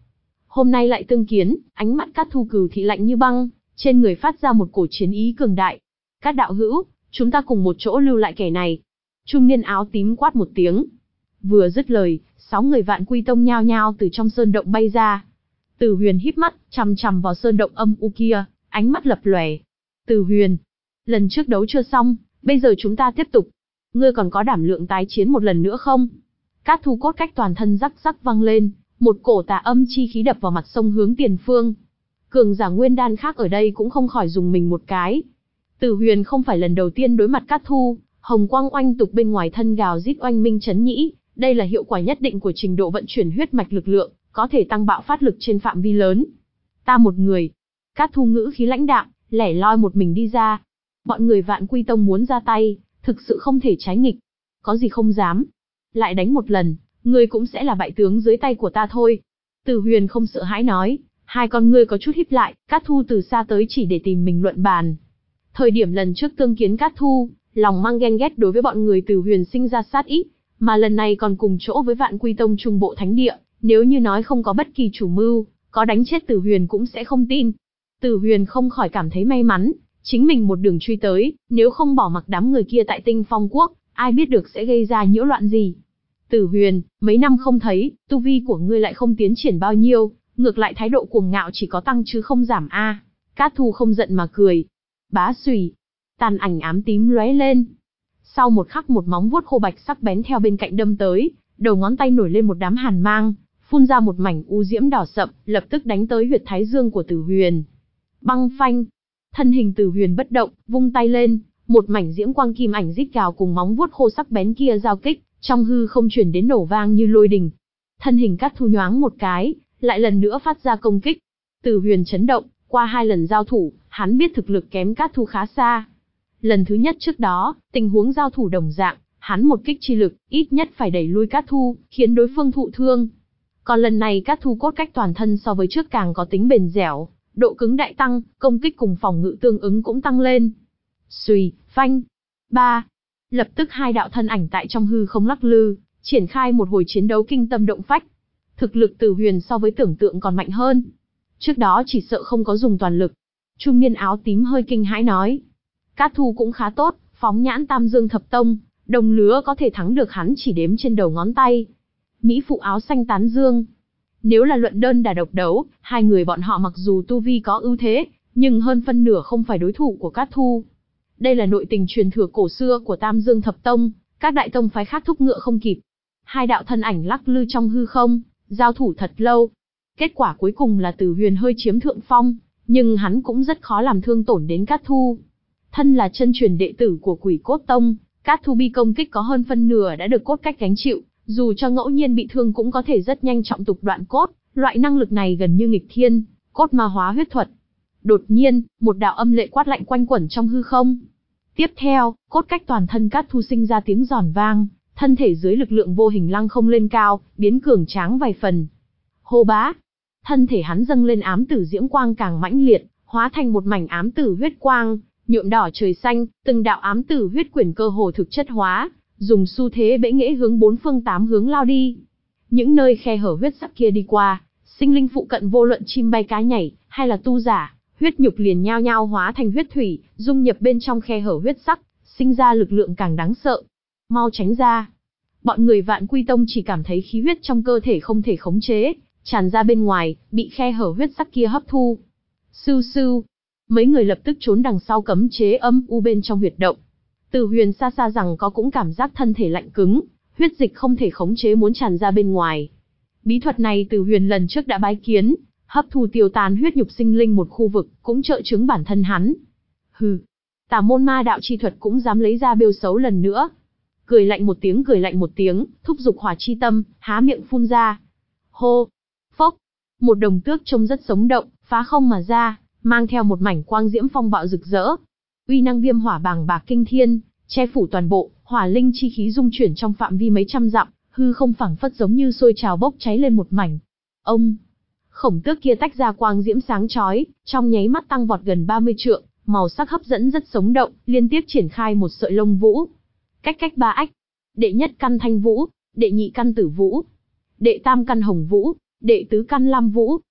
Hôm nay lại tương kiến, ánh mắt Cát Thu Cửu thị lạnh như băng, trên người phát ra một cổ chiến ý cường đại. Các đạo hữu, chúng ta cùng một chỗ lưu lại kẻ này. Trung niên áo tím quát một tiếng. Vừa dứt lời, sáu người Vạn Quy Tông nhao nhao từ trong sơn động bay ra. Từ Huyền híp mắt, chằm chằm vào sơn động âm u kia, ánh mắt lập lòe. Từ Huyền, lần trước đấu chưa xong, bây giờ chúng ta tiếp tục. Ngươi còn có đảm lượng tái chiến một lần nữa không? Cát Thu cốt cách toàn thân rắc rắc vang lên, một cổ tà âm chi khí đập vào mặt sông hướng tiền phương. Cường giả nguyên đan khác ở đây cũng không khỏi dùng mình một cái. Từ Huyền không phải lần đầu tiên đối mặt Cát Thu, hồng quang oanh tục bên ngoài thân gào rít oanh minh chấn nhĩ, đây là hiệu quả nhất định của trình độ vận chuyển huyết mạch lực lượng, có thể tăng bạo phát lực trên phạm vi lớn. Ta một người. Cát Thu ngữ khí lãnh đạm, lẻ loi một mình đi ra. Bọn người Vạn Quy Tông muốn ra tay, thực sự không thể trái nghịch. Có gì không dám. Lại đánh một lần, ngươi cũng sẽ là bại tướng dưới tay của ta thôi. Từ Huyền không sợ hãi nói, hai con ngươi có chút híp lại, Cát Thu từ xa tới chỉ để tìm mình luận bàn. Thời điểm lần trước tương kiến Cát Thu, lòng mang ghen ghét đối với bọn người Từ Huyền sinh ra sát ý, mà lần này còn cùng chỗ với Vạn Quy Tông trung bộ thánh địa, nếu như nói không có bất kỳ chủ mưu, có đánh chết Từ Huyền cũng sẽ không tin. Từ Huyền không khỏi cảm thấy may mắn, chính mình một đường truy tới, nếu không bỏ mặc đám người kia tại Tinh Phong Quốc, ai biết được sẽ gây ra nhiễu loạn gì. Từ Huyền, mấy năm không thấy, tu vi của ngươi lại không tiến triển bao nhiêu, ngược lại thái độ cuồng ngạo chỉ có tăng chứ không giảm a. À. Cát Thu không giận mà cười. Bá xùy, tàn ảnh ám tím lóe lên. Sau một khắc một móng vuốt khô bạch sắc bén theo bên cạnh đâm tới, đầu ngón tay nổi lên một đám hàn mang, phun ra một mảnh u diễm đỏ sậm, lập tức đánh tới huyệt thái dương của Từ Huyền. Băng phanh, thân hình Từ Huyền bất động, vung tay lên, một mảnh diễm quang kim ảnh rít gào cùng móng vuốt khô sắc bén kia giao kích, trong hư không truyền đến nổ vang như lôi đình. Thân hình Cát Thu nhoáng một cái, lại lần nữa phát ra công kích. Từ Huyền chấn động, qua hai lần giao thủ, hắn biết thực lực kém Cát Thu khá xa. Lần thứ nhất trước đó, tình huống giao thủ đồng dạng, hắn một kích chi lực, ít nhất phải đẩy lui Cát Thu, khiến đối phương thụ thương. Còn lần này Cát Thu cốt cách toàn thân so với trước càng có tính bền dẻo, độ cứng đại tăng, công kích cùng phòng ngự tương ứng cũng tăng lên. Xùy, phanh, ba. Lập tức hai đạo thân ảnh tại trong hư không lắc lư, triển khai một hồi chiến đấu kinh tâm động phách. Thực lực Từ Huyền so với tưởng tượng còn mạnh hơn. Trước đó chỉ sợ không có dùng toàn lực. Trung niên áo tím hơi kinh hãi nói. Cát Thu cũng khá tốt, phóng nhãn Tam Dương Thập Tông, đồng lứa có thể thắng được hắn chỉ đếm trên đầu ngón tay. Mỹ phụ áo xanh tán dương. Nếu là luận đơn đả độc đấu, hai người bọn họ mặc dù tu vi có ưu thế, nhưng hơn phân nửa không phải đối thủ của Cát Thu. Đây là nội tình truyền thừa cổ xưa của Tam Dương Thập Tông, các đại tông phái khác thúc ngựa không kịp. Hai đạo thân ảnh lắc lư trong hư không, giao thủ thật lâu. Kết quả cuối cùng là Từ Huyền hơi chiếm thượng phong, nhưng hắn cũng rất khó làm thương tổn đến Cát Thu. Thân là chân truyền đệ tử của Quỷ Cốt Tông, Cát Thu bi công kích có hơn phân nửa đã được cốt cách gánh chịu, dù cho ngẫu nhiên bị thương cũng có thể rất nhanh trọng tục đoạn cốt, loại năng lực này gần như nghịch thiên, cốt ma hóa huyết thuật. Đột nhiên, một đạo âm lệ quát lạnh quanh quẩn trong hư không. Tiếp theo, cốt cách toàn thân Cát Thu sinh ra tiếng giòn vang, thân thể dưới lực lượng vô hình lăng không lên cao, biến cường tráng vài phần. Hô bá, thân thể hắn dâng lên ám tử diễm quang càng mãnh liệt, hóa thành một mảnh ám tử huyết quang, nhuộm đỏ trời xanh, từng đạo ám tử huyết quyển cơ hồ thực chất hóa, dùng xu thế bẽ nghễ hướng bốn phương tám hướng lao đi. Những nơi khe hở huyết sắc kia đi qua, sinh linh phụ cận vô luận chim bay cá nhảy, hay là tu giả, huyết nhục liền nhao nhao hóa thành huyết thủy, dung nhập bên trong khe hở huyết sắc, sinh ra lực lượng càng đáng sợ. Mau tránh ra. Bọn người Vạn Quy Tông chỉ cảm thấy khí huyết trong cơ thể không thể khống chế, tràn ra bên ngoài, bị khe hở huyết sắc kia hấp thu. Sưu sưu. Mấy người lập tức trốn đằng sau cấm chế âm u bên trong huyệt động. Từ Huyền xa xa rằng có cũng cảm giác thân thể lạnh cứng, huyết dịch không thể khống chế muốn tràn ra bên ngoài. Bí thuật này Từ Huyền lần trước đã bái kiến, hấp thu tiêu tán huyết nhục sinh linh một khu vực, cũng trợ chứng bản thân hắn. Hừ, tà môn ma đạo chi thuật cũng dám lấy ra bêu xấu lần nữa. Cười lạnh một tiếng cười lạnh một tiếng, thúc giục hỏa chi tâm, há miệng phun ra. Hô, phốc, một đồng tước trông rất sống động, phá không mà ra, mang theo một mảnh quang diễm phong bạo rực rỡ. Uy năng viêm hỏa bàng bạc kinh thiên, che phủ toàn bộ, hỏa linh chi khí dung chuyển trong phạm vi mấy trăm dặm, hư không phảng phất giống như sôi trào bốc cháy lên một mảnh. Ông, khổng tước kia tách ra quang diễm sáng chói, trong nháy mắt tăng vọt gần ba mươi trượng, màu sắc hấp dẫn rất sống động, liên tiếp triển khai một sợi lông vũ. Cách cách ba ách, đệ nhất căn thanh vũ, đệ nhị căn tử vũ, đệ tam căn hồng vũ, đệ tứ căn lam vũ,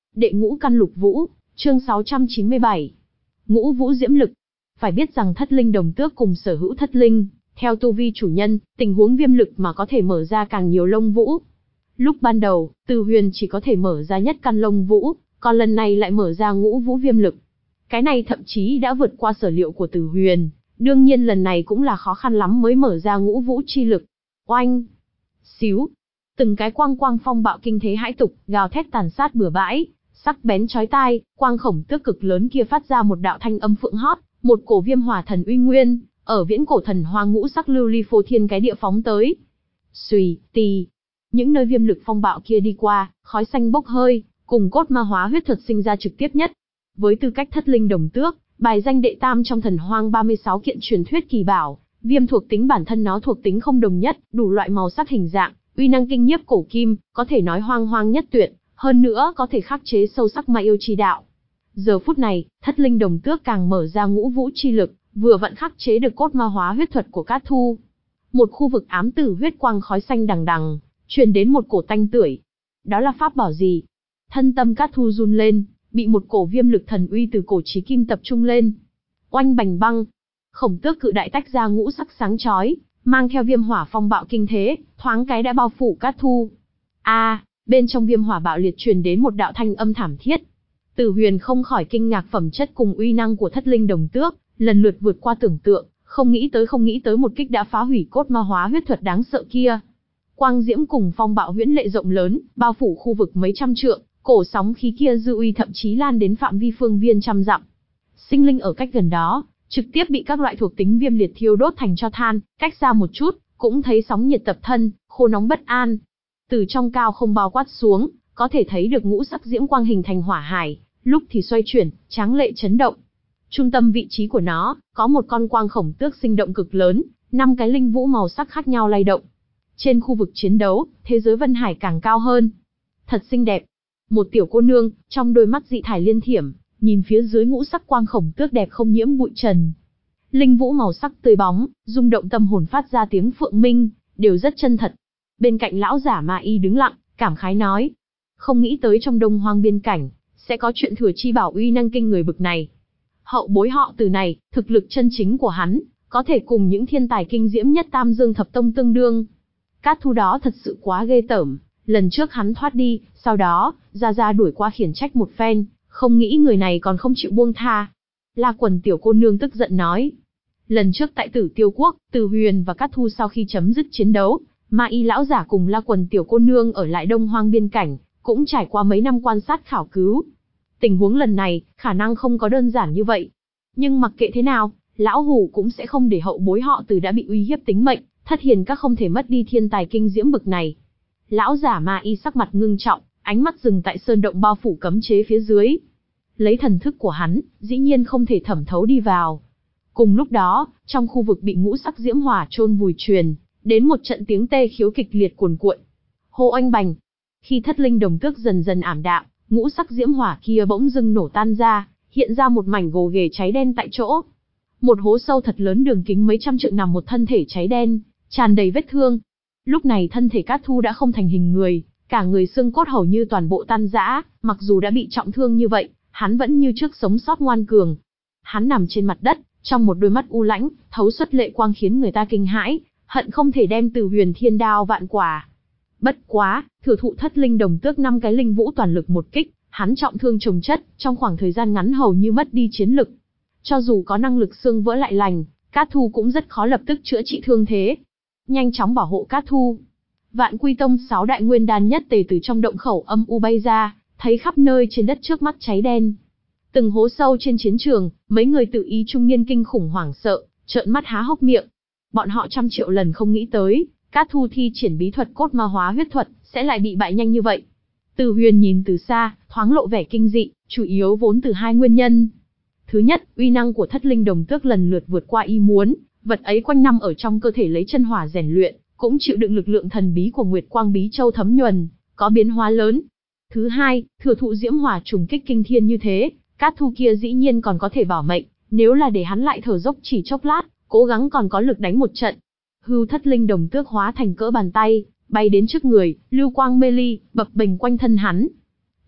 Đệ ngũ căn lục vũ, chương sáu trăm chín mươi bảy. Ngũ vũ diễm lực. Phải biết rằng thất linh đồng tước cùng sở hữu thất linh, theo tu vi chủ nhân, tình huống viêm lực mà có thể mở ra càng nhiều lông vũ. Lúc ban đầu, Từ Huyền chỉ có thể mở ra nhất căn lông vũ, còn lần này lại mở ra ngũ vũ viêm lực. Cái này thậm chí đã vượt qua sở liệu của Từ Huyền, đương nhiên lần này cũng là khó khăn lắm mới mở ra ngũ vũ chi lực. Oanh! Xíu! Từng cái quang quang phong bạo kinh thế hãi tục, gào thét tàn sát bừa bãi, sắc bén chói tai, quang khổng tước cực lớn kia phát ra một đạo thanh âm phượng hót, một cổ viêm hỏa thần uy nguyên, ở viễn cổ thần hoang ngũ sắc lưu ly phô thiên cái địa phóng tới. Xùy, tì. Những nơi viêm lực phong bạo kia đi qua, khói xanh bốc hơi, cùng cốt ma hóa huyết thuật sinh ra trực tiếp nhất. Với tư cách thất linh đồng tước, bài danh đệ tam trong thần hoang ba mươi sáu kiện truyền thuyết kỳ bảo, viêm thuộc tính bản thân nó thuộc tính không đồng nhất, đủ loại màu sắc hình dạng, uy năng kinh nhiếp cổ kim, có thể nói hoang hoang nhất tuyệt, hơn nữa có thể khắc chế sâu sắc ma yêu chi đạo. Giờ phút này, thất linh đồng tước càng mở ra ngũ vũ chi lực, vừa vận khắc chế được cốt ma hóa huyết thuật của Cát Thu. Một khu vực ám tử huyết quang khói xanh đằng đằng, truyền đến một cổ tanh tưởi. Đó là pháp bảo gì? Thân tâm Cát Thu run lên, bị một cổ viêm lực thần uy từ cổ chí kim tập trung lên. Oanh bành băng, khổng tước cự đại tách ra ngũ sắc sáng chói, mang theo viêm hỏa phong bạo kinh thế, thoáng cái đã bao phủ Cát Thu. A, à, bên trong viêm hỏa bạo liệt truyền đến một đạo thanh âm thảm thiết. Tử Huyền không khỏi kinh ngạc phẩm chất cùng uy năng của thất linh đồng tước, lần lượt vượt qua tưởng tượng, không nghĩ tới không nghĩ tới một kích đã phá hủy cốt ma hóa huyết thuật đáng sợ kia. Quang diễm cùng phong bạo huyễn lệ rộng lớn, bao phủ khu vực mấy trăm trượng, cổ sóng khí kia dư uy thậm chí lan đến phạm vi phương viên trăm dặm. Sinh linh ở cách gần đó, trực tiếp bị các loại thuộc tính viêm liệt thiêu đốt thành tro than, cách xa một chút, cũng thấy sóng nhiệt tập thân, khô nóng bất an. Từ trong cao không bao quát xuống, có thể thấy được ngũ sắc diễm quang hình thành hỏa hải, lúc thì xoay chuyển, tráng lệ chấn động. Trung tâm vị trí của nó, có một con quang khổng tước sinh động cực lớn, năm cái linh vũ màu sắc khác nhau lay động. Trên khu vực chiến đấu, thế giới vân hải càng cao hơn. Thật xinh đẹp. Một tiểu cô nương, trong đôi mắt dị thải liên thiểm, nhìn phía dưới ngũ sắc quang khổng tước đẹp không nhiễm bụi trần. Linh vũ màu sắc tươi bóng, rung động tâm hồn phát ra tiếng phượng minh, đều rất chân thật. Bên cạnh lão giả Ma Y đứng lặng, cảm khái nói. Không nghĩ tới trong đông hoang biên cảnh, sẽ có chuyện thừa chi bảo uy năng kinh người bực này. Hậu bối họ Từ này, thực lực chân chính của hắn, có thể cùng những thiên tài kinh diễm nhất Tam Dương Thập Tông tương đương. Cát Thu đó thật sự quá ghê tởm, lần trước hắn thoát đi, sau đó, ra ra đuổi qua khiển trách một phen, không nghĩ người này còn không chịu buông tha. La Quần tiểu cô nương tức giận nói. Lần trước tại Tử Tiêu Quốc, Từ Huyền và Cát Thu sau khi chấm dứt chiến đấu, Ma Y lão giả cùng La Quần tiểu cô nương ở lại đông hoang biên cảnh, cũng trải qua mấy năm quan sát khảo cứu. Tình huống lần này, khả năng không có đơn giản như vậy. Nhưng mặc kệ thế nào, lão hủ cũng sẽ không để hậu bối họ Từ đã bị uy hiếp tính mệnh, thất hiền các không thể mất đi thiên tài kinh diễm bực này. Lão giả Ma Y sắc mặt ngưng trọng, ánh mắt dừng tại sơn động bao phủ cấm chế phía dưới. Lấy thần thức của hắn, dĩ nhiên không thể thẩm thấu đi vào. Cùng lúc đó, trong khu vực bị ngũ sắc diễm hỏa chôn vùi truyền, đến một trận tiếng tê khiếu kịch liệt cuồn cuộn. Hô oanh bành. Khi thất linh đồng tước dần dần ảm đạm, ngũ sắc diễm hỏa kia bỗng dưng nổ tan ra, hiện ra một mảnh gồ ghề cháy đen tại chỗ. Một hố sâu thật lớn đường kính mấy trăm trượng nằm một thân thể cháy đen, tràn đầy vết thương. Lúc này thân thể Cát Thu đã không thành hình người, cả người xương cốt hầu như toàn bộ tan rã, mặc dù đã bị trọng thương như vậy, hắn vẫn như trước sống sót ngoan cường. Hắn nằm trên mặt đất, trong một đôi mắt u lãnh, thấu xuất lệ quang khiến người ta kinh hãi, hận không thể đem Từ Huyền thiên đao vạn quả. Bất quá, thừa thụ thất linh đồng tước năm cái linh vũ toàn lực một kích, hắn trọng thương chồng chất, trong khoảng thời gian ngắn hầu như mất đi chiến lực. Cho dù có năng lực xương vỡ lại lành, Cát Thu cũng rất khó lập tức chữa trị thương thế. Nhanh chóng bảo hộ Cát Thu. Vạn Quy Tông sáu đại nguyên đan nhất tề từ trong động khẩu âm u bay ra, thấy khắp nơi trên đất trước mắt cháy đen. Từng hố sâu trên chiến trường, mấy người tự ý trung niên kinh khủng hoảng sợ, trợn mắt há hốc miệng. Bọn họ trăm triệu lần không nghĩ tới, Cát Thu thi triển bí thuật cốt ma hóa huyết thuật, sẽ lại bị bại nhanh như vậy. Từ Huyền nhìn từ xa, thoáng lộ vẻ kinh dị, chủ yếu vốn từ hai nguyên nhân. Thứ nhất, uy năng của thất linh đồng tước lần lượt vượt qua ý muốn, vật ấy quanh năm ở trong cơ thể lấy chân hỏa rèn luyện, cũng chịu đựng lực lượng thần bí của Nguyệt Quang Bí Châu thấm nhuần, có biến hóa lớn. Thứ hai, thừa thụ diễm hỏa trùng kích kinh thiên như thế, Cát Thu kia dĩ nhiên còn có thể bảo mệnh, nếu là để hắn lại thở dốc chỉ chốc lát, cố gắng còn có lực đánh một trận. Hưu thất linh đồng tước hóa thành cỡ bàn tay, bay đến trước người, lưu quang mê ly, bập bềnh quanh thân hắn.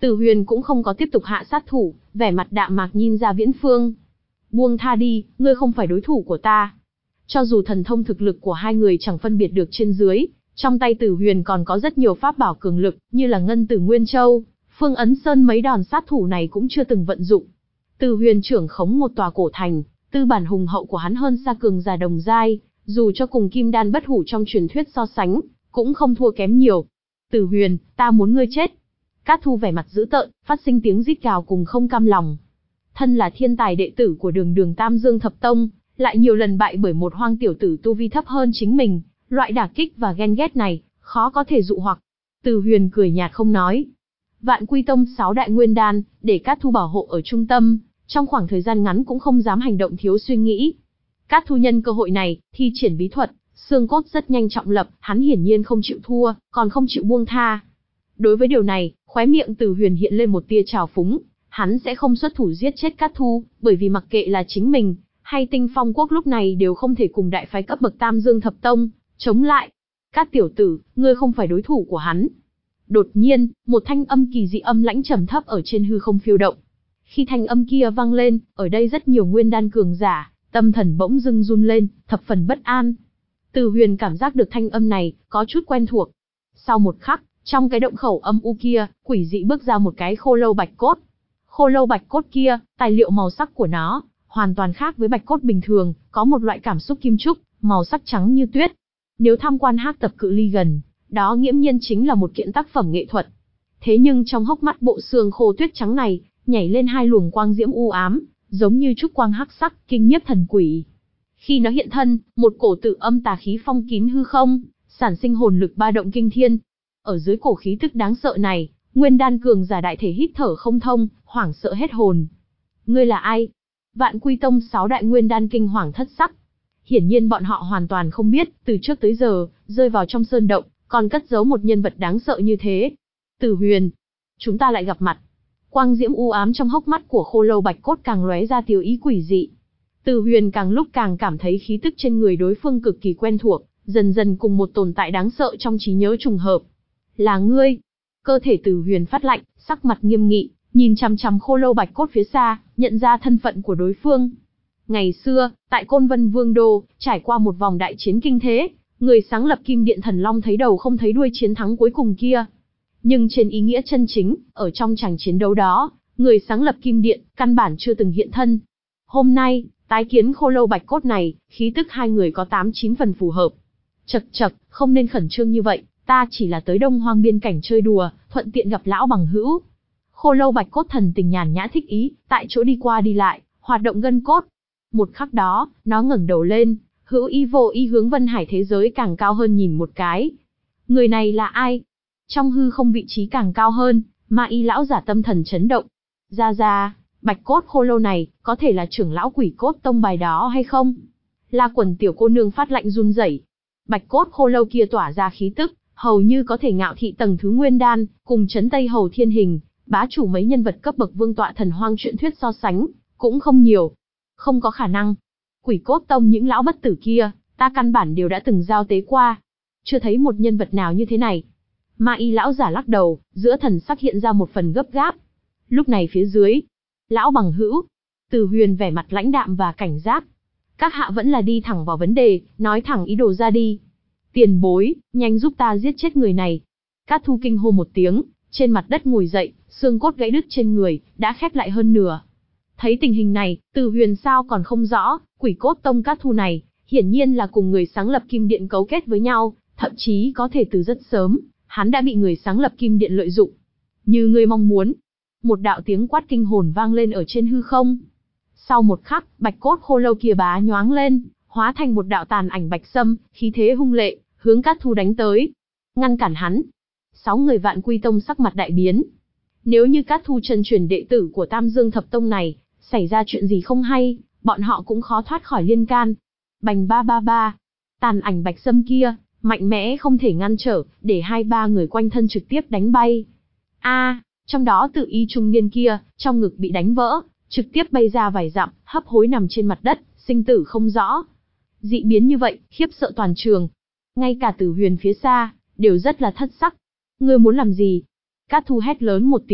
Tử Huyền cũng không có tiếp tục hạ sát thủ, vẻ mặt đạm mạc nhìn ra Viễn Phương. Buông tha đi, ngươi không phải đối thủ của ta. Cho dù thần thông thực lực của hai người chẳng phân biệt được trên dưới, trong tay Tử Huyền còn có rất nhiều pháp bảo cường lực, như là Ngân Tử Nguyên Châu, Phương Ấn Sơn, mấy đòn sát thủ này cũng chưa từng vận dụng. Tử Huyền trưởng khống một tòa cổ thành, tư bản hùng hậu của hắn hơn xa cường giả đồng giai, dù cho cùng Kim Đan bất hủ trong truyền thuyết so sánh, cũng không thua kém nhiều. Tử Huyền, ta muốn ngươi chết. Cát Thu vẻ mặt dữ tợn, phát sinh tiếng rít gào cùng không cam lòng. Thân là thiên tài đệ tử của Đường Đường Tam Dương Thập Tông, lại nhiều lần bại bởi một hoang tiểu tử tu vi thấp hơn chính mình, loại đả kích và ghen ghét này, khó có thể dụ hoặc. Tử Huyền cười nhạt không nói. Vạn Quy Tông sáu đại nguyên đan, để Cát Thu bảo hộ ở trung tâm, trong khoảng thời gian ngắn cũng không dám hành động thiếu suy nghĩ. Cát Thu nhân cơ hội này, thi triển bí thuật, xương cốt rất nhanh trọng lập, hắn hiển nhiên không chịu thua, còn không chịu buông tha. Đối với điều này, khóe miệng Tử Huyền hiện lên một tia trào phúng, hắn sẽ không xuất thủ giết chết Cát Thu, bởi vì mặc kệ là chính mình, hay Tinh Phong Quốc lúc này đều không thể cùng đại phái cấp bậc Tam Dương Thập Tông chống lại. Cát tiểu tử, ngươi không phải đối thủ của hắn. Đột nhiên, một thanh âm kỳ dị âm lãnh trầm thấp ở trên hư không phiêu động. Khi thanh âm kia vang lên, ở đây rất nhiều nguyên đan cường giả, tâm thần bỗng dưng run lên, thập phần bất an. Tử Huyền cảm giác được thanh âm này, có chút quen thuộc. Sau một khắc, trong cái động khẩu âm u kia, quỷ dị bước ra một cái khô lâu bạch cốt. Khô lâu bạch cốt kia, tài liệu màu sắc của nó, hoàn toàn khác với bạch cốt bình thường, có một loại cảm xúc kim trúc, màu sắc trắng như tuyết. Nếu tham quan hắc tập cự ly gần, đó nghiễm nhiên chính là một kiện tác phẩm nghệ thuật. Thế nhưng trong hốc mắt bộ xương khô tuyết trắng này, nhảy lên hai luồng quang diễm u ám, giống như trúc quang hắc sắc, kinh nhiếp thần quỷ. Khi nó hiện thân, một cổ tự âm tà khí phong kín hư không, sản sinh hồn lực ba động kinh thiên. Ở dưới cổ khí tức đáng sợ này, nguyên đan cường giả đại thể hít thở không thông, hoảng sợ hết hồn. Ngươi là ai? Vạn Quy Tông sáu đại nguyên đan kinh hoàng thất sắc. Hiển nhiên bọn họ hoàn toàn không biết, từ trước tới giờ, rơi vào trong sơn động, còn cất giấu một nhân vật đáng sợ như thế. Tử Huyền, chúng ta lại gặp mặt. Quang diễm u ám trong hốc mắt của khô lâu bạch cốt càng lóe ra tiêu ý quỷ dị. Tử Huyền càng lúc càng cảm thấy khí tức trên người đối phương cực kỳ quen thuộc, dần dần cùng một tồn tại đáng sợ trong trí nhớ trùng hợp. Là ngươi. Cơ thể Tử Huyền phát lạnh, sắc mặt nghiêm nghị, nhìn chằm chằm khô lâu bạch cốt phía xa, nhận ra thân phận của đối phương. Ngày xưa, tại Côn Vân Vương Đô, trải qua một vòng đại chiến kinh thế, người sáng lập Kim Điện Thần Long thấy đầu không thấy đuôi chiến thắng cuối cùng kia. Nhưng trên ý nghĩa chân chính, ở trong tràng chiến đấu đó, người sáng lập Kim Điện, căn bản chưa từng hiện thân. Hôm nay, tái kiến khô lâu bạch cốt này, khí tức hai người có tám chín phần phù hợp. Chậc chậc, không nên khẩn trương như vậy, ta chỉ là tới Đông Hoang biên cảnh chơi đùa, thuận tiện gặp lão bằng hữu. Khô lâu bạch cốt thần tình nhàn nhã thích ý, tại chỗ đi qua đi lại, hoạt động gân cốt. Một khắc đó, nó ngẩng đầu lên, hữu ý vô ý hướng Vân Hải thế giới càng cao hơn nhìn một cái. Người này là ai? Trong hư không vị trí càng cao hơn, Ma Y lão giả tâm thần chấn động. Ra ra, bạch cốt khô lâu này, có thể là trưởng lão Quỷ Cốt Tông bài đó hay không? La Quần tiểu cô nương phát lạnh run rẩy. Bạch cốt khô lâu kia tỏa ra khí tức, hầu như có thể ngạo thị tầng thứ nguyên đan, cùng chấn Tây Hầu Thiên Hình, bá chủ mấy nhân vật cấp bậc vương tọa thần hoang truyện thuyết so sánh, cũng không nhiều. Không có khả năng. Quỷ Cốt Tông những lão bất tử kia, ta căn bản đều đã từng giao tế qua. Chưa thấy một nhân vật nào như thế này. Ma Y lão giả lắc đầu, giữa thần sắc hiện ra một phần gấp gáp. Lúc này phía dưới, lão bằng hữu, Tử Huyền vẻ mặt lãnh đạm và cảnh giác. Các hạ vẫn là đi thẳng vào vấn đề, nói thẳng ý đồ ra đi. Tiền bối, nhanh giúp ta giết chết người này. Cát Thu kinh hô một tiếng, trên mặt đất ngồi dậy, xương cốt gãy đứt trên người, đã khép lại hơn nửa. Thấy tình hình này, Tử Huyền sao còn không rõ, Quỷ Cốt Tông Cát Thu này, hiển nhiên là cùng người sáng lập Kim Điện cấu kết với nhau, thậm chí có thể từ rất sớm, hắn đã bị người sáng lập Kim Điện lợi dụng. Như ngươi mong muốn. Một đạo tiếng quát kinh hồn vang lên ở trên hư không. Sau một khắc, bạch cốt khô lâu kia bá nhoáng lên, hóa thành một đạo tàn ảnh bạch sâm, khí thế hung lệ, hướng Cát Thu đánh tới. Ngăn cản hắn. Sáu người Vạn Quy Tông sắc mặt đại biến. Nếu như Cát Thu chân truyền đệ tử của Tam Dương Thập Tông này, xảy ra chuyện gì không hay, bọn họ cũng khó thoát khỏi liên can. Bành ba ba ba. Tàn ảnh bạch sâm kia, mạnh mẽ không thể ngăn trở, để hai ba người quanh thân trực tiếp đánh bay. A, à, trong đó Tự Y trung niên kia, trong ngực bị đánh vỡ, trực tiếp bay ra vài dặm, hấp hối nằm trên mặt đất, sinh tử không rõ. Dị biến như vậy, khiếp sợ toàn trường. Ngay cả Tử Huyền phía xa, đều rất là thất sắc. Ngươi muốn làm gì? Cát Thu hét lớn một tiếng,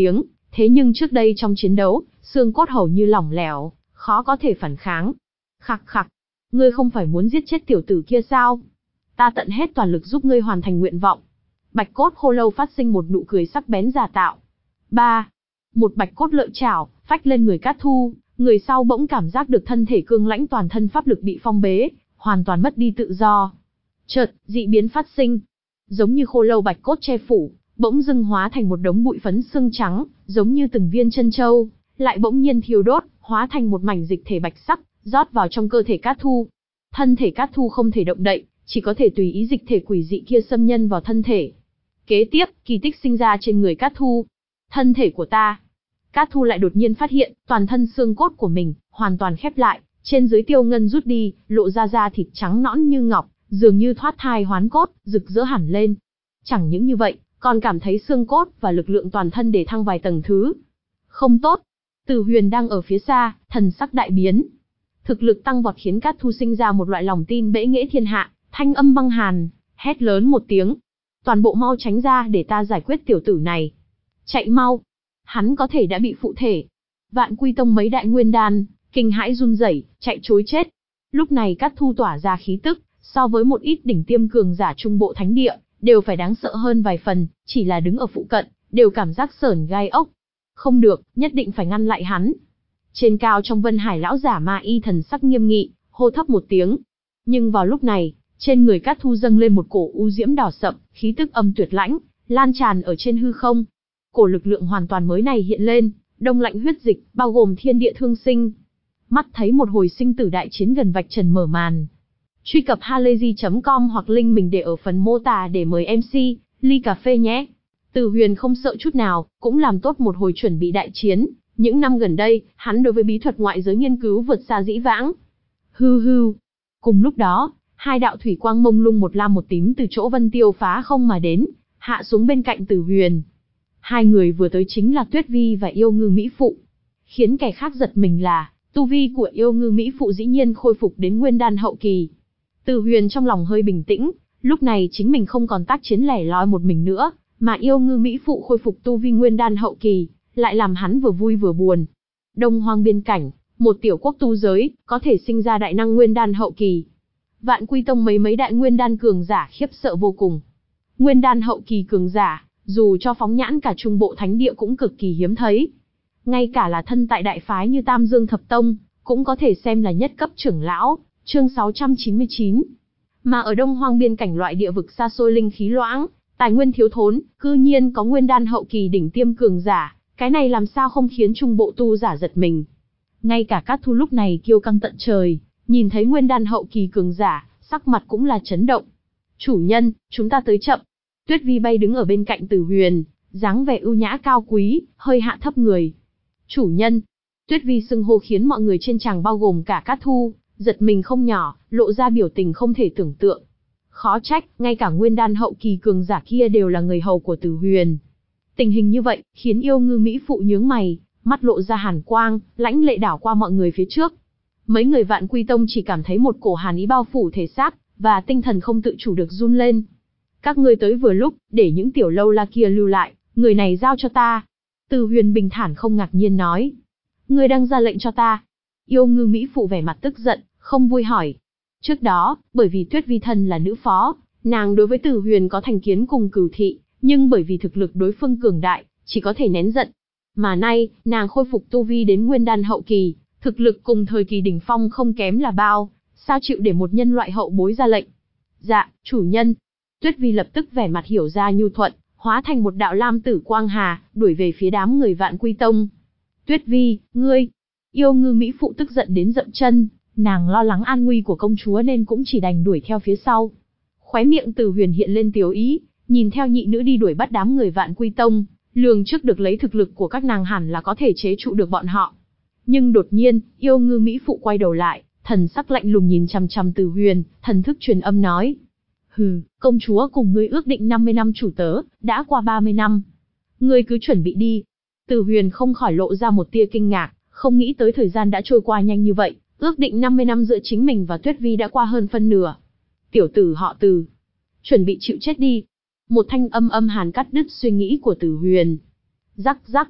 Thế nhưng trước đây trong chiến đấu, xương cốt hầu như lỏng lẻo, khó có thể phản kháng. Khặc khặc, ngươi không phải muốn giết chết tiểu tử kia sao? Ta tận hết toàn lực giúp ngươi hoàn thành nguyện vọng. Bạch cốt khô lâu phát sinh một nụ cười sắc bén giả tạo. Ba. Một bạch cốt lợi chảo, phách lên người Cát Thu, người sau bỗng cảm giác được thân thể cương lãnh toàn thân pháp lực bị phong bế, hoàn toàn mất đi tự do. Chợt, dị biến phát sinh. Giống như khô lâu bạch cốt che phủ, bỗng dưng hóa thành một đống bụi phấn xương trắng, giống như từng viên chân châu, lại bỗng nhiên thiêu đốt, hóa thành một mảnh dịch thể bạch sắc, rót vào trong cơ thể Cát Thu. Thân thể Cát Thu không thể động đậy, chỉ có thể tùy ý dịch thể quỷ dị kia xâm nhân vào thân thể. Kế tiếp, kỳ tích sinh ra trên người Cát Thu. Thân thể của ta. Cát Thu lại đột nhiên phát hiện, toàn thân xương cốt của mình, hoàn toàn khép lại, trên dưới tiêu ngân rút đi, lộ ra da thịt trắng nõn như ngọc, dường như thoát thai hoán cốt, rực rỡ hẳn lên. Chẳng những như vậy, còn cảm thấy xương cốt và lực lượng toàn thân để thăng vài tầng thứ. Không tốt. Từ Huyền đang ở phía xa, thần sắc đại biến. Thực lực tăng vọt khiến Cát Thu sinh ra một loại lòng tin bẽ nghễ thiên hạ, thanh âm băng hàn, hét lớn một tiếng. Toàn bộ mau tránh ra để ta giải quyết tiểu tử này. Chạy mau. Hắn có thể đã bị phụ thể. Vạn Quy Tông mấy đại nguyên đan, kinh hãi run rẩy, chạy trối chết. Lúc này Cát Thu tỏa ra khí tức, so với một ít đỉnh tiêm cường giả trung bộ thánh địa, đều phải đáng sợ hơn vài phần, chỉ là đứng ở phụ cận, đều cảm giác sởn gai ốc. Không được, nhất định phải ngăn lại hắn. Trên cao trong Vân Hải lão giả Ma Y thần sắc nghiêm nghị, hô thấp một tiếng. Nhưng vào lúc này, trên người Cát Thu dâng lên một cổ u diễm đỏ sậm, khí tức âm tuyệt lãnh, lan tràn ở trên hư không. Cổ lực lượng hoàn toàn mới này hiện lên, đông lạnh huyết dịch, bao gồm thiên địa thương sinh. Mắt thấy một hồi sinh tử đại chiến gần vạch trần mở màn. Truy cập halayzi chấm com hoặc link mình để ở phần mô tả để mời em xê, ly cà phê nhé. Từ Huyền không sợ chút nào, cũng làm tốt một hồi chuẩn bị đại chiến. Những năm gần đây, hắn đối với bí thuật ngoại giới nghiên cứu vượt xa dĩ vãng. Hư hư. Cùng lúc đó, hai đạo thủy quang mông lung một lam một tím từ chỗ Vân Tiêu phá không mà đến, hạ xuống bên cạnh Từ Huyền. Hai người vừa tới chính là Tuyết Vi và Yêu Ngư Mỹ Phụ. Khiến kẻ khác giật mình là, tu vi của Yêu Ngư Mỹ Phụ dĩ nhiên khôi phục đến nguyên đan hậu kỳ. Từ Huyền trong lòng hơi bình tĩnh, lúc này chính mình không còn tác chiến lẻ loi một mình nữa, mà Yêu Ngư Mỹ Phụ khôi phục tu vi nguyên đan hậu kỳ, lại làm hắn vừa vui vừa buồn. Đông Hoang biên cảnh, một tiểu quốc tu giới, có thể sinh ra đại năng nguyên đan hậu kỳ. Vạn Quy Tông mấy mấy đại nguyên đan cường giả khiếp sợ vô cùng. Nguyên đan hậu kỳ cường giả, dù cho phóng nhãn cả trung bộ thánh địa cũng cực kỳ hiếm thấy. Ngay cả là thân tại đại phái như Tam Dương Thập Tông, cũng có thể xem là nhất cấp trưởng lão, chương sáu trăm chín mươi chín. Mà ở Đông Hoang biên cảnh loại địa vực xa xôi linh khí loãng, tài nguyên thiếu thốn, cư nhiên có nguyên đan hậu kỳ đỉnh tiêm cường giả, cái này làm sao không khiến trung bộ tu giả giật mình. Ngay cả Cát Thu lúc này kiêu căng tận trời, nhìn thấy nguyên đan hậu kỳ cường giả, sắc mặt cũng là chấn động. Chủ nhân, chúng ta tới chậm. Tuyết Vi bay đứng ở bên cạnh Từ Huyền, dáng vẻ ưu nhã cao quý, hơi hạ thấp người. Chủ nhân. Tuyết Vi xưng hô khiến mọi người trên tràng bao gồm cả Cát Thu, giật mình không nhỏ, lộ ra biểu tình không thể tưởng tượng. Khó trách, ngay cả nguyên đan hậu kỳ cường giả kia đều là người hầu của Từ Huyền. Tình hình như vậy, khiến Yêu Ngư Mỹ Phụ nhướng mày, mắt lộ ra hàn quang, lãnh lệ đảo qua mọi người phía trước. Mấy người Vạn Quy Tông chỉ cảm thấy một cổ hàn ý bao phủ thể xác, và tinh thần không tự chủ được run lên. Các ngươi tới vừa lúc, để những tiểu lâu la kia lưu lại, người này giao cho ta. Từ Huyền bình thản không ngạc nhiên nói. Ngươi đang ra lệnh cho ta. Yêu Ngư Mỹ Phụ vẻ mặt tức giận, không vui hỏi. Trước đó, bởi vì Tuyết Vi thân là nữ phó, nàng đối với Từ Huyền có thành kiến cùng cừu thị, nhưng bởi vì thực lực đối phương cường đại, chỉ có thể nén giận. Mà nay, nàng khôi phục tu vi đến nguyên đan hậu kỳ, thực lực cùng thời kỳ đỉnh phong không kém là bao, sao chịu để một nhân loại hậu bối ra lệnh? Dạ, chủ nhân. Tuyết Vi lập tức vẻ mặt hiểu ra nhu thuận, hóa thành một đạo lam tử quang hà, đuổi về phía đám người Vạn Quy Tông. Tuyết Vi, ngươi! Yêu Ngư Mỹ Phụ tức giận đến dậm chân, nàng lo lắng an nguy của công chúa nên cũng chỉ đành đuổi theo phía sau. Khóe miệng Từ Huyền hiện lên tiếu ý, nhìn theo nhị nữ đi đuổi bắt đám người Vạn Quy Tông, lường trước được lấy thực lực của các nàng hẳn là có thể chế trụ được bọn họ. Nhưng đột nhiên, Yêu Ngư Mỹ Phụ quay đầu lại, thần sắc lạnh lùng nhìn chằm chằm Từ Huyền, thần thức truyền âm nói. Hừ, công chúa cùng ngươi ước định năm mươi năm chủ tớ, đã qua ba mươi năm. Ngươi cứ chuẩn bị đi. Từ Huyền không khỏi lộ ra một tia kinh ngạc, không nghĩ tới thời gian đã trôi qua nhanh như vậy, ước định năm mươi năm giữa chính mình và Tuyết Vi đã qua hơn phân nửa. Tiểu tử họ Từ, chuẩn bị chịu chết đi. Một thanh âm âm hàn cắt đứt suy nghĩ của Từ Huyền. Rắc rắc.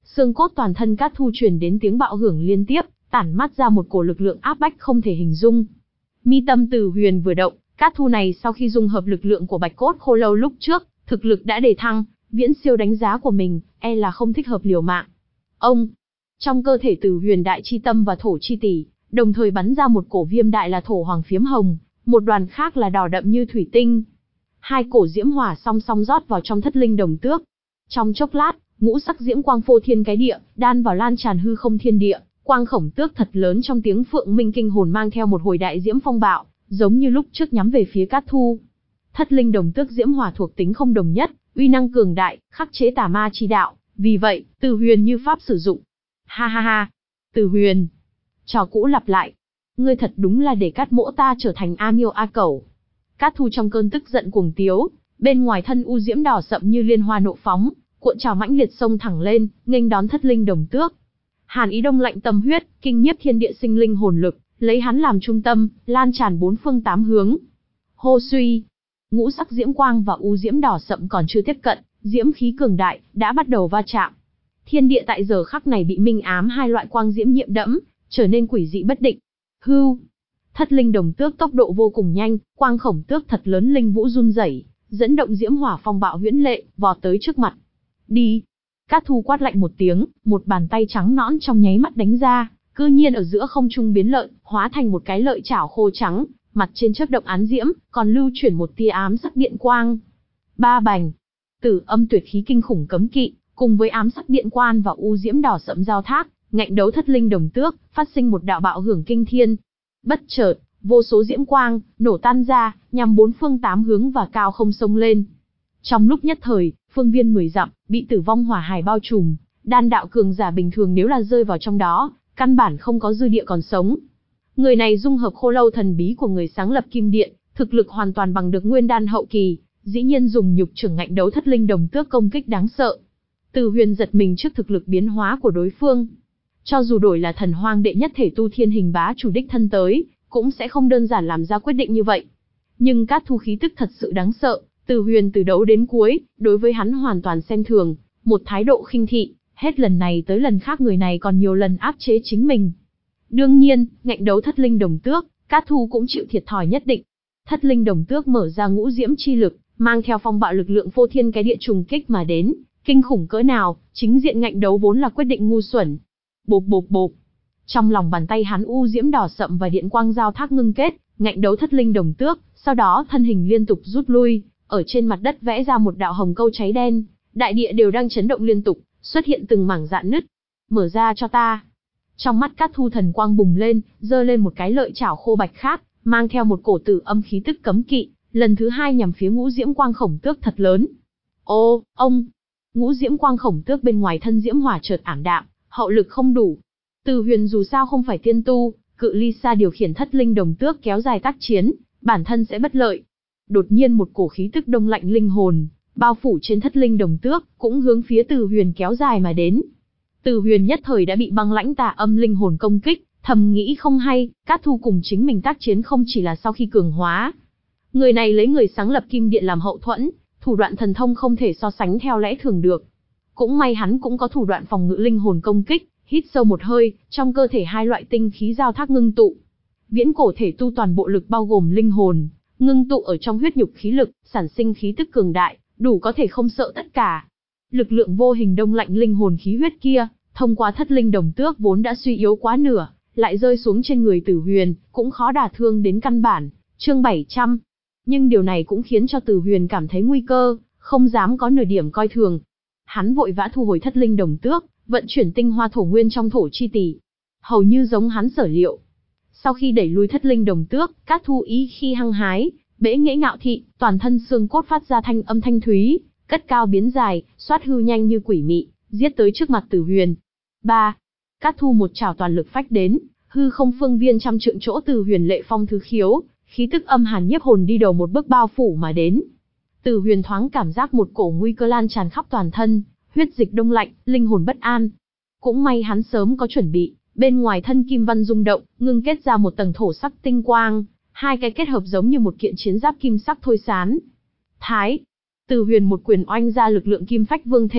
Xương cốt toàn thân Cát Thu truyền đến tiếng bạo hưởng liên tiếp, tản mát ra một cổ lực lượng áp bách không thể hình dung. Mi tâm Từ Huyền vừa động, Cát Thu này sau khi dung hợp lực lượng của Bạch Cốt Khô Lâu lúc trước, thực lực đã đề thăng, viễn siêu đánh giá của mình, e là không thích hợp liều mạng. Ông, trong cơ thể Từ Huyền đại chi tâm và thổ chi tỷ, đồng thời bắn ra một cổ viêm đại là thổ hoàng phiếm hồng, một đoàn khác là đỏ đậm như thủy tinh. Hai cổ diễm hỏa song song rót vào trong thất linh đồng tước. Trong chốc lát, ngũ sắc diễm quang phô thiên cái địa, đan vào lan tràn hư không thiên địa, quang khổng tước thật lớn trong tiếng phượng minh kinh hồn mang theo một hồi đại diễm phong bạo, giống như lúc trước nhắm về phía Cát Thu. Thất linh đồng tước diễm hỏa thuộc tính không đồng nhất, uy năng cường đại, khắc chế tà ma chi đạo, vì vậy, Từ Huyền như pháp sử dụng. Ha ha ha, Từ Huyền, trò cũ lặp lại. Ngươi thật đúng là để Cát Mỗ ta trở thành A Miêu A Cẩu. Cát Thu trong cơn tức giận cuồng tiếu, bên ngoài thân u diễm đỏ sậm như liên hoa nộ phóng, cuộn trào mãnh liệt xông thẳng lên, nghênh đón thất linh đồng tước. Hàn ý đông lạnh tâm huyết, kinh nhiếp thiên địa sinh linh hồn lực, lấy hắn làm trung tâm, lan tràn bốn phương tám hướng. Hô suy, ngũ sắc diễm quang và u diễm đỏ sậm còn chưa tiếp cận, diễm khí cường đại đã bắt đầu va chạm. Thiên địa tại giờ khắc này bị minh ám hai loại quang diễm nhiễm đẫm, trở nên quỷ dị bất định. Hưu, thất linh đồng tước tốc độ vô cùng nhanh, quang khổng tước thật lớn linh vũ run rẩy, dẫn động diễm hỏa phong bạo huyễn lệ, vọt tới trước mặt. Đi! Cát Thu quát lạnh một tiếng, một bàn tay trắng nõn trong nháy mắt đánh ra, cư nhiên ở giữa không trung biến lợn, hóa thành một cái lợi chảo khô trắng, mặt trên chớp động án diễm, còn lưu chuyển một tia ám sắc điện quang. Ba bành! Tử âm tuyệt khí kinh khủng cấm kỵ, cùng với ám sắc điện quang và u diễm đỏ sẫm giao thác, ngạnh đấu thất linh đồng tước, phát sinh một đạo bạo hưởng kinh thiên. Bất chợt, vô số diễm quang nổ tan ra, nhằm bốn phương tám hướng và cao không xông lên. Trong lúc nhất thời, phương viên mười dặm bị tử vong hỏa hải bao trùm, đan đạo cường giả bình thường nếu là rơi vào trong đó, căn bản không có dư địa còn sống. Người này dung hợp khô lâu thần bí của người sáng lập Kim Điện, thực lực hoàn toàn bằng được nguyên đan hậu kỳ, dĩ nhiên dùng nhục trưởng ngạnh đấu thất linh đồng tước công kích đáng sợ. Từ Huyền giật mình trước thực lực biến hóa của đối phương. Cho dù đổi là thần hoang đệ nhất thể tu thiên hình bá chủ đích thân tới, cũng sẽ không đơn giản làm ra quyết định như vậy. Nhưng Cát Thu khí tức thật sự đáng sợ, Từ Huyền từ đầu đến cuối, đối với hắn hoàn toàn xem thường, một thái độ khinh thị, hết lần này tới lần khác người này còn nhiều lần áp chế chính mình. Đương nhiên, ngạnh đấu thất linh đồng tước, Cát Thu cũng chịu thiệt thòi nhất định. Thất linh đồng tước mở ra ngũ diễm chi lực, mang theo phong bạo lực lượng phô thiên cái địa trùng kích mà đến, kinh khủng cỡ nào, chính diện ngạnh đấu vốn là quyết định ngu xuẩn. Bộp bộp bộp. Trong lòng bàn tay hắn u diễm đỏ sậm và điện quang giao thác ngưng kết, ngạnh đấu thất linh đồng tước, sau đó thân hình liên tục rút lui, ở trên mặt đất vẽ ra một đạo hồng câu cháy đen, đại địa đều đang chấn động liên tục, xuất hiện từng mảng rạn nứt. Mở ra cho ta. Trong mắt Cát Thu thần quang bùng lên, giơ lên một cái lợi chảo khô bạch khác, mang theo một cổ tử âm khí tức cấm kỵ, lần thứ hai nhằm phía ngũ diễm quang khổng tước thật lớn. Ô, ông! Ngũ diễm quang khổng tước bên ngoài thân diễm hỏa chợt ảm đạm, hậu lực không đủ. Từ Huyền dù sao không phải tiên tu, cự ly xa điều khiển thất linh đồng tước kéo dài tác chiến, bản thân sẽ bất lợi. Đột nhiên một cổ khí tức đông lạnh linh hồn, bao phủ trên thất linh đồng tước, cũng hướng phía Từ Huyền kéo dài mà đến. Từ Huyền nhất thời đã bị băng lãnh tà âm linh hồn công kích, thầm nghĩ không hay, Cát Thu cùng chính mình tác chiến không chỉ là sau khi cường hóa. Người này lấy người sáng lập Kim Điện làm hậu thuẫn, thủ đoạn thần thông không thể so sánh theo lẽ thường được. Cũng may hắn cũng có thủ đoạn phòng ngự linh hồn công kích, hít sâu một hơi, trong cơ thể hai loại tinh khí giao thác ngưng tụ. Viễn cổ thể tu toàn bộ lực bao gồm linh hồn, ngưng tụ ở trong huyết nhục khí lực, sản sinh khí tức cường đại, đủ có thể không sợ tất cả. Lực lượng vô hình đông lạnh linh hồn khí huyết kia, thông qua thất linh đồng tước vốn đã suy yếu quá nửa, lại rơi xuống trên người Từ Huyền, cũng khó đả thương đến căn bản. Chương bảy trăm. Nhưng điều này cũng khiến cho Từ Huyền cảm thấy nguy cơ, không dám có nửa điểm coi thường. Hắn vội vã thu hồi thất linh đồng tước, vận chuyển tinh hoa thổ nguyên trong thổ chi tỷ. Hầu như giống hắn sở liệu. Sau khi đẩy lui thất linh đồng tước, Cát Thu ý khi hăng hái, bẽ nghễ ngạo thị, toàn thân xương cốt phát ra thanh âm thanh thúy, cất cao biến dài, xoát hư nhanh như quỷ mị, giết tới trước mặt Từ Huyền. ba. Cát Thu một trảo toàn lực phách đến, hư không phương viên trăm trượng chỗ Từ Huyền lệ phong thứ khiếu, khí tức âm hàn nhiếp hồn đi đầu một bước bao phủ mà đến. Từ Huyền thoáng cảm giác một cổ nguy cơ lan tràn khắp toàn thân, huyết dịch đông lạnh, linh hồn bất an. Cũng may hắn sớm có chuẩn bị, bên ngoài thân kim văn rung động, ngưng kết ra một tầng thổ sắc tinh quang, hai cái kết hợp giống như một kiện chiến giáp kim sắc thôi sán. Thái, Từ Huyền một quyền oanh ra lực lượng kim phách vương thể,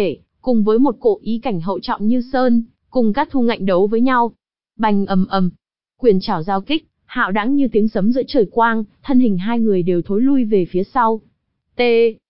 cùng với một cổ ý cảnh hậu trọng như sơn, cùng Cát Thu ngạnh đấu với nhau. Bành ầm ầm, quyền trảo giao kích, hạo đãng như tiếng sấm giữa trời quang, thân hình hai người đều thối lui về phía sau. T.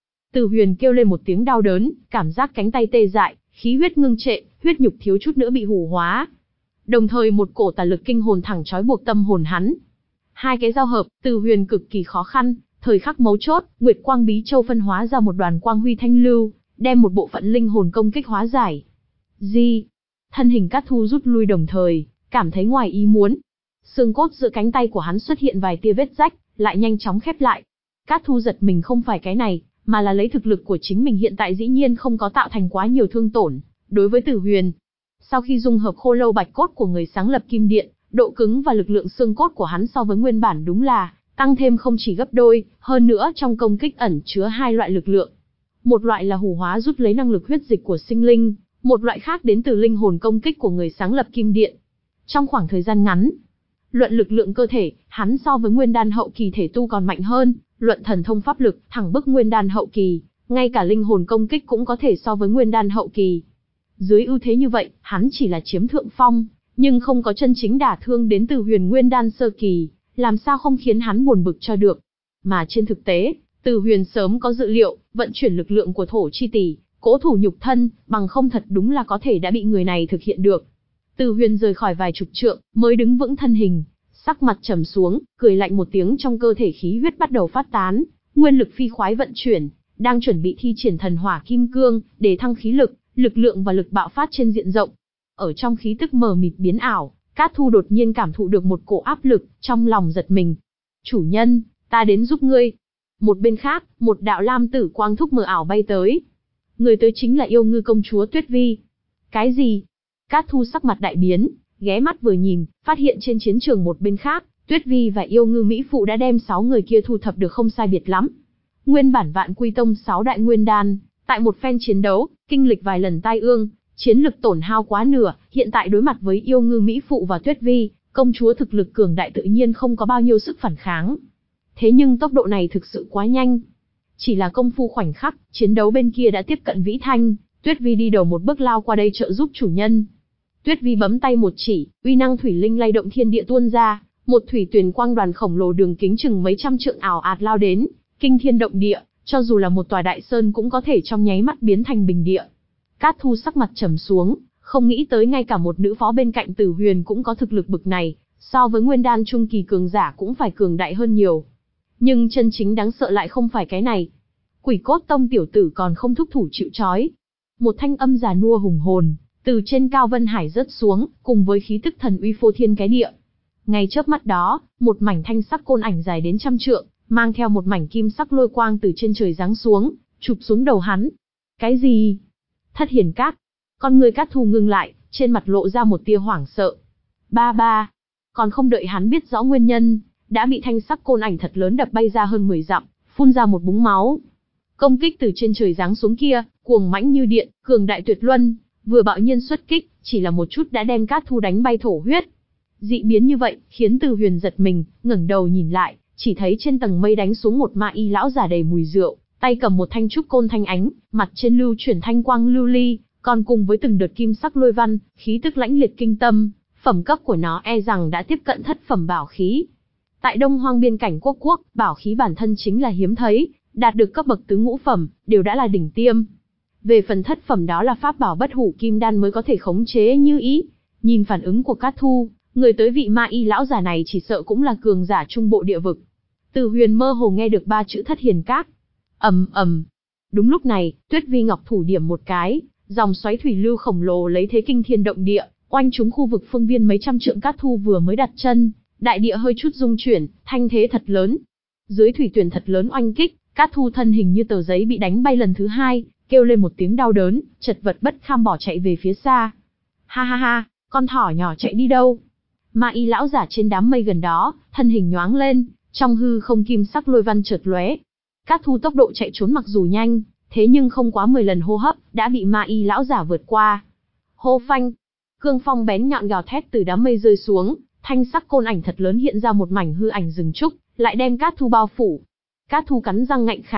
Từ Huyền kêu lên một tiếng đau đớn, cảm giác cánh tay tê dại, khí huyết ngưng trệ, huyết nhục thiếu chút nữa bị hủ hóa. Đồng thời một cổ tà lực kinh hồn thẳng trói buộc tâm hồn hắn. Hai cái giao hợp, Từ Huyền cực kỳ khó khăn, thời khắc mấu chốt, Nguyệt Quang Bí Châu phân hóa ra một đoàn quang huy thanh lưu, đem một bộ phận linh hồn công kích hóa giải. Gì? Thân hình Cát Thu rút lui đồng thời, cảm thấy ngoài ý muốn. Xương cốt giữa cánh tay của hắn xuất hiện vài tia vết rách, lại nhanh chóng khép lại. Cát Thu giật mình không phải cái này, mà là lấy thực lực của chính mình hiện tại dĩ nhiên không có tạo thành quá nhiều thương tổn. Đối với Từ Huyền, sau khi dung hợp khô lâu bạch cốt của người sáng lập Kim Điện, độ cứng và lực lượng xương cốt của hắn so với nguyên bản đúng là tăng thêm không chỉ gấp đôi, hơn nữa trong công kích ẩn chứa hai loại lực lượng. Một loại là hủ hóa rút lấy năng lực huyết dịch của sinh linh, một loại khác đến từ linh hồn công kích của người sáng lập Kim Điện. Trong khoảng thời gian ngắn, luận lực lượng cơ thể, hắn so với nguyên đan hậu kỳ thể tu còn mạnh hơn, luận thần thông pháp lực, thẳng bức nguyên đan hậu kỳ, ngay cả linh hồn công kích cũng có thể so với nguyên đan hậu kỳ. Dưới ưu thế như vậy, hắn chỉ là chiếm thượng phong, nhưng không có chân chính đả thương đến Từ Huyền nguyên đan sơ kỳ, làm sao không khiến hắn buồn bực cho được. Mà trên thực tế, Từ Huyền sớm có dự liệu, vận chuyển lực lượng của thổ chi tỷ, cố thủ nhục thân, bằng không thật đúng là có thể đã bị người này thực hiện được. Từ Huyền rời khỏi vài chục trượng, mới đứng vững thân hình, sắc mặt trầm xuống, cười lạnh một tiếng, trong cơ thể khí huyết bắt đầu phát tán, nguyên lực phi khoái vận chuyển, đang chuẩn bị thi triển thần hỏa kim cương, để thăng khí lực, lực lượng và lực bạo phát trên diện rộng. Ở trong khí tức mờ mịt biến ảo, Cát Thu đột nhiên cảm thụ được một cổ áp lực, trong lòng giật mình. Chủ nhân, ta đến giúp ngươi. Một bên khác, một đạo lam tử quang thúc mờ ảo bay tới. Người tới chính là yêu ngư công chúa Tuyết Vi. Cái gì? Cát Thu sắc mặt đại biến, ghé mắt vừa nhìn, phát hiện trên chiến trường một bên khác, Tuyết Vi và yêu ngư mỹ phụ đã đem sáu người kia thu thập được không sai biệt lắm. Nguyên bản Vạn Quy Tông sáu đại nguyên đan, tại một phen chiến đấu, kinh lịch vài lần tai ương, chiến lực tổn hao quá nửa, hiện tại đối mặt với yêu ngư mỹ phụ và Tuyết Vi, công chúa thực lực cường đại tự nhiên không có bao nhiêu sức phản kháng. Thế nhưng tốc độ này thực sự quá nhanh. Chỉ là công phu khoảnh khắc, chiến đấu bên kia đã tiếp cận Vĩ Thanh, Tuyết Vi đi đầu một bước lao qua đây trợ giúp chủ nhân. Tuyết Vi bấm tay một chỉ, uy năng thủy linh lay động thiên địa tuôn ra, một thủy tuyền quang đoàn khổng lồ đường kính chừng mấy trăm trượng ảo ạt lao đến, kinh thiên động địa, cho dù là một tòa đại sơn cũng có thể trong nháy mắt biến thành bình địa. Cát Thu sắc mặt trầm xuống, không nghĩ tới ngay cả một nữ phó bên cạnh Tử Huyền cũng có thực lực bực này, so với nguyên đan trung kỳ cường giả cũng phải cường đại hơn nhiều. Nhưng chân chính đáng sợ lại không phải cái này. Quỷ Cốt Tông tiểu tử còn không thúc thủ chịu trói. Một thanh âm già nua hùng hồn, từ trên cao vân hải rớt xuống, cùng với khí tức thần uy phô thiên cái địa. Ngay chớp mắt đó, một mảnh thanh sắc côn ảnh dài đến trăm trượng, mang theo một mảnh kim sắc lôi quang từ trên trời giáng xuống, chụp xuống đầu hắn. Cái gì? Thất Hiền Các. Con người Cát Thu ngưng lại, trên mặt lộ ra một tia hoảng sợ. Ba ba. Còn không đợi hắn biết rõ nguyên nhân, đã bị thanh sắc côn ảnh thật lớn đập bay ra hơn mười dặm, phun ra một búng máu. Công kích từ trên trời giáng xuống kia, cuồng mãnh như điện, cường đại tuyệt luân, vừa bạo nhiên xuất kích, chỉ là một chút đã đem Cát Thu đánh bay thổ huyết. Dị biến như vậy, khiến Từ Huyền giật mình, ngẩng đầu nhìn lại, chỉ thấy trên tầng mây đánh xuống một ma y lão giả đầy mùi rượu, tay cầm một thanh trúc côn thanh ánh, mặt trên lưu chuyển thanh quang lưu ly, còn cùng với từng đợt kim sắc lôi văn, khí tức lãnh liệt kinh tâm, phẩm cấp của nó e rằng đã tiếp cận thất phẩm bảo khí. Tại Đông Hoang biên cảnh quốc quốc, bảo khí bản thân chính là hiếm thấy, đạt được cấp bậc tứ ngũ phẩm, đều đã là đỉnh tiêm. Về phần thất phẩm đó là pháp bảo bất hủ kim đan mới có thể khống chế như ý. Nhìn phản ứng của Cát Thu, người tới vị ma y lão giả này chỉ sợ cũng là cường giả trung bộ địa vực. Từ Huyền mơ hồ nghe được ba chữ Thất Hiền Các. Ầm ầm. Đúng lúc này, Tuyết Vi ngọc thủ điểm một cái, dòng xoáy thủy lưu khổng lồ lấy thế kinh thiên động địa, oanh trúng khu vực phương viên mấy trăm trượng Cát Thu vừa mới đặt chân, đại địa hơi chút rung chuyển, thanh thế thật lớn. Dưới thủy tuyển thật lớn oanh kích, Cát Thu thân hình như tờ giấy bị đánh bay lần thứ hai, kêu lên một tiếng đau đớn, chật vật bất kham bỏ chạy về phía xa. Ha ha ha, con thỏ nhỏ chạy đi đâu? Ma y lão giả trên đám mây gần đó, thân hình nhoáng lên, trong hư không kim sắc lôi văn chợt lóe. Cát Thu tốc độ chạy trốn mặc dù nhanh, thế nhưng không quá mười lần hô hấp, đã bị ma y lão giả vượt qua. Hô phanh, cương phong bén nhọn gào thét từ đám mây rơi xuống, thanh sắc côn ảnh thật lớn hiện ra một mảnh hư ảnh rừng trúc, lại đem Cát Thu bao phủ. Cát Thu cắn răng ngạnh kháng,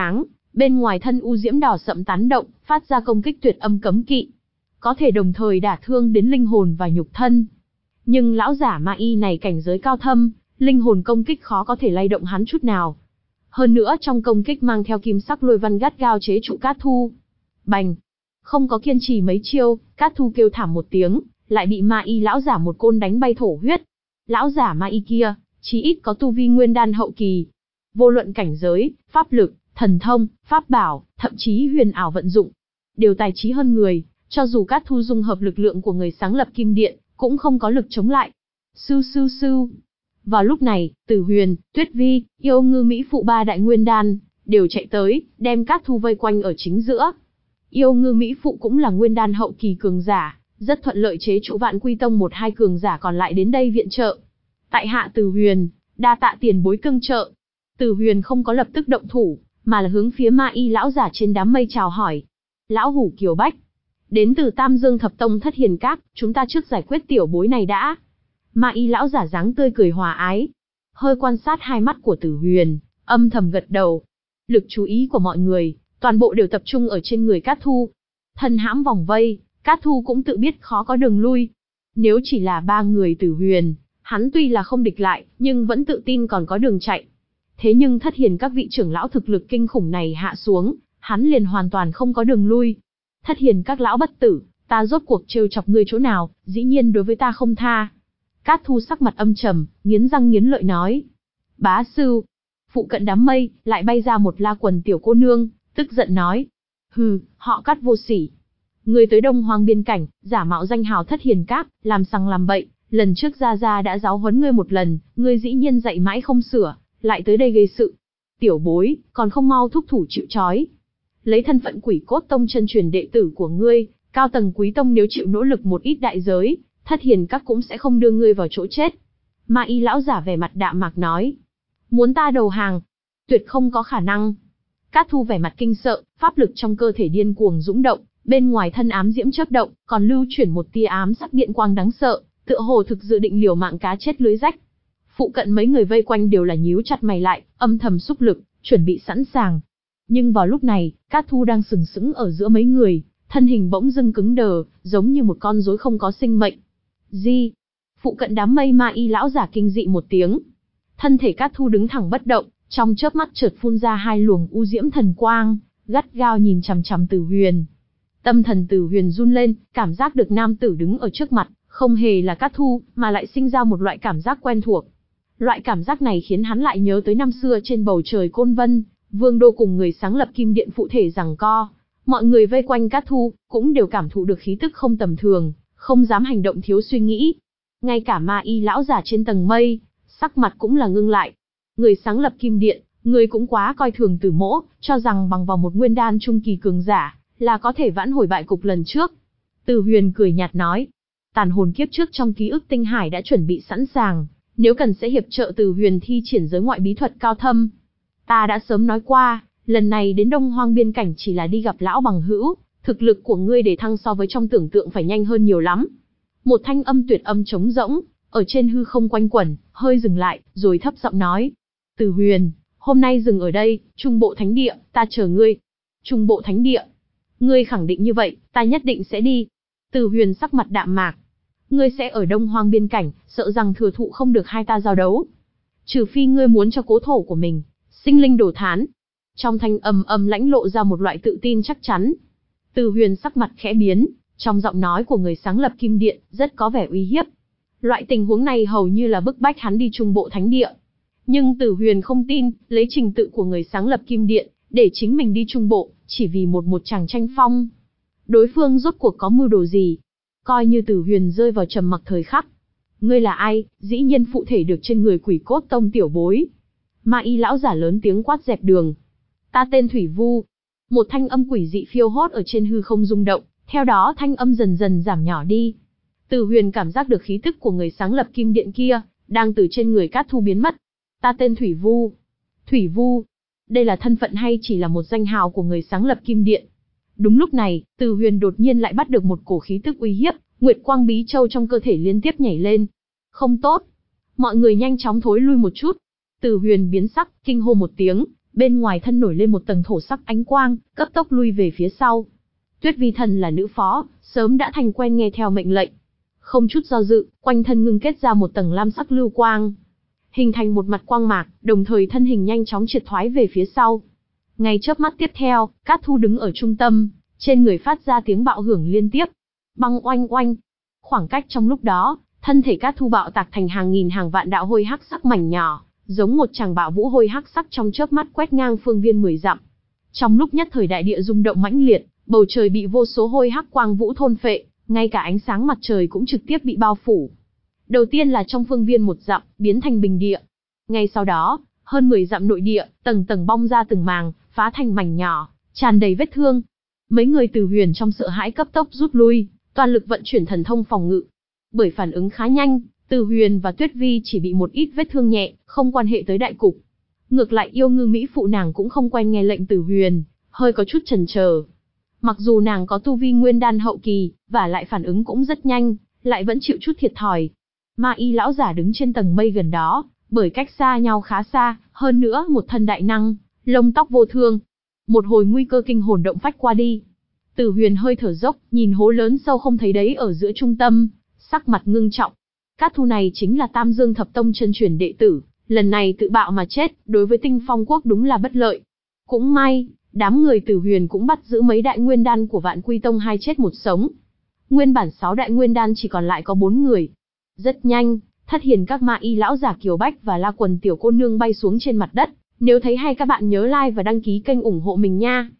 Bên ngoài thân u diễm đỏ sậm tán động, phát ra công kích tuyệt âm cấm kỵ, có thể đồng thời đả thương đến linh hồn và nhục thân. Nhưng lão giả ma y này cảnh giới cao thâm, linh hồn công kích khó có thể lay động hắn chút nào. Hơn nữa trong công kích mang theo kim sắc lôi văn gắt gao chế trụ Cát Thu. Bành! Không có kiên trì mấy chiêu, Cát Thu kêu thảm một tiếng, lại bị ma y lão giả một côn đánh bay thổ huyết. Lão giả ma y kia, chí ít có tu vi nguyên đan hậu kỳ. Vô luận cảnh giới, pháp lực, thần thông, pháp bảo, thậm chí huyền ảo vận dụng, đều tài trí hơn người, cho dù Cát Thu dung hợp lực lượng của người sáng lập kim điện, cũng không có lực chống lại. Sư sư sư. Vào lúc này, Tử Huyền, Tuyết Vi, Yêu Ngư Mỹ phụ ba đại nguyên đan, đều chạy tới, đem Cát Thu vây quanh ở chính giữa. Yêu Ngư Mỹ phụ cũng là nguyên đan hậu kỳ cường giả, rất thuận lợi chế trụ Vạn Quy Tông một hai cường giả còn lại đến đây viện trợ. Tại hạ Tử Huyền, đa tạ tiền bối cưng trợ. Tử Huyền không có lập tức động thủ, mà là hướng phía ma y lão giả trên đám mây chào hỏi. Lão hủ Kiều Bách, đến từ Tam Dương Thập Tông Thất Hiền Các, chúng ta trước giải quyết tiểu bối này đã. Ma y lão giả dáng tươi cười hòa ái, hơi quan sát hai mắt của Tử Huyền, âm thầm gật đầu. Lực chú ý của mọi người, toàn bộ đều tập trung ở trên người Cát Thu. Thân hãm vòng vây, Cát Thu cũng tự biết khó có đường lui. Nếu chỉ là ba người Tử Huyền, hắn tuy là không địch lại, nhưng vẫn tự tin còn có đường chạy. Thế nhưng Thất Hiền các vị trưởng lão thực lực kinh khủng này hạ xuống, hắn liền hoàn toàn không có đường lui. Thất Hiền các lão bất tử, ta rốt cuộc trêu chọc ngươi chỗ nào, dĩ nhiên đối với ta không tha. Cát Thu sắc mặt âm trầm, nghiến răng nghiến lợi nói. Bá sư. Phụ cận đám mây, lại bay ra một la quần tiểu cô nương, tức giận nói. Hừ, họ Cát vô sỉ. Ngươi tới Đông Hoang biên cảnh, giả mạo danh hào Thất Hiền các, làm sằng làm bậy, lần trước Gia Gia đã giáo huấn ngươi một lần, ngươi dĩ nhiên dạy mãi không sửa, lại tới đây gây sự. Tiểu bối, còn không mau thúc thủ chịu trói. Lấy thân phận Quỷ Cốt Tông chân truyền đệ tử của ngươi, cao tầng Quý Tông nếu chịu nỗ lực một ít đại giới, Thất Hiền các cũng sẽ không đưa ngươi vào chỗ chết. Ma y lão giả vẻ mặt đạm mạc nói. Muốn ta đầu hàng? Tuyệt không có khả năng. Cát Thu vẻ mặt kinh sợ, pháp lực trong cơ thể điên cuồng dũng động, bên ngoài thân ám diễm chớp động, còn lưu chuyển một tia ám sắc điện quang đáng sợ, tựa hồ thực dự định liều mạng cá chết lưới rách. Phụ cận mấy người vây quanh đều là nhíu chặt mày lại, âm thầm xúc lực, chuẩn bị sẵn sàng. Nhưng vào lúc này, Cát Thu đang sừng sững ở giữa mấy người, thân hình bỗng dưng cứng đờ, giống như một con rối không có sinh mệnh. Gì? Phụ cận đám mây ma y lão giả kinh dị một tiếng. Thân thể Cát Thu đứng thẳng bất động, trong chớp mắt chợt phun ra hai luồng u diễm thần quang, gắt gao nhìn chằm chằm Tử Huyền. Tâm thần Tử Huyền run lên, cảm giác được nam tử đứng ở trước mặt, không hề là Cát Thu, mà lại sinh ra một loại cảm giác quen thuộc. Loại cảm giác này khiến hắn lại nhớ tới năm xưa trên bầu trời Côn Vân, Vương Đô cùng người sáng lập Kim Điện phụ thể giằng co. Mọi người vây quanh Cát Thu, cũng đều cảm thụ được khí tức không tầm thường, không dám hành động thiếu suy nghĩ. Ngay cả ma y lão giả trên tầng mây, sắc mặt cũng là ngưng lại. Người sáng lập Kim Điện, người cũng quá coi thường Tử Mỗ, cho rằng bằng vào một nguyên đan trung kỳ cường giả, là có thể vãn hồi bại cục lần trước. Tử Huyền cười nhạt nói. Tàn hồn kiếp trước trong ký ức tinh hải đã chuẩn bị sẵn sàng, nếu cần sẽ hiệp trợ Tử Huyền thi triển giới ngoại bí thuật cao thâm. Ta đã sớm nói qua, lần này đến Đông Hoang biên cảnh chỉ là đi gặp lão bằng hữu, thực lực của ngươi để thăng so với trong tưởng tượng phải nhanh hơn nhiều lắm. Một thanh âm tuyệt âm trống rỗng, ở trên hư không quanh quẩn, hơi dừng lại, rồi thấp giọng nói. Tử Huyền, hôm nay dừng ở đây, Trung Bộ Thánh Địa, ta chờ ngươi. Trung Bộ Thánh Địa? Ngươi khẳng định như vậy, ta nhất định sẽ đi. Tử Huyền sắc mặt đạm mạc. Ngươi sẽ ở Đông Hoang biên cảnh, sợ rằng thừa thụ không được hai ta giao đấu. Trừ phi ngươi muốn cho cố thổ của mình, sinh linh đổ thán. Trong thanh âm âm lãnh lộ ra một loại tự tin chắc chắn. Tử Huyền sắc mặt khẽ biến, trong giọng nói của người sáng lập Kim Điện, rất có vẻ uy hiếp. Loại tình huống này hầu như là bức bách hắn đi Trung Bộ Thánh Địa. Nhưng Tử Huyền không tin, lấy trình tự của người sáng lập Kim Điện, để chính mình đi Trung Bộ, chỉ vì một một chàng tranh phong. Đối phương rốt cuộc có mưu đồ gì? Coi như Tử Huyền rơi vào trầm mặc thời khắc. Ngươi là ai, dĩ nhiên phụ thể được trên người Quỷ Cốt Tông tiểu bối. Ma y lão giả lớn tiếng quát dẹp đường. Ta tên Thủy Vu. Một thanh âm quỷ dị phiêu hốt ở trên hư không rung động, theo đó thanh âm dần dần giảm nhỏ đi. Tử Huyền cảm giác được khí tức của người sáng lập Kim Điện kia, đang từ trên người Cát Thu biến mất. Ta tên Thủy Vu. Thủy Vu. Đây là thân phận hay chỉ là một danh hào của người sáng lập Kim Điện? Đúng lúc này, Tử Huyền đột nhiên lại bắt được một cổ khí tức uy hiếp, Nguyệt Quang Bí Châu trong cơ thể liên tiếp nhảy lên. Không tốt. Mọi người nhanh chóng thối lui một chút. Tử Huyền biến sắc, kinh hô một tiếng, bên ngoài thân nổi lên một tầng thổ sắc ánh quang, cấp tốc lui về phía sau. Tuyết Vi Thần là nữ phó, sớm đã thành quen nghe theo mệnh lệnh. Không chút do dự, quanh thân ngưng kết ra một tầng lam sắc lưu quang, hình thành một mặt quang mạc, đồng thời thân hình nhanh chóng triệt thoái về phía sau. Ngay chớp mắt tiếp theo, Cát Thu đứng ở trung tâm, trên người phát ra tiếng bạo hưởng liên tiếp. Băng oanh oanh. Khoảng cách trong lúc đó, thân thể Cát Thu bạo tạc thành hàng nghìn hàng vạn đạo hôi hắc sắc mảnh nhỏ, giống một tràng bạo vũ hôi hắc sắc trong chớp mắt quét ngang phương viên mười dặm. Trong lúc nhất thời đại địa rung động mãnh liệt, bầu trời bị vô số hôi hắc quang vũ thôn phệ, ngay cả ánh sáng mặt trời cũng trực tiếp bị bao phủ. Đầu tiên là trong phương viên một dặm, biến thành bình địa. Ngay sau đó, hơn mười dặm nội địa, tầng tầng bong ra từng màng, phá thành mảnh nhỏ, tràn đầy vết thương. Mấy người Từ Huyền trong sợ hãi cấp tốc rút lui, toàn lực vận chuyển thần thông phòng ngự. Bởi phản ứng khá nhanh, Từ Huyền và Tuyết Vi chỉ bị một ít vết thương nhẹ, không quan hệ tới đại cục. Ngược lại Yêu Ngư Mỹ phụ nàng cũng không quen nghe lệnh Từ Huyền, hơi có chút chần chờ. Mặc dù nàng có tu vi nguyên đan hậu kỳ, và lại phản ứng cũng rất nhanh, lại vẫn chịu chút thiệt thòi. Ma Y lão giả đứng trên tầng mây gần đó, bởi cách xa nhau khá xa, hơn nữa một thân đại năng, lông tóc vô thương. Một hồi nguy cơ kinh hồn động phách qua đi. Từ Huyền hơi thở dốc, nhìn hố lớn sâu không thấy đấy ở giữa trung tâm, sắc mặt ngưng trọng. Cát Thu này chính là Tam Dương Thập Tông chân truyền đệ tử, lần này tự bạo mà chết, đối với Tinh Phong quốc đúng là bất lợi. Cũng may, đám người Từ Huyền cũng bắt giữ mấy đại nguyên đan của Vạn Quy Tông hai chết một sống. Nguyên bản sáu đại nguyên đan chỉ còn lại có bốn người. Rất nhanh, Thất Hiền các Ma Y lão giả Kiều Bách và La Quần tiểu cô nương bay xuống trên mặt đất. Nếu thấy hay các bạn nhớ like và đăng ký kênh ủng hộ mình nha.